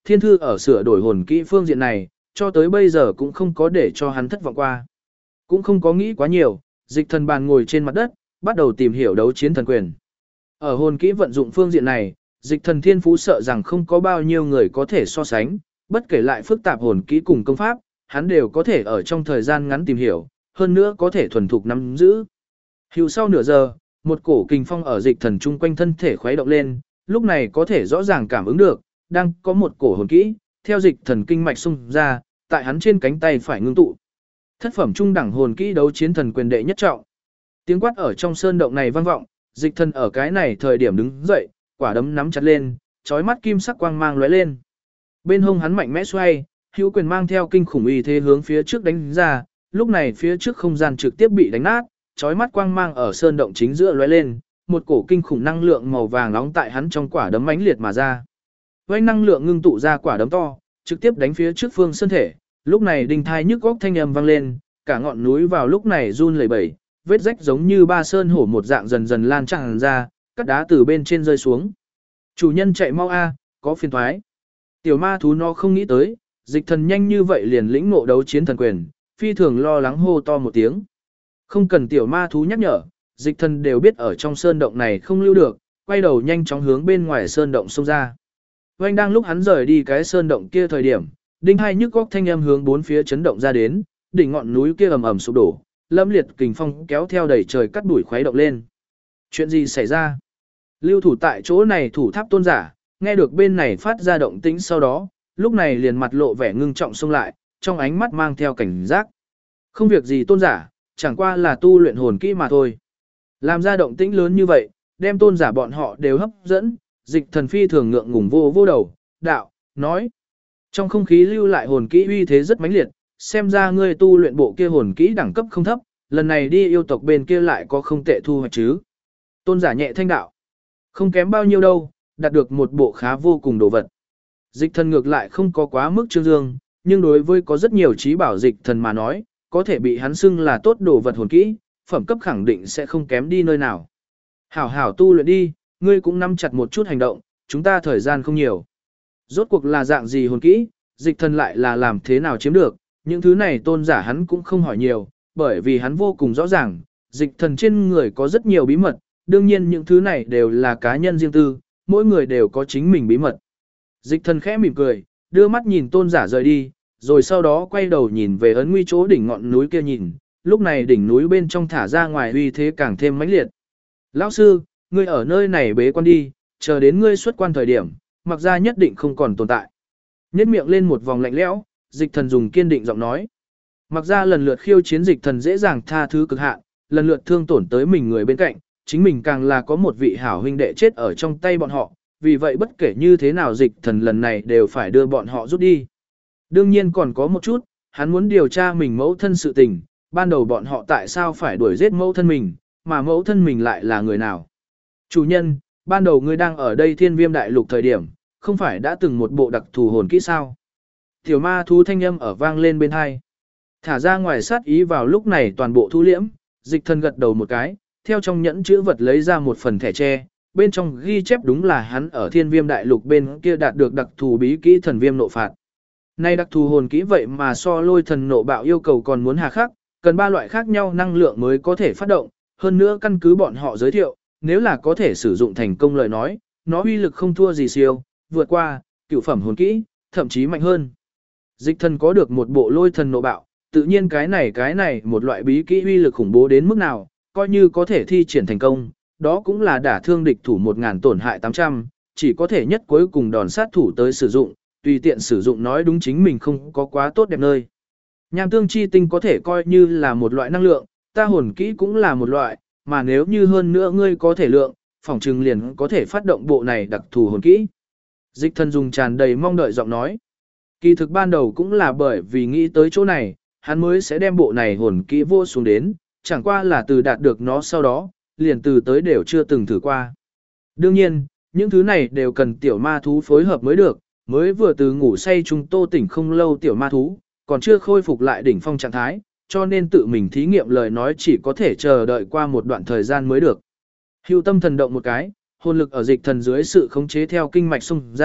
thiên thư ở sửa đổi hồn kỹ phương diện này, cho tới bây giờ cũng không có để cho hắn thất vọng qua. Cũng không có nghĩ quá nhiều, dịch thần bàn ngồi trên mặt đất, bắt đầu tìm hiểu đấu chiến thần quyền. Ở hồn kỹ vận dụng phương diện này, dịch thần thiên phú sợ rằng không có bao nhiêu người có thể so sánh, bất kể lại phức tạp hồn kỹ cùng công pháp, hắn đều có thể ở trong thời gian ngắn tìm hiểu, hơn nữa có thể thuần thục nắm giữ. Hữu sau nửa giờ, một cổ kình phong ở dịch thần chung quanh thân thể khuấy động lên, lúc này có thể rõ ràng cảm ứng được, đang có một cổ hồn kỹ, theo dịch thần kinh mạch xung ra, tại hắn trên cánh tay phải ngưng tụ. Thất phẩm trung đẳng hồn kỹ đấu chiến thần quyền đệ nhất trọng. Tiếng quát ở trong sơn động này vang vọng, dịch thần ở cái này thời điểm đứng dậy, quả đấm nắm chặt lên, chói mắt kim sắc quang mang lóe lên. Bên hông hắn mạnh mẽ xoay, hữu quyền mang theo kinh khủng uy thế hướng phía trước đánh ra, lúc này phía trước không gian trực tiếp bị đánh nát, chói mắt quang mang ở sơn động chính giữa lóe lên, một cổ kinh khủng năng lượng màu vàng nóng tại hắn trong quả đấm mãnh liệt mà ra. Vành năng lượng ngưng tụ ra quả đấm to, trực tiếp đánh phía trước phương sơn thể, lúc này đinh thai nhức góc thanh âm vang lên, cả ngọn núi vào lúc này run lẩy bẩy, vết rách giống như ba sơn hổ một dạng dần dần lan tràn ra, cắt đá từ bên trên rơi xuống. Chủ nhân chạy mau a, có phiền toái. Tiểu ma thú nó không nghĩ tới, dịch thần nhanh như vậy liền lĩnh ngộ đấu chiến thần quyền, phi thường lo lắng hô to một tiếng. Không cần tiểu ma thú nhắc nhở, dịch thần đều biết ở trong sơn động này không lưu được, quay đầu nhanh chóng hướng bên ngoài sơn động xông ra. Vành đang lúc hắn rời đi cái sơn động kia thời điểm, đinh hai nhức góc thanh âm hướng bốn phía chấn động ra đến, đỉnh ngọn núi kia ầm ầm sụp đổ, lâm liệt kình phong kéo theo đầy trời cắt đuổi khuấy động lên. Chuyện gì xảy ra? Lưu thủ tại chỗ này thủ tháp tôn giả, nghe được bên này phát ra động tĩnh sau đó, lúc này liền mặt lộ vẻ ngưng trọng xông lại, trong ánh mắt mang theo cảnh giác. Không việc gì tôn giả, chẳng qua là tu luyện hồn kỹ mà thôi. Làm ra động tĩnh lớn như vậy, đem tôn giả bọn họ đều hấp dẫn, dịch thần phi thường ngượng ngùng vô đầu, đạo, nói. Trong không khí lưu lại hồn kỹ uy thế rất mãnh liệt, xem ra ngươi tu luyện bộ kia hồn kỹ đẳng cấp không thấp, lần này đi yêu tộc bên kia lại có không tệ thu hoạch chứ. Tôn giả nhẹ thanh đạo. Không kém bao nhiêu đâu, đạt được một bộ khá vô cùng đồ vật. Dịch thần ngược lại không có quá mức trương dương, nhưng đối với có rất nhiều trí bảo dịch thần mà nói, có thể bị hắn xưng là tốt đồ vật hồn kỹ, phẩm cấp khẳng định sẽ không kém đi nơi nào. Hảo hảo tu luyện đi, ngươi cũng nắm chặt một chút hành động, chúng ta thời gian không nhiều. Rốt cuộc là dạng gì hồn kỹ, dịch thần lại là làm thế nào chiếm được, những thứ này tôn giả hắn cũng không hỏi nhiều, bởi vì hắn vô cùng rõ ràng, dịch thần trên người có rất nhiều bí mật, đương nhiên những thứ này đều là cá nhân riêng tư, mỗi người đều có chính mình bí mật. Dịch thần khẽ mỉm cười, đưa mắt nhìn tôn giả rời đi, rồi sau đó quay đầu nhìn về ấn nguy chỗ đỉnh ngọn núi kia nhìn, lúc này đỉnh núi bên trong thả ra ngoài uy thế càng thêm mãnh liệt. Lão sư, ngươi ở nơi này bế quan đi, chờ đến ngươi xuất quan thời điểm, mặc ra nhất định không còn tồn tại. Nhét miệng lên một vòng lạnh lẽo, dịch thần dùng kiên định giọng nói. Mặc ra lần lượt khiêu chiến dịch thần dễ dàng tha thứ cực hạn, lần lượt thương tổn tới mình người bên cạnh, chính mình càng là có một vị hảo huynh đệ chết ở trong tay bọn họ, vì vậy bất kể như thế nào dịch thần lần này đều phải đưa bọn họ rút đi. Đương nhiên còn có một chút, hắn muốn điều tra mình mẫu thân sự tình, ban đầu bọn họ tại sao phải đuổi giết mẫu thân mình, mà mẫu thân mình lại là người nào. Chủ nhân, ban đầu ngươi đang ở đây Thiên Viêm Đại Lục thời điểm, không phải đã từng một bộ đặc thù hồn kỹ sao? Tiểu ma thú thanh âm ở vang lên bên hai. Thả ra ngoài sát ý vào lúc này toàn bộ thu liễm, dịch thần gật đầu một cái, theo trong nhẫn chữ vật lấy ra một phần thẻ tre, bên trong ghi chép đúng là hắn ở Thiên Viêm Đại Lục bên kia đạt được đặc thù bí kỹ thần viêm nộ phạt. Nay đặc thù hồn kỹ vậy mà so lôi thần nộ bạo yêu cầu còn muốn hà khắc, cần 3 loại khác nhau năng lượng mới có thể phát động, hơn nữa căn cứ bọn họ giới thiệu, nếu là có thể sử dụng thành công lời nói, nó uy lực không thua gì siêu, vượt qua cửu phẩm hồn kỹ, thậm chí mạnh hơn. Dịch thần có được một bộ lôi thần nộ bạo, tự nhiên cái này một loại bí kỹ uy lực khủng bố đến mức nào, coi như có thể thi triển thành công, đó cũng là đả thương địch thủ 1000 tổn hại 800, chỉ có thể nhất cuối cùng đòn sát thủ tới sử dụng, tùy tiện sử dụng nói đúng chính mình không có quá tốt đẹp nơi. Nham tương chi tinh có thể coi như là một loại năng lượng, ta hồn kỹ cũng là một loại, mà nếu như hơn nữa ngươi có thể lượng, phỏng trừng liền có thể phát động bộ này đặc thù hồn kỹ. Dịch thần dùng tràn đầy mong đợi giọng nói. Kỳ thực ban đầu cũng là bởi vì nghĩ tới chỗ này, hắn mới sẽ đem bộ này hồn kỹ vô xuống đến, chẳng qua là từ đạt được nó sau đó, liền từ tới đều chưa từng thử qua. Đương nhiên, những thứ này đều cần tiểu ma thú phối hợp mới được, mới vừa từ ngủ say chúng tô tỉnh không lâu tiểu ma thú, còn chưa khôi phục lại đỉnh phong trạng thái, cho nên tự mình thí nghiệm lời nói chỉ có thể chờ đợi qua một đoạn thời gian mới được. Hưu tâm thần động một cái, hồn lực ở dịch thần dưới sự khống chế theo kinh mạch xung ra,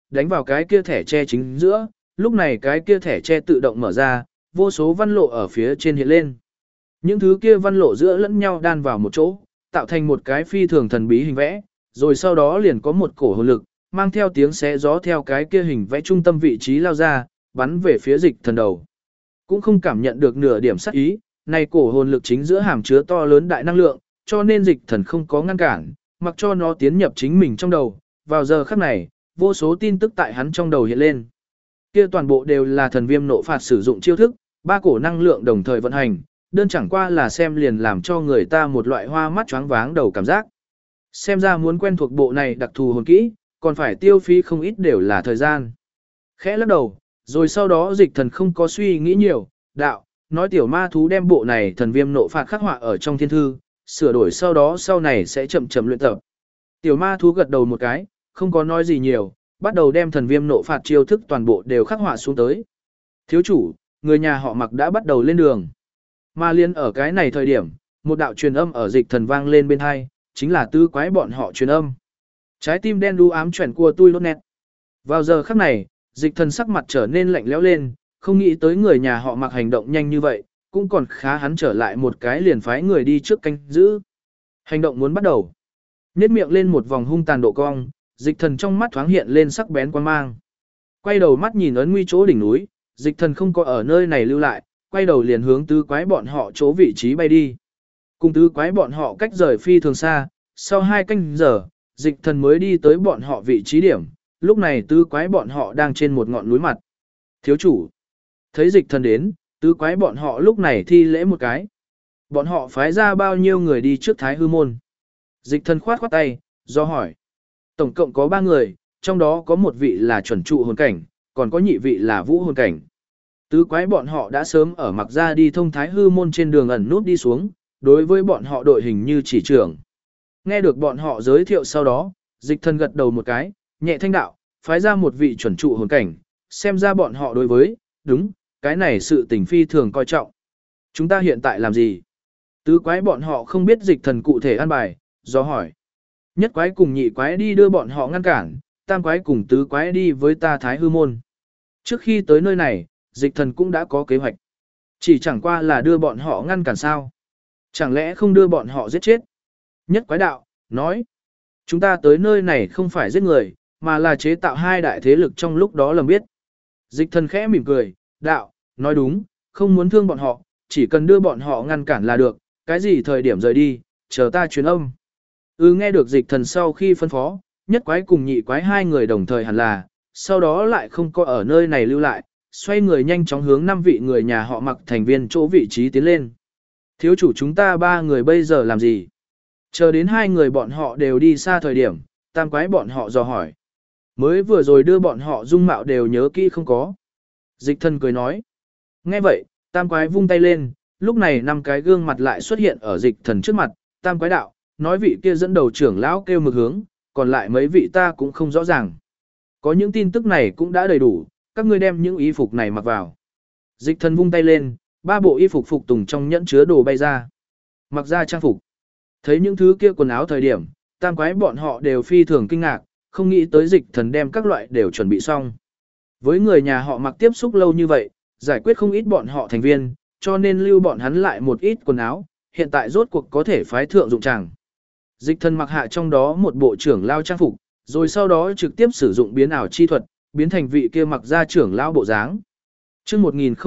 đánh vào cái kia thẻ tre chính giữa, lúc này cái kia thẻ tre tự động mở ra, vô số văn lộ ở phía trên hiện lên. Những thứ kia văn lộ giữa lẫn nhau đan vào một chỗ, tạo thành một cái phi thường thần bí hình vẽ, rồi sau đó liền có một cổ hồn lực, mang theo tiếng xé gió theo cái kia hình vẽ trung tâm vị trí lao ra, bắn về phía Dịch Thần đầu. Cũng không cảm nhận được nửa điểm sát ý, này cổ hồn lực chính giữa hàm chứa to lớn đại năng lượng, cho nên Dịch Thần không có ngăn cản, mặc cho nó tiến nhập chính mình trong đầu. Vào giờ khắc này, vô số tin tức tại hắn trong đầu hiện lên. Kia toàn bộ đều là thần viêm nộ phạt sử dụng chiêu thức, ba cổ năng lượng đồng thời vận hành, đơn chẳng qua là xem liền làm cho người ta một loại hoa mắt choáng váng đầu cảm giác. Xem ra muốn quen thuộc bộ này đặc thù hồn kỹ, còn phải tiêu phí không ít đều là thời gian. Khẽ lắc đầu, rồi sau đó Dịch Thần không có suy nghĩ nhiều, đạo, nói tiểu ma thú đem bộ này thần viêm nộ phạt khắc họa ở trong thiên thư, sửa đổi sau đó sau này sẽ chậm chậm luyện tập. Tiểu ma thú gật đầu một cái, không có nói gì nhiều, bắt đầu đem thần viêm nộ phạt chiêu thức toàn bộ đều khắc họa xuống tới. Thiếu chủ, người nhà họ Mặc đã bắt đầu lên đường. Mà liên ở cái này thời điểm, một đạo truyền âm ở Dịch Thần vang lên bên hai, chính là tứ quái bọn họ truyền âm. Trái tim đen đu ám chuyển của tôi lốt nét. Vào giờ khắc này, Dịch Thần sắc mặt trở nên lạnh lẽo lên, không nghĩ tới người nhà họ Mặc hành động nhanh như vậy, cũng còn khá hắn trở lại một cái liền phái người đi trước canh giữ. Hành động muốn bắt đầu. Nhếch miệng lên một vòng hung tàn độ cong, Dịch Thần trong mắt thoáng hiện lên sắc bén quan mang. Quay đầu mắt nhìn ấn nguy chỗ đỉnh núi, Dịch Thần không có ở nơi này lưu lại, quay đầu liền hướng tứ quái bọn họ chỗ vị trí bay đi. Cùng tứ quái bọn họ cách rời phi thường xa, sau 2 canh giờ, Dịch Thần mới đi tới bọn họ vị trí điểm, lúc này tứ quái bọn họ đang trên một ngọn núi mặt. Thiếu chủ, thấy Dịch Thần đến, tứ quái bọn họ lúc này thi lễ một cái. Bọn họ phái ra bao nhiêu người đi trước Thái Hư Môn. Dịch Thần khoát khoát tay, do hỏi. Tổng cộng có 3 người, trong đó có một vị là chuẩn trụ hồn cảnh, còn có nhị vị là vũ hồn cảnh. Tứ quái bọn họ đã sớm ở Mặc ra đi thông Thái Hư Môn trên đường ẩn nút đi xuống, đối với bọn họ đội hình như chỉ trưởng. Nghe được bọn họ giới thiệu sau đó, Dịch Thần gật đầu một cái, nhẹ thanh đạo, phái ra một vị chuẩn trụ hồn cảnh, xem ra bọn họ đối với, đúng, cái này sự tình phi thường coi trọng. Chúng ta hiện tại làm gì? Tứ quái bọn họ không biết Dịch Thần cụ thể an bài, do hỏi. Nhất quái cùng nhị quái đi đưa bọn họ ngăn cản, tam quái cùng tứ quái đi với ta Thái Hư Môn. Trước khi tới nơi này, Dịch Thần cũng đã có kế hoạch. Chỉ chẳng qua là đưa bọn họ ngăn cản sao. Chẳng lẽ không đưa bọn họ giết chết? Nhất quái đạo, nói. Chúng ta tới nơi này không phải giết người, mà là chế tạo 2 đại thế lực trong lúc đó lầm biết. Dịch Thần khẽ mỉm cười, đạo, nói đúng, không muốn thương bọn họ, chỉ cần đưa bọn họ ngăn cản là được, cái gì thời điểm rời đi, chờ ta truyền âm. Nghe được Dịch Thần sau khi phân phó, nhất quái cùng nhị quái 2 người đồng thời hẳn là, sau đó lại không có ở nơi này lưu lại, xoay người nhanh chóng hướng 5 vị người nhà họ Mặc thành viên chỗ vị trí tiến lên. Thiếu chủ chúng ta 3 người bây giờ làm gì? Chờ đến 2 người bọn họ đều đi xa thời điểm, tam quái bọn họ dò hỏi. Mới vừa rồi đưa bọn họ dung mạo đều nhớ kỹ không có. Dịch Thần cười nói. Nghe vậy, tam quái vung tay lên, lúc này 5 cái gương mặt lại xuất hiện ở Dịch Thần trước mặt, tam quái đạo, nói vị kia dẫn đầu trưởng lão kêu mực hướng, còn lại mấy vị ta cũng không rõ ràng. Có những tin tức này cũng đã đầy đủ, các ngươi đem những y phục này mặc vào. Dịch Thần vung tay lên, 3 bộ y phục phục tùng trong nhẫn chứa đồ bay ra. Mặc ra trang phục. Thấy những thứ kia quần áo thời điểm, tam quái bọn họ đều phi thường kinh ngạc, không nghĩ tới Dịch Thần đem các loại đều chuẩn bị xong. Với người nhà họ Mặc tiếp xúc lâu như vậy, giải quyết không ít bọn họ thành viên, cho nên lưu bọn hắn lại một ít quần áo, hiện tại rốt cuộc có thể phái thượng dụng tràng. Dịch Thần mặc hạ trong đó một bộ trưởng lao trang phục, rồi sau đó trực tiếp sử dụng biến ảo chi thuật, biến thành vị kia mặc ra trưởng lao bộ dáng. Chương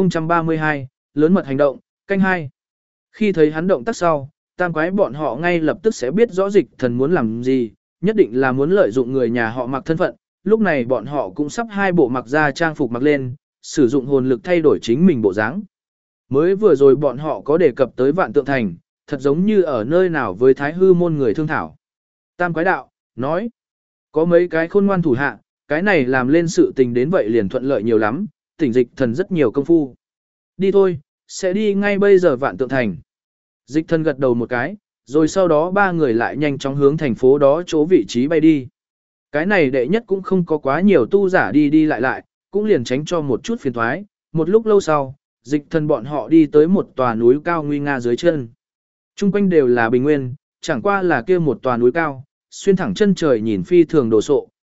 1032, lớn mật hành động, canh 2. Khi thấy hắn động tác sau, tam quái bọn họ ngay lập tức sẽ biết rõ Dịch Thần muốn làm gì, nhất định là muốn lợi dụng người nhà họ Mặc thân phận, lúc này bọn họ cũng sắp 2 bộ mặc ra trang phục mặc lên, sử dụng hồn lực thay đổi chính mình bộ dáng. Mới vừa rồi bọn họ có đề cập tới Vạn Tượng Thành, thật giống như ở nơi nào với Thái Hư Môn người thương thảo. Tam quái đạo, nói, có mấy cái khôn ngoan thủ hạ, cái này làm lên sự tình đến vậy liền thuận lợi nhiều lắm, tỉnh Dịch Thần rất nhiều công phu. Đi thôi, sẽ đi ngay bây giờ Vạn Tượng Thành. Dịch Thần gật đầu một cái, rồi sau đó 3 người lại nhanh chóng hướng thành phố đó chỗ vị trí bay đi. Cái này đệ nhất cũng không có quá nhiều tu giả đi đi lại lại, cũng liền tránh cho một chút phiền thoái. Một lúc lâu sau, Dịch Thần bọn họ đi tới một tòa núi cao nguy nga dưới chân. Trung quanh đều là bình nguyên, chẳng qua là kia một tòa núi cao, xuyên thẳng chân trời nhìn phi thường đồ sộ,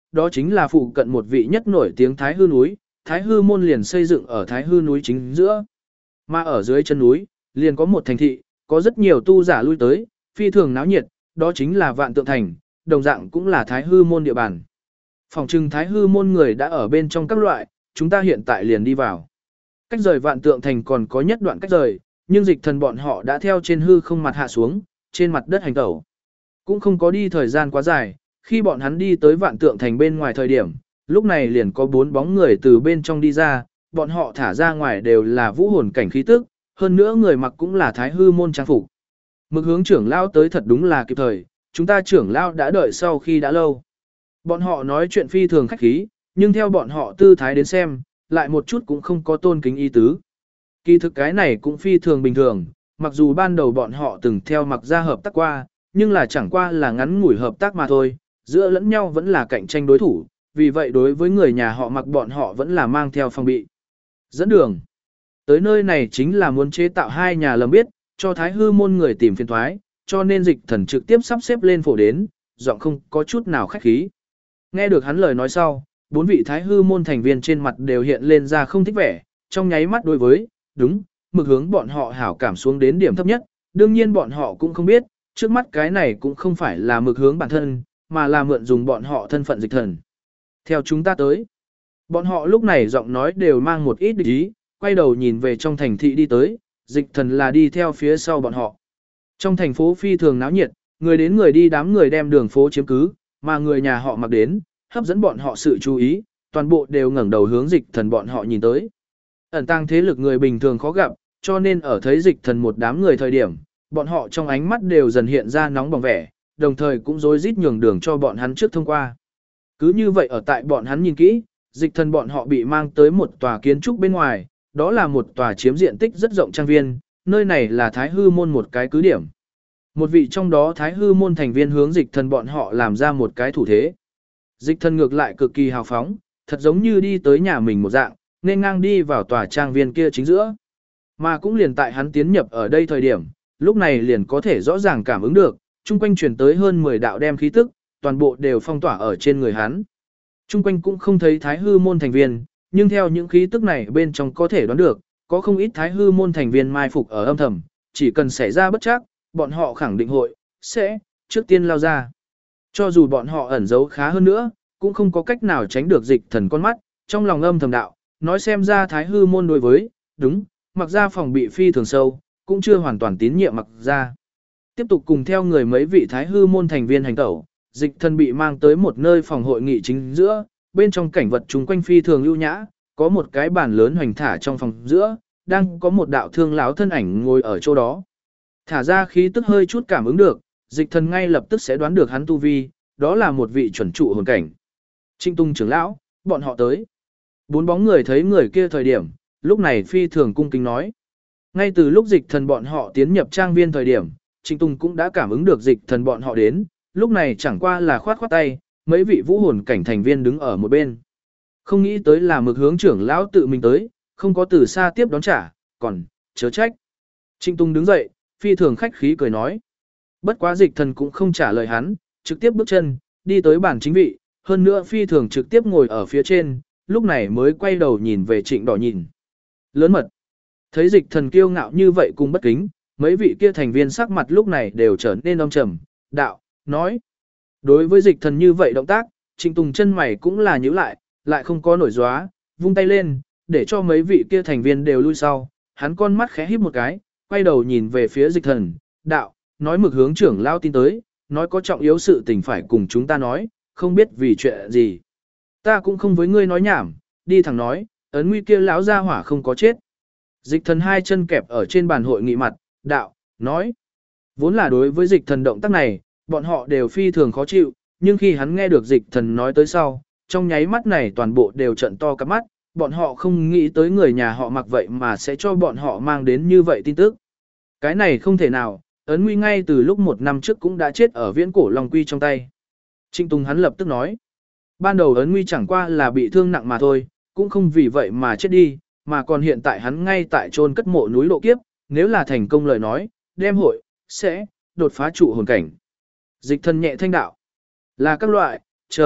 đó chính là phụ cận một vị nhất nổi tiếng Thái Hư núi, Thái Hư môn liền xây dựng ở Thái Hư núi chính giữa. Mà ở dưới chân núi, liền có một thành thị, có rất nhiều tu giả lui tới, phi thường náo nhiệt, đó chính là Vạn Tượng Thành, đồng dạng cũng là Thái Hư môn địa bàn. Phòng trừng Thái Hư môn người đã ở bên trong các loại, chúng ta hiện tại liền đi vào. Cách rời Vạn Tượng Thành còn có nhất đoạn cách rời, nhưng dịch thần bọn họ đã theo trên hư không mặt hạ xuống, trên mặt đất hành tẩu. Cũng không có đi thời gian quá dài, khi bọn hắn đi tới Vạn Tượng Thành bên ngoài thời điểm, lúc này liền có 4 bóng người từ bên trong đi ra, bọn họ thả ra ngoài đều là vũ hồn cảnh khí tức, hơn nữa người mặc cũng là Thái Hư môn trang phục. Mực hướng trưởng lão tới thật đúng là kịp thời, chúng ta trưởng lão đã đợi sau khi đã lâu. Bọn họ nói chuyện phi thường khách khí, nhưng theo bọn họ tư thái đến xem, lại một chút cũng không có tôn kính ý tứ. Kỳ thực cái này cũng phi thường bình thường, mặc dù ban đầu bọn họ từng theo Mặc gia hợp tác qua, nhưng là chẳng qua là ngắn ngủi hợp tác mà thôi, giữa lẫn nhau vẫn là cạnh tranh đối thủ, vì vậy đối với người nhà họ Mặc bọn họ vẫn là mang theo phòng bị. Dẫn đường. Tới nơi này chính là muốn chế tạo hai nhà lầm biết, cho Thái Hư môn người tìm phiền thoái, cho nên dịch thần trực tiếp sắp xếp lên phổ đến, giọng không có chút nào khách khí. Nghe được hắn lời nói sau, 4 vị Thái Hư môn thành viên trên mặt đều hiện lên ra không thích vẻ, trong nháy mắt đối với, đúng, mực hướng bọn họ hảo cảm xuống đến điểm thấp nhất, đương nhiên bọn họ cũng không biết, trước mắt cái này cũng không phải là mực hướng bản thân, mà là mượn dùng bọn họ thân phận dịch thần. Theo chúng ta tới, bọn họ lúc này giọng nói đều mang một ít địch ý, quay đầu nhìn về trong thành thị đi tới, dịch thần là đi theo phía sau bọn họ. Trong thành phố phi thường náo nhiệt, người đến người đi đám người đem đường phố chiếm cứ, mà người nhà họ Mặc đến, hấp dẫn bọn họ sự chú ý, toàn bộ đều ngẩng đầu hướng dịch thần bọn họ nhìn tới. Ẩn tàng thế lực người bình thường khó gặp, cho nên ở thấy dịch thần một đám người thời điểm, bọn họ trong ánh mắt đều dần hiện ra nóng bỏng vẻ, đồng thời cũng rối rít nhường đường cho bọn hắn trước thông qua. Cứ như vậy ở tại bọn hắn nhìn kỹ, dịch thần bọn họ bị mang tới một tòa kiến trúc bên ngoài, đó là một tòa chiếm diện tích rất rộng trang viên, nơi này là Thái Hư môn một cái cứ điểm. Một vị trong đó Thái Hư môn thành viên hướng dịch thần bọn họ làm ra một cái thủ thế. Dịch thần ngược lại cực kỳ hào phóng, thật giống như đi tới nhà mình một dạng, nên ngang đi vào tòa trang viên kia chính giữa. Mà cũng liền tại hắn tiến nhập ở đây thời điểm, lúc này liền có thể rõ ràng cảm ứng được, chung quanh truyền tới hơn 10 đạo đem khí tức, toàn bộ đều phong tỏa ở trên người hắn. Chung quanh cũng không thấy Thái Hư môn thành viên, nhưng theo những khí tức này bên trong có thể đoán được, có không ít Thái Hư môn thành viên mai phục ở âm thầm, chỉ cần xảy ra bất trắc, bọn họ khẳng định sẽ trước tiên lao ra. Cho dù bọn họ ẩn giấu khá hơn nữa, cũng không có cách nào tránh được dịch thần con mắt, trong lòng âm thầm đạo, nói xem ra Thái Hư môn đối với, đúng, Mặc gia phòng bị phi thường sâu, cũng chưa hoàn toàn tín nhiệm Mặc gia. Tiếp tục cùng theo người mấy vị Thái Hư môn thành viên hành tẩu, dịch thần bị mang tới một nơi phòng hội nghị chính giữa, bên trong cảnh vật chung quanh phi thường ưu nhã, có một cái bàn lớn hoành thả trong phòng giữa, đang có một đạo thương lão thân ảnh ngồi ở chỗ đó. Thả ra khí tức hơi chút cảm ứng được, dịch thần ngay lập tức sẽ đoán được hắn tu vi, đó là một vị chuẩn trụ hồn cảnh. Trinh Tung trưởng lão, bọn họ tới. 4 bóng người thấy người kia thời điểm, lúc này phi thường cung kính nói. Ngay từ lúc dịch thần bọn họ tiến nhập trang viên thời điểm, Trinh Tung cũng đã cảm ứng được dịch thần bọn họ đến, lúc này chẳng qua là khoát khoát tay, mấy vị vũ hồn cảnh thành viên đứng ở một bên. Không nghĩ tới là mực hướng trưởng lão tự mình tới, không có từ xa tiếp đón trả, còn, chớ trách. Trinh Tung đứng dậy, phi thường khách khí cười nói. Bất quá dịch thần cũng không trả lời hắn, trực tiếp bước chân, đi tới bàn chính vị, hơn nữa phi thường trực tiếp ngồi ở phía trên, lúc này mới quay đầu nhìn về Trịnh Đỏ nhìn. Lớn mật. Thấy dịch thần kiêu ngạo như vậy cùng bất kính, mấy vị kia thành viên sắc mặt lúc này đều trở nên âm trầm, đạo, nói. Đối với dịch thần như vậy động tác, Trịnh Tùng chân mày cũng là nhíu lại không có nổi gióa, vung tay lên, để cho mấy vị kia thành viên đều lui sau, hắn con mắt khẽ híp một cái, quay đầu nhìn về phía dịch thần, đạo, nói mực hướng trưởng lao tin tới, nói có trọng yếu sự tình phải cùng chúng ta nói, không biết vì chuyện gì. Ta cũng không với ngươi nói nhảm, đi thẳng nói, ấn nguy kia lão gia hỏa không có chết. Dịch thần hai chân kẹp ở trên bàn hội nghị mặt, đạo, nói. Vốn là đối với dịch thần động tác này, bọn họ đều phi thường khó chịu, nhưng khi hắn nghe được dịch thần nói tới sau, trong nháy mắt này toàn bộ đều trận to cả mắt, bọn họ không nghĩ tới người nhà họ Mặc vậy mà sẽ cho bọn họ mang đến như vậy tin tức. Cái này không thể nào, ấn nguy ngay từ lúc 1 năm trước cũng đã chết ở viễn cổ Long Quy trong tay. Trịnh Tùng hắn lập tức nói, ban đầu ấn nguy chẳng qua là bị thương nặng mà thôi, cũng không vì vậy mà chết đi, mà còn hiện tại hắn ngay tại chôn cất mộ núi Lộ Kiếp, nếu là thành công lời nói, đem sẽ đột phá trụ hồn cảnh. Dịch thần nhẹ thanh đạo, là các loại, chờ,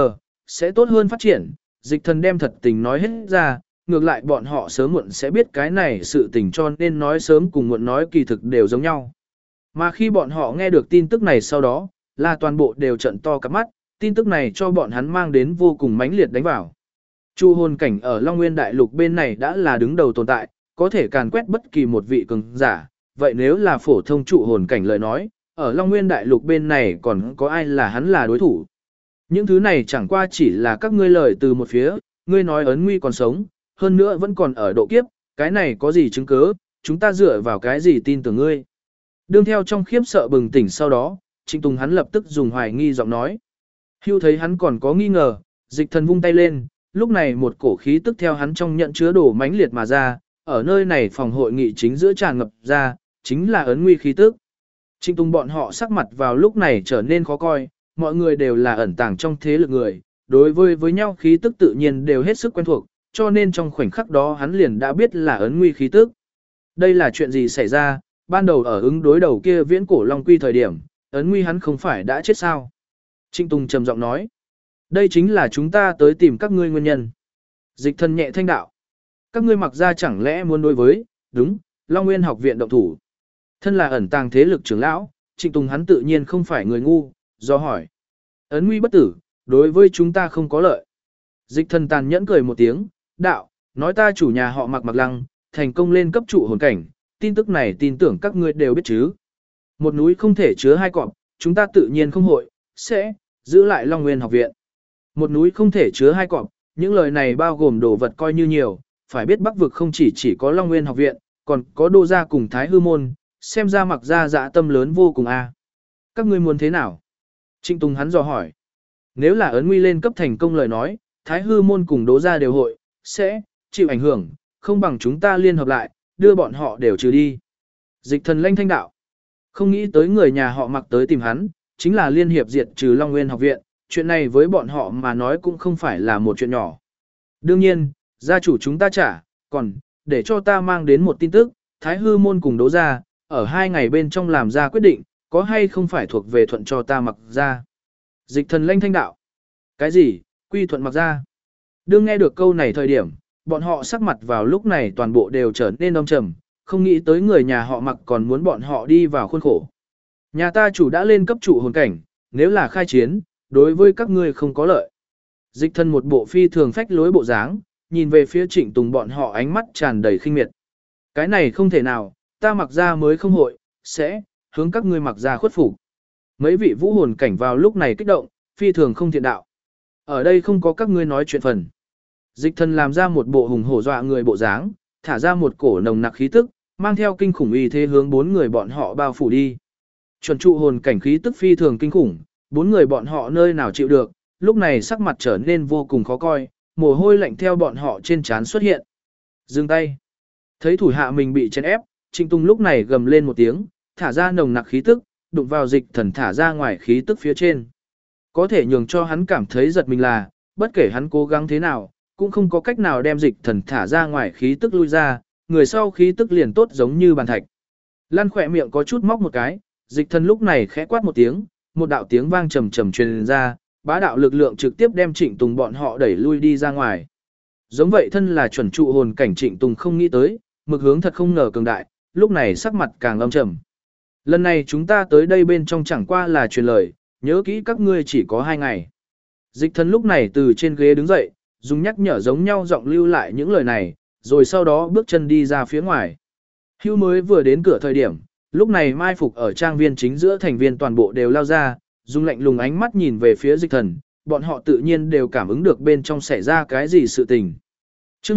sẽ tốt hơn phát triển, dịch thần đem thật tình nói hết ra, ngược lại bọn họ sớm muộn sẽ biết cái này sự tình cho nên nói sớm cùng muộn nói kỳ thực đều giống nhau. Mà khi bọn họ nghe được tin tức này sau đó, là toàn bộ đều trận to cả mắt, tin tức này cho bọn hắn mang đến vô cùng mãnh liệt đánh vào. Trụ hồn cảnh ở Long Nguyên Đại Lục bên này đã là đứng đầu tồn tại, có thể càn quét bất kỳ một vị cường giả, vậy nếu là phổ thông trụ hồn cảnh lời nói, ở Long Nguyên Đại Lục bên này còn có ai là hắn là đối thủ. Những thứ này chẳng qua chỉ là các ngươi lời từ một phía, ngươi nói Ấn Nguy còn sống, hơn nữa vẫn còn ở độ kiếp, cái này có gì chứng cứ, chúng ta dựa vào cái gì tin tưởng ngươi. Đương theo trong khiếp sợ bừng tỉnh sau đó, Trịnh Tùng hắn lập tức dùng hoài nghi giọng nói. Hưu thấy hắn còn có nghi ngờ, dịch thần vung tay lên, lúc này một cổ khí tức theo hắn trong nhận chứa đồ mãnh liệt mà ra, ở nơi này phòng hội nghị chính giữa tràn ngập ra, chính là Ấn Nguy khí tức. Trịnh Tùng bọn họ sắc mặt vào lúc này trở nên khó coi, mọi người đều là ẩn tàng trong thế lực người, đối với nhau khí tức tự nhiên đều hết sức quen thuộc, cho nên trong khoảnh khắc đó hắn liền đã biết là Ấn Nguy khí tức. Đây là chuyện gì xảy ra, ban đầu ở ứng đối đầu kia viễn cổ Long Quy thời điểm, Ấn Nguy hắn không phải đã chết sao? Trịnh Tùng trầm giọng nói, đây chính là chúng ta tới tìm các ngươi nguyên nhân. Dịch thần nhẹ thanh đạo, các ngươi mặc ra chẳng lẽ muốn đối với, đúng, Long Nguyên học viện động thủ. Thân là ẩn tàng thế lực trưởng lão, Trịnh Tùng hắn tự nhiên không phải người ngu, do hỏi. Ấn Nguy bất tử, đối với chúng ta không có lợi. Dịch thần tàn nhẫn cười một tiếng, đạo, nói ta chủ nhà họ Mặc Lăng, thành công lên cấp trụ hồn cảnh, tin tức này tin tưởng các ngươi đều biết chứ. Một núi không thể chứa hai cọp, chúng ta tự nhiên không hội, sẽ giữ lại Long Nguyên học viện. Một núi không thể chứa hai cọp, những lời này bao gồm đồ vật coi như nhiều, phải biết Bắc vực không chỉ có Long Nguyên học viện, còn có Đô gia cùng Thái Hư môn, xem ra Mặc gia dạ tâm lớn vô cùng a. Các ngươi muốn thế nào? Trịnh Tùng hắn dò hỏi. Nếu là Ấn Nguy lên cấp thành công lời nói, Thái Hư môn cùng Đỗ gia đều hội, sẽ chịu ảnh hưởng, không bằng chúng ta liên hợp lại, đưa bọn họ đều trừ đi. Dịch thần lanh thanh đạo. Không nghĩ tới người nhà họ Mặc tới tìm hắn, chính là liên hiệp diệt trừ Long Nguyên học viện, chuyện này với bọn họ mà nói cũng không phải là một chuyện nhỏ. Đương nhiên, gia chủ chúng ta trả, còn, để cho ta mang đến một tin tức, Thái Hư môn cùng Đỗ gia, ở 2 ngày bên trong làm ra quyết định, có hay không phải thuộc về thuận cho ta Mặc gia. Dịch thần lanh thanh đạo. Cái gì, quy thuận Mặc gia? Đương nghe được câu này thời điểm, bọn họ sắc mặt vào lúc này toàn bộ đều trở nên âm trầm, không nghĩ tới người nhà họ Mặc còn muốn bọn họ đi vào khuôn khổ. Nhà ta chủ đã lên cấp trụ hồn cảnh, nếu là khai chiến, đối với các ngươi không có lợi. Dịch thân một bộ phi thường phách lối bộ dáng, nhìn về phía Trịnh Tùng bọn họ ánh mắt tràn đầy khinh miệt. Cái này không thể nào, ta Mặc gia mới không hội, sẽ hướng các ngươi Mặc gia khuất phục. Mấy vị vũ hồn cảnh vào lúc này kích động, phi thường không thiện đạo. Ở đây không có các ngươi nói chuyện phần. Dịch thần làm ra một bộ hùng hổ dọa người bộ dáng, thả ra một cổ nồng nặc khí tức, mang theo kinh khủng uy thế hướng 4 người bọn họ bao phủ đi. Chuẩn trụ hồn cảnh khí tức phi thường kinh khủng, 4 người bọn họ nơi nào chịu được, lúc này sắc mặt trở nên vô cùng khó coi, mồ hôi lạnh theo bọn họ trên trán xuất hiện. Dừng tay. Thấy thủ hạ mình bị chèn ép, Trịnh Tùng lúc này gầm lên một tiếng, thả ra nồng nặc khí tức, đụng vào dịch thần thả ra ngoài khí tức phía trên. Có thể nhường cho hắn cảm thấy giật mình là, bất kể hắn cố gắng thế nào, cũng không có cách nào đem dịch thần thả ra ngoài khí tức lui ra, người sau khí tức liền tốt giống như bàn thạch. Lan khỏe miệng có chút móc một cái, dịch thần lúc này khẽ quát một tiếng, một đạo tiếng vang trầm trầm truyền ra, bá đạo lực lượng trực tiếp đem Trịnh Tùng bọn họ đẩy lui đi ra ngoài. Giống vậy thân là chuẩn trụ hồn cảnh Trịnh Tùng không nghĩ tới, mực hướng thật không ngờ cường đại, lúc này sắc mặt càng âm trầm. Lần này chúng ta tới đây bên trong chẳng qua là truyền lời, nhớ kỹ các ngươi chỉ có 2 ngày. Dịch thần lúc này từ trên ghế đứng dậy, dùng nhắc nhở giống nhau giọng lưu lại những lời này, rồi sau đó bước chân đi ra phía ngoài. Hưu mới vừa đến cửa thời điểm, lúc này mai phục ở trang viên chính giữa thành viên toàn bộ đều lao ra, dùng lạnh lùng ánh mắt nhìn về phía dịch thần, bọn họ tự nhiên đều cảm ứng được bên trong xảy ra cái gì sự tình. Trước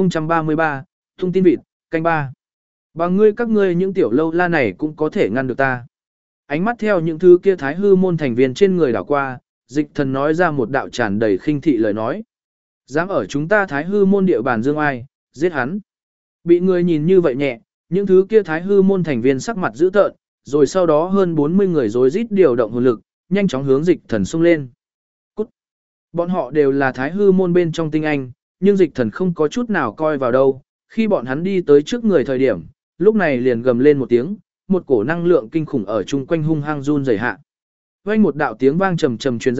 1033, thông tin vịt, canh 3. Bằng ngươi các ngươi những tiểu lâu la này cũng có thể ngăn được ta. Ánh mắt theo những thứ kia Thái Hư môn thành viên trên người đảo qua, dịch thần nói ra một đạo tràn đầy khinh thị lời nói. Dám ở chúng ta Thái Hư môn địa bàn dương ai, giết hắn. Bị người nhìn như vậy nhẹ, những thứ kia Thái Hư môn thành viên sắc mặt dữ tợn, rồi sau đó hơn 40 người rối rít điều động hồn lực, nhanh chóng hướng dịch thần xung lên. Cút. Bọn họ đều là Thái Hư môn bên trong tinh anh, nhưng dịch thần không có chút nào coi vào đâu. Khi bọn hắn đi tới trước người thời điểm, lúc này liền gầm lên một tiếng, một cổ năng lượng kinh khủng ở chung quanh hung hăng run rẩy hạ. Vang một đạo tiếng vang trầm trầm truyền ra,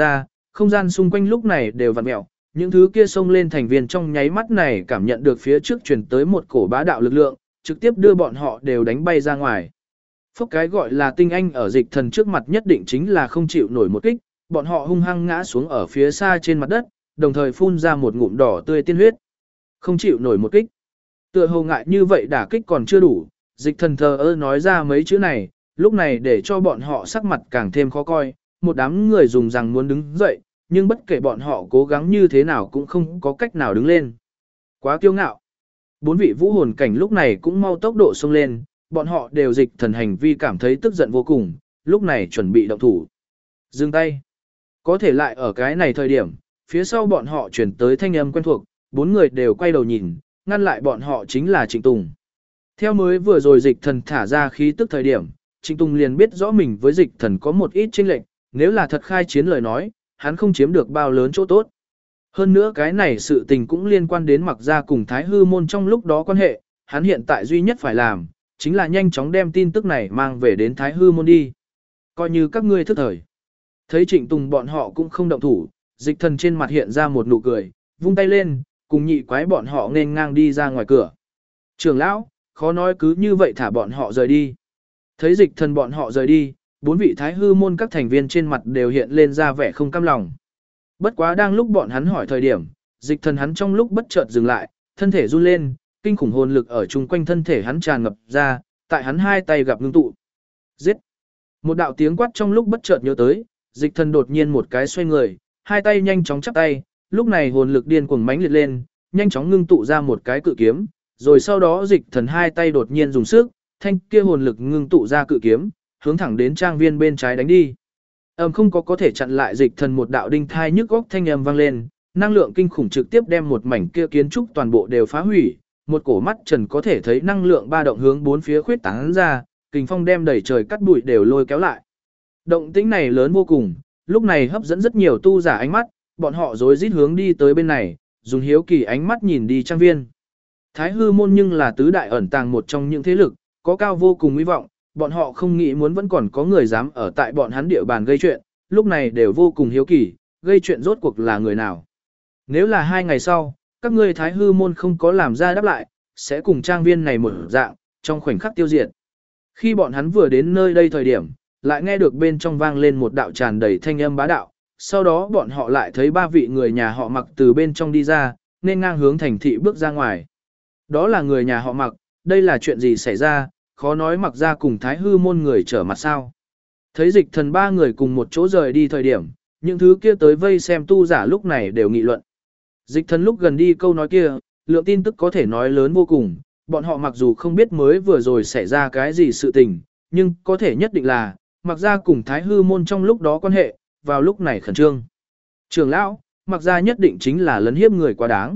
không gian xung quanh lúc này đều vặn mẹo, những thứ kia xông lên thành viên trong nháy mắt này cảm nhận được phía trước truyền tới một cổ bá đạo lực lượng, trực tiếp đưa bọn họ đều đánh bay ra ngoài. Phốc, cái gọi là tinh anh ở dịch thần trước mặt nhất định chính là không chịu nổi một kích, bọn họ hung hăng ngã xuống ở phía xa trên mặt đất, đồng thời phun ra một ngụm đỏ tươi tiên huyết. Không chịu nổi một kích. Tựa hồ ngại như vậy đả kích còn chưa đủ, dịch thần thờ ơ nói ra mấy chữ này, lúc này để cho bọn họ sắc mặt càng thêm khó coi, một đám người dùng rằng muốn đứng dậy, nhưng bất kể bọn họ cố gắng như thế nào cũng không có cách nào đứng lên. Quá kiêu ngạo. 4 vị vũ hồn cảnh lúc này cũng mau tốc độ xông lên, bọn họ đều dịch thần hành vi cảm thấy tức giận vô cùng, lúc này chuẩn bị động thủ. Dừng tay. Có thể lại ở cái này thời điểm, phía sau bọn họ chuyển tới thanh âm quen thuộc, 4 người đều quay đầu nhìn, ngăn lại bọn họ chính là Trịnh Tùng. Theo mới vừa rồi dịch thần thả ra khí tức thời điểm, Trịnh Tùng liền biết rõ mình với dịch thần có một ít chênh lệch, nếu là thật khai chiến lời nói, hắn không chiếm được bao lớn chỗ tốt. Hơn nữa cái này sự tình cũng liên quan đến Mặc Gia cùng Thái Hư môn trong lúc đó quan hệ, hắn hiện tại duy nhất phải làm, chính là nhanh chóng đem tin tức này mang về đến Thái Hư môn đi. Coi như các ngươi thức thời. Thấy Trịnh Tùng bọn họ cũng không động thủ, dịch thần trên mặt hiện ra một nụ cười, vung tay lên, cùng nhị quái bọn họ nên ngang đi ra ngoài cửa. Trưởng lão, khó nói cứ như vậy thả bọn họ rời đi. Thấy dịch thần bọn họ rời đi, 4 vị Thái Hư môn các thành viên trên mặt đều hiện lên ra vẻ không cam lòng. Bất quá đang lúc bọn hắn hỏi thời điểm, dịch thần hắn trong lúc bất chợt dừng lại, thân thể run lên, kinh khủng hồn lực ở chung quanh thân thể hắn tràn ngập ra, tại hắn hai tay gặp ngưng tụ. Giết! Một đạo tiếng quát trong lúc bất chợt nhớ tới, dịch thần đột nhiên một cái xoay người, hai tay nhanh chóng chắp tay, lúc này hồn lực điên cuồng mãnh liệt lên, nhanh chóng ngưng tụ ra một cái cự kiếm, rồi sau đó dịch thần hai tay đột nhiên dùng sức, thanh kia hồn lực ngưng tụ ra cự kiếm, hướng thẳng đến trang viên bên trái đánh đi. Không có thể chặn lại dịch thần, một đạo đinh thai nhức góc thanh âm vang lên, năng lượng kinh khủng trực tiếp đem một mảnh kia kiến trúc toàn bộ đều phá hủy, một cổ mắt trần có thể thấy năng lượng ba động hướng bốn phía khuyết tán ra, kình phong đem đẩy trời cắt bụi đều lôi kéo lại. Động tĩnh này lớn vô cùng, lúc này hấp dẫn rất nhiều tu giả ánh mắt, bọn họ rối rít hướng đi tới bên này, dùng hiếu kỳ ánh mắt nhìn đi trang viên. Thái Hư môn nhưng là tứ đại ẩn tàng một trong những thế lực, có cao vô cùng hy vọng, bọn họ không nghĩ muốn vẫn còn có người dám ở tại bọn hắn địa bàn gây chuyện, lúc này đều vô cùng hiếu kỳ, gây chuyện rốt cuộc là người nào. Nếu là 2 ngày sau, các ngươi Thái Hư môn không có làm ra đáp lại, sẽ cùng trang viên này một dạng, trong khoảnh khắc tiêu diệt. Khi bọn hắn vừa đến nơi đây thời điểm, lại nghe được bên trong vang lên một đạo tràn đầy thanh âm bá đạo, sau đó bọn họ lại thấy 3 vị người nhà họ Mặc từ bên trong đi ra, nên ngang hướng thành thị bước ra ngoài. Đó là người nhà họ Mặc, đây là chuyện gì xảy ra, khó nói Mặc Gia cùng Thái Hư môn người trở mặt sao. Thấy dịch thần 3 người cùng một chỗ rời đi thời điểm, những thứ kia tới vây xem tu giả lúc này đều nghị luận. Dịch thần lúc gần đi câu nói kia, lượng tin tức có thể nói lớn vô cùng, bọn họ mặc dù không biết mới vừa rồi xảy ra cái gì sự tình, nhưng có thể nhất định là, Mặc Gia cùng Thái Hư môn trong lúc đó quan hệ, vào lúc này khẩn trương. Trưởng lão, Mặc Gia nhất định chính là lấn hiếp người quá đáng.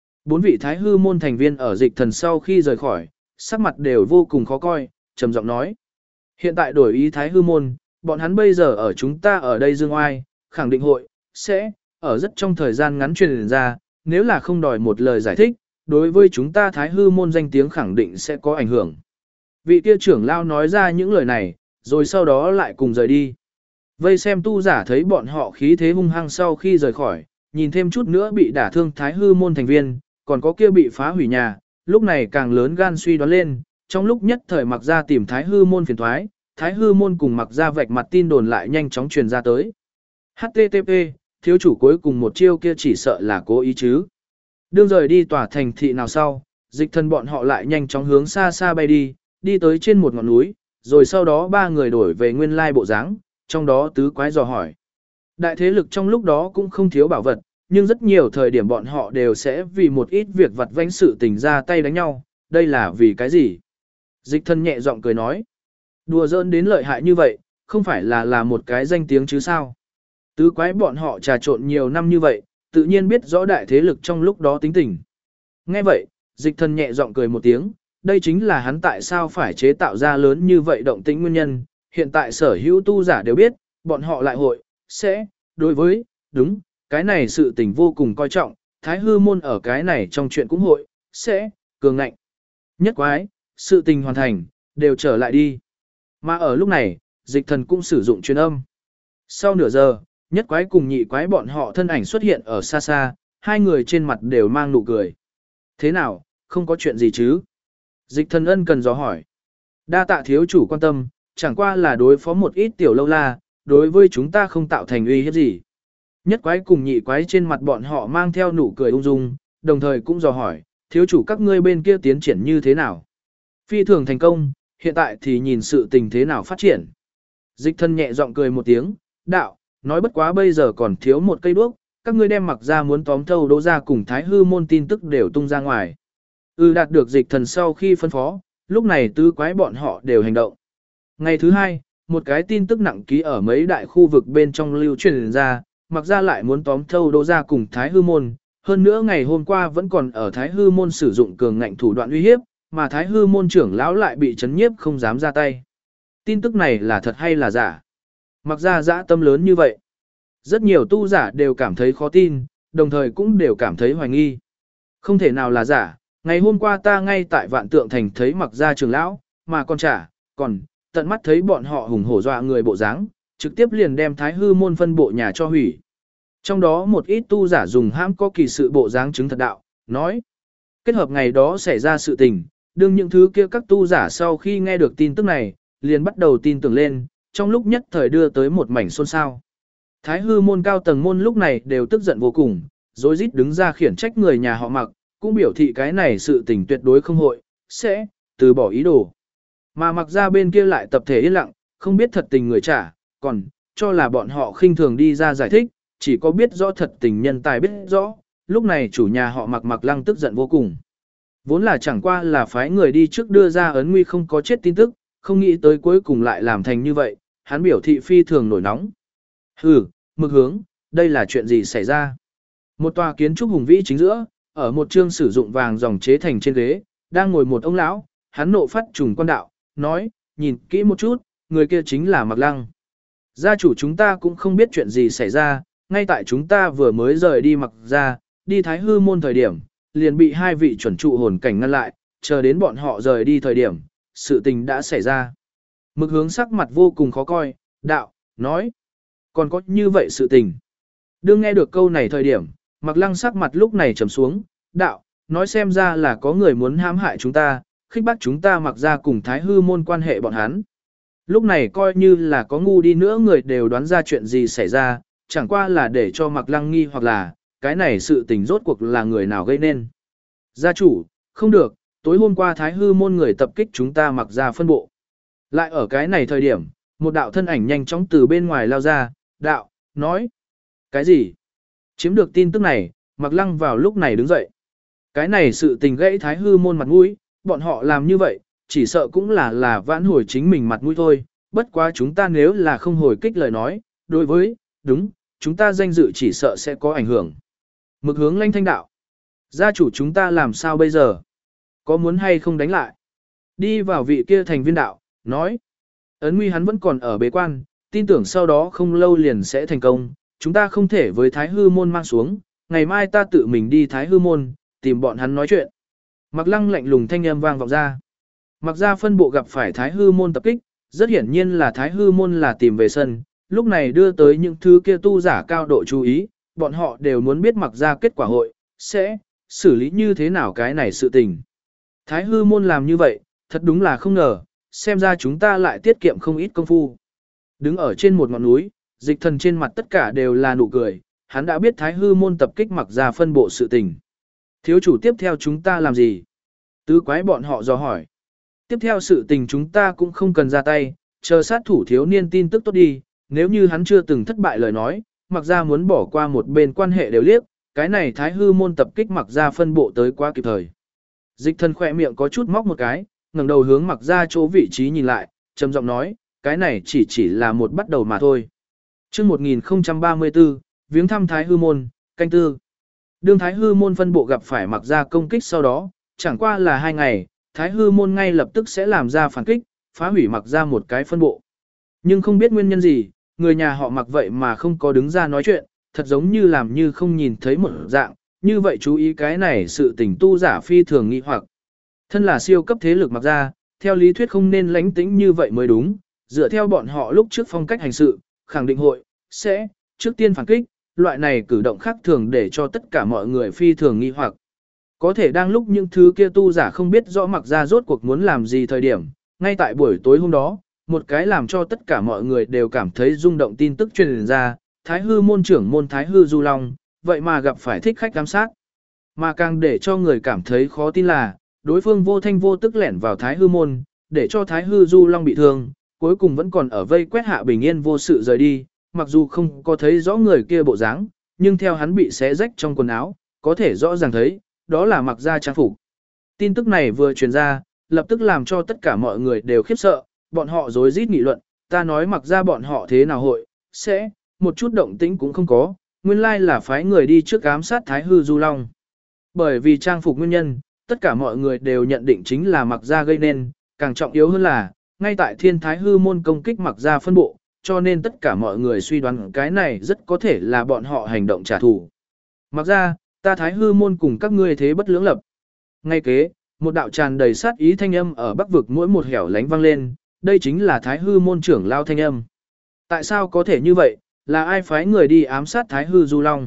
4 vị Thái Hư môn thành viên ở dịch thần sau khi rời khỏi, sắc mặt đều vô cùng khó coi, trầm giọng nói. Hiện tại đổi ý Thái Hư môn, bọn hắn bây giờ ở chúng ta ở đây dương oai, khẳng định hội, sẽ, ở rất trong thời gian ngắn truyền ra, nếu là không đòi một lời giải thích, đối với chúng ta Thái Hư môn danh tiếng khẳng định sẽ có ảnh hưởng. Vị kia trưởng lao nói ra những lời này, rồi sau đó lại cùng rời đi. Vây xem tu giả thấy bọn họ khí thế hung hăng sau khi rời khỏi, nhìn thêm chút nữa bị đả thương Thái Hư môn thành viên, còn có kia bị phá hủy nhà, lúc này càng lớn gan suy đoán lên, trong lúc nhất thời Mặc Gia tìm Thái Hư môn phiền thoái, Thái Hư môn cùng Mặc Gia vạch mặt tin đồn lại nhanh chóng truyền ra tới. HTTP, thiếu chủ cuối cùng một chiêu kia chỉ sợ là cố ý chứ. Đương rời đi tòa thành thị nào sau, dịch thần bọn họ lại nhanh chóng hướng xa xa bay đi, đi tới trên một ngọn núi, rồi sau đó 3 người đổi về nguyên lai bộ dáng, trong đó tứ quái dò hỏi. Đại thế lực trong lúc đó cũng không thiếu bảo vật, nhưng rất nhiều thời điểm bọn họ đều sẽ vì một ít việc vặt vãnh sự tình ra tay đánh nhau, đây là vì cái gì? Dịch thần nhẹ giọng cười nói, đùa giỡn đến lợi hại như vậy, không phải là một cái danh tiếng chứ sao? Tứ quái bọn họ trà trộn nhiều năm như vậy, tự nhiên biết rõ đại thế lực trong lúc đó tính tình. Nghe vậy, dịch thần nhẹ giọng cười một tiếng, đây chính là hắn tại sao phải chế tạo ra lớn như vậy động tĩnh nguyên nhân, hiện tại sở hữu tu giả đều biết, bọn họ lại hội, sẽ, đối với, đúng, cái này sự tình vô cùng coi trọng, Thái Hư môn ở cái này trong chuyện cũng hội, sẽ, cường ngạnh. Nhất quái, sự tình hoàn thành, đều trở lại đi. Mà ở lúc này, dịch thần cũng sử dụng truyền âm. Sau nửa giờ, Nhất quái cùng nhị quái bọn họ thân ảnh xuất hiện ở xa xa, hai người trên mặt đều mang nụ cười. Thế nào, không có chuyện gì chứ? Dịch Thần ân cần dò hỏi. Đa tạ thiếu chủ quan tâm, chẳng qua là đối phó một ít tiểu lâu la, đối với chúng ta không tạo thành uy hiếp gì. Nhất quái cùng nhị quái trên mặt bọn họ mang theo nụ cười ung dung, đồng thời cũng dò hỏi, thiếu chủ các ngươi bên kia tiến triển như thế nào? Phi thường thành công, hiện tại thì nhìn sự tình thế nào phát triển. Dịch Thần nhẹ giọng cười một tiếng, đạo, nói bất quá bây giờ còn thiếu một cây đuốc, các ngươi đem mặc ra muốn tóm thâu Đỗ ra cùng Thái Hư môn tin tức đều tung ra ngoài. Đạt được Dịch Thần sau khi phân phó, lúc này tứ quái bọn họ đều hành động. Ngày thứ hai, một cái tin tức nặng ký ở mấy đại khu vực bên trong lưu truyền ra, mặc ra lại muốn tóm thâu Đỗ ra cùng Thái Hư môn, hơn nữa ngày hôm qua vẫn còn ở Thái Hư môn sử dụng cường ngạnh thủ đoạn uy hiếp, mà Thái Hư môn trưởng lão lại bị chấn nhiếp không dám ra tay. Tin tức này là thật hay là giả? Mặc ra dã tâm lớn như vậy. Rất nhiều tu giả đều cảm thấy khó tin, đồng thời cũng đều cảm thấy hoài nghi. Không thể nào là giả, ngày hôm qua ta ngay tại Vạn Tượng Thành thấy mặc ra trưởng lão, mà còn tận mắt thấy bọn họ hùng hổ dọa người bộ dáng, trực tiếp liền đem Thái Hư môn phân bộ nhà cho hủy. Trong đó một ít tu giả dùng hãm có kỳ sự bộ dáng chứng thật đạo, nói. Kết hợp ngày đó xảy ra sự tình, đương những thứ kia các tu giả sau khi nghe được tin tức này, liền bắt đầu tin tưởng lên, trong lúc nhất thời đưa tới một mảnh xôn xao. Thái Hư môn cao tầng môn lúc này đều tức giận vô cùng, rối rít đứng ra khiển trách người nhà họ Mặc, cũng biểu thị cái này sự tình tuyệt đối không hội, sẽ từ bỏ ý đồ. Mà Mặc ra bên kia lại tập thể yên lặng, không biết thật tình người trả, còn cho là bọn họ khinh thường đi ra giải thích, chỉ có biết rõ thật tình nhân tài biết rõ, lúc này chủ nhà họ Mặc Mặc Lăng tức giận vô cùng. Vốn là chẳng qua là phái người đi trước đưa ra ấn nguy không có chết tin tức, không nghĩ tới cuối cùng lại làm thành như vậy, hắn biểu thị phi thường nổi nóng. Hừ, Mực Hướng, đây là chuyện gì xảy ra? Một tòa kiến trúc hùng vĩ chính giữa, ở một chương sử dụng vàng dòng chế thành trên ghế, đang ngồi một ông lão, hắn nộ phát trùng quan đạo, nói, nhìn kỹ một chút, người kia chính là Mặc Lăng. Gia chủ chúng ta cũng không biết chuyện gì xảy ra, ngay tại chúng ta vừa mới rời đi Mặc ra, đi Thái Hư môn thời điểm, liền bị hai vị chuẩn trụ hồn cảnh ngăn lại, chờ đến bọn họ rời đi thời điểm, sự tình đã xảy ra. Mực Hướng sắc mặt vô cùng khó coi, đạo, nói, còn có như vậy sự tình. Đương nghe được câu này thời điểm, Mặc Lăng sắc mặt lúc này trầm xuống, đạo, nói xem ra là có người muốn hãm hại chúng ta, khích bác chúng ta Mặc ra cùng Thái Hư môn quan hệ bọn hắn. Lúc này coi như là có ngu đi nữa người đều đoán ra chuyện gì xảy ra, chẳng qua là để cho Mặc Lăng nghi hoặc là, cái này sự tình rốt cuộc là người nào gây nên. Gia chủ, không được, tối hôm qua Thái Hư môn người tập kích chúng ta Mặc ra phân bộ. Lại ở cái này thời điểm, một đạo thân ảnh nhanh chóng từ bên ngoài lao ra, đạo, nói. Cái gì? Chiếm được tin tức này, Mặc Lăng vào lúc này đứng dậy. Cái này sự tình gãy Thái Hư môn mặt mũi, bọn họ làm như vậy, chỉ sợ cũng là vãn hồi chính mình mặt mũi thôi, bất quá chúng ta nếu là không hồi kích lời nói, đối với, đúng, chúng ta danh dự chỉ sợ sẽ có ảnh hưởng. Mực Hướng lanh thanh đạo. Gia chủ chúng ta làm sao bây giờ? Có muốn hay không đánh lại? Đi vào vị kia thành viên đạo, nói. Ấn nguy hắn vẫn còn ở bế quan, tin tưởng sau đó không lâu liền sẽ thành công. Chúng ta không thể với Thái Hư môn mang xuống, ngày mai ta tự mình đi Thái Hư môn, tìm bọn hắn nói chuyện. Mặc Lăng lạnh lùng thanh âm vang vọng ra. Mặc ra phân bộ gặp phải Thái Hư môn tập kích, rất hiển nhiên là Thái Hư môn là tìm về sân, lúc này đưa tới những thứ kia tu giả cao độ chú ý, bọn họ đều muốn biết Mặc ra kết quả hội, sẽ xử lý như thế nào cái này sự tình. Thái Hư môn làm như vậy, thật đúng là không ngờ, xem ra chúng ta lại tiết kiệm không ít công phu. Đứng ở trên một ngọn núi, Dịch Thần trên mặt tất cả đều là nụ cười, hắn đã biết Thái Hư môn tập kích Mặc ra phân bộ sự tình. Thiếu chủ tiếp theo chúng ta làm gì? Tứ quái bọn họ dò hỏi. Tiếp theo sự tình chúng ta cũng không cần ra tay, chờ sát thủ thiếu niên tin tức tốt đi, nếu như hắn chưa từng thất bại lời nói, Mặc ra muốn bỏ qua một bên quan hệ đều liếc, cái này Thái Hư môn tập kích Mặc ra phân bộ tới quá kịp thời. Dịch Thần khỏe miệng có chút móc một cái, ngẩng đầu hướng Mặc ra chỗ vị trí nhìn lại, trầm giọng nói, cái này chỉ là một bắt đầu mà thôi. Chương 1034, viếng thăm Thái Hư môn, canh tư. Đương Thái Hư môn phân bộ gặp phải Mặc ra công kích sau đó, chẳng qua là 2 ngày, Thái Hư môn ngay lập tức sẽ làm ra phản kích, phá hủy Mặc ra một cái phân bộ. Nhưng không biết nguyên nhân gì, người nhà họ Mặc vậy mà không có đứng ra nói chuyện, thật giống như làm như không nhìn thấy một dạng, như vậy chú ý cái này sự tình tu giả phi thường nghi hoặc. Thân là siêu cấp thế lực Mặc ra, theo lý thuyết không nên lánh tĩnh như vậy mới đúng, dựa theo bọn họ lúc trước phong cách hành sự, khẳng định hội, sẽ, trước tiên phản kích, loại này cử động khác thường để cho tất cả mọi người phi thường nghi hoặc. Có thể đang lúc những thứ kia tu giả không biết rõ Mặc Gia rốt cuộc muốn làm gì thời điểm, ngay tại buổi tối hôm đó, một cái làm cho tất cả mọi người đều cảm thấy rung động tin tức truyền ra, Thái Hư môn trưởng môn Thái Hư Du Long, vậy mà gặp phải thích khách giám sát. Mà càng để cho người cảm thấy khó tin là, đối phương vô thanh vô tức lẻn vào Thái Hư môn, để cho Thái Hư Du Long bị thương, cuối cùng vẫn còn ở vây quét hạ bình yên vô sự rời đi, mặc dù không có thấy rõ người kia bộ dáng, nhưng theo hắn bị xé rách trong quần áo, có thể rõ ràng thấy, đó là Mặc Gia trang phục. Tin tức này vừa truyền ra, lập tức làm cho tất cả mọi người đều khiếp sợ, bọn họ rối rít nghị luận, ta nói Mặc Gia bọn họ thế nào hội, sẽ, một chút động tĩnh cũng không có, nguyên lai là phái người đi trước ám sát Thái Hư Du Long. Bởi vì trang phục nguyên nhân, tất cả mọi người đều nhận định chính là Mặc Gia gây nên, càng trọng yếu hơn là, ngay tại Thiên Thái Hư môn công kích Mặc Gia phân bộ, cho nên tất cả mọi người suy đoán cái này rất có thể là bọn họ hành động trả thù. Mặc Gia, ta Thái Hư môn cùng các ngươi thế bất lưỡng lập. Ngay kế, một đạo tràn đầy sát ý thanh âm ở Bắc vực mỗi một hẻo lánh vang lên, đây chính là Thái Hư môn trưởng lao thanh âm. Tại sao có thể như vậy, là ai phái người đi ám sát Thái Hư Du Long?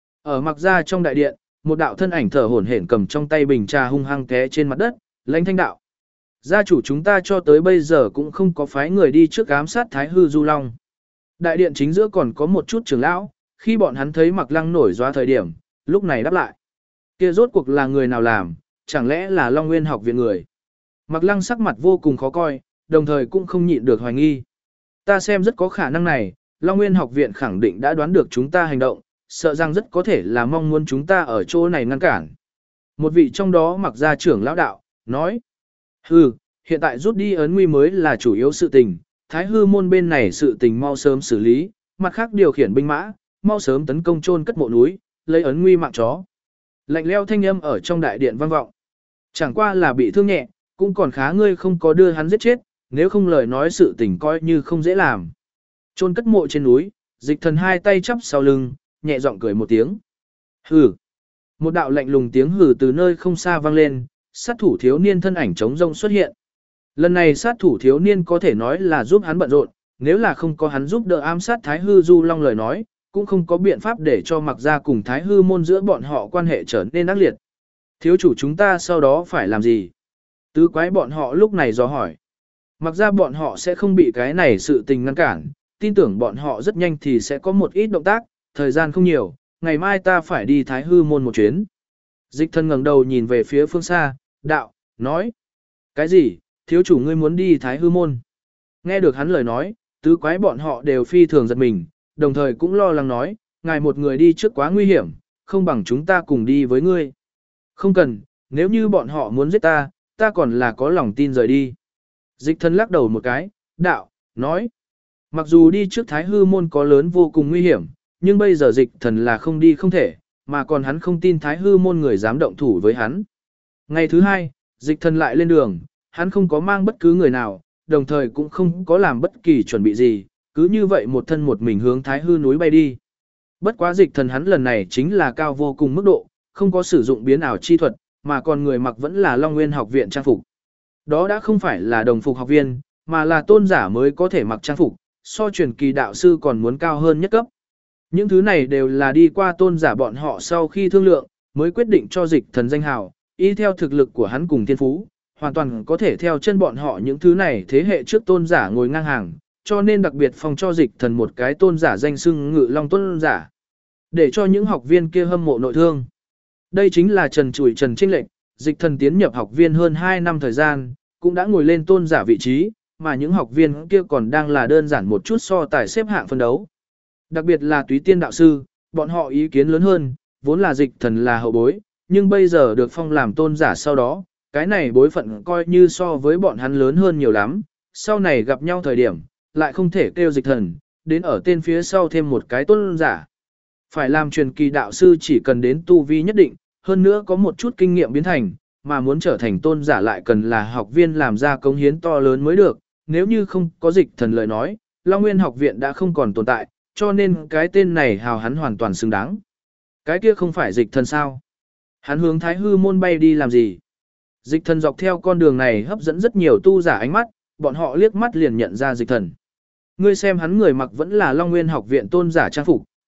Ở Mặc Gia trong đại điện, một đạo thân ảnh thở hổn hển cầm trong tay bình trà hung hăng té trên mặt đất, lãnh thanh đạo. Gia chủ chúng ta cho tới bây giờ cũng không có phái người đi trước ám sát Thái Hư Du Long. Đại điện chính giữa còn có một chút trưởng lão, khi bọn hắn thấy Mặc Lăng nổi doa thời điểm, lúc này đáp lại. Kia rốt cuộc là người nào làm, chẳng lẽ là Long Nguyên học viện người? Mặc Lăng sắc mặt vô cùng khó coi, đồng thời cũng không nhịn được hoài nghi. Ta xem rất có khả năng này, Long Nguyên học viện khẳng định đã đoán được chúng ta hành động, sợ rằng rất có thể là mong muốn chúng ta ở chỗ này ngăn cản. Một vị trong đó Mặc Gia trưởng lão đạo, nói. Hừ, hiện tại rút đi ấn nguy mới là chủ yếu sự tình, Thái Hư môn bên này sự tình mau sớm xử lý, mặt khác điều khiển binh mã, mau sớm tấn công chôn cất mộ núi, lấy ấn nguy mạng chó. Lạnh leo thanh âm ở trong đại điện vang vọng. Chẳng qua là bị thương nhẹ, cũng còn khá ngươi không có đưa hắn giết chết, nếu không lời nói sự tình coi như không dễ làm. Chôn cất mộ trên núi, Dịch Thần hai tay chắp sau lưng, nhẹ giọng cười một tiếng. Hừ. Một đạo lạnh lùng tiếng hừ từ nơi không xa vang lên, sát thủ thiếu niên thân ảnh trống rông xuất hiện. Lần này sát thủ thiếu niên có thể nói là giúp hắn bận rộn, nếu là không có hắn giúp đỡ ám sát Thái Hư Du Long lời nói, cũng không có biện pháp để cho Mặc Gia cùng Thái Hư môn giữa bọn họ quan hệ trở nên ác liệt. Thiếu chủ chúng ta sau đó phải làm gì? Tứ quái bọn họ lúc này dò hỏi. Mặc Gia bọn họ sẽ không bị cái này sự tình ngăn cản, tin tưởng bọn họ rất nhanh thì sẽ có một ít động tác, thời gian không nhiều, ngày mai ta phải đi Thái Hư môn một chuyến. Dịch Thần ngẩng đầu nhìn về phía phương xa, đạo, nói. Cái gì, thiếu chủ ngươi muốn đi Thái Hư môn? Nghe được hắn lời nói, tứ quái bọn họ đều phi thường giật mình, đồng thời cũng lo lắng nói, ngài một người đi trước quá nguy hiểm, không bằng chúng ta cùng đi với ngươi. Không cần, nếu như bọn họ muốn giết ta, ta còn là có lòng tin rời đi. Dịch Thần lắc đầu một cái, đạo, nói. Mặc dù đi trước Thái Hư môn có lớn vô cùng nguy hiểm, nhưng bây giờ Dịch Thần là không đi không thể, mà còn hắn không tin Thái Hư môn người dám động thủ với hắn. Ngày thứ hai, Dịch Thần lại lên đường, hắn không có mang bất cứ người nào, đồng thời cũng không có làm bất kỳ chuẩn bị gì, cứ như vậy một thân một mình hướng Thái Hư núi bay đi. Bất quá Dịch Thần hắn lần này chính là cao vô cùng mức độ, không có sử dụng biến ảo chi thuật, mà còn người mặc vẫn là Long Nguyên học viện trang phục. Đó đã không phải là đồng phục học viên, mà là tôn giả mới có thể mặc trang phục, so truyền kỳ đạo sư còn muốn cao hơn nhất cấp. Những thứ này đều là đi qua tôn giả bọn họ sau khi thương lượng, mới quyết định cho Dịch Thần danh hào, y theo thực lực của hắn cùng thiên phú, hoàn toàn có thể theo chân bọn họ những thứ này thế hệ trước tôn giả ngồi ngang hàng, cho nên đặc biệt phòng cho Dịch Thần một cái tôn giả danh xưng Ngự Long tôn giả, để cho những học viên kia hâm mộ nội thương. Đây chính là Trần Chủi Trần Trinh Lệnh, Dịch Thần tiến nhập học viên hơn 2 năm thời gian, cũng đã ngồi lên tôn giả vị trí, mà những học viên kia còn đang là đơn giản một chút so tài xếp hạng phân đấu. Đặc biệt là Túy Tiên đạo sư, bọn họ ý kiến lớn hơn, vốn là Dịch Thần là hậu bối, nhưng bây giờ được phong làm tôn giả sau đó, cái này bối phận coi như so với bọn hắn lớn hơn nhiều lắm, sau này gặp nhau thời điểm, lại không thể kêu Dịch Thần, đến ở tên phía sau thêm một cái tôn giả. Phải làm truyền kỳ đạo sư chỉ cần đến tu vi nhất định, hơn nữa có một chút kinh nghiệm biến thành, mà muốn trở thành tôn giả lại cần là học viên làm ra cống hiến to lớn mới được, nếu như không có Dịch Thần lời nói, Long Nguyên học viện đã không còn tồn tại, cho nên cái tên này hào hắn hoàn toàn xứng đáng. Cái kia không phải Dịch Thần sao? Hắn hướng Thái Hư môn bay đi làm gì? Dịch Thần dọc theo con đường này hấp dẫn rất nhiều tu giả ánh mắt, bọn họ liếc mắt liền nhận ra Dịch Thần. Ngươi xem hắn người mặc vẫn là Long Nguyên học viện tôn giả trang phục,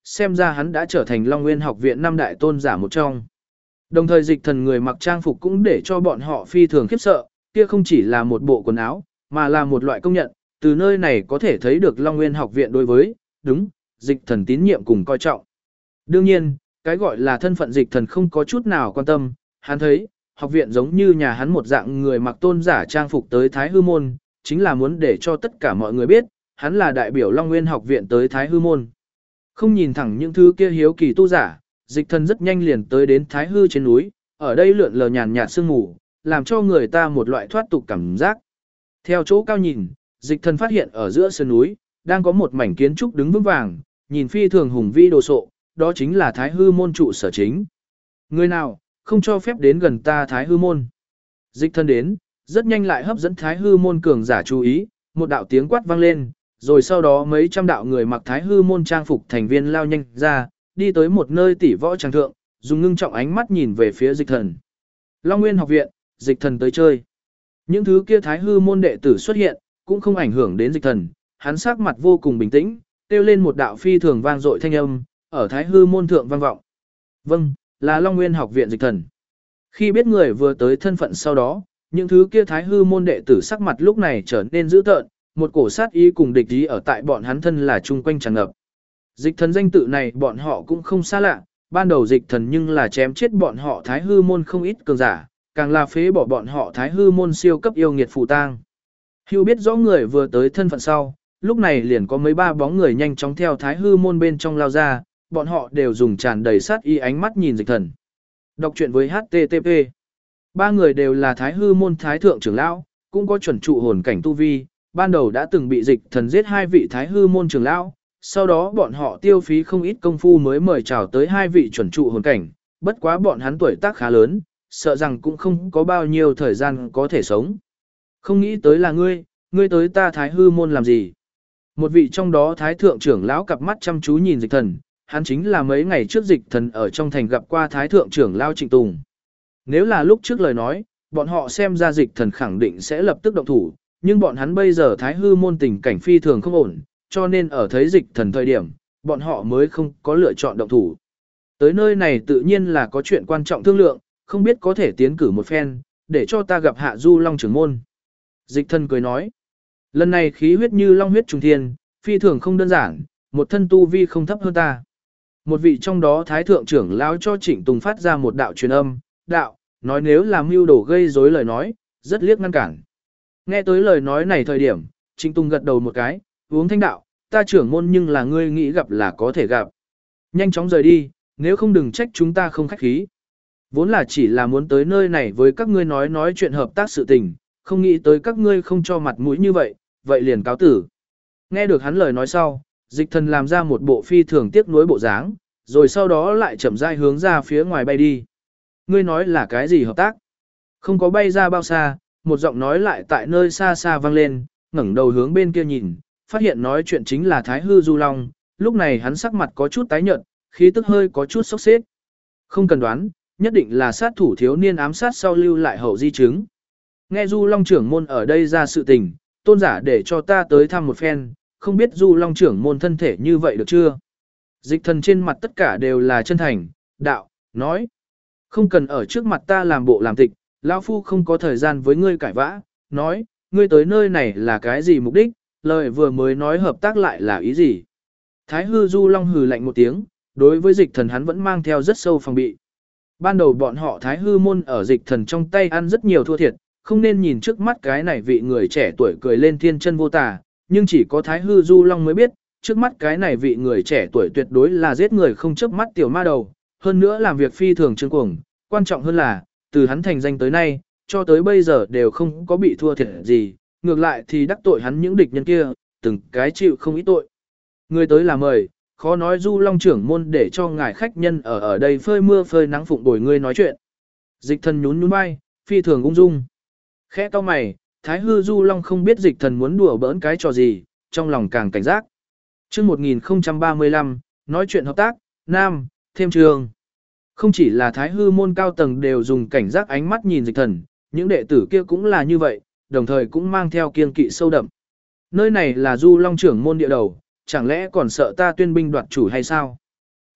xem ra hắn đã trở thành Long Nguyên học viện năm đại tôn giả một trong. Đồng thời Dịch Thần người mặc trang phục cũng để cho bọn họ phi thường khiếp sợ, kia không chỉ là một bộ quần áo, mà là một loại công nhận, từ nơi này có thể thấy được Long Nguyên học viện đối với, đúng, Dịch Thần tín nhiệm cùng coi trọng. Đương nhiên, cái gọi là thân phận Dịch Thần không có chút nào quan tâm, hắn thấy, học viện giống như nhà hắn một dạng người mặc tôn giả trang phục tới Thái Hư Môn, chính là muốn để cho tất cả mọi người biết, hắn là đại biểu Long Nguyên học viện tới Thái Hư Môn. Không nhìn thẳng những thứ kia hiếu kỳ tu giả, Dịch Thần rất nhanh liền tới đến Thái Hư trên núi, ở đây lượn lờ nhàn nhạt sương mù, làm cho người ta một loại thoát tục cảm giác. Theo chỗ cao nhìn, Dịch Thần phát hiện ở giữa sơn núi, đang có một mảnh kiến trúc đứng vững vàng, nhìn phi thường hùng vĩ đồ sộ, đó chính là Thái Hư Môn trụ sở chính. Người nào, không cho phép đến gần ta Thái Hư Môn. Dịch Thần đến, rất nhanh lại hấp dẫn Thái Hư Môn cường giả chú ý, một đạo tiếng quát vang lên, rồi sau đó mấy trăm đạo người mặc Thái Hư Môn trang phục thành viên lao nhanh ra, đi tới một nơi tỷ võ tràng thượng, dùng ngưng trọng ánh mắt nhìn về phía Dịch Thần. Long Nguyên học viện, Dịch Thần tới chơi. Những thứ kia Thái Hư Môn đệ tử xuất hiện, cũng không ảnh hưởng đến Dịch Thần, hắn sắc mặt vô cùng bình tĩnh, kêu lên một đạo phi thường vang dội thanh âm, ở Thái Hư Môn thượng vang vọng. Vâng, là Long Nguyên học viện Dịch Thần. Khi biết người vừa tới thân phận sau đó, những thứ kia Thái Hư Môn đệ tử sắc mặt lúc này trở nên dữ tợn, một cổ sát ý cùng địch ý ở tại bọn hắn thân là chung quanh tràn ngập. Dịch Thần danh tự này bọn họ cũng không xa lạ, ban đầu Dịch Thần nhưng là chém chết bọn họ Thái Hư Môn không ít cường giả, càng là phế bỏ bọn họ Thái Hư Môn siêu cấp yêu nghiệt phù tang. Hưu biết rõ người vừa tới thân phận sau, lúc này liền có mấy ba bóng người nhanh chóng theo Thái Hư Môn bên trong lao ra, bọn họ đều dùng tràn đầy sát ý ánh mắt nhìn Dịch Thần. Đọc truyện với HTTP. Ba người đều là Thái Hư Môn Thái Thượng trưởng lão, cũng có chuẩn trụ hồn cảnh tu vi, ban đầu đã từng bị Dịch Thần giết hai vị Thái Hư Môn trưởng lão, sau đó bọn họ tiêu phí không ít công phu mới mời chào tới hai vị chuẩn trụ hồn cảnh, bất quá bọn hắn tuổi tác khá lớn, sợ rằng cũng không có bao nhiêu thời gian có thể sống. Không nghĩ tới là ngươi tới ta Thái Hư Môn làm gì? Một vị trong đó Thái Thượng trưởng lão cặp mắt chăm chú nhìn Dịch Thần, hắn chính là mấy ngày trước Dịch Thần ở trong thành gặp qua Thái Thượng trưởng lão Trịnh Tùng. Nếu là lúc trước lời nói, bọn họ xem ra Dịch Thần khẳng định sẽ lập tức động thủ, nhưng bọn hắn bây giờ Thái Hư Môn tình cảnh phi thường không ổn, cho nên ở thấy Dịch Thần thời điểm, bọn họ mới không có lựa chọn động thủ. Tới nơi này tự nhiên là có chuyện quan trọng thương lượng, không biết có thể tiến cử một phen, để cho ta gặp Hạ Du Long trưởng môn. Dịch Thần cười nói, lần này khí huyết như long huyết trùng thiên, phi thường không đơn giản, một thân tu vi không thấp hơn ta. Một vị trong đó Thái Thượng trưởng lão cho Trịnh Tùng phát ra một đạo truyền âm, đạo, nói nếu làm mưu đồ gây rối lời nói, rất liếc ngăn cản. Nghe tới lời nói này thời điểm, Trịnh Tùng gật đầu một cái, uống thanh đạo, ta trưởng môn nhưng là ngươi nghĩ gặp là có thể gặp. Nhanh chóng rời đi, nếu không đừng trách chúng ta không khách khí. Vốn là chỉ là muốn tới nơi này với các ngươi nói chuyện hợp tác sự tình, không nghĩ tới các ngươi không cho mặt mũi như vậy, vậy liền cáo tử. Nghe được hắn lời nói sau, Dịch Thần làm ra một bộ phi thường tiếc nuối bộ dáng, rồi sau đó lại chậm rãi hướng ra phía ngoài bay đi. Ngươi nói là cái gì hợp tác? Không có bay ra bao xa, một giọng nói lại tại nơi xa xa vang lên, ngẩng đầu hướng bên kia nhìn, phát hiện nói chuyện chính là Thái Hư Du Long, lúc này hắn sắc mặt có chút tái nhợt, khí tức hơi có chút sốc xếp. Không cần đoán, nhất định là sát thủ thiếu niên ám sát sau lưu lại hậu di chứng. Nghe Du Long trưởng môn ở đây ra sự tình, tôn giả để cho ta tới thăm một phen, không biết Du Long trưởng môn thân thể như vậy được chưa? Dịch Thần trên mặt tất cả đều là chân thành, đạo, nói. Không cần ở trước mặt ta làm bộ làm tịch, lão phu không có thời gian với ngươi cãi vã, nói, ngươi tới nơi này là cái gì mục đích, lời vừa mới nói hợp tác lại là ý gì. Thái Hư Du Long hừ lạnh một tiếng, đối với Dịch Thần hắn vẫn mang theo rất sâu phòng bị. Ban đầu bọn họ Thái Hư Môn ở Dịch Thần trong tay ăn rất nhiều thua thiệt, không nên nhìn trước mắt cái này vị người trẻ tuổi cười lên thiên chân vô tà, nhưng chỉ có Thái Hư Du Long mới biết, trước mắt cái này vị người trẻ tuổi tuyệt đối là giết người không chớp mắt tiểu ma đầu, hơn nữa làm việc phi thường trương cuồng, quan trọng hơn là, từ hắn thành danh tới nay, cho tới bây giờ đều không có bị thua thiệt gì, ngược lại thì đắc tội hắn những địch nhân kia, từng cái chịu không ít tội. Người tới là mời, khó nói Du Long trưởng môn để cho ngài khách nhân ở đây phơi mưa phơi nắng phụng bồi ngươi nói chuyện. Dịch Thần nhún nhún vai, phi thường ung dung. Khẽ cau mày, Thái Hư Du Long không biết Dịch Thần muốn đùa bỡn cái trò gì, trong lòng càng cảnh giác. Chương 1035, nói chuyện hợp tác, nam, thêm trường. Không chỉ là Thái Hư môn cao tầng đều dùng cảnh giác ánh mắt nhìn Dịch Thần, những đệ tử kia cũng là như vậy, đồng thời cũng mang theo kiên kỵ sâu đậm. Nơi này là Du Long trưởng môn địa đầu, chẳng lẽ còn sợ ta tuyên binh đoạt chủ hay sao?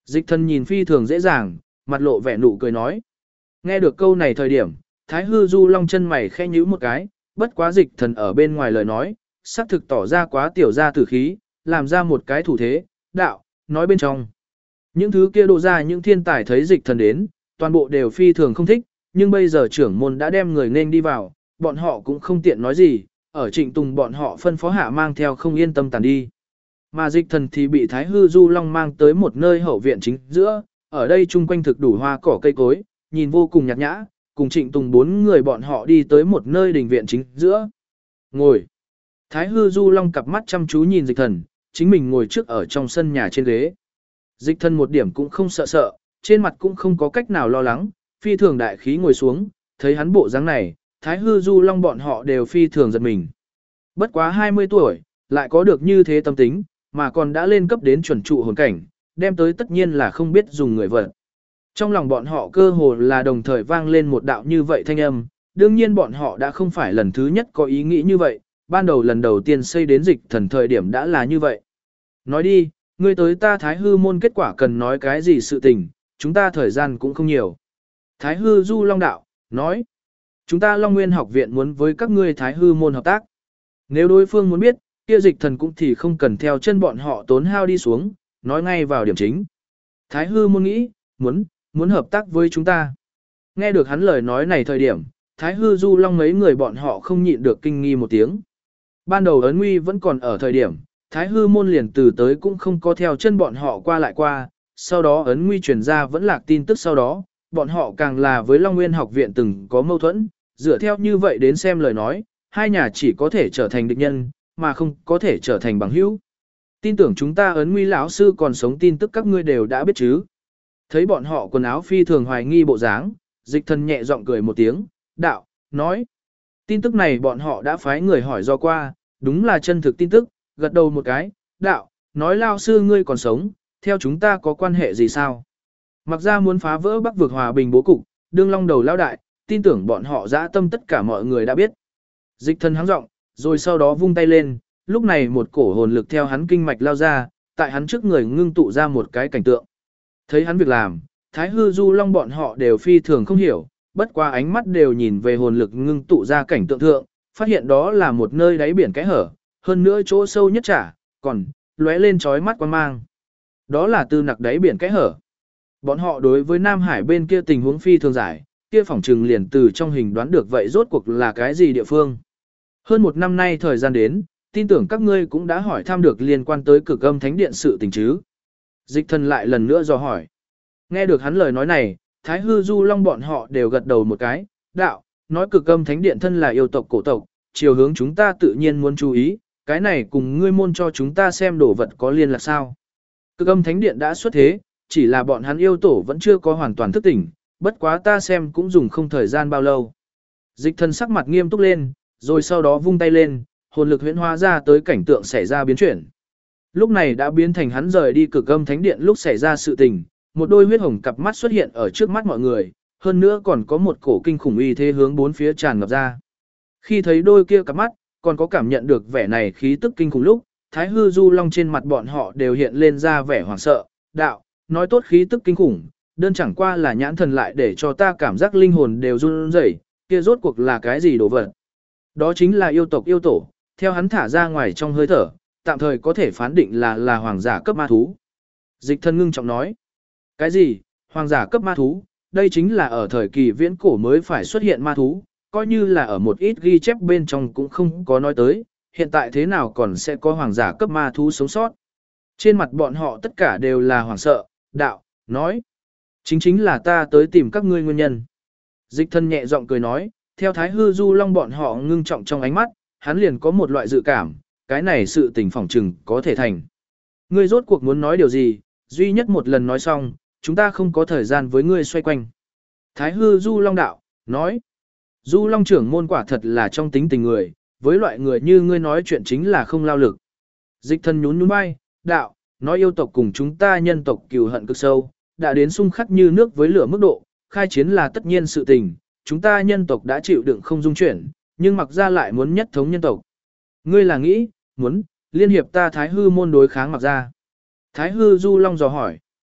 Dịch thần nhìn phi thường dễ dàng, mặt lộ vẻ nụ cười nói. Nghe được câu này thời điểm, Thái Hư Du Long chân mày khẽ nhíu một cái, bất quá dịch thần ở bên ngoài lời nói, xác thực tỏ ra quá tiểu gia tử khí, làm ra một cái thủ thế, đạo, nói bên trong. Những thứ kia độ ra những thiên tài thấy dịch thần đến, toàn bộ đều phi thường không thích, nhưng bây giờ trưởng môn đã đem người nên đi vào, bọn họ cũng không tiện nói gì, ở Trịnh Tùng bọn họ phân phó hạ mang theo không yên tâm tàn đi. Mà dịch thần thì bị Thái Hư Du Long mang tới một nơi hậu viện chính giữa, ở đây chung quanh thực đủ hoa cỏ cây cối, nhìn vô cùng nhạt nhã, cùng Trịnh Tùng 4 người bọn họ đi tới một nơi đình viện chính giữa. Ngồi. Thái Hư Du Long cặp mắt chăm chú nhìn dịch thần, chính mình ngồi trước ở trong sân nhà trên ghế. Dịch thần một điểm cũng không sợ, trên mặt cũng không có cách nào lo lắng, phi thường đại khí ngồi xuống, thấy hắn bộ dáng này, Thái Hư Du Long bọn họ đều phi thường giật mình. Bất quá 20 tuổi, lại có được như thế tâm tính, mà còn đã lên cấp đến chuẩn trụ hồn cảnh, đem tới tất nhiên là không biết dùng người vật. Trong lòng bọn họ cơ hồ là đồng thời vang lên một đạo như vậy thanh âm, đương nhiên bọn họ đã không phải lần thứ nhất có ý nghĩ như vậy, ban đầu lần đầu tiên xây đến dịch thần thời điểm đã là như vậy. Nói đi, ngươi tới ta Thái Hư môn kết quả cần nói cái gì sự tình, chúng ta thời gian cũng không nhiều. Thái Hư Du Long đạo, nói, chúng ta Long Nguyên học viện muốn với các ngươi Thái Hư môn hợp tác. Nếu đối phương muốn biết, kia dịch thần cũng thì không cần theo chân bọn họ tốn hao đi xuống, nói ngay vào điểm chính. Thái Hư môn nghĩ, muốn hợp tác với chúng ta. Nghe được hắn lời nói này thời điểm, Thái Hư Du Long mấy người bọn họ không nhịn được kinh nghi một tiếng. Ban đầu ấn nguy vẫn còn ở thời điểm, Thái Hư môn liền từ tới cũng không có theo chân bọn họ qua lại qua, sau đó ấn nguy truyền ra vẫn lạc tin tức sau đó, bọn họ càng là với Long Nguyên học viện từng có mâu thuẫn, dựa theo như vậy đến xem lời nói, hai nhà chỉ có thể trở thành địch nhân, mà không có thể trở thành bằng hữu. Tin tưởng chúng ta ấn nguy lão sư còn sống tin tức các ngươi đều đã biết chứ. Thấy bọn họ quần áo phi thường hoài nghi bộ dáng, dịch thần nhẹ giọng cười một tiếng, đạo, nói. Tin tức này bọn họ đã phái người hỏi do qua, đúng là chân thực tin tức, gật đầu một cái, đạo, nói lao sư ngươi còn sống, theo chúng ta có quan hệ gì sao? Mặc ra muốn phá vỡ Bắc vực hòa bình bố cục, đương long đầu lao đại, tin tưởng bọn họ dã tâm tất cả mọi người đã biết. Dịch thần hắng giọng, rồi sau đó vung tay lên, lúc này một cổ hồn lực theo hắn kinh mạch lao ra, tại hắn trước người ngưng tụ ra một cái cảnh tượng. Thấy hắn việc làm, Thái Hư Du Long bọn họ đều phi thường không hiểu, bất qua ánh mắt đều nhìn về hồn lực ngưng tụ ra cảnh tượng thượng, phát hiện đó là một nơi đáy biển cái hở, hơn nữa chỗ sâu nhất chả, còn lóe lên chói mắt quan mang. Đó là tư nặc đáy biển cái hở. Bọn họ đối với Nam Hải bên kia tình huống phi thường giải, kia phỏng trừng liền từ trong hình đoán được vậy rốt cuộc là cái gì địa phương. Hơn một năm nay thời gian đến, tin tưởng các ngươi cũng đã hỏi thăm được liên quan tới Cực Âm Thánh Điện sự tình chứ. Dịch thần lại lần nữa dò hỏi. Nghe được hắn lời nói này, Thái Hư Du Long bọn họ đều gật đầu một cái, đạo, nói Cực Âm Thánh Điện thân là yêu tộc cổ tộc, chiều hướng chúng ta tự nhiên muốn chú ý, cái này cùng ngươi môn cho chúng ta xem đồ vật có liên là sao. Cực Âm Thánh Điện đã xuất thế, chỉ là bọn hắn yêu tổ vẫn chưa có hoàn toàn thức tỉnh, bất quá ta xem cũng dùng không thời gian bao lâu. Dịch thần sắc mặt nghiêm túc lên, rồi sau đó vung tay lên, hồn lực huyễn hóa ra tới cảnh tượng xảy ra biến chuyển. Lúc này đã biến thành hắn rời đi Cực Âm Thánh Điện lúc xảy ra sự tình, một đôi huyết hồng cặp mắt xuất hiện ở trước mắt mọi người, hơn nữa còn có một cổ kinh khủng uy thế hướng bốn phía tràn ngập ra. Khi thấy đôi kia cặp mắt, còn có cảm nhận được vẻ này khí tức kinh khủng lúc, Thái Hư Du Long trên mặt bọn họ đều hiện lên ra vẻ hoảng sợ, đạo, nói tốt khí tức kinh khủng, đơn chẳng qua là nhãn thần lại để cho ta cảm giác linh hồn đều run rẩy, kia rốt cuộc là cái gì đồ vật. Đó chính là yêu tộc yêu tổ, theo hắn thả ra ngoài trong hơi thở, tạm thời có thể phán định là hoàng giả cấp ma thú. Dịch thân ngưng trọng nói, cái gì, hoàng giả cấp ma thú, đây chính là ở thời kỳ viễn cổ mới phải xuất hiện ma thú, coi như là ở một ít ghi chép bên trong cũng không có nói tới, hiện tại thế nào còn sẽ có hoàng giả cấp ma thú sống sót. Trên mặt bọn họ tất cả đều là hoảng sợ, đạo, nói, chính là ta tới tìm các ngươi nguyên nhân. Dịch thân nhẹ giọng cười nói, theo Thái Hư Du Long bọn họ ngưng trọng trong ánh mắt, hắn liền có một loại dự cảm, cái này sự tình phỏng trừng có thể thành. Ngươi rốt cuộc muốn nói điều gì, duy nhất một lần nói xong, chúng ta không có thời gian với ngươi xoay quanh. Thái Hư Du Long đạo, nói, Du Long trưởng môn quả thật là trong tính tình người, với loại người như ngươi nói chuyện chính là không lao lực. Dịch thân nhún nhún vai, đạo, nói yêu tộc cùng chúng ta nhân tộc cừu hận cực sâu, đã đến xung khắc như nước với lửa mức độ, khai chiến là tất nhiên sự tình, chúng ta nhân tộc đã chịu đựng không dung chuyển, nhưng mặc ra lại muốn nhất thống nhân tộc. Ngươi là nghĩ, muốn, liên hiệp ta Thái Hư môn đối kháng mặc ra. Thái Hư Du Long dò hỏi.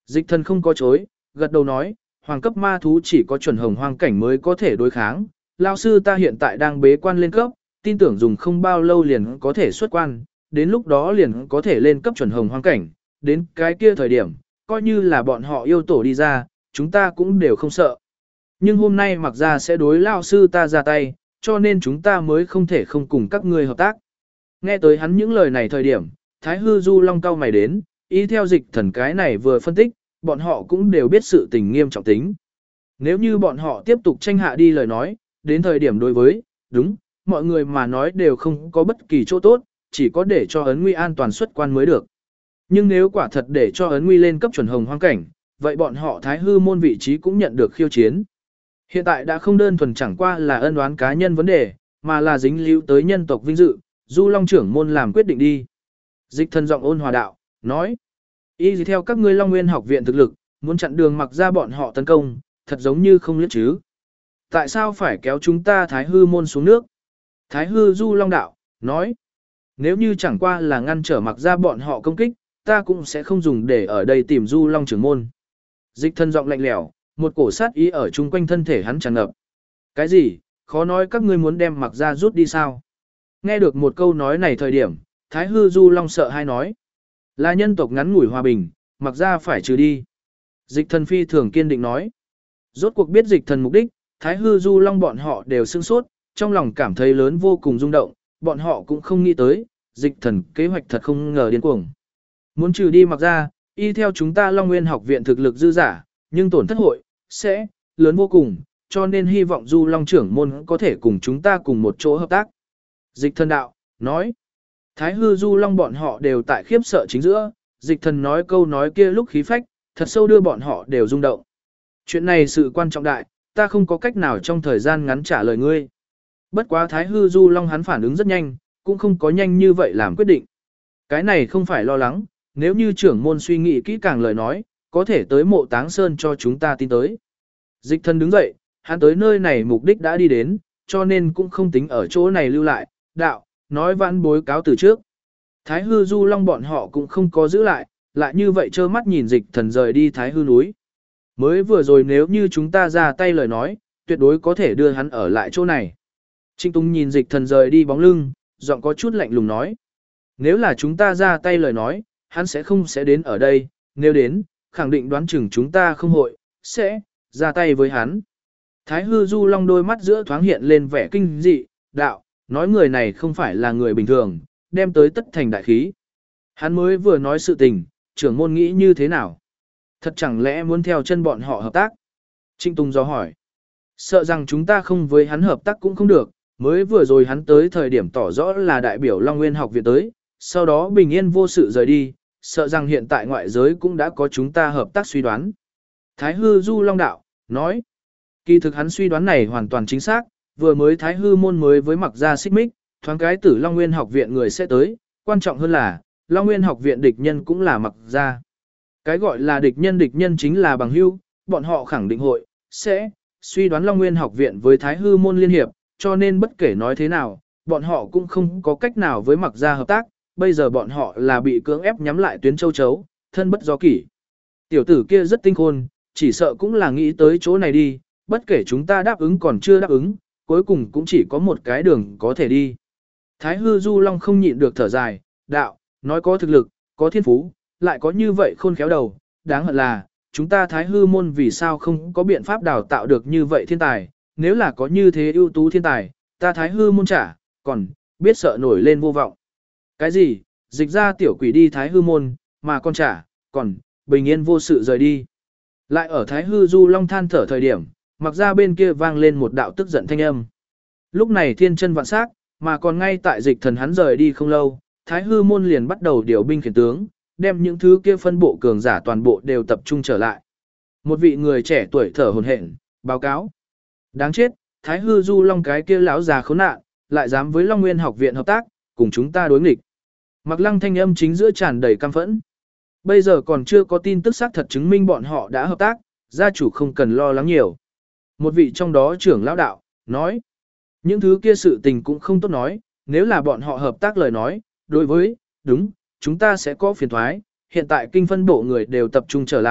Dịch thần không có chối, gật đầu nói, hoàng cấp ma thú chỉ có chuẩn hồng hoang cảnh mới có thể đối kháng. Lao sư ta hiện tại đang bế quan lên cấp, tin tưởng dùng không bao lâu liền có thể xuất quan, đến lúc đó liền có thể lên cấp chuẩn hồng hoang cảnh, đến cái kia thời điểm, coi như là bọn họ yêu tổ đi ra, chúng ta cũng đều không sợ. Nhưng hôm nay mặc ra sẽ đối Lao sư ta ra tay, cho nên chúng ta mới không thể không cùng các ngươi hợp tác. Nghe tới hắn những lời này thời điểm, Thái Hư Du Long cau mày đến, ý theo dịch thần cái này vừa phân tích, bọn họ cũng đều biết sự tình nghiêm trọng tính. Nếu như bọn họ tiếp tục tranh hạ đi lời nói, đến thời điểm đối với, đúng, mọi người mà nói đều không có bất kỳ chỗ tốt, chỉ có để cho ấn nguy an toàn xuất quan mới được. Nhưng nếu quả thật để cho ấn nguy lên cấp chuẩn hồng hoang cảnh, vậy bọn họ Thái Hư môn vị trí cũng nhận được khiêu chiến. Hiện tại đã không đơn thuần chẳng qua là ân oán cá nhân vấn đề, mà là dính líu tới nhân tộc vinh dự, Du Long trưởng môn làm quyết định đi. Dịch thần giọng ôn hòa đạo, nói, y gì theo các ngươi Long Nguyên học viện thực lực, muốn chặn đường mặc ra bọn họ tấn công, thật giống như không liếc chứ. Tại sao phải kéo chúng ta Thái Hư môn xuống nước? Thái Hư Du Long đạo, nói, nếu như chẳng qua là ngăn trở mặc ra bọn họ công kích, ta cũng sẽ không dùng để ở đây tìm Du Long trưởng môn. Dịch thần giọng lạnh lẽo, một cổ sát ý ở chung quanh thân thể hắn tràn ngập. Cái gì, khó nói các ngươi muốn đem mặc ra rút đi sao? Nghe được một câu nói này thời điểm, Thái Hư Du Long sợ hai nói. Là nhân tộc ngắn ngủi hòa bình, mặc ra phải trừ đi. Dịch thần phi thường kiên định nói. Rốt cuộc biết dịch thần mục đích, Thái Hư Du Long bọn họ đều sưng sốt, trong lòng cảm thấy lớn vô cùng rung động, bọn họ cũng không nghĩ tới, dịch thần kế hoạch thật không ngờ điên cuồng. Muốn trừ đi mặc ra, y theo chúng ta Long Nguyên học viện thực lực dư giả, nhưng tổn thất hội, sẽ, lớn vô cùng, cho nên hy vọng Du Long trưởng môn có thể cùng chúng ta cùng một chỗ hợp tác. Dịch thần đạo, nói, Thái Hư Du Long bọn họ đều tại khiếp sợ chính giữa, dịch thần nói câu nói kia lúc khí phách, thật sâu đưa bọn họ đều rung động. Chuyện này sự quan trọng đại, ta không có cách nào trong thời gian ngắn trả lời ngươi. Bất quá Thái Hư Du Long hắn phản ứng rất nhanh, cũng không có nhanh như vậy làm quyết định. Cái này không phải lo lắng, nếu như trưởng môn suy nghĩ kỹ càng lời nói, có thể tới Mộ Táng Sơn cho chúng ta tin tới. Dịch thần đứng dậy, hắn tới nơi này mục đích đã đi đến, cho nên cũng không tính ở chỗ này lưu lại, đạo, nói vãn bối cáo từ trước. Thái Hư Du Long bọn họ cũng không có giữ lại, lại như vậy trơ mắt nhìn dịch thần rời đi Thái Hư núi. Mới vừa rồi nếu như chúng ta ra tay lời nói, tuyệt đối có thể đưa hắn ở lại chỗ này. Trịnh Tùng nhìn dịch thần rời đi bóng lưng, giọng có chút lạnh lùng nói. Nếu là chúng ta ra tay lời nói, hắn sẽ đến ở đây, nếu đến, khẳng định đoán chừng chúng ta không hội, sẽ ra tay với hắn. Thái Hư Du Long đôi mắt giữa thoáng hiện lên vẻ kinh dị, đạo, nói người này không phải là người bình thường, đem tới tất thành đại khí. Hắn mới vừa nói sự tình, trưởng môn nghĩ như thế nào? Thật chẳng lẽ muốn theo chân bọn họ hợp tác? Trịnh Tùng do hỏi. Sợ rằng chúng ta không với hắn hợp tác cũng không được, mới vừa rồi hắn tới thời điểm tỏ rõ là đại biểu Long Nguyên học viện tới, sau đó bình yên vô sự rời đi, sợ rằng hiện tại ngoại giới cũng đã có chúng ta hợp tác suy đoán. Thái Hư Du Long đạo, nói. Kỳ thực hắn suy đoán này hoàn toàn chính xác, vừa mới Thái Hư môn mới với mặc ra xích mích, thoáng cái tử Long Nguyên học viện người sẽ tới, quan trọng hơn là, Long Nguyên học viện địch nhân cũng là mặc ra. Cái gọi là địch nhân chính là bằng hữu, bọn họ khẳng định hội, sẽ, suy đoán Long Nguyên học viện với Thái Hư môn liên hiệp, cho nên bất kể nói thế nào, bọn họ cũng không có cách nào với mặc ra hợp tác, bây giờ bọn họ là bị cưỡng ép nhắm lại tuyến châu chấu, thân bất do kỷ. Tiểu tử kia rất tinh khôn, chỉ sợ cũng là nghĩ tới chỗ này đi, bất kể chúng ta đáp ứng còn chưa đáp ứng, cuối cùng cũng chỉ có một cái đường có thể đi. Thái Hư Du Long không nhịn được thở dài, đạo, nói có thực lực, có thiên phú, lại có như vậy khôn khéo đầu, đáng hận là, chúng ta Thái Hư môn vì sao không có biện pháp đào tạo được như vậy thiên tài, nếu là có như thế ưu tú thiên tài, ta Thái Hư môn trả, còn, biết sợ nổi lên vô vọng. Cái gì, dịch ra tiểu quỷ đi Thái Hư môn, mà con trả, còn, bình yên vô sự rời đi. Lại ở Thái Hư Du Long than thở thời điểm, mặc ra bên kia vang lên một đạo tức giận thanh âm. Lúc này thiên chân vạn sắc, mà còn ngay tại dịch thần hắn rời đi không lâu, Thái Hư môn liền bắt đầu điều binh khiển tướng, đem những thứ kia phân bộ cường giả toàn bộ đều tập trung trở lại. Một vị người trẻ tuổi thở hổn hển, báo cáo. Đáng chết, Thái Hư Du Long cái kia lão già khốn nạn, lại dám với Long Nguyên học viện hợp tác, cùng chúng ta đối nghịch. Mặc Lăng thanh âm chính giữa tràn đầy căm phẫn. Bây giờ còn chưa có tin tức xác thật chứng minh bọn họ đã hợp tác, gia chủ không cần lo lắng nhiều. Một vị trong đó trưởng lão đạo, nói. Những thứ kia sự tình cũng không tốt nói, nếu là bọn họ hợp tác lời nói, đối với, đúng, chúng ta sẽ có phiền thoái, hiện tại kinh phân bộ người đều tập trung trở lại,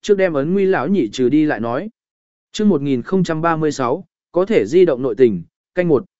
trước đem ấn nguy lão nhị trừ đi lại nói. Chương 1036, có thể di động nội tình, canh một.